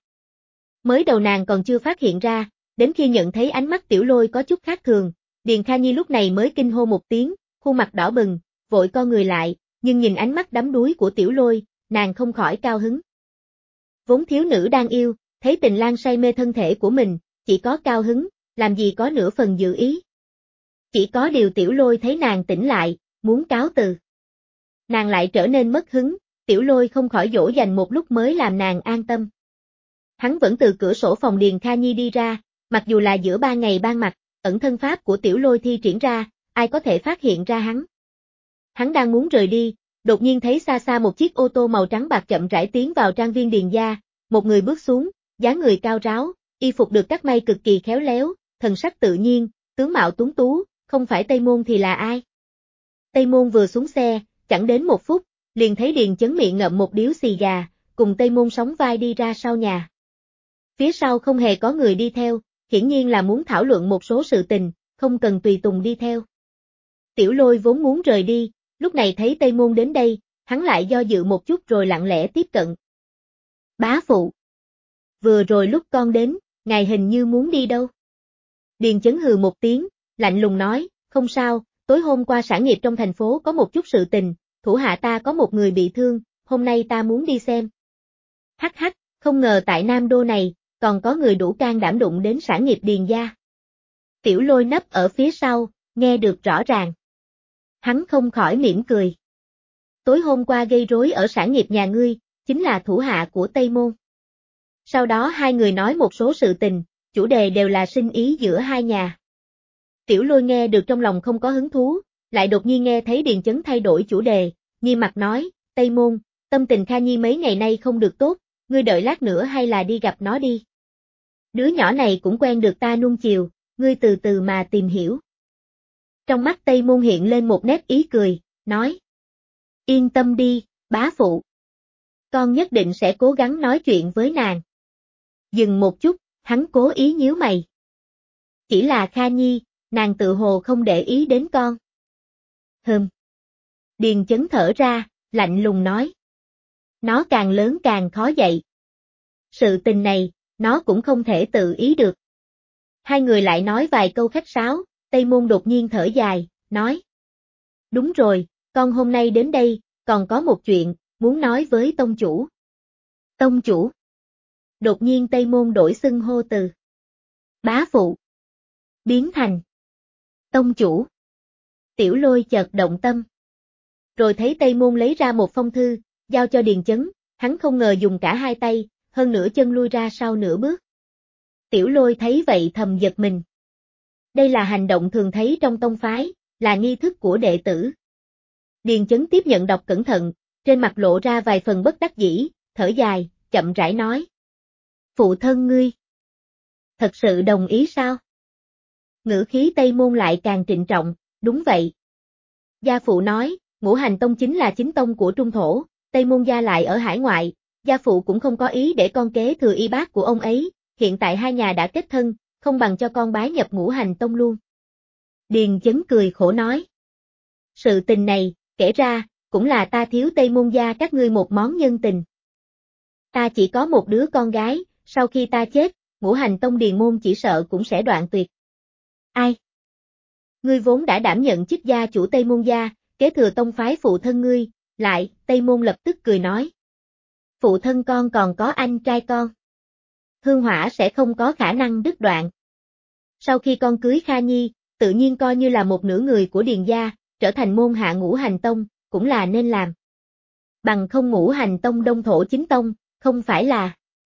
Mới đầu nàng còn chưa phát hiện ra, đến khi nhận thấy ánh mắt Tiểu Lôi có chút khác thường, Điền Kha Nhi lúc này mới kinh hô một tiếng, khuôn mặt đỏ bừng, vội co người lại, nhưng nhìn ánh mắt đắm đuối của Tiểu Lôi, nàng không khỏi cao hứng. Vốn thiếu nữ đang yêu, thấy Tình Lang say mê thân thể của mình, chỉ có cao hứng, làm gì có nửa phần dự ý. Chỉ có điều Tiểu Lôi thấy nàng tỉnh lại, muốn cáo từ. Nàng lại trở nên mất hứng, Tiểu Lôi không khỏi dỗ dành một lúc mới làm nàng an tâm. Hắn vẫn từ cửa sổ phòng Điền Kha Nhi đi ra, mặc dù là giữa ban ngày ban mặt, ẩn thân pháp của Tiểu Lôi thi triển ra, ai có thể phát hiện ra hắn. Hắn đang muốn rời đi, đột nhiên thấy xa xa một chiếc ô tô màu trắng bạc chậm rãi tiến vào trang viên Điền gia, một người bước xuống, dáng người cao ráo, y phục được cắt may cực kỳ khéo léo, thần sắc tự nhiên, tướng mạo tuấn tú, không phải Tây Môn thì là ai? Tây Môn vừa xuống xe, chẳng đến một phút, liền thấy Điền Chấn miệng ngậm một điếu xì gà, cùng Tây Môn sóng vai đi ra sau nhà. Phía sau không hề có người đi theo, hiển nhiên là muốn thảo luận một số sự tình, không cần tùy tùng đi theo. Tiểu Lôi vốn muốn rời đi, lúc này thấy Tây Môn đến đây, hắn lại do dự một chút rồi lặng lẽ tiếp cận. Bá phụ. Vừa rồi lúc con đến, ngài hình như muốn đi đâu? Điền Chấn hừ một tiếng, lạnh lùng nói, không sao, tối hôm qua sản nghiệp trong thành phố có một chút sự tình, thủ hạ ta có một người bị thương, hôm nay ta muốn đi xem. Hắc hắc, không ngờ tại Nam Đô này, còn có người đủ can đảm đụng đến sản nghiệp Điền gia. Tiểu Lôi nấp ở phía sau, nghe được rõ ràng. Hắn không khỏi mỉm cười. Tối hôm qua gây rối ở sản nghiệp nhà ngươi, chính là thủ hạ của Tây Môn. Sau đó hai người nói một số sự tình, chủ đề đều là sinh ý giữa hai nhà. Tiểu Lôi nghe được trong lòng không có hứng thú, lại đột nhiên nghe thấy Điền Chấn thay đổi chủ đề, nghiêm mặt nói, Tây Môn, tâm tình Kha Nhi mấy ngày nay không được tốt, ngươi đợi lát nữa hay là đi gặp nó đi. Đứa nhỏ này cũng quen được ta nuông chiều, ngươi từ từ mà tìm hiểu. Trong mắt Tây Môn hiện lên một nét ý cười, nói. Yên tâm đi, bá phụ. Con nhất định sẽ cố gắng nói chuyện với nàng. Dừng một chút, hắn cố ý nhíu mày. Chỉ là Kha Nhi, nàng tự hồ không để ý đến con. Hừm. Điền Chấn thở ra, lạnh lùng nói. Nó càng lớn càng khó dạy. Sự tình này, nó cũng không thể tự ý được. Hai người lại nói vài câu khách sáo, Tây Môn đột nhiên thở dài, nói. Đúng rồi, con hôm nay đến đây, còn có một chuyện, muốn nói với tông chủ. Tông chủ. Đột nhiên Tây Môn đổi xưng hô từ. Bá phụ. Biến thành. Tông chủ. Tiểu Lôi chợt động tâm. Rồi thấy Tây Môn lấy ra một phong thư, giao cho Điền Chấn, hắn không ngờ dùng cả hai tay, hơn nửa chân lui ra sau nửa bước. Tiểu Lôi thấy vậy thầm giật mình. Đây là hành động thường thấy trong tông phái, là nghi thức của đệ tử. Điền Chấn tiếp nhận đọc cẩn thận, trên mặt lộ ra vài phần bất đắc dĩ, thở dài, chậm rãi nói. Phụ thân ngươi. Thật sự đồng ý sao? Ngữ khí Tây Môn lại càng trịnh trọng, đúng vậy. Gia phụ nói, Ngũ Hành Tông chính là chính tông của Trung Thổ, Tây Môn gia lại ở hải ngoại, gia phụ cũng không có ý để con kế thừa y bác của ông ấy, hiện tại hai nhà đã kết thân, không bằng cho con bái nhập Ngũ Hành Tông luôn. Điền Chấn cười khổ nói. Sự tình này, kể ra, cũng là ta thiếu Tây Môn gia các ngươi một món nhân tình. Ta chỉ có một đứa con gái, sau khi ta chết, Ngũ Hành Tông Điền môn chỉ sợ cũng sẽ đoạn tuyệt. Ai? Ngươi vốn đã đảm nhận chức gia chủ Tây Môn gia, kế thừa tông phái phụ thân ngươi, lại, Tây Môn lập tức cười nói. Phụ thân con còn có anh trai con. Hương hỏa sẽ không có khả năng đứt đoạn. Sau khi con cưới Kha Nhi, tự nhiên coi như là một nửa người của Điền gia, trở thành môn hạ Ngũ Hành Tông, cũng là nên làm. Bằng không Ngũ Hành Tông đông thổ chính tông, không phải là.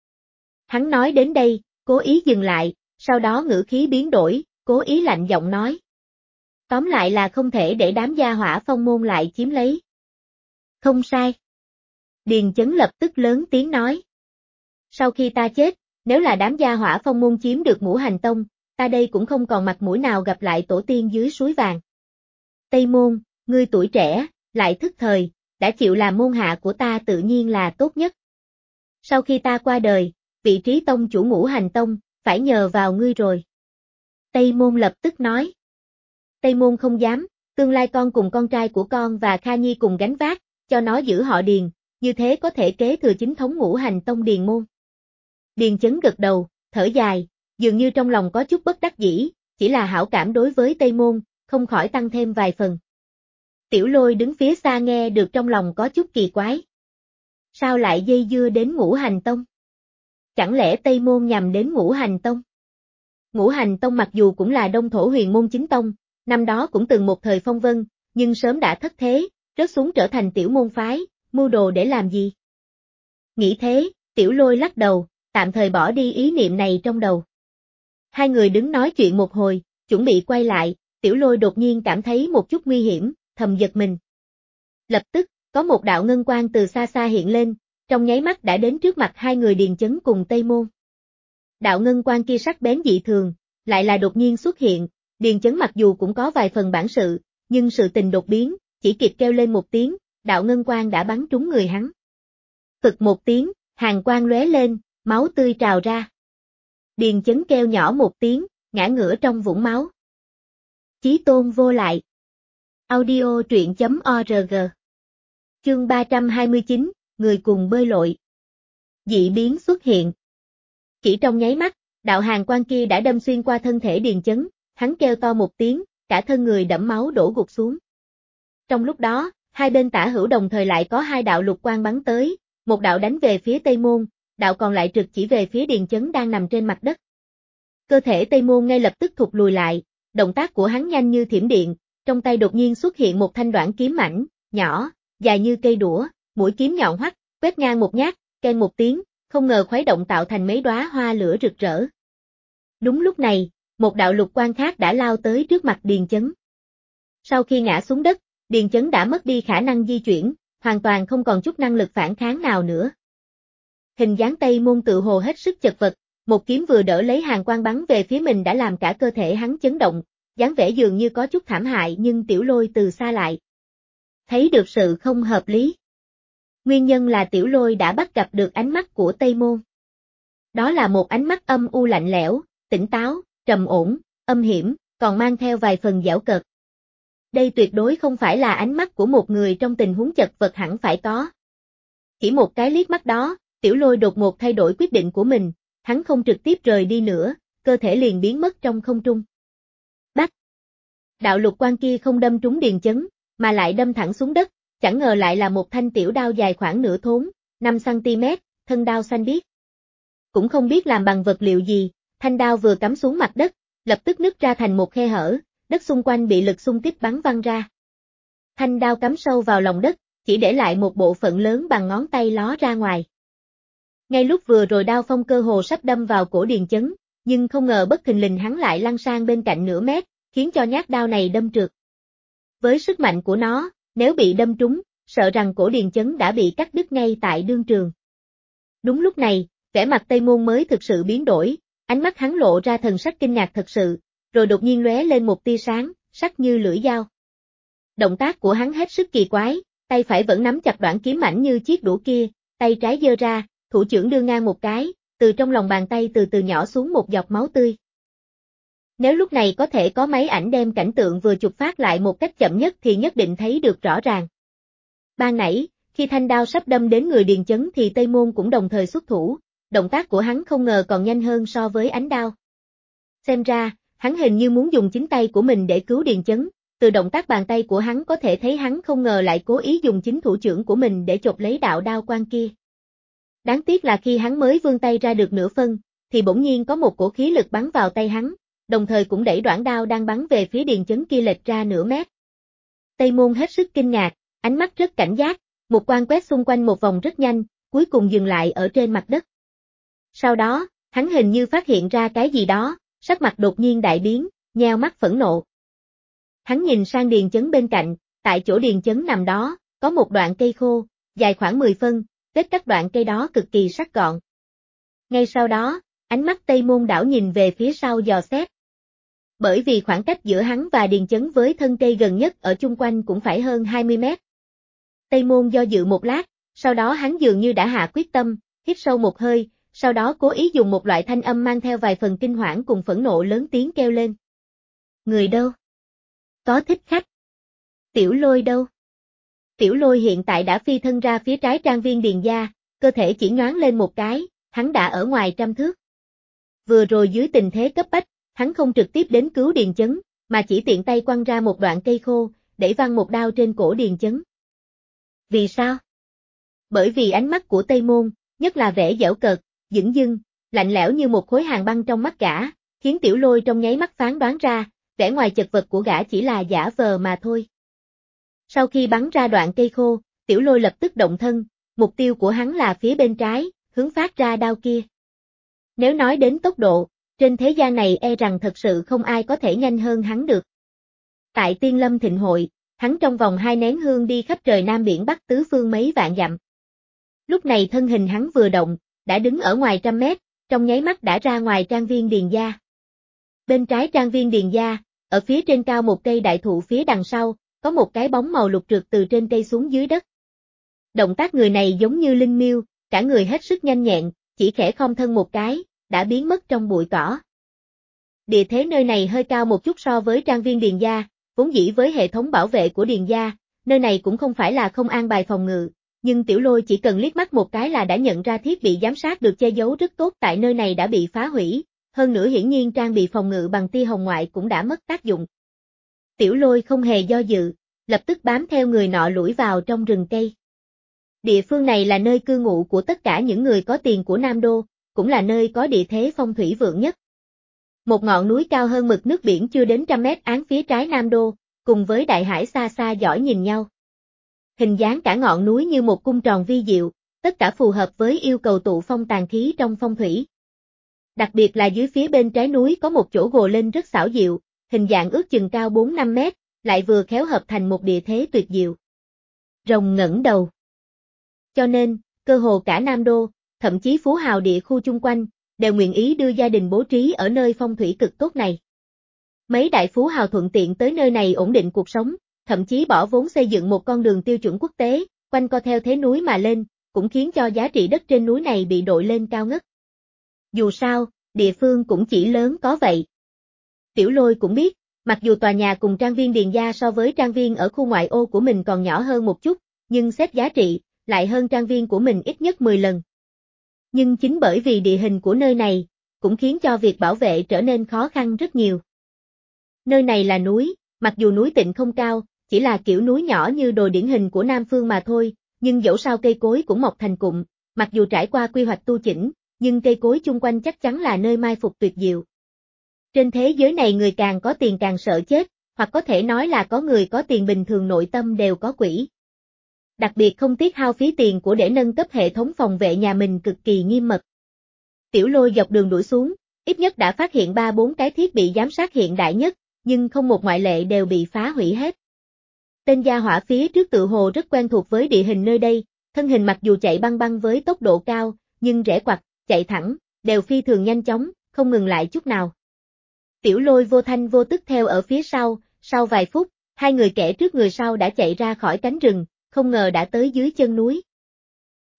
Hắn nói đến đây, cố ý dừng lại, sau đó ngữ khí biến đổi, cố ý lạnh giọng nói. Tóm lại là không thể để đám gia hỏa phong môn lại chiếm lấy. Không sai. Điền Chấn lập tức lớn tiếng nói. Sau khi ta chết, nếu là đám gia hỏa phong môn chiếm được Ngũ Hành Tông, ta đây cũng không còn mặt mũi nào gặp lại tổ tiên dưới suối vàng. Tây Môn, ngươi tuổi trẻ, lại thức thời, đã chịu làm môn hạ của ta tự nhiên là tốt nhất. Sau khi ta qua đời, vị trí tông chủ Ngũ Hành Tông, phải nhờ vào ngươi rồi. Tây Môn lập tức nói. Tây Môn không dám, tương lai con cùng con trai của con và Kha Nhi cùng gánh vác, cho nó giữ họ Điền, như thế có thể kế thừa chính thống Ngũ Hành Tông Điền môn. Điền Chấn gật đầu, thở dài, dường như trong lòng có chút bất đắc dĩ, chỉ là hảo cảm đối với Tây Môn, không khỏi tăng thêm vài phần. Tiểu Lôi đứng phía xa nghe được trong lòng có chút kỳ quái. Sao lại dây dưa đến Ngũ Hành Tông? Chẳng lẽ Tây Môn nhằm đến Ngũ Hành Tông? Ngũ Hành Tông mặc dù cũng là đông thổ huyền môn chính tông, năm đó cũng từng một thời phong vân, nhưng sớm đã thất thế, rớt xuống trở thành tiểu môn phái, mưu đồ để làm gì? Nghĩ thế, Tiểu Lôi lắc đầu, tạm thời bỏ đi ý niệm này trong đầu. Hai người đứng nói chuyện một hồi, chuẩn bị quay lại, Tiểu Lôi đột nhiên cảm thấy một chút nguy hiểm, thầm giật mình. Lập tức, có một đạo ngân quang từ xa xa hiện lên, trong nháy mắt đã đến trước mặt hai người Điền Chấn cùng Tây Môn. Đạo ngân quang kia sắc bén dị thường, lại là đột nhiên xuất hiện, Điền Chấn mặc dù cũng có vài phần bản sự, nhưng sự tình đột biến, chỉ kịp kêu lên một tiếng, đạo ngân quang đã bắn trúng người hắn. Phực một tiếng, hàn quang lóe lên, máu tươi trào ra. Điền Chấn kêu nhỏ một tiếng, ngã ngửa trong vũng máu. Chí tôn vô lại. Audio truyện chấm org. Chương ba trăm hai mươi chín, người cùng bơi lội. Dị biến xuất hiện. Chỉ trong nháy mắt, đạo hàn quang kia đã đâm xuyên qua thân thể Điền Chấn, hắn kêu to một tiếng, cả thân người đẫm máu đổ gục xuống. Trong lúc đó, hai bên tả hữu đồng thời lại có hai đạo lục quang bắn tới, một đạo đánh về phía Tây Môn, đạo còn lại trực chỉ về phía Điền Chấn đang nằm trên mặt đất. Cơ thể Tây Môn ngay lập tức thụt lùi lại, động tác của hắn nhanh như thiểm điện, trong tay đột nhiên xuất hiện một thanh đoạn kiếm mảnh, nhỏ, dài như cây đũa, mũi kiếm nhọn hoắt, quét ngang một nhát, keng một tiếng, không ngờ khuấy động tạo thành mấy đóa hoa lửa rực rỡ. Đúng lúc này, một đạo lục quang khác đã lao tới trước mặt Điền Chấn. Sau khi ngã xuống đất, Điền Chấn đã mất đi khả năng di chuyển, hoàn toàn không còn chút năng lực phản kháng nào nữa. Hình dáng Tây Môn tự hồ hết sức chật vật, một kiếm vừa đỡ lấy hàn quang bắn về phía mình đã làm cả cơ thể hắn chấn động, dáng vẻ dường như có chút thảm hại nhưng Tiểu Lôi từ xa lại. Thấy được sự không hợp lý. Nguyên nhân là Tiểu Lôi đã bắt gặp được ánh mắt của Tây Môn. Đó là một ánh mắt âm u lạnh lẽo, tỉnh táo, trầm ổn, âm hiểm, còn mang theo vài phần giảo cợt. Đây tuyệt đối không phải là ánh mắt của một người trong tình huống chật vật hẳn phải có. Chỉ một cái liếc mắt đó, Tiểu Lôi đột ngột thay đổi quyết định của mình, hắn không trực tiếp rời đi nữa, cơ thể liền biến mất trong không trung. Bách! Đạo lục quang kia không đâm trúng Điền Chấn, mà lại đâm thẳng xuống đất, chẳng ngờ lại là một thanh tiểu đao dài khoảng nửa thốn, năm xăng ti mét, thân đao xanh biếc. Cũng không biết làm bằng vật liệu gì, thanh đao vừa cắm xuống mặt đất, lập tức nứt ra thành một khe hở, đất xung quanh bị lực xung kích bắn văng ra. Thanh đao cắm sâu vào lòng đất, chỉ để lại một bộ phận lớn bằng ngón tay ló ra ngoài. Ngay lúc vừa rồi đao phong cơ hồ sắp đâm vào cổ Điền Chấn, nhưng không ngờ bất thình lình hắn lại lăn sang bên cạnh nửa mét, khiến cho nhát đao này đâm trượt. Với sức mạnh của nó, nếu bị đâm trúng, sợ rằng cổ Điền Chấn đã bị cắt đứt ngay tại đương trường. Đúng lúc này, vẻ mặt Tây Môn mới thực sự biến đổi, ánh mắt hắn lộ ra thần sắc kinh ngạc thật sự, rồi đột nhiên lóe lên một tia sáng, sắc như lưỡi dao. Động tác của hắn hết sức kỳ quái, tay phải vẫn nắm chặt đoạn kiếm mảnh như chiếc đũa kia, tay trái giơ ra, thủ trưởng đưa ngang một cái, từ trong lòng bàn tay từ từ nhỏ xuống một giọt máu tươi. Nếu lúc này có thể có máy ảnh đem cảnh tượng vừa chụp phát lại một cách chậm nhất thì nhất định thấy được rõ ràng. Ban nãy, khi thanh đao sắp đâm đến người Điền Chấn thì Tây Môn cũng đồng thời xuất thủ, động tác của hắn không ngờ còn nhanh hơn so với ánh đao. Xem ra, hắn hình như muốn dùng chính tay của mình để cứu Điền Chấn, từ động tác bàn tay của hắn có thể thấy hắn không ngờ lại cố ý dùng chính thủ trưởng của mình để chộp lấy đạo đao quan kia. Đáng tiếc là khi hắn mới vươn tay ra được nửa phân, thì bỗng nhiên có một cổ khí lực bắn vào tay hắn, đồng thời cũng đẩy đoạn đao đang bắn về phía Điền Chấn kia lệch ra nửa mét. Tây Môn hết sức kinh ngạc, ánh mắt rất cảnh giác, một quan quét xung quanh một vòng rất nhanh, cuối cùng dừng lại ở trên mặt đất. Sau đó, hắn hình như phát hiện ra cái gì đó, sắc mặt đột nhiên đại biến, nheo mắt phẫn nộ. Hắn nhìn sang Điền Chấn bên cạnh, tại chỗ Điền Chấn nằm đó, có một đoạn cây khô, dài khoảng mười phân, vết cắt đoạn cây đó cực kỳ sắc gọn. Ngay sau đó, ánh mắt Tây Môn đảo nhìn về phía sau dò xét. Bởi vì khoảng cách giữa hắn và Điền Chấn với thân cây gần nhất ở chung quanh cũng phải hơn hai mươi mét. Tây Môn do dự một lát, sau đó hắn dường như đã hạ quyết tâm, hít sâu một hơi, sau đó cố ý dùng một loại thanh âm mang theo vài phần kinh hoảng cùng phẫn nộ lớn tiếng kêu lên. Người đâu? Có thích khách. Tiểu Lôi đâu? Tiểu Lôi hiện tại đã phi thân ra phía trái trang viên Điền gia, cơ thể chỉ nhoáng lên một cái, hắn đã ở ngoài trăm thước. Vừa rồi dưới tình thế cấp bách, hắn không trực tiếp đến cứu Điền Chấn, mà chỉ tiện tay quăng ra một đoạn cây khô, đẩy văng một đao trên cổ Điền Chấn. Vì sao? Bởi vì ánh mắt của Tây Môn, nhất là vẻ giễu cợt, dửng dưng, lạnh lẽo như một khối hàng băng trong mắt gã, khiến Tiểu Lôi trong nháy mắt phán đoán ra, vẻ ngoài chật vật của gã chỉ là giả vờ mà thôi. Sau khi bắn ra đoạn cây khô, Tiểu Lôi lập tức động thân, mục tiêu của hắn là phía bên trái, hướng phát ra đao kia. Nếu nói đến tốc độ, trên thế gian này e rằng thật sự không ai có thể nhanh hơn hắn được. Tại Tiên Lâm Thịnh Hội, hắn trong vòng hai nén hương đi khắp trời Nam Biển Bắc tứ phương mấy vạn dặm. Lúc này thân hình hắn vừa động, đã đứng ở ngoài trăm mét, trong nháy mắt đã ra ngoài trang viên Điền gia. Bên trái trang viên Điền gia, ở phía trên cao một cây đại thụ phía đằng sau, có một cái bóng màu lục trượt từ trên cây xuống dưới đất. Động tác người này giống như linh miêu, cả người hết sức nhanh nhẹn, chỉ khẽ khom thân một cái, đã biến mất trong bụi cỏ. Địa thế nơi này hơi cao một chút so với trang viên Điền gia, vốn dĩ với hệ thống bảo vệ của Điền gia, nơi này cũng không phải là không an bài phòng ngự, nhưng Tiểu Lôi chỉ cần liếc mắt một cái là đã nhận ra thiết bị giám sát được che giấu rất tốt tại nơi này đã bị phá hủy, hơn nữa hiển nhiên trang bị phòng ngự bằng tia hồng ngoại cũng đã mất tác dụng. Tiểu Lôi không hề do dự, lập tức bám theo người nọ lủi vào trong rừng cây. Địa phương này là nơi cư ngụ của tất cả những người có tiền của Nam Đô, cũng là nơi có địa thế phong thủy vượng nhất. Một ngọn núi cao hơn mực nước biển chưa đến trăm mét án phía trái Nam Đô, cùng với đại hải xa xa dõi nhìn nhau. Hình dáng cả ngọn núi như một cung tròn vi diệu, tất cả phù hợp với yêu cầu tụ phong tàn khí trong phong thủy. Đặc biệt là dưới phía bên trái núi có một chỗ gồ lên rất xảo diệu, hình dạng ước chừng cao bốn năm mét, lại vừa khéo hợp thành một địa thế tuyệt diệu. Rồng ngẩng đầu. Cho nên, cơ hồ cả Nam Đô, thậm chí phú hào địa khu chung quanh, đều nguyện ý đưa gia đình bố trí ở nơi phong thủy cực tốt này. Mấy đại phú hào thuận tiện tới nơi này ổn định cuộc sống, thậm chí bỏ vốn xây dựng một con đường tiêu chuẩn quốc tế, quanh co theo thế núi mà lên, cũng khiến cho giá trị đất trên núi này bị đội lên cao ngất. Dù sao, địa phương cũng chỉ lớn có vậy. Tiểu Lôi cũng biết, mặc dù tòa nhà cùng trang viên Điền gia so với trang viên ở khu ngoại ô của mình còn nhỏ hơn một chút, nhưng xét giá trị, lại hơn trang viên của mình ít nhất mười lần. Nhưng chính bởi vì địa hình của nơi này, cũng khiến cho việc bảo vệ trở nên khó khăn rất nhiều. Nơi này là núi, mặc dù núi Tịnh không cao, chỉ là kiểu núi nhỏ như đồ điển hình của Nam Phương mà thôi, nhưng dẫu sao cây cối cũng mọc thành cụm, mặc dù trải qua quy hoạch tu chỉnh, nhưng cây cối chung quanh chắc chắn là nơi mai phục tuyệt diệu. Trên thế giới này người càng có tiền càng sợ chết, hoặc có thể nói là có người có tiền bình thường nội tâm đều có quỷ. Đặc biệt không tiếc hao phí tiền của để nâng cấp hệ thống phòng vệ nhà mình cực kỳ nghiêm mật. Tiểu Lôi dọc đường đuổi xuống, ít nhất đã phát hiện ba bốn cái thiết bị giám sát hiện đại nhất, nhưng không một ngoại lệ đều bị phá hủy hết. Tên gia hỏa phía trước tự hồ rất quen thuộc với địa hình nơi đây, thân hình mặc dù chạy băng băng với tốc độ cao, nhưng rẽ quặt, chạy thẳng, đều phi thường nhanh chóng, không ngừng lại chút nào. Tiểu Lôi vô thanh vô tức theo ở phía sau, sau vài phút, hai người kẻ trước người sau đã chạy ra khỏi cánh rừng, không ngờ đã tới dưới chân núi.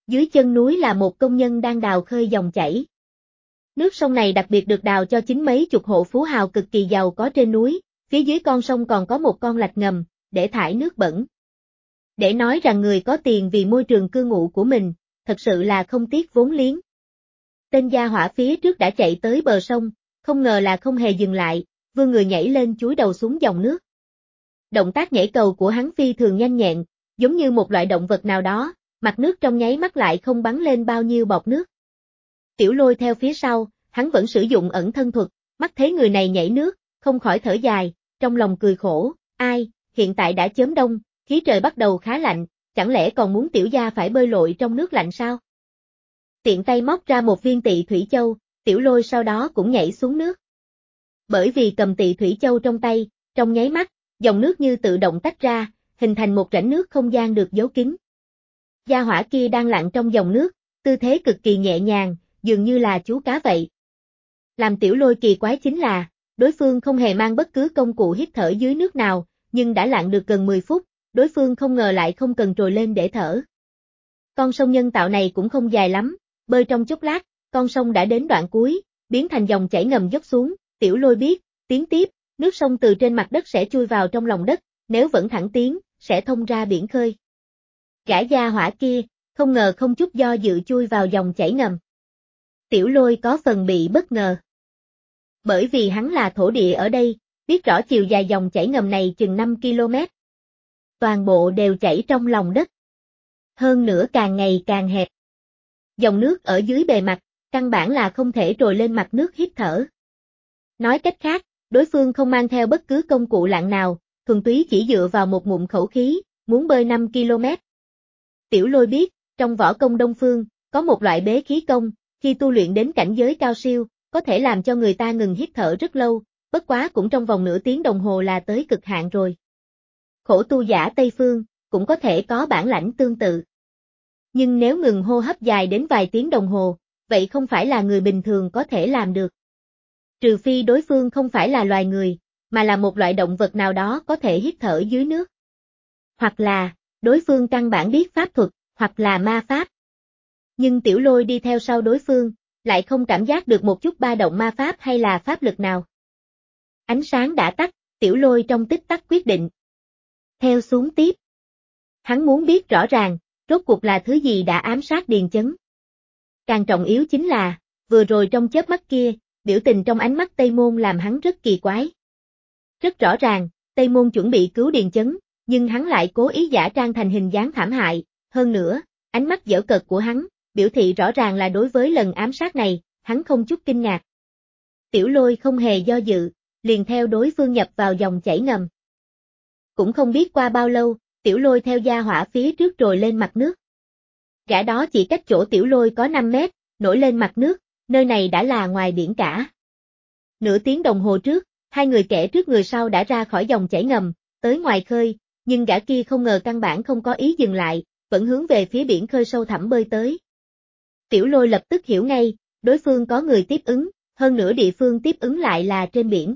Dưới chân núi là một công nhân đang đào khơi dòng chảy. Nước sông này đặc biệt được đào cho chính mấy chục hộ phú hào cực kỳ giàu có trên núi, phía dưới con sông còn có một con lạch ngầm, để thải nước bẩn. Để nói rằng người có tiền vì môi trường cư ngụ của mình, thật sự là không tiếc vốn liếng. Tên gia hỏa phía trước đã chạy tới bờ sông, không ngờ là không hề dừng lại, vươn người nhảy lên chúi đầu xuống dòng nước. Động tác nhảy cầu của hắn phi thường nhanh nhẹn, giống như một loại động vật nào đó, mặt nước trong nháy mắt lại không bắn lên bao nhiêu bọt nước. Tiểu Lôi theo phía sau, hắn vẫn sử dụng ẩn thân thuật, mắt thấy người này nhảy nước, không khỏi thở dài, trong lòng cười khổ, ai, hiện tại đã chớm đông, khí trời bắt đầu khá lạnh, chẳng lẽ còn muốn tiểu gia phải bơi lội trong nước lạnh sao? Tiện tay móc ra một viên tị thủy châu, Tiểu Lôi sau đó cũng nhảy xuống nước. Bởi vì cầm tị thủy châu trong tay, trong nháy mắt, dòng nước như tự động tách ra, hình thành một rãnh nước không gian được giấu kín. Gia hỏa kia đang lặn trong dòng nước, tư thế cực kỳ nhẹ nhàng, dường như là chú cá vậy. Làm Tiểu Lôi kỳ quái chính là, đối phương không hề mang bất cứ công cụ hít thở dưới nước nào, nhưng đã lặn được gần mười phút, đối phương không ngờ lại không cần trồi lên để thở. Con sông nhân tạo này cũng không dài lắm, bơi trong chốc lát, con sông đã đến đoạn cuối, biến thành dòng chảy ngầm dốc xuống, Tiểu Lôi biết, tiến tiếp, nước sông từ trên mặt đất sẽ chui vào trong lòng đất, nếu vẫn thẳng tiến, sẽ thông ra biển khơi. Gã gia hỏa kia, không ngờ không chút do dự chui vào dòng chảy ngầm. Tiểu Lôi có phần bị bất ngờ. Bởi vì hắn là thổ địa ở đây, biết rõ chiều dài dòng chảy ngầm này chừng năm ki lô mét. Toàn bộ đều chảy trong lòng đất. Hơn nữa càng ngày càng hẹp. Dòng nước ở dưới bề mặt, căn bản là không thể trồi lên mặt nước hít thở. Nói cách khác, đối phương không mang theo bất cứ công cụ lặn nào, thuần túy chỉ dựa vào một ngụm khẩu khí, muốn bơi năm ki lô mét. Tiểu Lôi biết, trong võ công Đông Phương, có một loại bế khí công, khi tu luyện đến cảnh giới cao siêu, có thể làm cho người ta ngừng hít thở rất lâu, bất quá cũng trong vòng nửa tiếng đồng hồ là tới cực hạn rồi. Khổ tu giả Tây Phương, cũng có thể có bản lãnh tương tự. Nhưng nếu ngừng hô hấp dài đến vài tiếng đồng hồ, vậy không phải là người bình thường có thể làm được. Trừ phi đối phương không phải là loài người, mà là một loại động vật nào đó có thể hít thở dưới nước. Hoặc là, đối phương căn bản biết pháp thuật, hoặc là ma pháp. Nhưng Tiểu Lôi đi theo sau đối phương, lại không cảm giác được một chút ba động ma pháp hay là pháp lực nào. Ánh sáng đã tắt, Tiểu Lôi trong tích tắc quyết định. Theo xuống tiếp. Hắn muốn biết rõ ràng, rốt cuộc là thứ gì đã ám sát Điền Chấn. Càng trọng yếu chính là, vừa rồi trong chớp mắt kia, biểu tình trong ánh mắt Tây Môn làm hắn rất kỳ quái. Rất rõ ràng, Tây Môn chuẩn bị cứu Điền Chấn, nhưng hắn lại cố ý giả trang thành hình dáng thảm hại, hơn nữa, ánh mắt giễu cợt của hắn, biểu thị rõ ràng là đối với lần ám sát này, hắn không chút kinh ngạc. Tiểu Lôi không hề do dự, liền theo đối phương nhập vào dòng chảy ngầm. Cũng không biết qua bao lâu, Tiểu Lôi theo gia hỏa phía trước trồi lên mặt nước. Gã đó chỉ cách chỗ Tiểu Lôi có năm mét, nổi lên mặt nước, nơi này đã là ngoài biển cả. Nửa tiếng đồng hồ trước, hai người kẻ trước người sau đã ra khỏi dòng chảy ngầm, tới ngoài khơi, nhưng gã kia không ngờ căn bản không có ý dừng lại, vẫn hướng về phía biển khơi sâu thẳm bơi tới. Tiểu Lôi lập tức hiểu ngay, đối phương có người tiếp ứng, hơn nữa địa phương tiếp ứng lại là trên biển.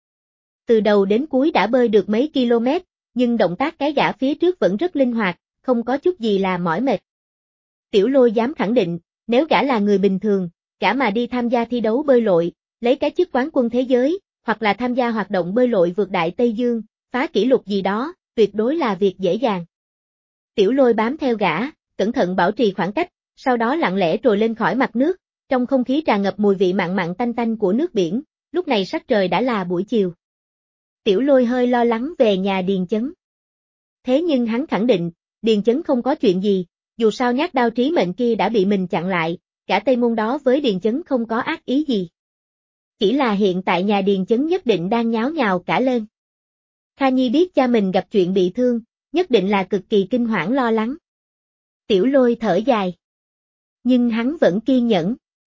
Từ đầu đến cuối đã bơi được mấy km, nhưng động tác cái gã phía trước vẫn rất linh hoạt, không có chút gì là mỏi mệt. Tiểu Lôi dám khẳng định, nếu gã là người bình thường, gã mà đi tham gia thi đấu bơi lội, lấy cái chức quán quân thế giới, hoặc là tham gia hoạt động bơi lội vượt đại Tây Dương, phá kỷ lục gì đó, tuyệt đối là việc dễ dàng. Tiểu Lôi bám theo gã, cẩn thận bảo trì khoảng cách, sau đó lặng lẽ trồi lên khỏi mặt nước, trong không khí tràn ngập mùi vị mặn mặn tanh tanh của nước biển, lúc này sắc trời đã là buổi chiều. Tiểu Lôi hơi lo lắng về nhà Điền Chấn. Thế nhưng hắn khẳng định, Điền Chấn không có chuyện gì, dù sao nhát đao trí mệnh kia đã bị mình chặn lại, cả Tây Môn đó với Điền Chấn không có ác ý gì. Chỉ là hiện tại nhà Điền Chấn nhất định đang nháo nhào cả lên. Kha Nhi biết cha mình gặp chuyện bị thương, nhất định là cực kỳ kinh hoảng lo lắng. Tiểu Lôi thở dài. Nhưng hắn vẫn kiên nhẫn.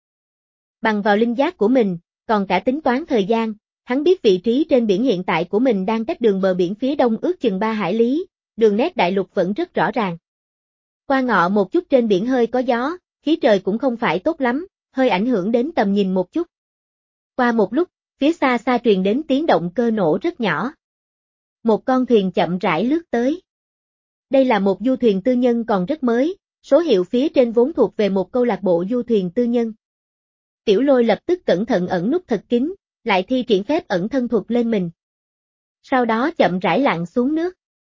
Bằng vào linh giác của mình, còn cả tính toán thời gian, hắn biết vị trí trên biển hiện tại của mình đang cách đường bờ biển phía đông ước chừng ba hải lý, đường nét đại lục vẫn rất rõ ràng. Qua ngọ một chút trên biển hơi có gió, khí trời cũng không phải tốt lắm, hơi ảnh hưởng đến tầm nhìn một chút. Qua một lúc, phía xa xa truyền đến tiếng động cơ nổ rất nhỏ. Một con thuyền chậm rãi lướt tới. Đây là một du thuyền tư nhân còn rất mới, Số hiệu phía trên vốn thuộc về một câu lạc bộ du thuyền tư nhân. Tiểu Lôi lập tức cẩn thận ẩn nút thật kín, lại thi triển phép ẩn thân thuật lên mình. Sau đó chậm rãi lặn xuống nước.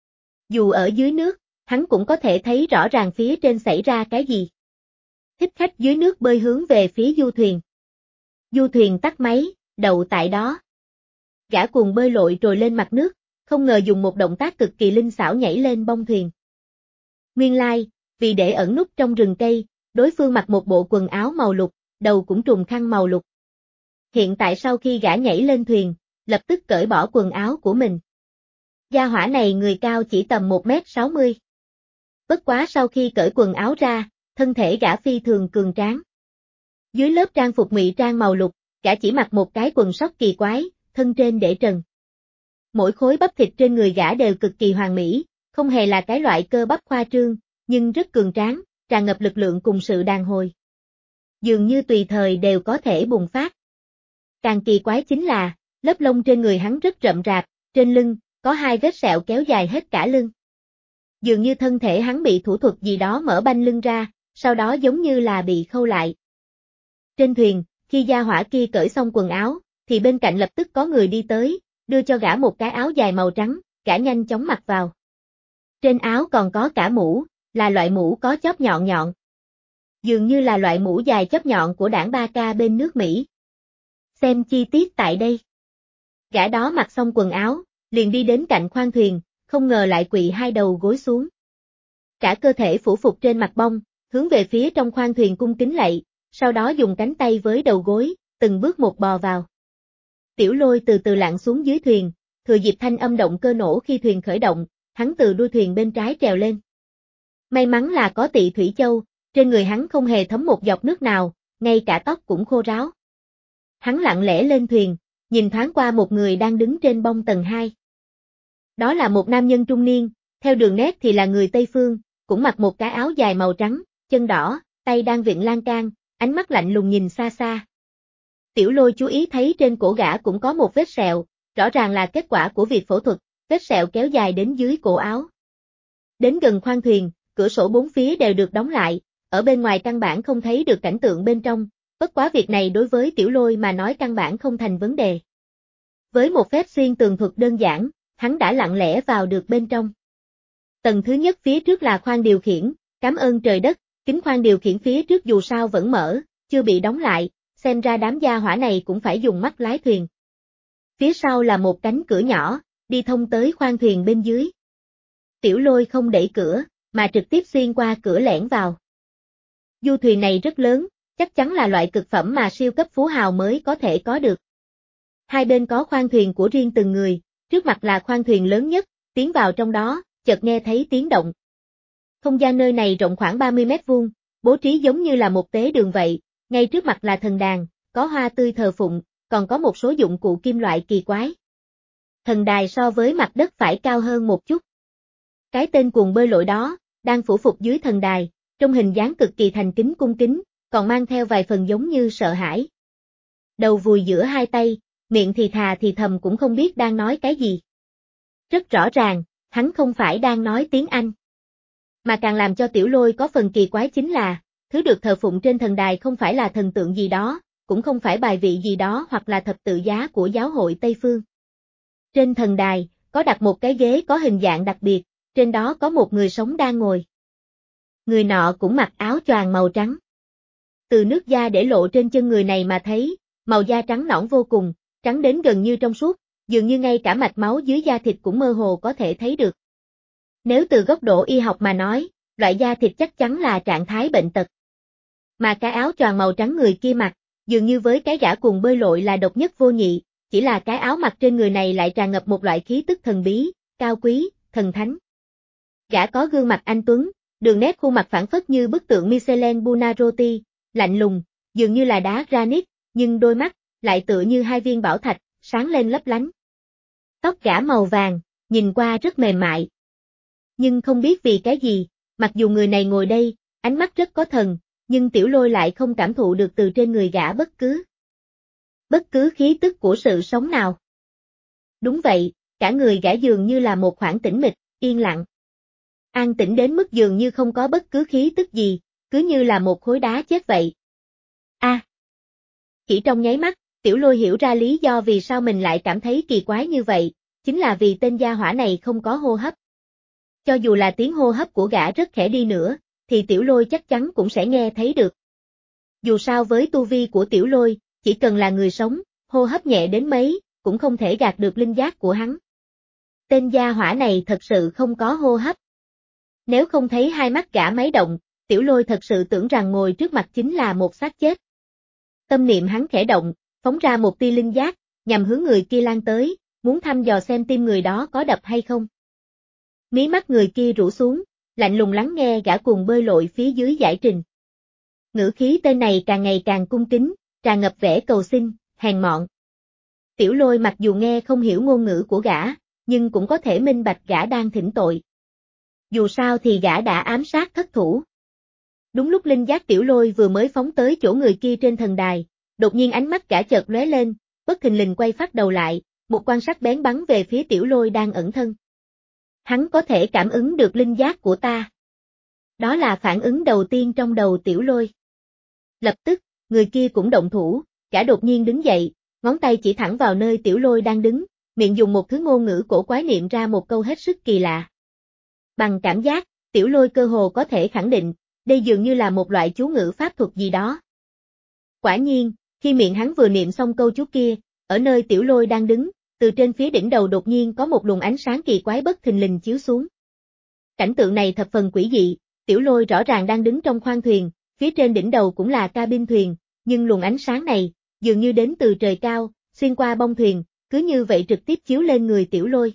Dù ở dưới nước, hắn cũng có thể thấy rõ ràng phía trên xảy ra cái gì. Thích khách dưới nước bơi hướng về phía du thuyền. Du thuyền tắt máy, đậu tại đó. Gã cuồng bơi lội trồi lên mặt nước, không ngờ dùng một động tác cực kỳ linh xảo nhảy lên bông thuyền. Nguyên lai, vì để ẩn núp trong rừng cây, đối phương mặc một bộ quần áo màu lục, đầu cũng trùm khăn màu lục. Hiện tại sau khi gã nhảy lên thuyền, lập tức cởi bỏ quần áo của mình. Gia hỏa này người cao chỉ tầm một mét sáu mươi. Bất quá sau khi cởi quần áo ra, thân thể gã phi thường cường tráng. Dưới lớp trang phục ngụy trang màu lục, gã chỉ mặc một cái quần sóc kỳ quái, thân trên để trần. Mỗi khối bắp thịt trên người gã đều cực kỳ hoàn mỹ, không hề là cái loại cơ bắp khoa trương, nhưng rất cường tráng, tràn ngập lực lượng cùng sự đàn hồi. Dường như tùy thời đều có thể bùng phát. Càng kỳ quái chính là, lớp lông trên người hắn rất rậm rạp, trên lưng, có hai vết sẹo kéo dài hết cả lưng. Dường như thân thể hắn bị thủ thuật gì đó mở banh lưng ra, sau đó giống như là bị khâu lại. Trên thuyền, khi gia hỏa kia cởi xong quần áo, thì bên cạnh lập tức có người đi tới, đưa cho gã một cái áo dài màu trắng, gã nhanh chóng mặc vào. Trên áo còn có cả mũ, là loại mũ có chóp nhọn nhọn. Dường như là loại mũ dài chóp nhọn của đảng ba K bên nước Mỹ. Xem chi tiết tại đây. Gã đó mặc xong quần áo, liền đi đến cạnh khoang thuyền, không ngờ lại quỵ hai đầu gối xuống. Cả cơ thể phủ phục trên mặt bông, hướng về phía trong khoang thuyền cung kính lạy, sau đó dùng cánh tay với đầu gối, từng bước một bò vào. Tiểu Lôi từ từ lặn xuống dưới thuyền, thừa dịp thanh âm động cơ nổ khi thuyền khởi động, hắn từ đuôi thuyền bên trái trèo lên. May mắn là có Tị Thủy Châu, trên người hắn không hề thấm một giọt nước nào, ngay cả tóc cũng khô ráo. Hắn lặng lẽ lên thuyền, nhìn thoáng qua một người đang đứng trên bông tầng hai. Đó là một nam nhân trung niên, theo đường nét thì là người Tây Phương, cũng mặc một cái áo dài màu trắng, chân đỏ, tay đang vịn lan can, ánh mắt lạnh lùng nhìn xa xa. Tiểu Lôi chú ý thấy trên cổ gã cũng có một vết sẹo, rõ ràng là kết quả của việc phẫu thuật, vết sẹo kéo dài đến dưới cổ áo. Đến gần khoang thuyền, cửa sổ bốn phía đều được đóng lại, ở bên ngoài căn bản không thấy được cảnh tượng bên trong, bất quá việc này đối với Tiểu Lôi mà nói căn bản không thành vấn đề. Với một phép xuyên tường thuật đơn giản, hắn đã lặng lẽ vào được bên trong. Tầng thứ nhất phía trước là khoang điều khiển, cảm ơn trời đất, kính khoang điều khiển phía trước dù sao vẫn mở, chưa bị đóng lại, xem ra đám gia hỏa này cũng phải dùng mắt lái thuyền. Phía sau là một cánh cửa nhỏ, đi thông tới khoang thuyền bên dưới. Tiểu Lôi không đẩy cửa, mà trực tiếp xuyên qua cửa lẻn vào. Du thuyền này rất lớn, chắc chắn là loại cực phẩm mà siêu cấp phú hào mới có thể có được. Hai bên có khoang thuyền của riêng từng người, trước mặt là khoang thuyền lớn nhất, tiến vào trong đó, chợt nghe thấy tiếng động. Không gian nơi này rộng khoảng ba mươi mét vuông, bố trí giống như là một tế đường vậy, ngay trước mặt là thần đàn, có hoa tươi thờ phụng, còn có một số dụng cụ kim loại kỳ quái. Thần đài so với mặt đất phải cao hơn một chút. Cái tên cuồng bơi lội đó, đang phủ phục dưới thần đài, trong hình dáng cực kỳ thành kính cung kính, còn mang theo vài phần giống như sợ hãi. Đầu vùi giữa hai tay, miệng thì thà thì thầm cũng không biết đang nói cái gì. Rất rõ ràng, hắn không phải đang nói tiếng Anh. Mà càng làm cho Tiểu Lôi có phần kỳ quái chính là, thứ được thờ phụng trên thần đài không phải là thần tượng gì đó, cũng không phải bài vị gì đó hoặc là thập tự giá của giáo hội Tây Phương. Trên thần đài, có đặt một cái ghế có hình dạng đặc biệt, trên đó có một người sống đang ngồi. Người nọ cũng mặc áo choàng màu trắng. Từ nước da để lộ trên chân người này mà thấy, màu da trắng nõn vô cùng, trắng đến gần như trong suốt, dường như ngay cả mạch máu dưới da thịt cũng mơ hồ có thể thấy được. Nếu từ góc độ y học mà nói, loại da thịt chắc chắn là trạng thái bệnh tật. Mà cái áo choàng màu trắng người kia mặc, dường như với cái gã cuồng bơi lội là độc nhất vô nhị, chỉ là cái áo mặc trên người này lại tràn ngập một loại khí tức thần bí, cao quý, thần thánh. Gã có gương mặt anh tuấn, đường nét khuôn mặt phảng phất như bức tượng Michelin Buonarroti, lạnh lùng, dường như là đá granite, nhưng đôi mắt lại tựa như hai viên bảo thạch, sáng lên lấp lánh. Tóc gã màu vàng, nhìn qua rất mềm mại. Nhưng không biết vì cái gì, mặc dù người này ngồi đây, ánh mắt rất có thần, nhưng Tiểu Lôi lại không cảm thụ được từ trên người gã bất cứ bất cứ khí tức của sự sống nào. Đúng vậy, cả người gã dường như là một khoảng tĩnh mịch, yên lặng. An tĩnh đến mức dường như không có bất cứ khí tức gì, cứ như là một khối đá chết vậy. A. À, chỉ trong nháy mắt, Tiểu Lôi hiểu ra lý do vì sao mình lại cảm thấy kỳ quái như vậy, chính là vì tên gia hỏa này không có hô hấp. Cho dù là tiếng hô hấp của gã rất khẽ đi nữa, thì Tiểu Lôi chắc chắn cũng sẽ nghe thấy được. Dù sao với tu vi của Tiểu Lôi, chỉ cần là người sống, hô hấp nhẹ đến mấy, cũng không thể gạt được linh giác của hắn. Tên gia hỏa này thật sự không có hô hấp. Nếu không thấy hai mắt gã máy động, Tiểu Lôi thật sự tưởng rằng ngồi trước mặt chính là một xác chết. Tâm niệm hắn khẽ động, phóng ra một tia linh giác, nhằm hướng người kia lan tới, muốn thăm dò xem tim người đó có đập hay không. Mí mắt người kia rũ xuống, lạnh lùng lắng nghe gã cùng bơi lội phía dưới giải trình. Ngữ khí tên này càng ngày càng cung kính, tràn ngập vẻ cầu xin, hèn mọn. Tiểu Lôi mặc dù nghe không hiểu ngôn ngữ của gã, nhưng cũng có thể minh bạch gã đang thỉnh tội. Dù sao thì gã đã ám sát thất thủ. Đúng lúc linh giác Tiểu Lôi vừa mới phóng tới chỗ người kia trên thần đài, đột nhiên ánh mắt gã chợt lóe lên, bất thình lình quay phát đầu lại, một quan sắc bén bắn về phía Tiểu Lôi đang ẩn thân. Hắn có thể cảm ứng được linh giác của ta. Đó là phản ứng đầu tiên trong đầu Tiểu Lôi. Lập tức, người kia cũng động thủ, gã đột nhiên đứng dậy, ngón tay chỉ thẳng vào nơi Tiểu Lôi đang đứng, miệng dùng một thứ ngôn ngữ cổ quái niệm ra một câu hết sức kỳ lạ. Bằng cảm giác, Tiểu Lôi cơ hồ có thể khẳng định, đây dường như là một loại chú ngữ pháp thuật gì đó. Quả nhiên, khi miệng hắn vừa niệm xong câu chú kia, ở nơi Tiểu Lôi đang đứng, từ trên phía đỉnh đầu đột nhiên có một luồng ánh sáng kỳ quái bất thình lình chiếu xuống. Cảnh tượng này thập phần quỷ dị, Tiểu Lôi rõ ràng đang đứng trong khoang thuyền, phía trên đỉnh đầu cũng là cabin thuyền, nhưng luồng ánh sáng này, dường như đến từ trời cao, xuyên qua bông thuyền, cứ như vậy trực tiếp chiếu lên người Tiểu Lôi.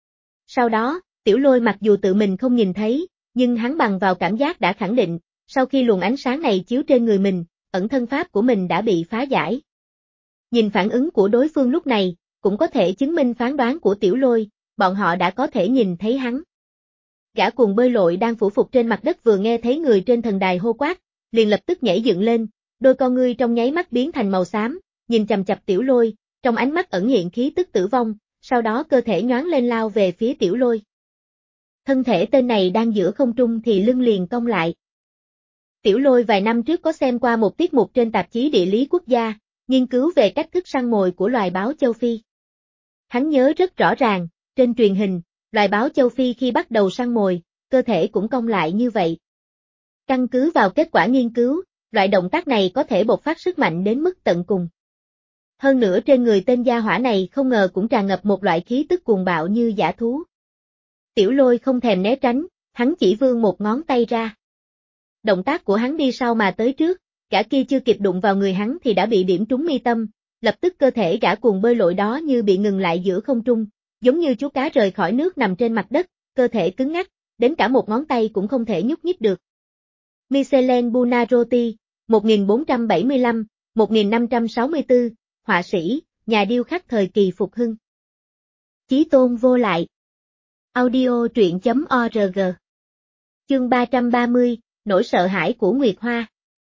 Sau đó, Tiểu Lôi mặc dù tự mình không nhìn thấy, nhưng hắn bằng vào cảm giác đã khẳng định, sau khi luồng ánh sáng này chiếu trên người mình, ẩn thân pháp của mình đã bị phá giải. Nhìn phản ứng của đối phương lúc này, cũng có thể chứng minh phán đoán của Tiểu Lôi, bọn họ đã có thể nhìn thấy hắn. Gã cuồng bơi lội đang phủ phục trên mặt đất vừa nghe thấy người trên thần đài hô quát, liền lập tức nhảy dựng lên, đôi con ngươi trong nháy mắt biến thành màu xám, nhìn chằm chằm Tiểu Lôi, trong ánh mắt ẩn hiện khí tức tử vong, sau đó cơ thể nhoáng lên lao về phía Tiểu Lôi. Thân thể tên này đang giữa không trung thì lưng liền cong lại. Tiểu Lôi vài năm trước có xem qua một tiết mục trên tạp chí địa lý quốc gia, nghiên cứu về cách thức săn mồi của loài báo châu Phi. Hắn nhớ rất rõ ràng, trên truyền hình, loài báo châu Phi khi bắt đầu săn mồi, cơ thể cũng cong lại như vậy. Căn cứ vào kết quả nghiên cứu, loại động tác này có thể bộc phát sức mạnh đến mức tận cùng. Hơn nữa trên người tên gia hỏa này không ngờ cũng tràn ngập một loại khí tức cuồng bạo như dã thú. Tiểu Lôi không thèm né tránh, hắn chỉ vươn một ngón tay ra. Động tác của hắn đi sau mà tới trước, gã kia chưa kịp đụng vào người hắn thì đã bị điểm trúng mi tâm, lập tức cơ thể gã cuồng bơi lội đó như bị ngừng lại giữa không trung, giống như chú cá rời khỏi nước nằm trên mặt đất, cơ thể cứng ngắc, đến cả một ngón tay cũng không thể nhúc nhích được. Michele Buonarroti, một nghìn bốn trăm bảy mươi lăm đến một nghìn năm trăm sáu mươi tư, họa sĩ, nhà điêu khắc thời kỳ phục hưng. Chí tôn vô lại. Audio truyện chấm org. Chương ba trăm ba mươi, nỗi sợ hãi của Nguyệt Hoa.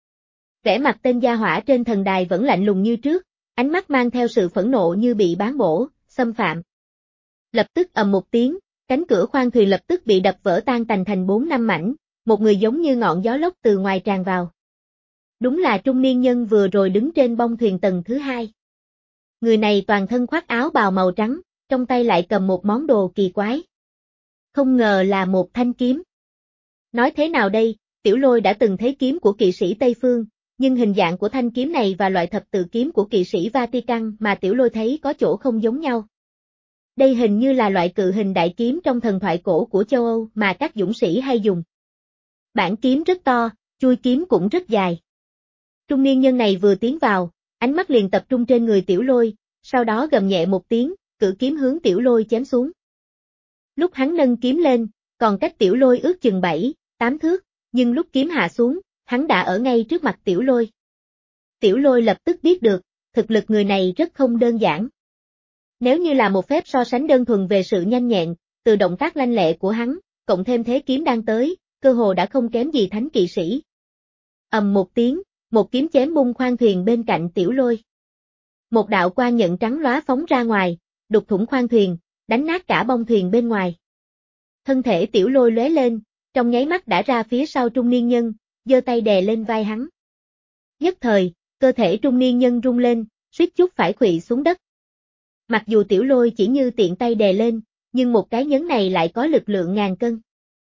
Vẻ mặt tên gia hỏa trên thần đài vẫn lạnh lùng như trước, ánh mắt mang theo sự phẫn nộ như bị bán bổ, xâm phạm. Lập tức ầm một tiếng, cánh cửa khoang thuyền lập tức bị đập vỡ tan tành thành bốn năm mảnh, một người giống như ngọn gió lốc từ ngoài tràn vào. Đúng là trung niên nhân vừa rồi đứng trên bông thuyền tầng thứ hai. Người này toàn thân khoác áo bào màu trắng, trong tay lại cầm một món đồ kỳ quái. Không ngờ là một thanh kiếm. Nói thế nào đây, Tiểu Lôi đã từng thấy kiếm của kỵ sĩ Tây Phương, nhưng hình dạng của thanh kiếm này và loại thập tự kiếm của kỵ sĩ Vatican mà Tiểu Lôi thấy có chỗ không giống nhau. Đây hình như là loại cự hình đại kiếm trong thần thoại cổ của châu Âu mà các dũng sĩ hay dùng. Bản kiếm rất to, chuôi kiếm cũng rất dài. Trung niên nhân này vừa tiến vào, ánh mắt liền tập trung trên người Tiểu Lôi, sau đó gầm nhẹ một tiếng, cự kiếm hướng Tiểu Lôi chém xuống. Lúc hắn nâng kiếm lên, còn cách Tiểu Lôi ước chừng bảy, tám thước, nhưng lúc kiếm hạ xuống, hắn đã ở ngay trước mặt Tiểu Lôi. Tiểu Lôi lập tức biết được, thực lực người này rất không đơn giản. Nếu như là một phép so sánh đơn thuần về sự nhanh nhẹn, từ động tác lanh lẹ của hắn, cộng thêm thế kiếm đang tới, cơ hồ đã không kém gì thánh kỵ sĩ. Ầm một tiếng, một kiếm chém bung khoang thuyền bên cạnh Tiểu Lôi. Một đạo quang nhận trắng lóa phóng ra ngoài, đục thủng khoang thuyền, đánh nát cả bông thuyền bên ngoài. Thân thể Tiểu Lôi lóe lên, trong nháy mắt đã ra phía sau trung niên nhân, giơ tay đè lên vai hắn. Nhất thời, cơ thể trung niên nhân rung lên, suýt chút phải khuỵu xuống đất. Mặc dù Tiểu Lôi chỉ như tiện tay đè lên, nhưng một cái nhấn này lại có lực lượng ngàn cân.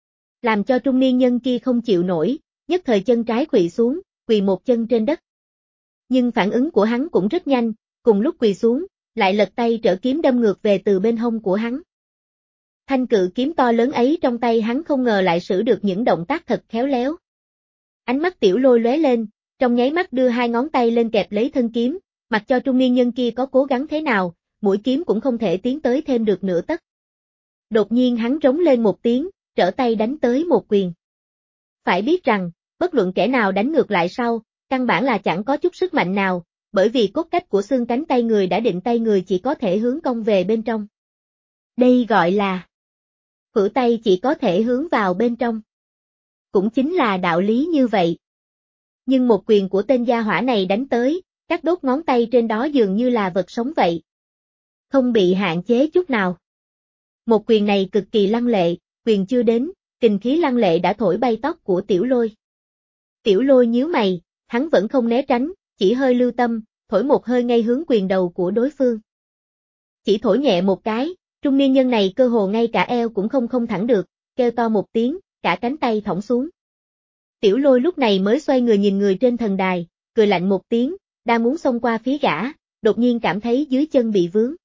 Làm cho trung niên nhân kia không chịu nổi, nhất thời chân trái khuỵu xuống, quỳ một chân trên đất. Nhưng phản ứng của hắn cũng rất nhanh, cùng lúc quỳ xuống, lại lật tay trở kiếm đâm ngược về từ bên hông của hắn. Thanh cự kiếm to lớn ấy trong tay hắn không ngờ lại sử được những động tác thật khéo léo. Ánh mắt Tiểu Lôi lóe lên, trong nháy mắt đưa hai ngón tay lên kẹp lấy thân kiếm, mặc cho trung niên nhân kia có cố gắng thế nào, mũi kiếm cũng không thể tiến tới thêm được nửa tấc. Đột nhiên hắn rống lên một tiếng, trở tay đánh tới một quyền. Phải biết rằng, bất luận kẻ nào đánh ngược lại sau, căn bản là chẳng có chút sức mạnh nào, bởi vì cốt cách của xương cánh tay người đã định tay người chỉ có thể hướng cong về bên trong. Đây gọi là khuỷu tay chỉ có thể hướng vào bên trong. Cũng chính là đạo lý như vậy. Nhưng một quyền của tên gia hỏa này đánh tới, các đốt ngón tay trên đó dường như là vật sống vậy. Không bị hạn chế chút nào. Một quyền này cực kỳ lăng lệ, quyền chưa đến, kình khí lăng lệ đã thổi bay tóc của Tiểu Lôi. Tiểu Lôi nhíu mày, hắn vẫn không né tránh, chỉ hơi lưu tâm, thổi một hơi ngay hướng quyền đầu của đối phương. Chỉ thổi nhẹ một cái, trung niên nhân này cơ hồ ngay cả eo cũng không không thẳng được, kêu to một tiếng, cả cánh tay thõng xuống. Tiểu Lôi lúc này mới xoay người nhìn người trên thần đài, cười lạnh một tiếng, đang muốn xông qua phía gã, đột nhiên cảm thấy dưới chân bị vướng.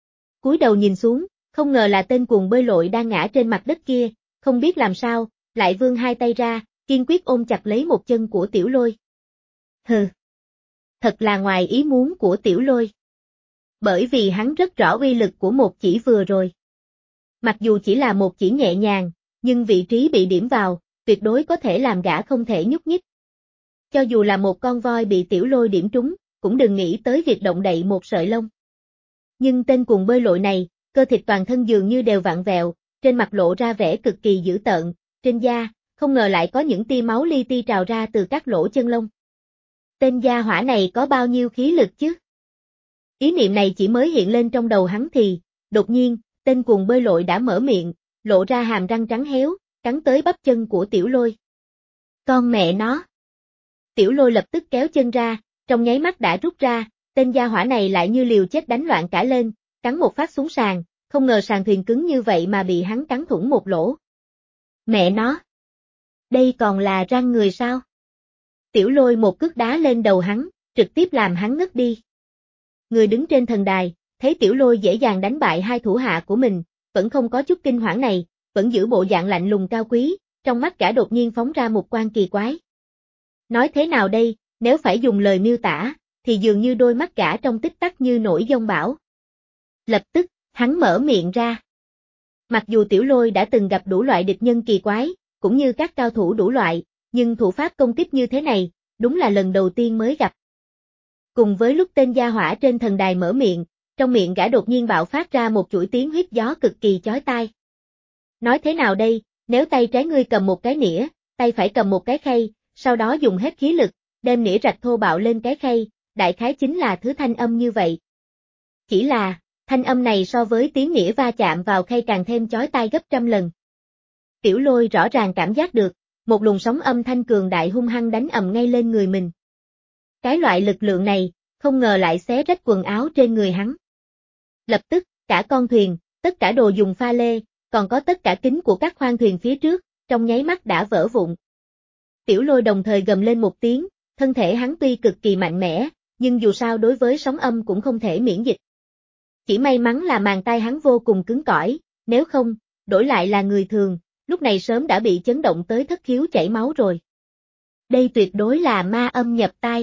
Cúi đầu nhìn xuống, không ngờ là tên cuồng bơi lội đang ngã trên mặt đất kia, không biết làm sao, lại vươn hai tay ra, kiên quyết ôm chặt lấy một chân của Tiểu Lôi. Hừ. Thật là ngoài ý muốn của Tiểu Lôi. Bởi vì hắn rất rõ uy lực của một chỉ vừa rồi. Mặc dù chỉ là một chỉ nhẹ nhàng, nhưng vị trí bị điểm vào, tuyệt đối có thể làm gã không thể nhúc nhích. Cho dù là một con voi bị Tiểu Lôi điểm trúng, cũng đừng nghĩ tới việc động đậy một sợi lông. Nhưng tên cuồng bơi lội này, cơ thịt toàn thân dường như đều vặn vẹo, trên mặt lộ ra vẻ cực kỳ dữ tợn, trên da, không ngờ lại có những tia máu li ti trào ra từ các lỗ chân lông. Tên gia hỏa này có bao nhiêu khí lực chứ? Ý niệm này chỉ mới hiện lên trong đầu hắn thì, đột nhiên, tên cuồng bơi lội đã mở miệng, lộ ra hàm răng trắng héo, cắn tới bắp chân của Tiểu Lôi. Con mẹ nó! Tiểu Lôi lập tức kéo chân ra, trong nháy mắt đã rút ra, tên gia hỏa này lại như liều chết đánh loạn cả lên, cắn một phát xuống sàn, không ngờ sàn thuyền cứng như vậy mà bị hắn cắn thủng một lỗ. Mẹ nó! Đây còn là răng người sao? Tiểu Lôi một cước đá lên đầu hắn, trực tiếp làm hắn ngất đi. Người đứng trên thần đài, thấy Tiểu Lôi dễ dàng đánh bại hai thủ hạ của mình, vẫn không có chút kinh hoảng này, vẫn giữ bộ dạng lạnh lùng cao quý, trong mắt gã đột nhiên phóng ra một quang kỳ quái. Nói thế nào đây, nếu phải dùng lời miêu tả, thì dường như đôi mắt gã trong tích tắc như nổi giông bão. Lập tức, hắn mở miệng ra. Mặc dù Tiểu Lôi đã từng gặp đủ loại địch nhân kỳ quái, cũng như các cao thủ đủ loại, nhưng thủ pháp công kích như thế này, đúng là lần đầu tiên mới gặp. Cùng với lúc tên gia hỏa trên thần đài mở miệng, trong miệng gã đột nhiên bạo phát ra một chuỗi tiếng huýt gió cực kỳ chói tai. Nói thế nào đây, nếu tay trái ngươi cầm một cái nĩa, tay phải cầm một cái khay, sau đó dùng hết khí lực, đem nĩa rạch thô bạo lên cái khay, đại khái chính là thứ thanh âm như vậy. Chỉ là, thanh âm này so với tiếng nĩa va chạm vào khay càng thêm chói tai gấp trăm lần. Tiểu Lôi rõ ràng cảm giác được, một luồng sóng âm thanh cường đại hung hăng đánh ầm ngay lên người mình. Cái loại lực lượng này, không ngờ lại xé rách quần áo trên người hắn. Lập tức, cả con thuyền, tất cả đồ dùng pha lê, còn có tất cả kính của các khoang thuyền phía trước, trong nháy mắt đã vỡ vụn. Tiểu Lôi đồng thời gầm lên một tiếng, thân thể hắn tuy cực kỳ mạnh mẽ, nhưng dù sao đối với sóng âm cũng không thể miễn dịch. Chỉ may mắn là màng tay hắn vô cùng cứng cỏi, nếu không, đổi lại là người thường, lúc này sớm đã bị chấn động tới thất khiếu chảy máu rồi. Đây tuyệt đối là ma âm nhập tai.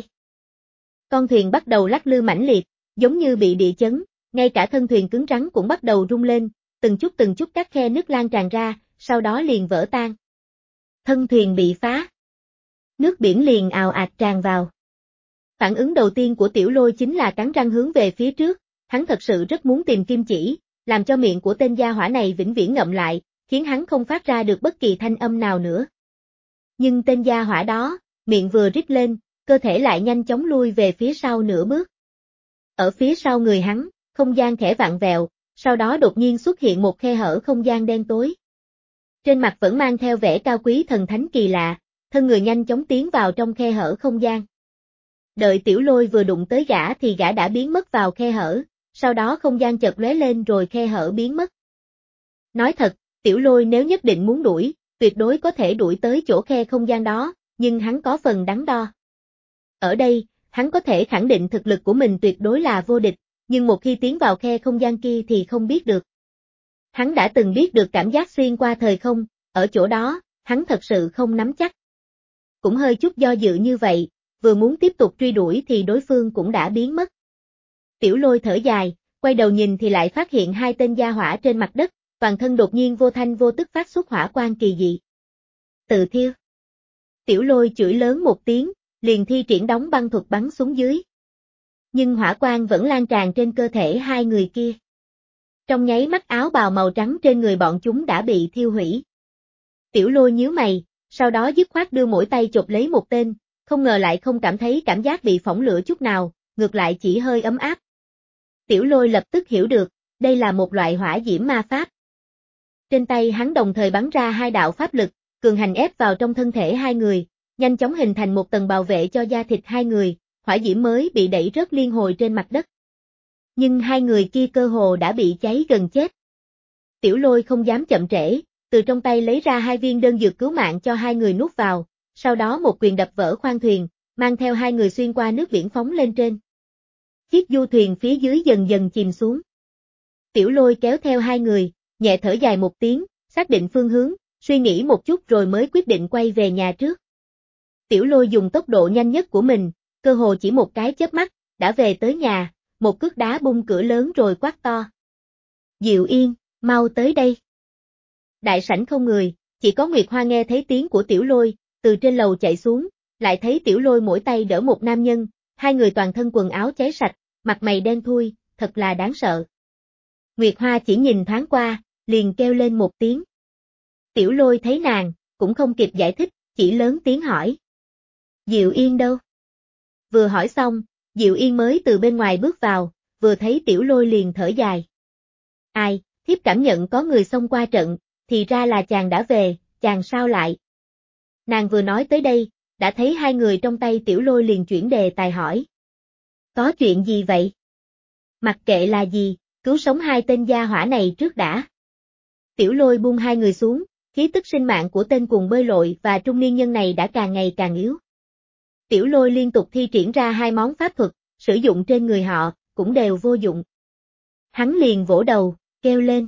Con thuyền bắt đầu lắc lư mãnh liệt, giống như bị địa chấn, ngay cả thân thuyền cứng rắn cũng bắt đầu rung lên, từng chút từng chút các khe nước lan tràn ra, sau đó liền vỡ tan. Thân thuyền bị phá. Nước biển liền ào ạt tràn vào. Phản ứng đầu tiên của Tiểu Lôi chính là cắn răng hướng về phía trước, hắn thật sự rất muốn tìm kim chỉ, làm cho miệng của tên gia hỏa này vĩnh viễn ngậm lại, khiến hắn không phát ra được bất kỳ thanh âm nào nữa. Nhưng tên gia hỏa đó, miệng vừa rít lên, cơ thể lại nhanh chóng lui về phía sau nửa bước. Ở phía sau người hắn, không gian khẽ vặn vẹo, sau đó đột nhiên xuất hiện một khe hở không gian đen tối. Trên mặt vẫn mang theo vẻ cao quý thần thánh kỳ lạ, thân người nhanh chóng tiến vào trong khe hở không gian. Đợi Tiểu Lôi vừa đụng tới gã thì gã đã biến mất vào khe hở, sau đó không gian chợt lóe lên rồi khe hở biến mất. Nói thật, Tiểu Lôi nếu nhất định muốn đuổi, tuyệt đối có thể đuổi tới chỗ khe không gian đó, nhưng hắn có phần đắn đo. Ở đây, hắn có thể khẳng định thực lực của mình tuyệt đối là vô địch, nhưng một khi tiến vào khe không gian kia thì không biết được. Hắn đã từng biết được cảm giác xuyên qua thời không, ở chỗ đó, hắn thật sự không nắm chắc. Cũng hơi chút do dự như vậy, vừa muốn tiếp tục truy đuổi thì đối phương cũng đã biến mất. Tiểu Lôi thở dài, quay đầu nhìn thì lại phát hiện hai tên gia hỏa trên mặt đất, toàn thân đột nhiên vô thanh vô tức phát xuất hỏa quang kỳ dị. Tự thiêu. Tiểu Lôi chửi lớn một tiếng, liền thi triển đóng băng thuật bắn xuống dưới. Nhưng hỏa quang vẫn lan tràn trên cơ thể hai người kia. Trong nháy mắt áo bào màu trắng trên người bọn chúng đã bị thiêu hủy. Tiểu Lôi nhíu mày, sau đó dứt khoát đưa mỗi tay chộp lấy một tên, không ngờ lại không cảm thấy cảm giác bị phỏng lửa chút nào, ngược lại chỉ hơi ấm áp. Tiểu Lôi lập tức hiểu được, đây là một loại hỏa diễm ma pháp. Trên tay hắn đồng thời bắn ra hai đạo pháp lực, cường hành ép vào trong thân thể hai người, nhanh chóng hình thành một tầng bảo vệ cho da thịt hai người, hỏa diễm mới bị đẩy rớt liên hồi trên mặt đất. Nhưng hai người kia cơ hồ đã bị cháy gần chết. Tiểu Lôi không dám chậm trễ, từ trong tay lấy ra hai viên đơn dược cứu mạng cho hai người nuốt vào, sau đó một quyền đập vỡ khoang thuyền, mang theo hai người xuyên qua nước biển phóng lên trên. Chiếc du thuyền phía dưới dần dần chìm xuống. Tiểu Lôi kéo theo hai người, nhẹ thở dài một tiếng, xác định phương hướng, suy nghĩ một chút rồi mới quyết định quay về nhà trước. Tiểu Lôi dùng tốc độ nhanh nhất của mình, cơ hồ chỉ một cái chớp mắt, đã về tới nhà, một cước đá bung cửa lớn rồi quát to. Diệu Yên, mau tới đây. Đại sảnh không người, chỉ có Nguyệt Hoa nghe thấy tiếng của Tiểu Lôi, từ trên lầu chạy xuống, lại thấy Tiểu Lôi mỗi tay đỡ một nam nhân, hai người toàn thân quần áo cháy sạch, mặt mày đen thui, thật là đáng sợ. Nguyệt Hoa chỉ nhìn thoáng qua, liền kêu lên một tiếng. Tiểu Lôi thấy nàng, cũng không kịp giải thích, chỉ lớn tiếng hỏi. Diệu Yên đâu? Vừa hỏi xong, Diệu Yên mới từ bên ngoài bước vào, vừa thấy Tiểu Lôi liền thở dài. Ai, thiếp cảm nhận có người xông qua trận, thì ra là chàng đã về, chàng sao lại? Nàng vừa nói tới đây, đã thấy hai người trong tay Tiểu Lôi liền chuyển đề tài hỏi. Có chuyện gì vậy? Mặc kệ là gì, cứu sống hai tên gia hỏa này trước đã. Tiểu Lôi buông hai người xuống, khí tức sinh mạng của tên cuồng bơi lội và trung niên nhân này đã càng ngày càng yếu. Tiểu Lôi liên tục thi triển ra hai món pháp thuật, sử dụng trên người họ, cũng đều vô dụng. Hắn liền vỗ đầu, kêu lên.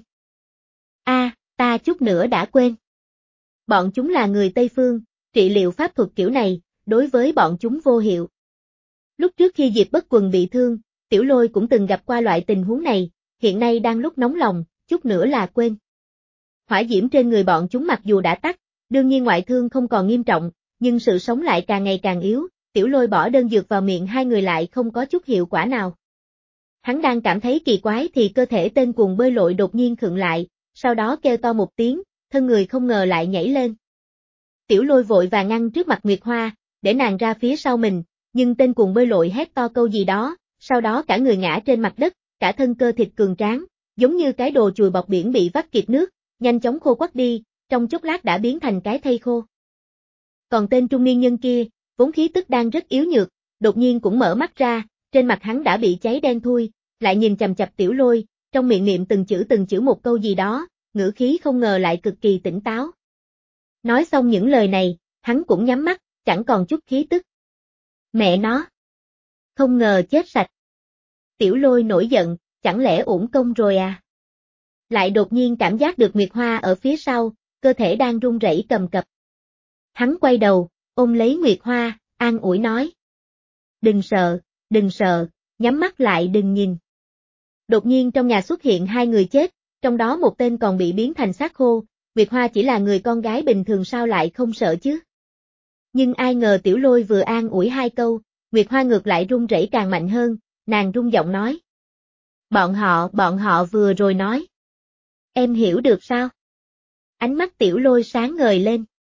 A, ta chút nữa đã quên. Bọn chúng là người Tây Phương, trị liệu pháp thuật kiểu này, đối với bọn chúng vô hiệu. Lúc trước khi Diệp Bất Quần bị thương, Tiểu Lôi cũng từng gặp qua loại tình huống này, hiện nay đang lúc nóng lòng, chút nữa là quên. Hỏa diễm trên người bọn chúng mặc dù đã tắt, đương nhiên ngoại thương không còn nghiêm trọng, nhưng sự sống lại càng ngày càng yếu, Tiểu Lôi bỏ đơn dược vào miệng hai người lại không có chút hiệu quả nào. Hắn đang cảm thấy kỳ quái thì cơ thể tên cuồng bơi lội đột nhiên khựng lại, sau đó kêu to một tiếng, thân người không ngờ lại nhảy lên. Tiểu Lôi vội vàng ngăn trước mặt Nguyệt Hoa, để nàng ra phía sau mình, nhưng tên cuồng bơi lội hét to câu gì đó, sau đó cả người ngã trên mặt đất, cả thân cơ thịt cường tráng, giống như cái đồ chùi bọt biển bị vắt kiệt nước, nhanh chóng khô quắt đi, trong chốc lát đã biến thành cái thây khô. Còn tên trung niên nhân kia, vốn khí tức đang rất yếu nhược, đột nhiên cũng mở mắt ra, trên mặt hắn đã bị cháy đen thui, lại nhìn chằm chằm Tiểu Lôi, trong miệng niệm từng chữ từng chữ một câu gì đó, ngữ khí không ngờ lại cực kỳ tỉnh táo. Nói xong những lời này, hắn cũng nhắm mắt, chẳng còn chút khí tức. Mẹ nó! Không ngờ chết sạch. Tiểu Lôi nổi giận, chẳng lẽ uổng công rồi à? Lại đột nhiên cảm giác được Nguyệt Hoa ở phía sau, cơ thể đang run rẩy cầm cập. Hắn quay đầu, ôm lấy Nguyệt Hoa, an ủi nói. Đừng sợ, đừng sợ, nhắm mắt lại đừng nhìn. Đột nhiên trong nhà xuất hiện hai người chết, trong đó một tên còn bị biến thành xác khô, Nguyệt Hoa chỉ là người con gái bình thường sao lại không sợ chứ? Nhưng ai ngờ Tiểu Lôi vừa an ủi hai câu, Nguyệt Hoa ngược lại run rẩy càng mạnh hơn, nàng run giọng nói. Bọn họ, bọn họ vừa rồi nói. Em hiểu được sao? Ánh mắt Tiểu Lôi sáng ngời lên.